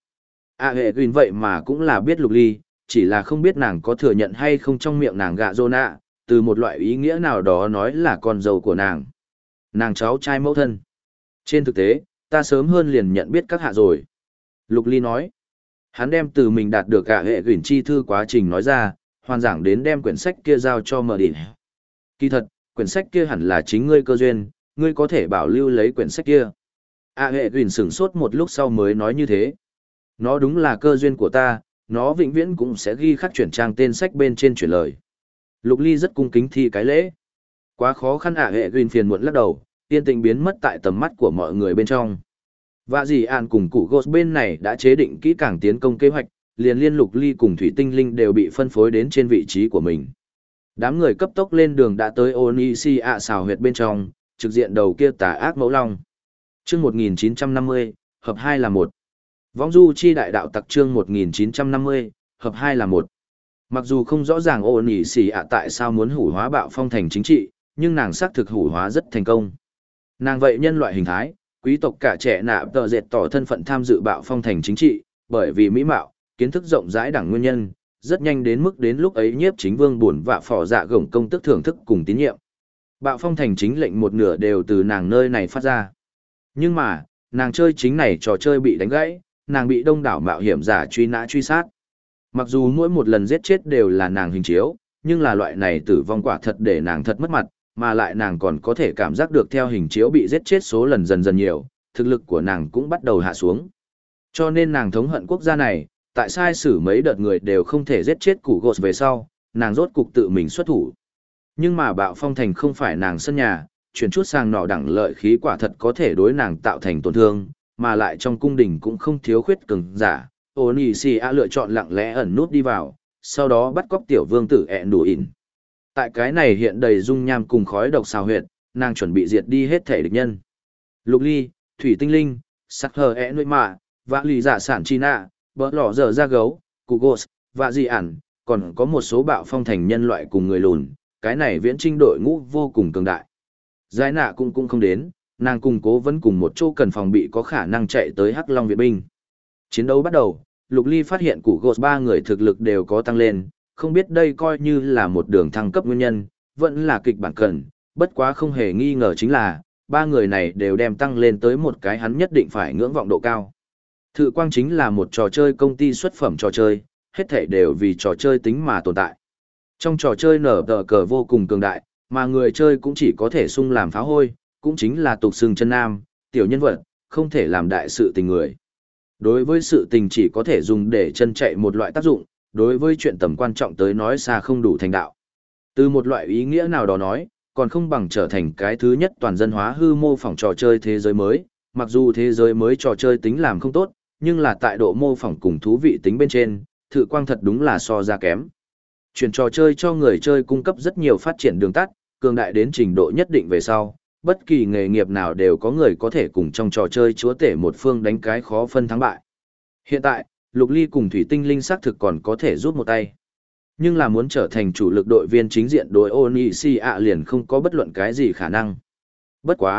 [SPEAKER 1] Hệ Green vậy mà cũng là biết Lục Ly, chỉ là không biết nàng có thừa nhận hay không trong miệng nàng gạ rồ nạ, từ một loại ý nghĩa nào đó nói là con dâu của nàng. Nàng cháu trai mẫu thân. Trên thực tế, ta sớm hơn liền nhận biết các hạ rồi. Lục Ly nói. Hắn đem từ mình đạt được hệ Green chi thư quá trình nói ra, hoàn giảng đến đem quyển sách kia giao cho Mở Đỉnh. Kỳ thật, quyển sách kia hẳn là chính ngươi cơ duyên, ngươi có thể bảo lưu lấy quyển sách kia. Hệ Green sửng sốt một lúc sau mới nói như thế. Nó đúng là cơ duyên của ta, nó vĩnh viễn cũng sẽ ghi khắc chuyển trang tên sách bên trên chuyển lời. Lục Ly rất cung kính thi cái lễ. Quá khó khăn hệ Green phiền muộn lắc đầu, yên tĩnh biến mất tại tầm mắt của mọi người bên trong. Vạ dị ạn cùng cụ Ghost bên này đã chế định kỹ càng tiến công kế hoạch, liền liên Lục Ly cùng Thủy Tinh Linh đều bị phân phối đến trên vị trí của mình. Đám người cấp tốc lên đường đã tới Onicia xào huyệt bên trong, trực diện đầu kia tà ác mẫu long. Chương 1950, hợp 2 là 1. Võng du chi đại đạo tặc chương 1950, hợp 2 là 1. Mặc dù không rõ ràng Onicia tại sao muốn hủ hóa bạo phong thành chính trị, nhưng nàng xác thực hủ hóa rất thành công. Nàng vậy nhân loại hình thái, quý tộc cả trẻ nạ tờ dệt tỏ thân phận tham dự bạo phong thành chính trị, bởi vì mỹ mạo, kiến thức rộng rãi đẳng nguyên nhân, rất nhanh đến mức đến lúc ấy nhiếp chính vương buồn vạ phò dạ gổng công tức thưởng thức cùng tín nhiệm. Bạo phong thành chính lệnh một nửa đều từ nàng nơi này phát ra. Nhưng mà, nàng chơi chính này trò chơi bị đánh gãy, nàng bị đông đảo mạo hiểm giả truy nã truy sát. Mặc dù mỗi một lần giết chết đều là nàng hình chiếu, nhưng là loại này tử vong quả thật để nàng thật mất mặt, mà lại nàng còn có thể cảm giác được theo hình chiếu bị giết chết số lần dần dần nhiều, thực lực của nàng cũng bắt đầu hạ xuống. Cho nên nàng thống hận quốc gia này, tại sai sử mấy đợt người đều không thể giết chết củ gột về sau, nàng rốt cục tự mình xuất thủ. Nhưng mà bạo phong thành không phải nàng sân nhà, chuyển chút sang nọ đẳng lợi khí quả thật có thể đối nàng tạo thành tổn thương, mà lại trong cung đình cũng không thiếu khuyết cường giả. Onicia lựa chọn lặng lẽ ẩn nút đi vào, sau đó bắt cóc tiểu vương tử ẹn đủ ỉn. Tại cái này hiện đầy dung nham cùng khói độc xào huyệt, nàng chuẩn bị diệt đi hết thể địch nhân. Lục Ly, Thủy Tinh Linh, sắc hờ ẹ nuôi mạ, vã lì giả sản chi nạ, bỡ lỏ dở ra gấu, cụ gos, vạ dị ản, còn có một số bạo phong thành nhân loại cùng người lùn, cái này viễn trinh đội ngũ vô cùng cường đại. Giải nạ cũng không đến, nàng cùng cố vẫn cùng một chỗ cần phòng bị có khả năng chạy tới Hắc Long viện binh. Chiến đấu bắt đầu, Lục Ly phát hiện cụ gos ba người thực lực đều có tăng lên, không biết đây coi như là một đường thăng cấp nguyên nhân, vẫn là kịch bản cần, bất quá không hề nghi ngờ chính là, ba người này đều đem tăng lên tới một cái hắn nhất định phải ngưỡng vọng độ cao. Thự quang chính là một trò chơi công ty xuất phẩm trò chơi, hết thảy đều vì trò chơi tính mà tồn tại. Trong trò chơi nở tờ cờ vô cùng cường đại, mà người chơi cũng chỉ có thể sung làm phá hôi, cũng chính là tục xưng chân nam, tiểu nhân vật, không thể làm đại sự tình người. Đối với sự tình chỉ có thể dùng để chân chạy một loại tác dụng, đối với chuyện tầm quan trọng tới nói xa không đủ thành đạo. Từ một loại ý nghĩa nào đó nói, còn không bằng trở thành cái thứ nhất toàn dân hóa hư mô phỏng trò chơi thế giới mới, mặc dù thế giới mới trò chơi tính làm không tốt, nhưng là tại độ mô phỏng cùng thú vị tính bên trên, thự quang thật đúng là so ra kém. Chuyển trò chơi cho người chơi cung cấp rất nhiều phát triển đường tắt, cường đại đến trình độ nhất định về sau, bất kỳ nghề nghiệp nào đều có người có thể cùng trong trò chơi chúa tể một phương đánh cái khó phân thắng bại. Hiện tại, Lục Ly cùng Thủy Tinh Linh xác thực còn có thể rút một tay. Nhưng là muốn trở thành chủ lực đội viên chính diện đối Onicia liền không có bất luận cái gì khả năng. Bất quá,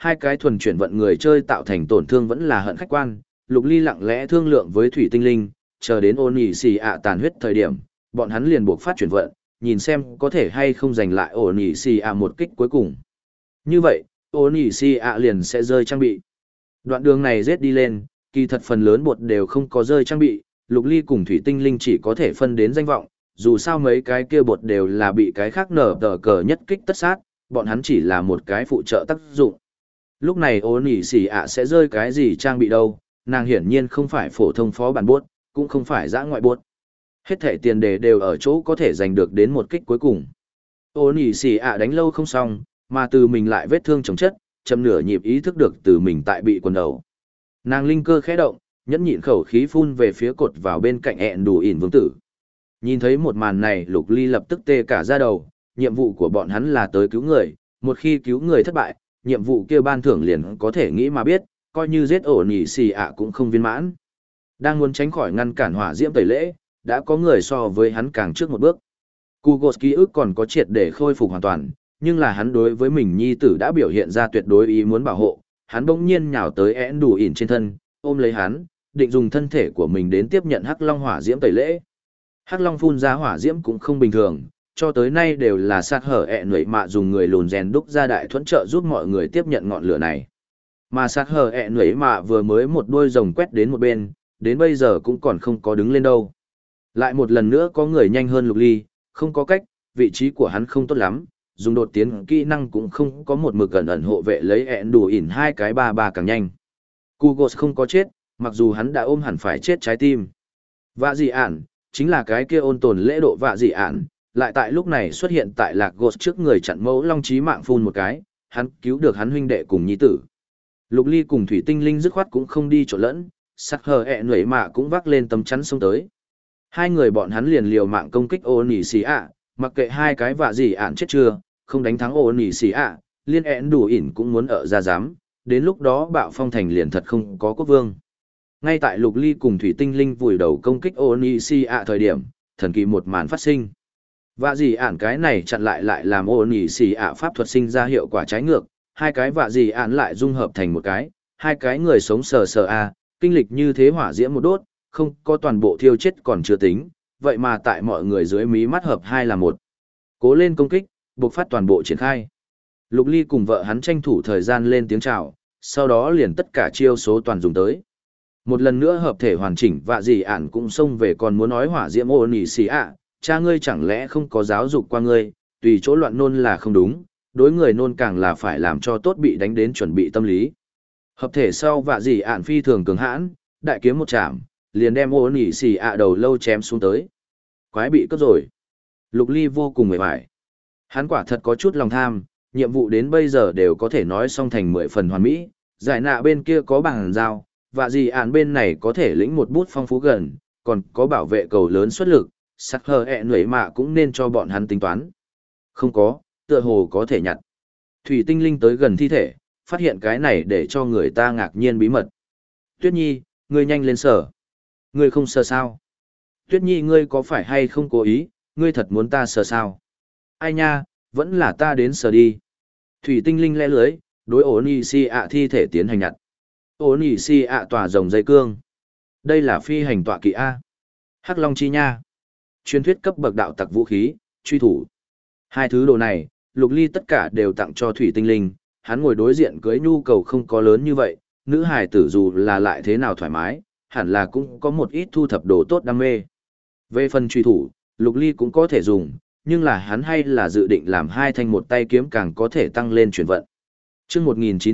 [SPEAKER 1] Hai cái thuần chuyển vận người chơi tạo thành tổn thương vẫn là hận khách quan, Lục Ly lặng lẽ thương lượng với Thủy Tinh Linh, chờ đến ôn nhị xì ạ tàn huyết thời điểm, bọn hắn liền buộc phát chuyển vận, nhìn xem có thể hay không giành lại ôn nhị xì ạ một kích cuối cùng. Như vậy, ôn nhị xì ạ liền sẽ rơi trang bị. Đoạn đường này giết đi lên, kỳ thật phần lớn bột đều không có rơi trang bị, Lục Ly cùng Thủy Tinh Linh chỉ có thể phân đến danh vọng, dù sao mấy cái kia bột đều là bị cái khác nở tờ cờ nhất kích tất sát, bọn hắn chỉ là một cái phụ trợ tác dụng. Lúc này ôn nhị xì ạ sẽ rơi cái gì trang bị đâu, nàng hiển nhiên không phải phổ thông phó bản bốt, cũng không phải dã ngoại bốt. Hết thể tiền đề đều ở chỗ có thể giành được đến một kích cuối cùng. Ôn nhị xì ạ đánh lâu không xong, mà từ mình lại vết thương chồng chất, chậm nửa nhịp ý thức được từ mình tại bị quần đầu. Nàng linh cơ khẽ động, nhẫn nhịn khẩu khí phun về phía cột vào bên cạnh ẹn đủ ỉn vương tử. Nhìn thấy một màn này, Lục Ly lập tức tê cả da đầu, nhiệm vụ của bọn hắn là tới cứu người, một khi cứu người thất bại, nhiệm vụ kia ban thưởng liền có thể nghĩ mà biết, coi như giết ổ nhị xì ạ cũng không viên mãn. Đang muốn tránh khỏi ngăn cản hỏa diễm tẩy lễ, đã có người so với hắn càng trước một bước. Kugos ký ức còn có triệt để khôi phục hoàn toàn, nhưng là hắn đối với mình nhi tử đã biểu hiện ra tuyệt đối ý muốn bảo hộ, hắn bỗng nhiên nhào tới én đủ ỉn trên thân, ôm lấy hắn, định dùng thân thể của mình đến tiếp nhận Hắc Long hỏa diễm tẩy lễ. Hắc Long phun ra hỏa diễm cũng không bình thường, cho tới nay đều là sát hở ẹ nhuệ mạ dùng người lùn rèn đúc ra đại thuẫn trợ giúp mọi người tiếp nhận ngọn lửa này. Mà sát hở ẹ nhuệ mạ vừa mới một đuôi rồng quét đến một bên, đến bây giờ cũng còn không có đứng lên đâu. Lại một lần nữa có người nhanh hơn Lục Ly, không có cách, vị trí của hắn không tốt lắm, dùng đột tiến kỹ năng cũng không có một mực gần ẩn hộ vệ lấy ẹn đủ ỉn hai cái ba ba càng nhanh. Kugos không có chết, mặc dù hắn đã ôm hẳn phải chết trái tim. Vạ dị ản, chính là cái kia ôn tồn lễ độ vạ dị ản, lại tại lúc này xuất hiện tại Lạc Gos trước người chặn mẫu long chí mạng phun một cái, hắn cứu được hắn huynh đệ cùng nhi tử. Lục Ly cùng Thủy Tinh Linh dứt khoát cũng không đi chỗ lẫn, sắc hờ ẹ nhuệ mạ cũng vác lên tấm chắn xông tới. Hai người bọn hắn liền liều mạng công kích ô nỉ xì ạ, mặc kệ hai cái vạ dị ản chết chưa, không đánh thắng ô nỉ xì ạ, liên ẹn đủ ỉn cũng muốn ở ra giám, đến lúc đó bạo phong thành liền thật không có quốc vương. Ngay tại Lục Ly cùng Thủy Tinh Linh vùi đầu công kích ô nỉ xì ạ thời điểm, thần kỳ một màn phát sinh. Vạ dị ản cái này chặn lại làm ô nỉ xì ạ pháp thuật sinh ra hiệu quả trái ngược, hai cái vạ dị ản lại dung hợp thành một cái, hai cái người sống sờ sờ a, kinh lịch như thế hỏa diễm một đốt, không có toàn bộ thiêu chết còn chưa tính, vậy mà tại mọi người dưới mí mắt hợp hai là một. Cố lên công kích, buộc phát toàn bộ triển khai. Lục Ly cùng vợ hắn tranh thủ thời gian lên tiếng chào, sau đó liền tất cả chiêu số toàn dùng tới. Một lần nữa hợp thể hoàn chỉnh vạ dị ản cũng xông về còn muốn nói hỏa diễm ô nỉ xì ạ, cha ngươi chẳng lẽ không có giáo dục qua ngươi, tùy chỗ loạn nôn là không đúng, đối người nôn càng là phải làm cho tốt bị đánh đến chuẩn bị tâm lý. Hợp thể sau vạ dị ản phi thường cường hãn, đại kiếm một chạm, liền đem ô nỉ xì ạ đầu lâu chém xuống tới. Quái bị cướp rồi. Lục Ly vô cùng mệt mỏi. Hắn quả thật có chút lòng tham, nhiệm vụ đến bây giờ đều có thể nói xong thành 10 phần hoàn mỹ, giải nạ bên kia có bằng giao, và gì ản bên này có thể lĩnh một bút phong phú gần, còn có bảo vệ cầu lớn xuất lực, sắc hờ ẹ nhuệ mạ cũng nên cho bọn hắn tính toán. Không có, tựa hồ có thể nhặt. Thủy Tinh Linh tới gần thi thể, phát hiện cái này để cho người ta ngạc nhiên bí mật. Tuyết Nhi, ngươi nhanh lên sở. Ngươi không sờ sao? Tuyết Nhi ngươi có phải hay không cố ý, ngươi thật muốn ta sờ sao? Ai nha, vẫn là ta đến sờ đi. Thủy Tinh Linh lẽ lưới, đối ổ nì si ạ thi thể tiến hành nhặt. Ổ nì si ạ tỏa rồng dây cương. Đây là phi hành tọa kỵ A. Hắc Long chi nha. Truyền thuyết cấp bậc đạo tặc vũ khí, truy thủ. Hai thứ đồ này, Lục Ly tất cả đều tặng cho Thủy Tinh Linh, hắn ngồi đối diện cưới nhu cầu không có lớn như vậy, nữ hài tử dù là lại thế nào thoải mái, hẳn là cũng có một ít thu thập đồ tốt đam mê. Về phần truy thủ, Lục Ly cũng có thể dùng, nhưng là hắn hay là dự định làm hai thanh một tay kiếm càng có thể tăng lên chuyển vận. Chương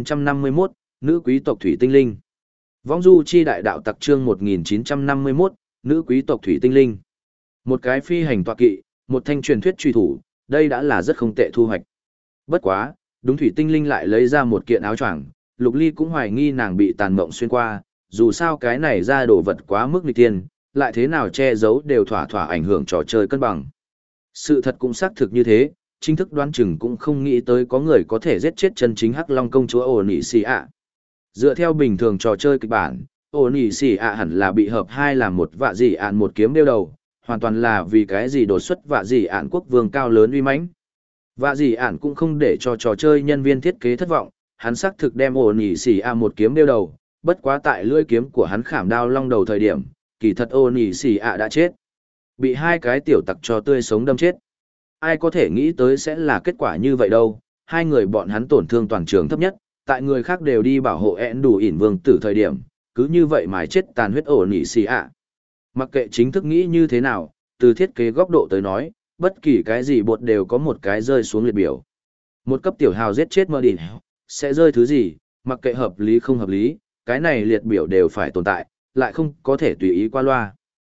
[SPEAKER 1] 1951, nữ quý tộc Thủy Tinh Linh. Vong du chi đại đạo tặc chương 1951, nữ quý tộc Thủy Tinh Linh. Một cái phi hành tọa kỵ, một thanh truyền thuyết truy thủ, đây đã là rất không tệ thu hoạch. Bất quá, đúng Thủy Tinh Linh lại lấy ra một kiện áo choàng, Lục Ly cũng hoài nghi nàng bị tàn mộng xuyên qua, dù sao cái này ra đồ vật quá mức nghịch tiên, lại thế nào che giấu đều thỏa thỏa ảnh hưởng trò chơi cân bằng. Sự thật cũng xác thực như thế, chính thức đoán chừng cũng không nghĩ tới có người có thể giết chết chân chính Hắc Long công chúa ổ nỉ xì ạ. Dựa theo bình thường trò chơi kịch bản, ổ nỉ xì ạ hẳn là bị hợp hai làm một vạ dị ạn một kiếm đeo đầu, hoàn toàn là vì cái gì đột xuất vạ dị ạn quốc vương cao lớn uy mãnh. Vạ dị ạn cũng không để cho trò chơi nhân viên thiết kế thất vọng, hắn xác thực đem ổ nỉ xì a một kiếm đeo đầu, bất quá tại lưỡi kiếm của hắn khảm đao long đầu thời điểm, kỳ thật ổ nỉ xì a đã chết. Bị hai cái tiểu tặc cho tươi sống đâm chết. Ai có thể nghĩ tới sẽ là kết quả như vậy đâu, hai người bọn hắn tổn thương toàn trường thấp nhất, tại người khác đều đi bảo hộ én đủ ỉn vương tử thời điểm, cứ như vậy mà chết tàn huyết ổ nỉ xì a. Mặc kệ chính thức nghĩ như thế nào, từ thiết kế góc độ tới nói, bất kỳ cái gì bột đều có một cái rơi xuống liệt biểu. Một cấp tiểu hào giết chết mơ đỉnh, sẽ rơi thứ gì, mặc kệ hợp lý không hợp lý, cái này liệt biểu đều phải tồn tại, lại không có thể tùy ý qua loa.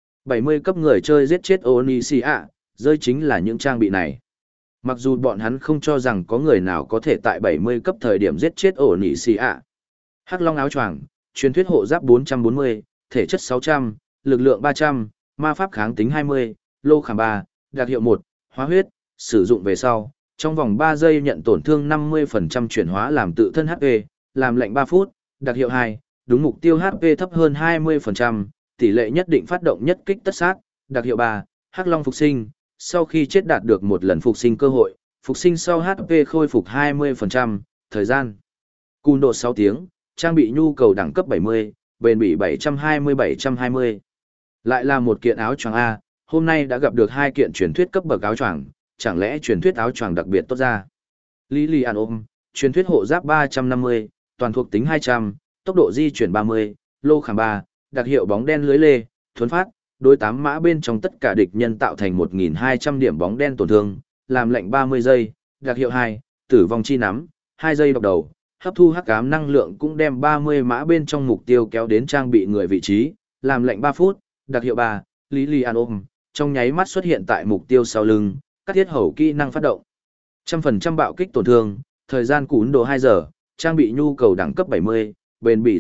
[SPEAKER 1] 70 cấp người chơi giết chết Onicia, rơi chính là những trang bị này. Mặc dù bọn hắn không cho rằng có người nào có thể tại 70 cấp thời điểm giết chết Onicia. Hắc Long áo choàng, truyền thuyết hộ giáp 440, thể chất 600, lực lượng 300, ma pháp kháng tính 20, lô khảm 3, đặc hiệu 1, hóa huyết, sử dụng về sau, trong vòng 3 giây nhận tổn thương 50% chuyển hóa làm tự thân HP, làm lệnh 3 phút, đặc hiệu 2, đúng mục tiêu HP thấp hơn 20%, tỷ lệ nhất định phát động nhất kích tất sát, đặc hiệu 3, Hắc Long phục sinh, sau khi chết đạt được một lần phục sinh cơ hội, phục sinh sau HP khôi phục 20%, thời gian. Cùn độ 6 tiếng, trang bị nhu cầu đẳng cấp 70, bền bỉ 720-720. Lại là một kiện áo choàng A, hôm nay đã gặp được hai kiện truyền thuyết cấp bậc áo choàng, chẳng lẽ truyền thuyết áo choàng đặc biệt tốt ra. Lilian ôm, truyền thuyết hộ giáp 350, toàn thuộc tính 200, tốc độ di chuyển 30, lô khảm 3, đặc hiệu bóng đen lưới lê, thuấn phát, đối 8 mã bên trong tất cả địch nhân tạo thành 1.200 điểm bóng đen tổn thương, làm lệnh 30 giây, đặc hiệu 2, tử vong chi nắm, 2 giây độc đầu, hấp thu hắc ám năng lượng cũng đem 30 mã bên trong mục tiêu kéo đến trang bị người vị trí, làm lệnh 3 phút, đặc hiệu 3, Lilian ôm, trong nháy mắt xuất hiện tại mục tiêu sau lưng, cắt thiết hầu kỹ năng phát động. 100% bạo kích tổn thương, thời gian cún độ 2 giờ, trang bị nhu cầu đẳng cấp 70, bền bỉ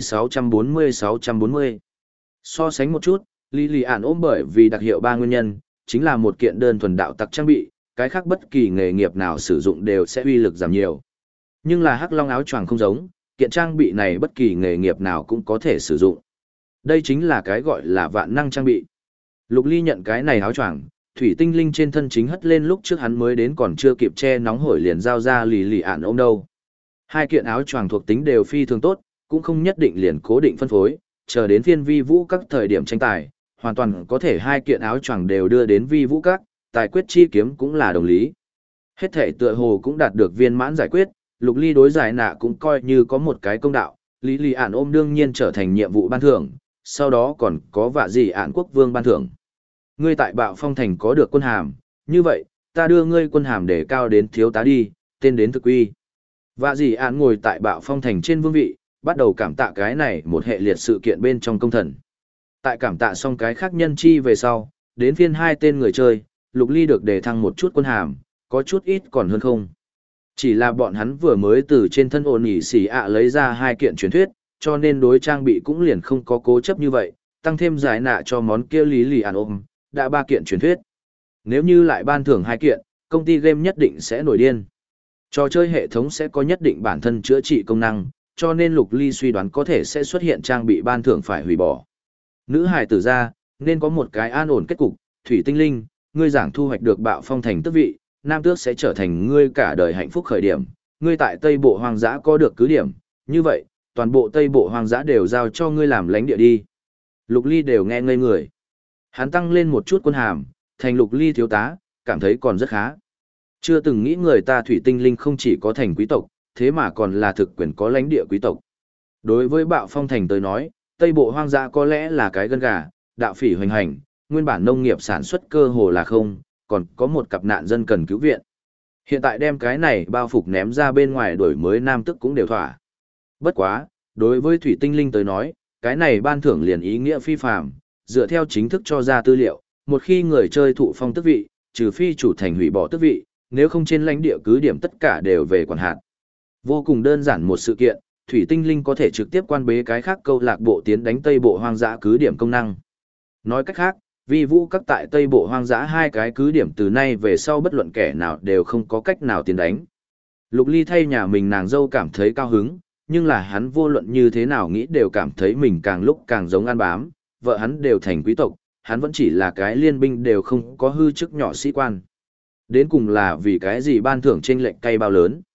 [SPEAKER 1] 640-640. So sánh một chút, Lilian ôm bởi vì đặc hiệu 3 nguyên nhân, chính là một kiện đơn thuần đạo tặc trang bị, cái khác bất kỳ nghề nghiệp nào sử dụng đều sẽ uy lực giảm nhiều. Nhưng là Hắc Long áo choàng không giống, kiện trang bị này bất kỳ nghề nghiệp nào cũng có thể sử dụng. Đây chính là cái gọi là vạn năng trang bị. Lục Ly nhận cái này áo choàng, thủy tinh linh trên thân chính hất lên lúc trước hắn mới đến còn chưa kịp che nóng hổi liền giao ra lì ạn ôm đâu. Hai kiện áo choàng thuộc tính đều phi thường tốt, cũng không nhất định liền cố định phân phối, chờ đến phiên vi vũ các thời điểm tranh tài, hoàn toàn có thể hai kiện áo choàng đều đưa đến vi vũ các, tài quyết chi kiếm cũng là đồng lý. Hết thể tựa hồ cũng đạt được viên mãn giải quyết, Lục Ly đối giải nạ cũng coi như có một cái công đạo, lì ạn ôm đương nhiên trở thành nhiệm vụ ban thưởng, sau đó còn có vạ gì ạn quốc vương ban thưởng. Ngươi tại Bạo Phong Thành có được quân hàm, như vậy, ta đưa ngươi quân hàm để cao đến thiếu tá đi, tên đến thực uy. Vạ gì ạn ngồi tại Bạo Phong Thành trên vương vị, bắt đầu cảm tạ cái này một hệ liệt sự kiện bên trong công thần. Tại cảm tạ xong cái khác nhân chi về sau, đến phiên hai tên người chơi, Lục Ly được đề thăng một chút quân hàm, có chút ít còn hơn không. Chỉ là bọn hắn vừa mới từ trên thân ổn ỉ xỉ ạ lấy ra hai kiện truyền thuyết, cho nên đối trang bị cũng liền không có cố chấp như vậy, tăng thêm giải nạ cho món kia lì ạn ôm, đã 3 kiện truyền thuyết. Nếu như lại ban thưởng 2 kiện, công ty game nhất định sẽ nổi điên. Trò chơi hệ thống sẽ có nhất định bản thân chữa trị công năng, cho nên Lục Ly suy đoán có thể sẽ xuất hiện trang bị ban thưởng phải hủy bỏ. Nữ hài tử ra, nên có một cái an ổn kết cục, thủy tinh linh, ngươi giảng thu hoạch được Bạo Phong Thành tước vị, nam tước sẽ trở thành ngươi cả đời hạnh phúc khởi điểm, ngươi tại Tây Bộ Hoang dã có được cứ điểm, như vậy, toàn bộ Tây Bộ Hoang dã đều giao cho ngươi làm lãnh địa đi. Lục Ly đều nghe ngây người. Hắn tăng lên một chút quân hàm, thành Lục Ly thiếu tá, cảm thấy còn rất khá. Chưa từng nghĩ người ta thủy tinh linh không chỉ có thành quý tộc, thế mà còn là thực quyền có lãnh địa quý tộc. Đối với Bạo Phong Thành tới nói, Tây Bộ Hoang dã có lẽ là cái gân gà, đạo phỉ hoành hành, nguyên bản nông nghiệp sản xuất cơ hồ là không, còn có một cặp nạn dân cần cứu viện. Hiện tại đem cái này bao phục ném ra bên ngoài đổi mới nam tức cũng đều thỏa. Bất quá, đối với thủy tinh linh tới nói, cái này ban thưởng liền ý nghĩa phi phàm, dựa theo chính thức cho ra tư liệu, một khi người chơi thụ phong tước vị, trừ phi chủ thành hủy bỏ tước vị, nếu không trên lãnh địa cứ điểm tất cả đều về quản hạt. Vô cùng đơn giản một sự kiện, thủy tinh linh có thể trực tiếp quan bế cái khác câu lạc bộ tiến đánh Tây Bộ Hoang dã cứ điểm công năng. Nói cách khác, vi vũ các tại Tây Bộ Hoang dã hai cái cứ điểm từ nay về sau bất luận kẻ nào đều không có cách nào tiến đánh. Lục Ly thay nhà mình nàng dâu cảm thấy cao hứng, nhưng là hắn vô luận như thế nào nghĩ đều cảm thấy mình càng lúc càng giống An Bám, vợ hắn đều thành quý tộc, hắn vẫn chỉ là cái liên binh đều không có hư chức nhỏ sĩ quan. Đến cùng là vì cái gì ban thưởng chênh lệch cay bao lớn.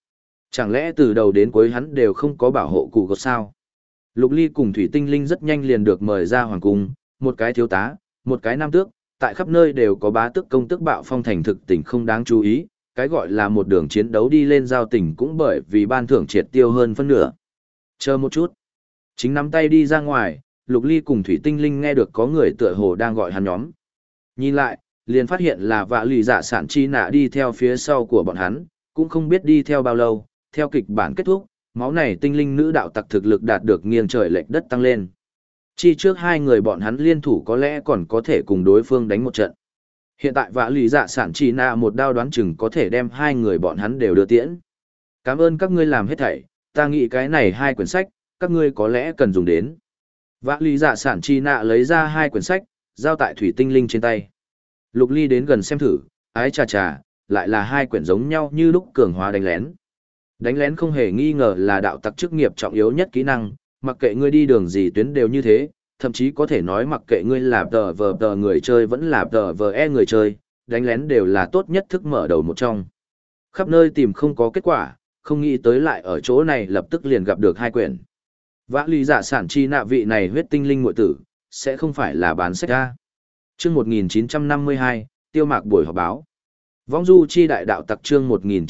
[SPEAKER 1] Chẳng lẽ từ đầu đến cuối hắn đều không có bảo hộ cụ gột sao? Lục Ly cùng Thủy Tinh Linh rất nhanh liền được mời ra hoàng cung, một cái thiếu tá, một cái nam tước, tại khắp nơi đều có bá tước công tước bạo phong thành thực tình không đáng chú ý, cái gọi là một đường chiến đấu đi lên giao tỉnh cũng bởi vì ban thưởng triệt tiêu hơn phân nửa. Chờ một chút. Chính nắm tay đi ra ngoài, Lục Ly cùng Thủy Tinh Linh nghe được có người tựa hồ đang gọi hắn nhóm. Nhìn lại, liền phát hiện là vạ lì dạ sản chi nạ đi theo phía sau của bọn hắn, cũng không biết đi theo bao lâu, theo kịch bản kết thúc, máu này tinh linh nữ đạo tặc thực lực đạt được nghiêng trời lệch đất tăng lên. Chi trước hai người bọn hắn liên thủ có lẽ còn có thể cùng đối phương đánh một trận. Hiện tại vạ lì dạ sản chi nạ một đao đoán chừng có thể đem hai người bọn hắn đều đưa tiễn. Cảm ơn các ngươi làm hết thảy, ta nghĩ cái này hai quyển sách, các ngươi có lẽ cần dùng đến. Vạ lì dạ sản chi nạ lấy ra hai quyển sách, giao tại Thủy Tinh Linh trên tay. Lục Ly đến gần xem thử, ái chà chà, lại là hai quyển giống nhau như lúc cường hóa đánh lén. Đánh lén không hề nghi ngờ là đạo tặc chức nghiệp trọng yếu nhất kỹ năng, mặc kệ ngươi đi đường gì tuyến đều như thế, thậm chí có thể nói mặc kệ ngươi là tờ người chơi vẫn là tờ người chơi, đánh lén đều là tốt nhất thức mở đầu một trong. Khắp nơi tìm không có kết quả, không nghĩ tới lại ở chỗ này lập tức liền gặp được hai quyển. Vã lý giả sản chi nạ vị này huyết tinh linh muội tử, sẽ không phải là bán sách ra. Chương 1952, Tiêu Mạc buổi họp báo. Vong du chi đại đạo tặc chương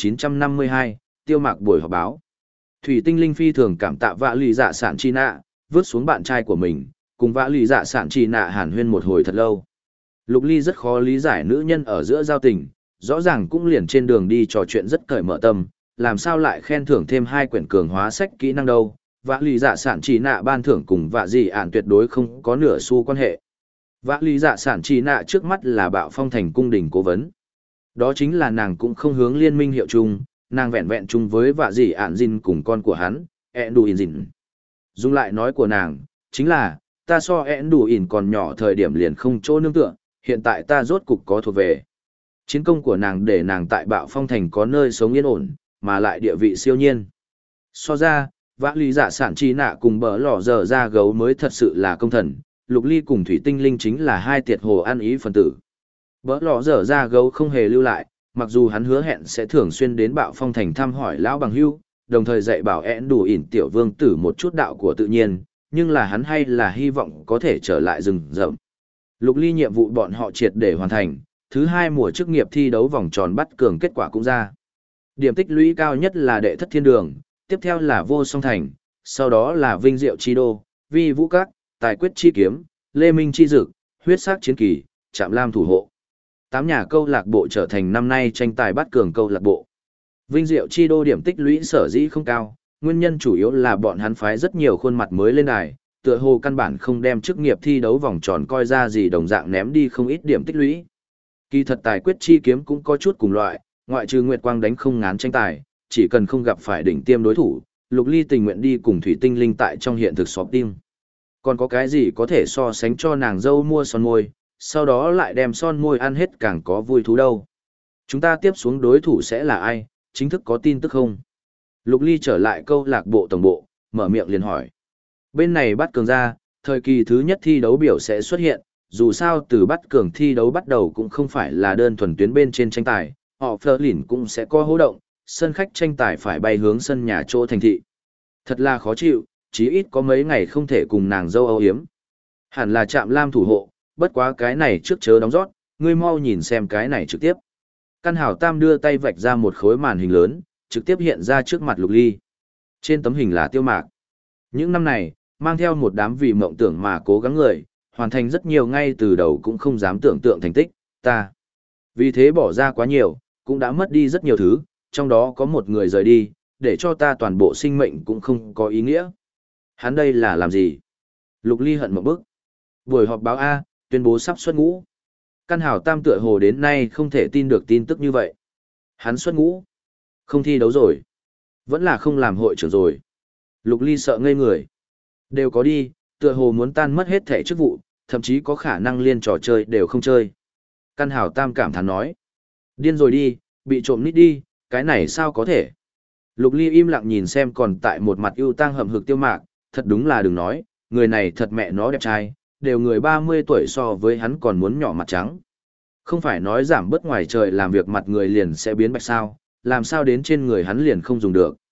[SPEAKER 1] 1952, Tiêu Mạc buổi họp báo. Thủy Tinh Linh phi thường cảm tạ vã lý dạ sản chi nạ, vứt xuống bạn trai của mình, cùng vã lý dạ sản chi nạ hàn huyên một hồi thật lâu. Lục Ly rất khó lý giải nữ nhân ở giữa giao tình, rõ ràng cũng liền trên đường đi trò chuyện rất cởi mở tâm, làm sao lại khen thưởng thêm hai quyển cường hóa sách kỹ năng đâu. Vã lý dạ sản chi nạ ban thưởng cùng vạ dị ản tuyệt đối không có nửa xu quan hệ. Vã lý dạ sản chi nạ trước mắt là bạo phong thành cung đình cố vấn. Đó chính là nàng cũng không hướng liên minh hiệu chung, nàng vẹn vẹn chung với vạ dị ản dìn cùng con của hắn, Enduin dìn. Dùng lại nói của nàng, chính là, ta so Enduin còn nhỏ thời điểm liền không chỗ nương tựa, hiện tại ta rốt cục có thuộc về. Chiến công của nàng để nàng tại bạo phong thành có nơi sống yên ổn, mà lại địa vị siêu nhiên. So ra, vã lý dạ sản chi nạ cùng bờ lò dở ra gấu mới thật sự là công thần, Lục Ly cùng Thủy Tinh Linh chính là hai tiệt hồ ăn ý phần tử. Bờ lò dở ra gấu không hề lưu lại, mặc dù hắn hứa hẹn sẽ thường xuyên đến bạo phong thành thăm hỏi lão bằng hưu, đồng thời dạy bảo én đủ ỉn tiểu vương tử một chút đạo của tự nhiên, nhưng là hắn hay là hy vọng có thể trở lại rừng rậm. Lục Ly nhiệm vụ bọn họ triệt để hoàn thành, thứ hai mùa chức nghiệp thi đấu vòng tròn bắt cường kết quả cũng ra. Điểm tích lũy cao nhất là đệ thất thiên đường, tiếp theo là vô song thành, sau đó là vinh diệu chi đô, vi vũ các, tài quyết chi kiếm, lê minh chi dực, huyết sắc chiến kỳ, trạm lam thủ hộ. 8 nhà câu lạc bộ trở thành năm nay tranh tài bắt cường câu lạc bộ. Vinh diệu chi đô điểm tích lũy sở dĩ không cao, nguyên nhân chủ yếu là bọn hắn phái rất nhiều khuôn mặt mới lên đài, tựa hồ căn bản không đem chức nghiệp thi đấu vòng tròn coi ra gì đồng dạng ném đi không ít điểm tích lũy. Kỳ thật tài quyết chi kiếm cũng có chút cùng loại, ngoại trừ Nguyệt Quang đánh không ngán tranh tài, chỉ cần không gặp phải đỉnh tiêm đối thủ, Lục Ly tình nguyện đi cùng Thủy Tinh Linh tại trong hiện thực xóm tim. Còn có cái gì có thể so sánh cho nàng dâu mua son môi, sau đó lại đem son môi ăn hết càng có vui thú đâu. Chúng ta tiếp xuống đối thủ sẽ là ai, chính thức có tin tức không? Lục Ly trở lại câu lạc bộ tổng bộ, mở miệng liền hỏi. Bên này bắt cường ra, thời kỳ thứ nhất thi đấu biểu sẽ xuất hiện, dù sao từ bắt cường thi đấu bắt đầu cũng không phải là đơn thuần tuyến bên trên tranh tài, họ Fleur Lìn cũng sẽ có hô động, sân khách tranh tài phải bay hướng sân nhà chỗ thành thị. Thật là khó chịu, chí ít có mấy ngày không thể cùng nàng dâu âu hiếm. Hẳn là Trạm Lam thủ hộ, bất quá cái này trước chớ đóng rót, ngươi mau nhìn xem cái này trực tiếp. Căn Hảo Tam đưa tay vạch ra một khối màn hình lớn, trực tiếp hiện ra trước mặt Lục Ly. Trên tấm hình là Tiêu Mạc. Những năm này, mang theo một đám vì mộng tưởng mà cố gắng người, hoàn thành rất nhiều ngay từ đầu cũng không dám tưởng tượng thành tích, ta. Vì thế bỏ ra quá nhiều, cũng đã mất đi rất nhiều thứ, trong đó có một người rời đi, để cho ta toàn bộ sinh mệnh cũng không có ý nghĩa. Hắn đây là làm gì? Lục Ly hận một bức. Buổi họp báo A, tuyên bố sắp xuất ngũ. Căn Hảo Tam tựa hồ đến nay không thể tin được tin tức như vậy. Hắn xuất ngũ. Không thi đấu rồi. Vẫn là không làm hội trưởng rồi. Lục Ly sợ ngây người. Đều có đi, tựa hồ muốn tan mất hết thể chức vụ, thậm chí có khả năng liên trò chơi đều không chơi. Căn Hảo Tam cảm thán nói. Điên rồi đi, bị trộm nít đi, cái này sao có thể. Lục Ly im lặng nhìn xem còn tại một mặt ưu tang hậm hực Tiêu Mạc, thật đúng là đừng nói, người này thật mẹ nó đẹp trai, đều người 30 tuổi so với hắn còn muốn nhỏ mặt trắng. Không phải nói giảm bớt ngoài trời làm việc mặt người liền sẽ biến bạch sao, làm sao đến trên người hắn liền không dùng được.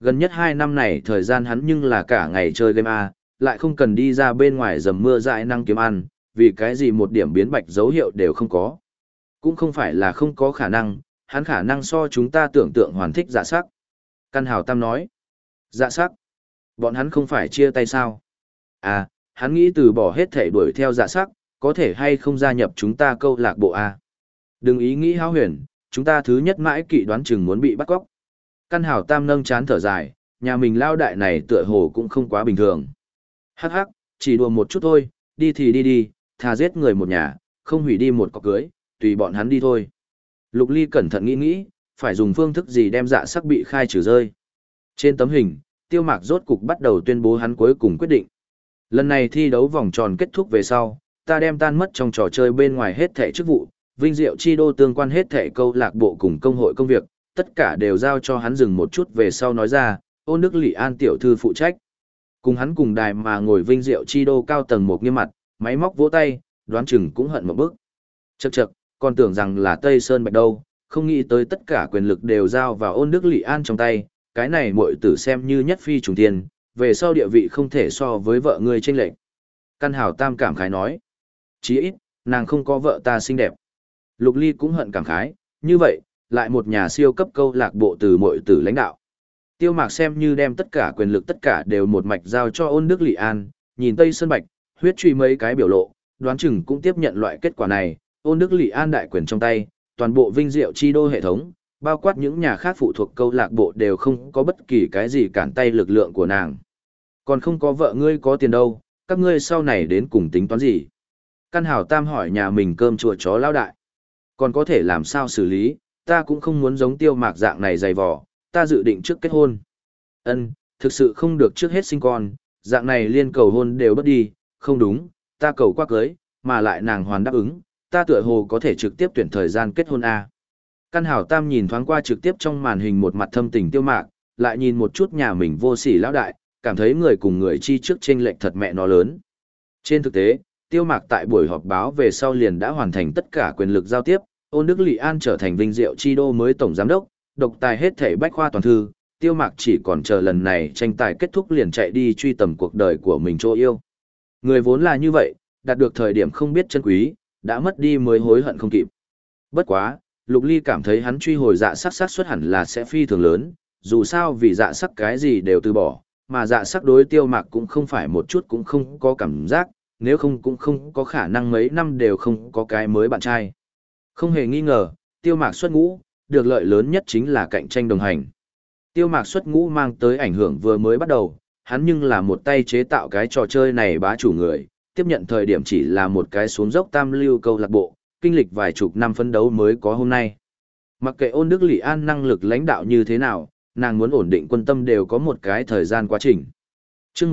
[SPEAKER 1] Gần nhất 2 năm này thời gian hắn nhưng là cả ngày chơi game A, lại không cần đi ra bên ngoài dầm mưa dãi năng kiếm ăn, vì cái gì một điểm biến bạch dấu hiệu đều không có. Cũng không phải là không có khả năng, hắn khả năng so chúng ta tưởng tượng hoàn thích dạ sắc. Căn Hào Tam nói, dạ sắc, bọn hắn không phải chia tay sao? À, hắn nghĩ từ bỏ hết thể đuổi theo dạ sắc, có thể hay không gia nhập chúng ta câu lạc bộ A. Đừng ý nghĩ hão huyền, chúng ta thứ nhất mãi kỵ đoán chừng muốn bị bắt cóc. Căn Hào Tam nâng chán thở dài, nhà mình lao đại này tựa hồ cũng không quá bình thường. Hắc hắc, chỉ đùa một chút thôi, đi thì đi đi, thà giết người một nhà, không hủy đi một cọc cưới, tùy bọn hắn đi thôi. Lục Ly cẩn thận nghĩ nghĩ, phải dùng phương thức gì đem dạ sắc bị khai trừ rơi. Trên tấm hình, Tiêu Mạc rốt cục bắt đầu tuyên bố hắn cuối cùng quyết định. Lần này thi đấu vòng tròn kết thúc về sau, ta đem tan mất trong trò chơi bên ngoài hết thẻ chức vụ, vinh diệu chi đô tương quan hết thẻ câu lạc bộ cùng công hội công việc, tất cả đều giao cho hắn dừng một chút về sau nói ra, Ôn Đức Lỷ An tiểu thư phụ trách. Cùng hắn cùng đài mà ngồi vinh diệu chi đô cao tầng một nghiêm mặt, máy móc vỗ tay, đoán chừng cũng hận một bước. Chậc chậc, còn tưởng rằng là Tây Sơn Bạch đâu, không nghĩ tới tất cả quyền lực đều giao vào Ôn Đức Lỷ An trong tay, cái này muội tử xem như nhất phi trùng thiên, về sau địa vị không thể so với vợ ngươi chênh lệch. Căn Hào Tam cảm khái nói, chí ít, nàng không có vợ ta xinh đẹp. Lục Ly cũng hận cảm khái, như vậy, lại một nhà siêu cấp câu lạc bộ từ muội tử lãnh đạo. Tiêu Mạc xem như đem tất cả quyền lực tất cả đều một mạch giao cho Ôn Đức Lỷ An, nhìn Tây Sơn Bạch, huyết truy mấy cái biểu lộ, đoán chừng cũng tiếp nhận loại kết quả này, Ôn Đức Lỷ An đại quyền trong tay, toàn bộ vinh diệu chi đô hệ thống, bao quát những nhà khác phụ thuộc câu lạc bộ đều không có bất kỳ cái gì cản tay lực lượng của nàng. Còn không có vợ ngươi có tiền đâu, các ngươi sau này đến cùng tính toán gì? Căn Hào Tam hỏi nhà mình cơm chùa chó lao đại. Còn có thể làm sao xử lý, ta cũng không muốn giống Tiêu Mạc dạng này dày vò, ta dự định trước kết hôn. Ân, thực sự không được trước hết sinh con, dạng này liên cầu hôn đều bất đi, không đúng, ta cầu qua cưới, mà lại nàng hoàn đáp ứng, ta tựa hồ có thể trực tiếp tuyển thời gian kết hôn A. Căn Hào Tam nhìn thoáng qua trực tiếp trong màn hình một mặt thâm tình Tiêu Mạc, lại nhìn một chút nhà mình vô sỉ lão đại, cảm thấy người cùng người chi trước chênh lệch thật mẹ nó lớn. Trên thực tế, Tiêu Mạc tại buổi họp báo về sau liền đã hoàn thành tất cả quyền lực giao tiếp, Ôn Đức Lỷ An trở thành vinh diệu chi đô mới tổng giám đốc, độc tài hết thể bách khoa toàn thư, Tiêu Mạc chỉ còn chờ lần này tranh tài kết thúc liền chạy đi truy tầm cuộc đời của mình chỗ yêu. Người vốn là như vậy, đạt được thời điểm không biết chân quý, đã mất đi mới hối hận không kịp. Bất quá, Lục Ly cảm thấy hắn truy hồi dạ sắc xác suất hẳn là sẽ phi thường lớn, dù sao vì dạ sắc cái gì đều từ bỏ, mà dạ sắc đối Tiêu Mạc cũng không phải một chút cũng không có cảm giác, nếu không cũng không có khả năng mấy năm đều không có cái mới bạn trai. Không hề nghi ngờ, Tiêu Mạc xuất ngũ, được lợi lớn nhất chính là cạnh tranh đồng hành. Tiêu Mạc xuất ngũ mang tới ảnh hưởng vừa mới bắt đầu, hắn nhưng là một tay chế tạo cái trò chơi này bá chủ người, tiếp nhận thời điểm chỉ là một cái xuống dốc tam lưu câu lạc bộ, kinh lịch vài chục năm phấn đấu mới có hôm nay. Mặc kệ Ôn Đức Lỷ An năng lực lãnh đạo như thế nào, nàng muốn ổn định quân tâm đều có một cái thời gian quá trình. Chương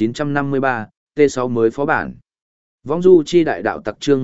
[SPEAKER 1] 1953, T6 mới phó bản. Vong du chi đại đạo tặc chương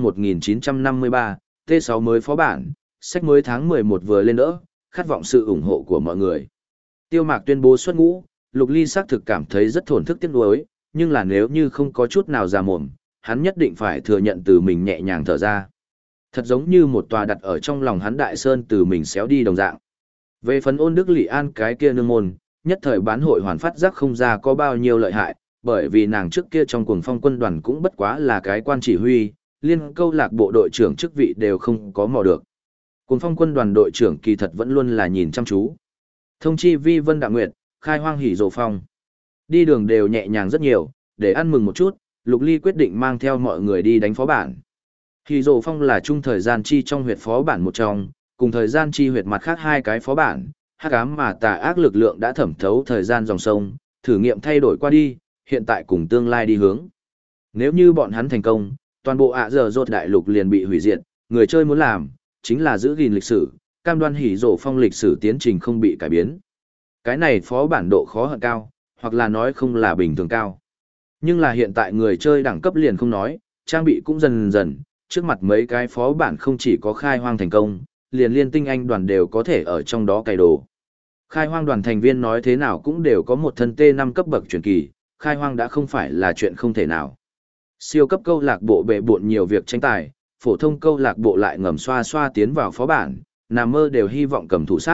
[SPEAKER 1] 1953, T6 mới phó bản, sách mới tháng 11 vừa lên đỡ, khát vọng sự ủng hộ của mọi người. Tiêu Mạc tuyên bố xuất ngũ, Lục Ly xác thực cảm thấy rất thổn thức tiếc nuối, nhưng là nếu như không có chút nào ra mồm, hắn nhất định phải thừa nhận từ mình nhẹ nhàng thở ra. Thật giống như một tòa đặt ở trong lòng hắn đại sơn từ mình xéo đi đồng dạng. Về phần Ôn Đức Lỷ An cái kia nương môn, nhất thời bán hội hoàn phát giác không ra có bao nhiêu lợi hại, bởi vì nàng trước kia trong cuồng phong quân đoàn cũng bất quá là cái quan chỉ huy, liên câu lạc bộ đội trưởng chức vị đều không có mò được. Cuồng phong quân đoàn đội trưởng kỳ thật vẫn luôn là nhìn chăm chú. Thông chi vi vân đạm nguyệt, khai hoang hỉ rồ phong. Đi đường đều nhẹ nhàng rất nhiều, để ăn mừng một chút, Lục Ly quyết định mang theo mọi người đi đánh phó bản. Hỉ rồ phong là chung thời gian chi trong huyệt phó bản một trong, cùng thời gian chi huyệt mặt khác hai cái phó bản, hắc ám mà tà ác lực lượng đã thẩm thấu thời gian dòng sông, thử nghiệm thay đổi qua đi, hiện tại cùng tương lai đi hướng. Nếu như bọn hắn thành công, toàn bộ ạ giờ rốt đại lục liền bị hủy diệt, người chơi muốn làm, chính là giữ gìn lịch sử, cam đoan hỉ rồ phong lịch sử tiến trình không bị cải biến. Cái này phó bản độ khó hơn cao, hoặc là nói không là bình thường cao. Nhưng là hiện tại người chơi đẳng cấp liền không nói, trang bị cũng dần dần, trước mặt mấy cái phó bản không chỉ có khai hoang thành công, liền liên tinh anh đoàn đều có thể ở trong đó cày đồ. Khai hoang đoàn thành viên nói thế nào cũng đều có một thân T5 cấp bậc truyền kỳ, khai hoang đã không phải là chuyện không thể nào. Siêu cấp câu lạc bộ bệ bộn nhiều việc tranh tài, phổ thông câu lạc bộ lại ngầm xoa xoa tiến vào phó bản, nằm mơ đều hy vọng cầm thủ sát,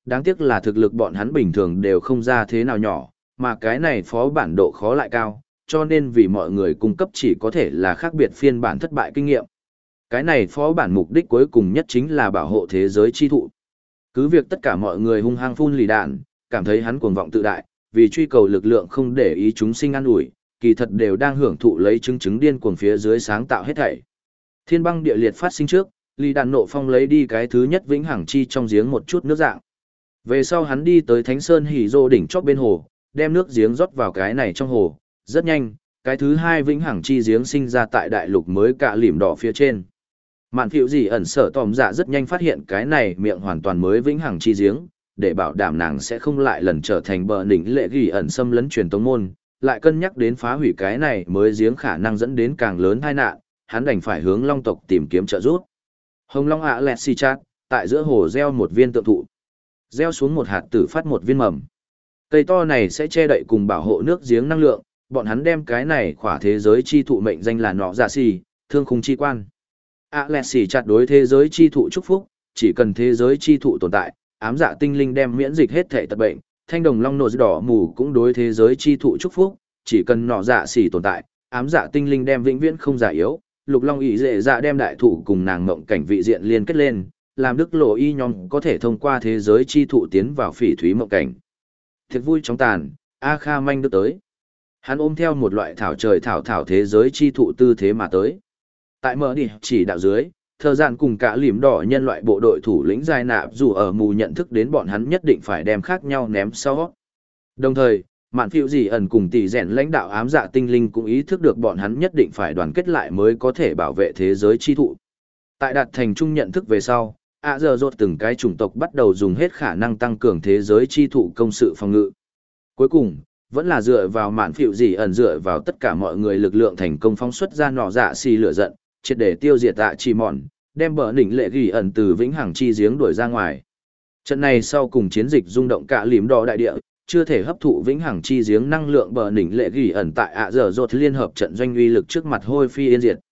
[SPEAKER 1] Đáng tiếc là thực lực bọn hắn bình thường đều không ra thế nào nhỏ, mà cái này phó bản độ khó lại cao, cho nên vì mọi người cung cấp chỉ có thể là khác biệt phiên bản thất bại kinh nghiệm. Cái này phó bản mục đích cuối cùng nhất chính là bảo hộ thế giới chi thụ. Cứ việc tất cả mọi người hung hăng phun lì đạn, cảm thấy hắn cuồng vọng tự đại, vì truy cầu lực lượng không để ý chúng sinh ăn ủi, kỳ thật đều đang hưởng thụ lấy chứng điên cuồng phía dưới sáng tạo hết thảy. Thiên băng địa liệt phát sinh trước, lì đạn nộ phong lấy đi cái thứ nhất vĩnh hằng chi trong giếng một chút nước dạng. Về sau hắn đi tới Thánh Sơn Hỉ Dô đỉnh chóp bên hồ, đem nước giếng rót vào cái này trong hồ, rất nhanh, cái thứ hai vĩnh hằng chi giếng sinh ra tại đại lục mới cạ lỉm đỏ phía trên. Mạn phiểu gì ẩn sở tòm dạ rất nhanh phát hiện cái này miệng hoàn toàn mới vĩnh hằng chi giếng, để bảo đảm nàng sẽ không lại lần trở thành bờ đỉnh lệ ghi ẩn xâm lấn truyền tống môn, lại cân nhắc đến phá hủy cái này mới giếng khả năng dẫn đến càng lớn tai nạn, hắn đành phải hướng Long tộc tìm kiếm trợ giúp. Hồng Long ạ lẹt xì chát, tại giữa hồ gieo một viên tượng thụ. Gieo xuống một hạt tử phát một viên mầm. Cây to này sẽ che đậy cùng bảo hộ nước giếng năng lượng, bọn hắn đem cái này khỏa thế giới chi thụ mệnh danh là nọ dạ xì, thương khung chi quan. ạ lẹt xì chặt đối thế giới chi thụ chúc phúc, chỉ cần thế giới chi thụ tồn tại, ám dạ tinh linh đem miễn dịch hết thể tật bệnh, thanh đồng long nộ đỏ mù cũng đối thế giới chi thụ chúc phúc, chỉ cần nọ dạ xì tồn tại, ám dạ tinh linh đem vĩnh viễn không già yếu, lục long ỷ dệ dạ đem đại thụ cùng nàng mộng cảnh vị diện liên kết lên, làm đức lộ y nhóm có thể thông qua thế giới chi thụ tiến vào phỉ thúy mộng cảnh. Thiệt vui chóng tàn, A Kha manh được tới. Hắn ôm theo một loại thảo trời thảo thế giới chi thụ tư thế mà tới. Tại mở đi chỉ đạo dưới, thời gian cùng cả lìm đỏ nhân loại bộ đội thủ lĩnh giai nạp dù ở mù nhận thức đến bọn hắn nhất định phải đem khác nhau ném sau. Đồng thời, mạn phiểu gì ẩn cùng tỷ rèn lãnh đạo ám dạ tinh linh cũng ý thức được bọn hắn nhất định phải đoàn kết lại mới có thể bảo vệ thế giới chi thụ. Tại đạt thành chung nhận thức về sau, ạ giờ rột từng cái chủng tộc bắt đầu dùng hết khả năng tăng cường thế giới chi thụ công sự phòng ngự. Cuối cùng, vẫn là dựa vào mạn phiểu gì ẩn dựa vào tất cả mọi người lực lượng thành công phóng xuất ra nọ dạ xì lửa giận, triệt để tiêu diệt tạ chi mòn, đem bờ đỉnh lệ ghi ẩn từ vĩnh hằng chi giếng đuổi ra ngoài. Trận này sau cùng chiến dịch rung động cả lìm đỏ đại địa, chưa thể hấp thụ vĩnh hằng chi giếng năng lượng bờ đỉnh lệ ghi ẩn tại ạ giờ rột liên hợp trận doanh uy lực trước mặt hôi phi yên diệt.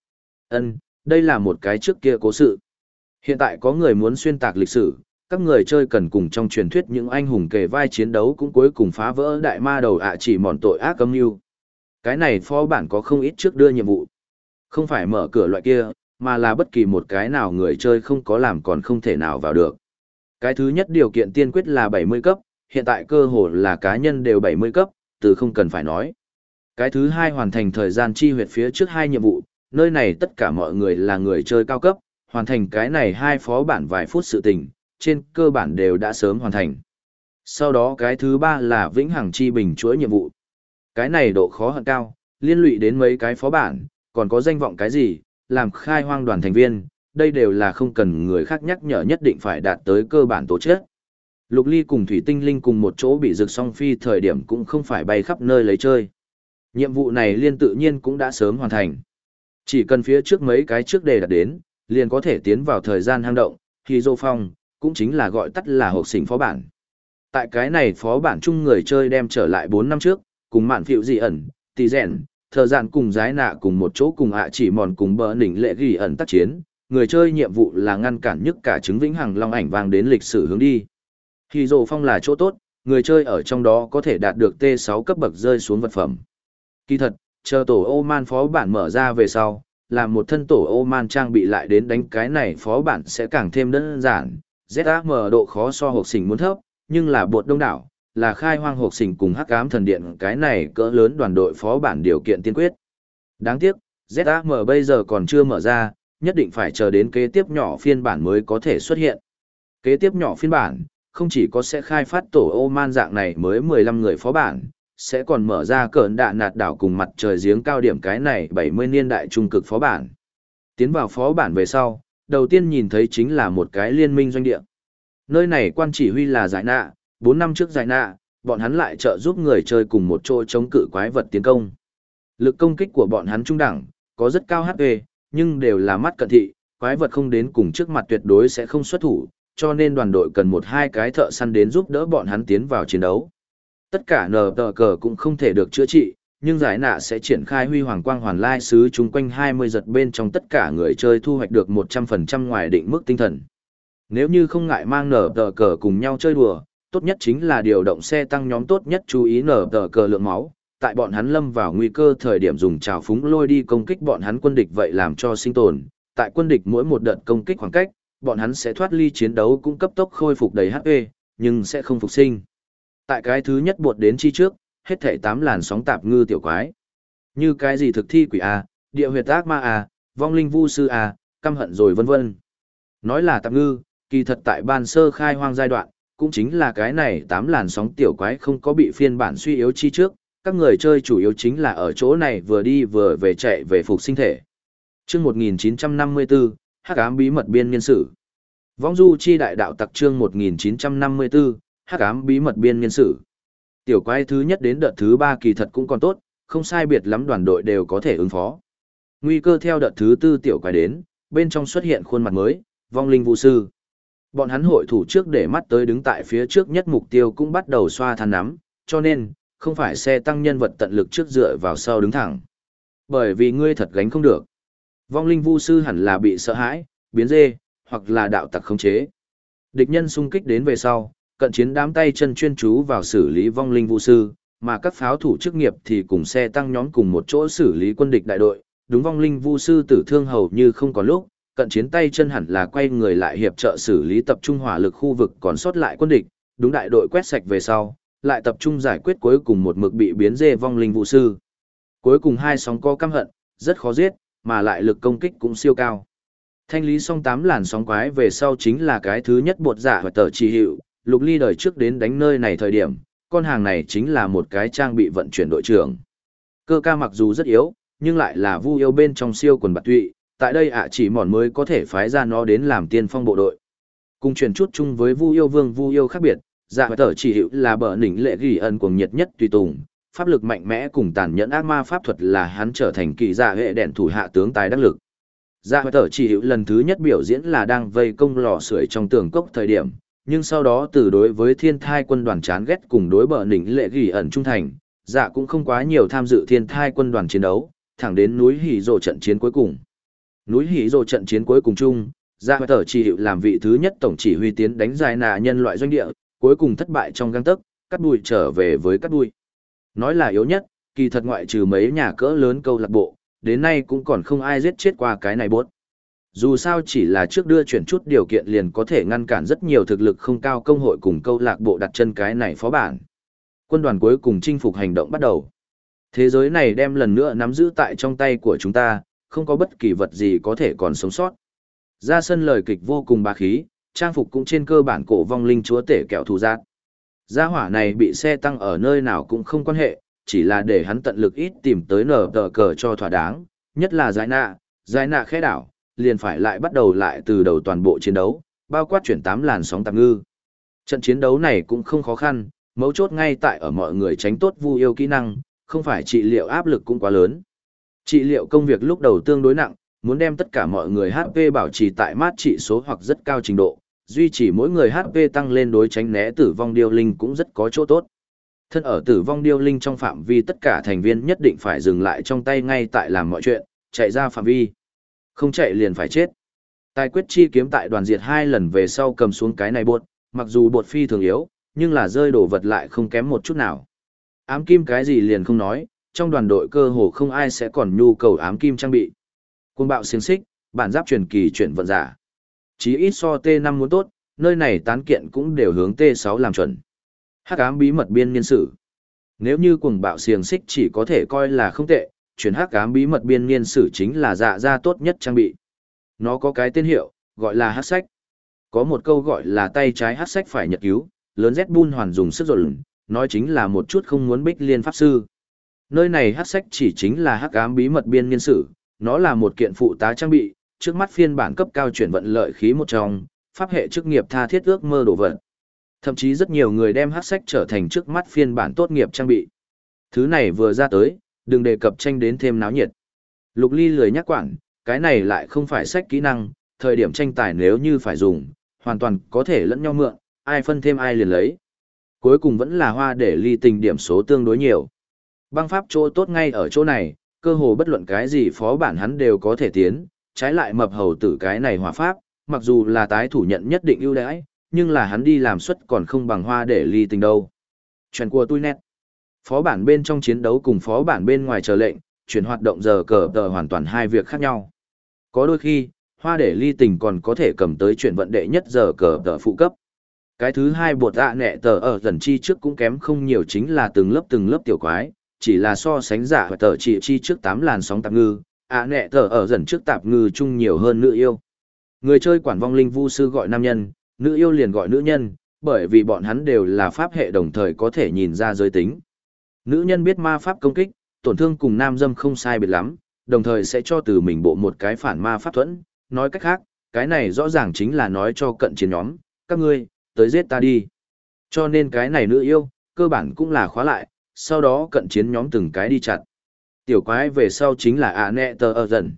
[SPEAKER 1] Đây là một cái trước kia cố sự. Hiện tại có người muốn xuyên tạc lịch sử, các người chơi cần cùng trong truyền thuyết những anh hùng kề vai chiến đấu cũng cuối cùng phá vỡ đại ma đầu ạ chỉ mòn tội ác âm mưu. Cái này phó bản có không ít trước đưa nhiệm vụ. Không phải mở cửa loại kia, mà là bất kỳ một cái nào người chơi không có làm còn không thể nào vào được. Cái thứ nhất điều kiện tiên quyết là 70 cấp, hiện tại cơ hồ là cá nhân đều 70 cấp, từ không cần phải nói. Cái thứ hai hoàn thành thời gian chi huyệt phía trước hai nhiệm vụ, nơi này tất cả mọi người là người chơi cao cấp, hoàn thành cái này hai phó bản vài phút sự tình, trên cơ bản đều đã sớm hoàn thành. Sau đó cái thứ ba là vĩnh hằng chi bình chuỗi nhiệm vụ. Cái này độ khó hơn cao, liên lụy đến mấy cái phó bản, còn có danh vọng cái gì, làm khai hoang đoàn thành viên, đây đều là không cần người khác nhắc nhở nhất định phải đạt tới cơ bản tố chất. Lục Ly cùng Thủy Tinh Linh cùng một chỗ bị rực song phi thời điểm cũng không phải bay khắp nơi lấy chơi. Nhiệm vụ này liên tự nhiên cũng đã sớm hoàn thành. Chỉ cần phía trước mấy cái trước đề đạt đến, liền có thể tiến vào thời gian hang động, khi dô phong, cũng chính là gọi tắt là hộp xỉnh phó bản. Tại cái này phó bản chung người chơi đem trở lại 4 năm trước, cùng mạn phiểu dị ẩn, tì rèn, thời gian cùng giái nạ cùng một chỗ cùng ạ chỉ mòn cùng bờ đỉnh lệ ghi ẩn tác chiến, người chơi nhiệm vụ là ngăn cản nhất cả chứng vĩnh hằng long ảnh vang đến lịch sử hướng đi. Khi dô phong là chỗ tốt, người chơi ở trong đó có thể đạt được T6 cấp bậc rơi xuống vật phẩm. Kỳ thật, chờ tổ ô man phó bản mở ra về sau, làm một thân tổ ô man trang bị lại đến đánh cái này phó bản sẽ càng thêm đơn giản. ZAM độ khó so hộp xỉnh muốn thấp, nhưng là bột đông đảo, là khai hoang hộp xỉnh cùng hắc ám thần điện cái này cỡ lớn đoàn đội phó bản điều kiện tiên quyết. Đáng tiếc, ZAM bây giờ còn chưa mở ra, nhất định phải chờ đến kế tiếp nhỏ phiên bản mới có thể xuất hiện. Kế tiếp nhỏ phiên bản, không chỉ có sẽ khai phát tổ ô man dạng này mới 15 người phó bản, sẽ còn mở ra cờn đạ nạt đảo cùng mặt trời giếng cao điểm cái này 70 niên đại trung cực phó bản. Tiến vào phó bản về sau, đầu tiên nhìn thấy chính là một cái liên minh doanh địa. Nơi này quan chỉ huy là giải nạ, 4 năm trước giải nạ, bọn hắn lại trợ giúp người chơi cùng một chỗ chống cự quái vật tiến công. Lực công kích của bọn hắn trung đẳng, có rất cao HP, nhưng đều là mắt cận thị, quái vật không đến cùng trước mặt tuyệt đối sẽ không xuất thủ, cho nên đoàn đội cần một hai cái thợ săn đến giúp đỡ bọn hắn tiến vào chiến đấu. Tất cả nờ tờ cờ cũng không thể được chữa trị, nhưng giải nạ sẽ triển khai huy hoàng quang hoàn lai sứ chung quanh 20 giật bên trong tất cả người chơi thu hoạch được 100% ngoài định mức tinh thần. Nếu như không ngại mang nở tờ cờ cùng nhau chơi đùa, tốt nhất chính là điều động xe tăng nhóm tốt nhất chú ý nở tờ cờ lượng máu, tại bọn hắn lâm vào nguy cơ thời điểm dùng trào phúng lôi đi công kích bọn hắn quân địch vậy làm cho sinh tồn, tại quân địch mỗi một đợt công kích khoảng cách, bọn hắn sẽ thoát ly chiến đấu cũng cấp tốc khôi phục đầy HP, nhưng sẽ không phục sinh. Tại cái thứ nhất buột đến chi trước, hết thảy 8 làn sóng tạp ngư tiểu quái. Như cái gì thực thi quỷ A, địa huyệt ác ma A, vong linh vu sư A, căm hận rồi vân vân. Nói là tạp ngư, kỳ thật tại ban sơ khai hoang giai đoạn, cũng chính là cái này 8 làn sóng tiểu quái không có bị phiên bản suy yếu chi trước, các người chơi chủ yếu chính là ở chỗ này vừa đi vừa về chạy về phục sinh thể. Chương 1954, Hắc ám bí mật biên niên sử. Vong du chi đại đạo tặc chương 1954, Hắc ám bí mật biên niên sử. Tiểu quái thứ nhất đến đợt thứ 3 kỳ thật cũng còn tốt, không sai biệt lắm đoàn đội đều có thể ứng phó. Nguy cơ theo đợt thứ 4 tiểu quái đến, bên trong xuất hiện khuôn mặt mới, vong linh vũ sư. Bọn hắn hội thủ trước để mắt tới đứng tại phía trước nhất mục tiêu cũng bắt đầu xoa than nắm, cho nên, không phải xe tăng nhân vật tận lực trước dựa vào sau đứng thẳng. Bởi vì ngươi thật gánh không được. Vong linh vu sư hẳn là bị sợ hãi, biến dê, hoặc là đạo tặc khống chế. Địch nhân xung kích đến về sau, cận chiến đám tay chân chuyên chú vào xử lý vong linh vu sư, mà các pháo thủ chức nghiệp thì cùng xe tăng nhóm cùng một chỗ xử lý quân địch đại đội. Đúng vong linh vu sư tử thương hầu như không có lúc, cận chiến tay chân hẳn là quay người lại hiệp trợ xử lý tập trung hỏa lực khu vực còn sót lại quân địch, đúng đại đội quét sạch về sau, lại tập trung giải quyết cuối cùng một mực bị biến dê vong linh vũ sư. Cuối cùng hai sóng co căm hận, rất khó giết, mà lại lực công kích cũng siêu cao. Thanh lý xong 8 làn sóng quái về sau chính là cái thứ nhất bột giả và tờ trì hiệu, Lục Ly đời trước đến đánh nơi này thời điểm, con hàng này chính là một cái trang bị vận chuyển đội trưởng. Cơ ca mặc dù rất yếu, nhưng lại là vu yêu bên trong siêu quần bạt tụy, tại đây chỉ mòn mới có thể phái ra nó đến làm tiên phong bộ đội. Cùng chuyển chút chung với vu yêu vương vu yêu khác biệt, dạ và tờ chỉ hiệu là bờ nỉnh lệ ghi ẩn cuồng nhiệt nhất tùy tùng, pháp lực mạnh mẽ cùng tàn nhẫn ác ma pháp thuật là hắn trở thành kỳ dạ hệ đèn thủ hạ tướng tài đắc lực. Dạ và tờ chỉ hiệu lần thứ nhất biểu diễn là đang vây công lò sưởi trong tường cốc thời điểm, nhưng sau đó từ đối với thiên thai quân đoàn chán ghét cùng đối bờ nỉnh lệ ghi ẩn trung thành, dạ cũng không quá nhiều tham dự thiên thai quân đoàn chiến đấu, thẳng đến núi hỉ rồ trận chiến cuối cùng. Núi hỉ rồ trận chiến cuối cùng chung, dạ và tờ chỉ hiệu làm vị thứ nhất tổng chỉ huy tiến đánh dài nà nhân loại doanh địa, cuối cùng thất bại trong gang tấc, cắt đuôi trở về với cắt đuôi. Nói là yếu nhất, kỳ thật ngoại trừ mấy nhà cỡ lớn câu lạc bộ, đến nay cũng còn không ai giết chết qua cái này bốt. Dù sao chỉ là trước đưa chuyển chút điều kiện liền có thể ngăn cản rất nhiều thực lực không cao công hội cùng câu lạc bộ đặt chân cái này phó bản. Quân đoàn cuối cùng chinh phục hành động bắt đầu. Thế giới này đem lần nữa nắm giữ tại trong tay của chúng ta, không có bất kỳ vật gì có thể còn sống sót. Ra sân lời kịch vô cùng bá khí, trang phục cũng trên cơ bản cổ vong linh chúa tể kẹo thù giác. Gia hỏa này bị xe tăng ở nơi nào cũng không quan hệ, chỉ là để hắn tận lực ít tìm tới nở tờ cờ cho thỏa đáng, nhất là giải nạ khẽ đảo, liền phải lại bắt đầu lại từ đầu toàn bộ chiến đấu, bao quát chuyển 8 làn sóng tạp ngư. Trận chiến đấu này cũng không khó khăn, mấu chốt ngay tại ở mọi người tránh tốt vu yêu kỹ năng, không phải trị liệu áp lực cũng quá lớn. Trị liệu công việc lúc đầu tương đối nặng, muốn đem tất cả mọi người HP bảo trì tại mát trị số hoặc rất cao trình độ, duy trì mỗi người HP tăng lên đối tránh né tử vong điêu linh cũng rất có chỗ tốt. Thân ở tử vong điêu linh trong phạm vi tất cả thành viên nhất định phải dừng lại trong tay ngay tại làm mọi chuyện, chạy ra phạm vi. Không chạy liền phải chết. Tài quyết chi kiếm tại đoàn diệt 2 lần về sau cầm xuống cái này bột, mặc dù bột phi thường yếu, nhưng là rơi đổ vật lại không kém một chút nào. Ám kim cái gì liền không nói, trong đoàn đội cơ hồ không ai sẽ còn nhu cầu ám kim trang bị. Cuồng bạo xiềng xích, bản giáp truyền kỳ chuyển vận giả. Chí ít so T5 muốn tốt, nơi này tán kiện cũng đều hướng T6 làm chuẩn. Hắc ám bí mật biên niên sử. Nếu như cuồng bạo xiềng xích chỉ có thể coi là không tệ, chuyển hắc ám bí mật biên niên sử chính là dạ ra tốt nhất trang bị. Nó có cái tên hiệu, gọi là hắc sách. Có một câu gọi là tay trái hắc sách phải nhật cứu, lớn Z Bun hoàn dùng sức rồi, nói chính là một chút không muốn bích liên pháp sư. Nơi này hắc sách chỉ chính là hắc ám bí mật biên niên sử, nó là một kiện phụ tá trang bị, trước mắt phiên bản cấp cao chuyển vận lợi khí một trong, pháp hệ chức nghiệp tha thiết ước mơ đồ vật. Thậm chí rất nhiều người đem hắc sách trở thành trước mắt phiên bản tốt nghiệp trang bị. Thứ này vừa ra tới, đừng đề cập tranh đến thêm náo nhiệt. Lục Ly lười nhắc quản, cái này lại không phải sách kỹ năng, thời điểm tranh tài nếu như phải dùng, hoàn toàn có thể lẫn nhau mượn, ai phân thêm ai liền lấy. Cuối cùng vẫn là hoa để ly tình điểm số tương đối nhiều. Băng pháp chỗ tốt ngay ở chỗ này, cơ hồ bất luận cái gì phó bản hắn đều có thể tiến, trái lại mập hầu tử cái này hỏa pháp, mặc dù là tái thủ nhận nhất định ưu đãi, nhưng là hắn đi làm suất còn không bằng hoa để ly tình đâu. Chuyện của tôi nét. Phó bản bên trong chiến đấu cùng phó bản bên ngoài chờ lệnh, chuyển hoạt động giờ cờ tờ hoàn toàn hai việc khác nhau. Có đôi khi, hoa để ly tình còn có thể cầm tới chuyển vận đệ nhất giờ cờ tờ phụ cấp. Cái thứ hai bột nẹ tờ ở dần chi trước cũng kém không nhiều chính là từng lớp tiểu quái, chỉ là so sánh giả và tờ chỉ chi trước 8 làn sóng tạp ngư, nẹ tờ ở dần trước tạp ngư chung nhiều hơn nữ yêu. Người chơi quản vong linh vu sư gọi nam nhân, nữ yêu liền gọi nữ nhân, bởi vì bọn hắn đều là pháp hệ đồng thời có thể nhìn ra giới tính. Nữ nhân biết ma pháp công kích, tổn thương cùng nam dâm không sai biệt lắm, đồng thời sẽ cho từ mình bộ một cái phản ma pháp thuẫn. Nói cách khác, cái này rõ ràng chính là nói cho cận chiến nhóm, các ngươi, tới giết ta đi. Cho nên cái này nữ yêu, cơ bản cũng là khóa lại, sau đó cận chiến nhóm từng cái đi chặt. Tiểu quái về sau chính là nẹ tờ ở dần.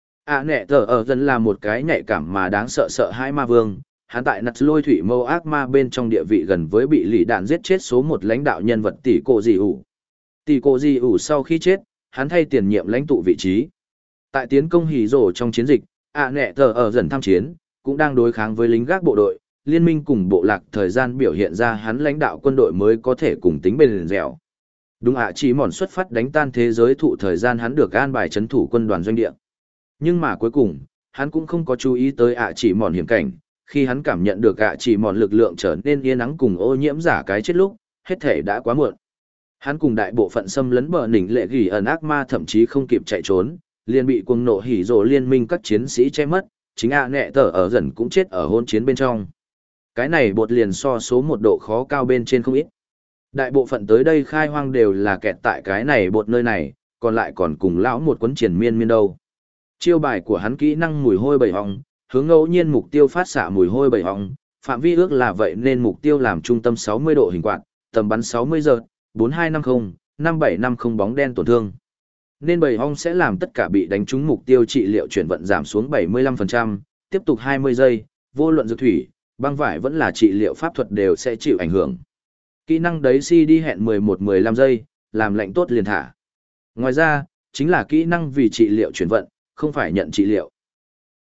[SPEAKER 1] Nẹ tờ ở dần là một cái nhạy cảm mà đáng sợ sợ hai ma vương. Hắn tại nặt lôi thủy mâu ác ma bên trong địa vị gần với bị lì đạn giết chết số một lãnh đạo nhân vật tỷ cổ dị ủ. Tỷ cổ dị ủ sau khi chết, hắn thay tiền nhiệm lãnh tụ vị trí. Tại tiến công hỉ rổ trong chiến dịch, nẹ tờ ở dần tham chiến, cũng đang đối kháng với lính gác bộ đội, liên minh cùng bộ lạc thời gian biểu hiện ra hắn lãnh đạo quân đội mới có thể cùng tính bền dẻo. Đúng chỉ mòn xuất phát đánh tan thế giới thụ thời gian hắn được an bài trấn thủ quân đoàn doanh địa. Nhưng mà cuối cùng, hắn cũng không có chú ý tới chỉ mòn hiểm cảnh, khi hắn cảm nhận được chỉ mòn lực lượng trở nên yên nắng cùng ô nhiễm giả cái chết lúc, hết thể đã quá muộn. Hắn cùng đại bộ phận xâm lấn bờ đỉnh lệ gỉ ẩn ác ma thậm chí không kịp chạy trốn, liền bị cuồng nộ hỉ rồ liên minh các chiến sĩ che mất, chính nẹ tờ ở dần cũng chết ở hôn chiến bên trong. Cái này bột liền so số một độ khó cao bên trên không ít. Đại bộ phận tới đây khai hoang đều là kẹt tại cái này bột nơi này, còn lại còn cùng lão một quấn triển miên đâu. Chiêu bài của hắn kỹ năng mùi hôi bầy hong, hướng ngẫu nhiên mục tiêu phát xạ mùi hôi bầy hong, phạm vi ước là vậy nên mục tiêu làm trung tâm 60 độ hình quạt, tầm bắn 60 giờ, 4250, 5750 bóng đen tổn thương. Nên bầy hong sẽ làm tất cả bị đánh trúng mục tiêu trị liệu chuyển vận giảm xuống 75%, tiếp tục 20 giây, vô luận dược thủy, băng vải vẫn là trị liệu pháp thuật đều sẽ chịu ảnh hưởng. Kỹ năng đấy CD hẹn 11-15 giây, làm lệnh tốt liền thả. Ngoài ra, chính là kỹ năng vì trị liệu chuyển vận, không phải nhận trị liệu.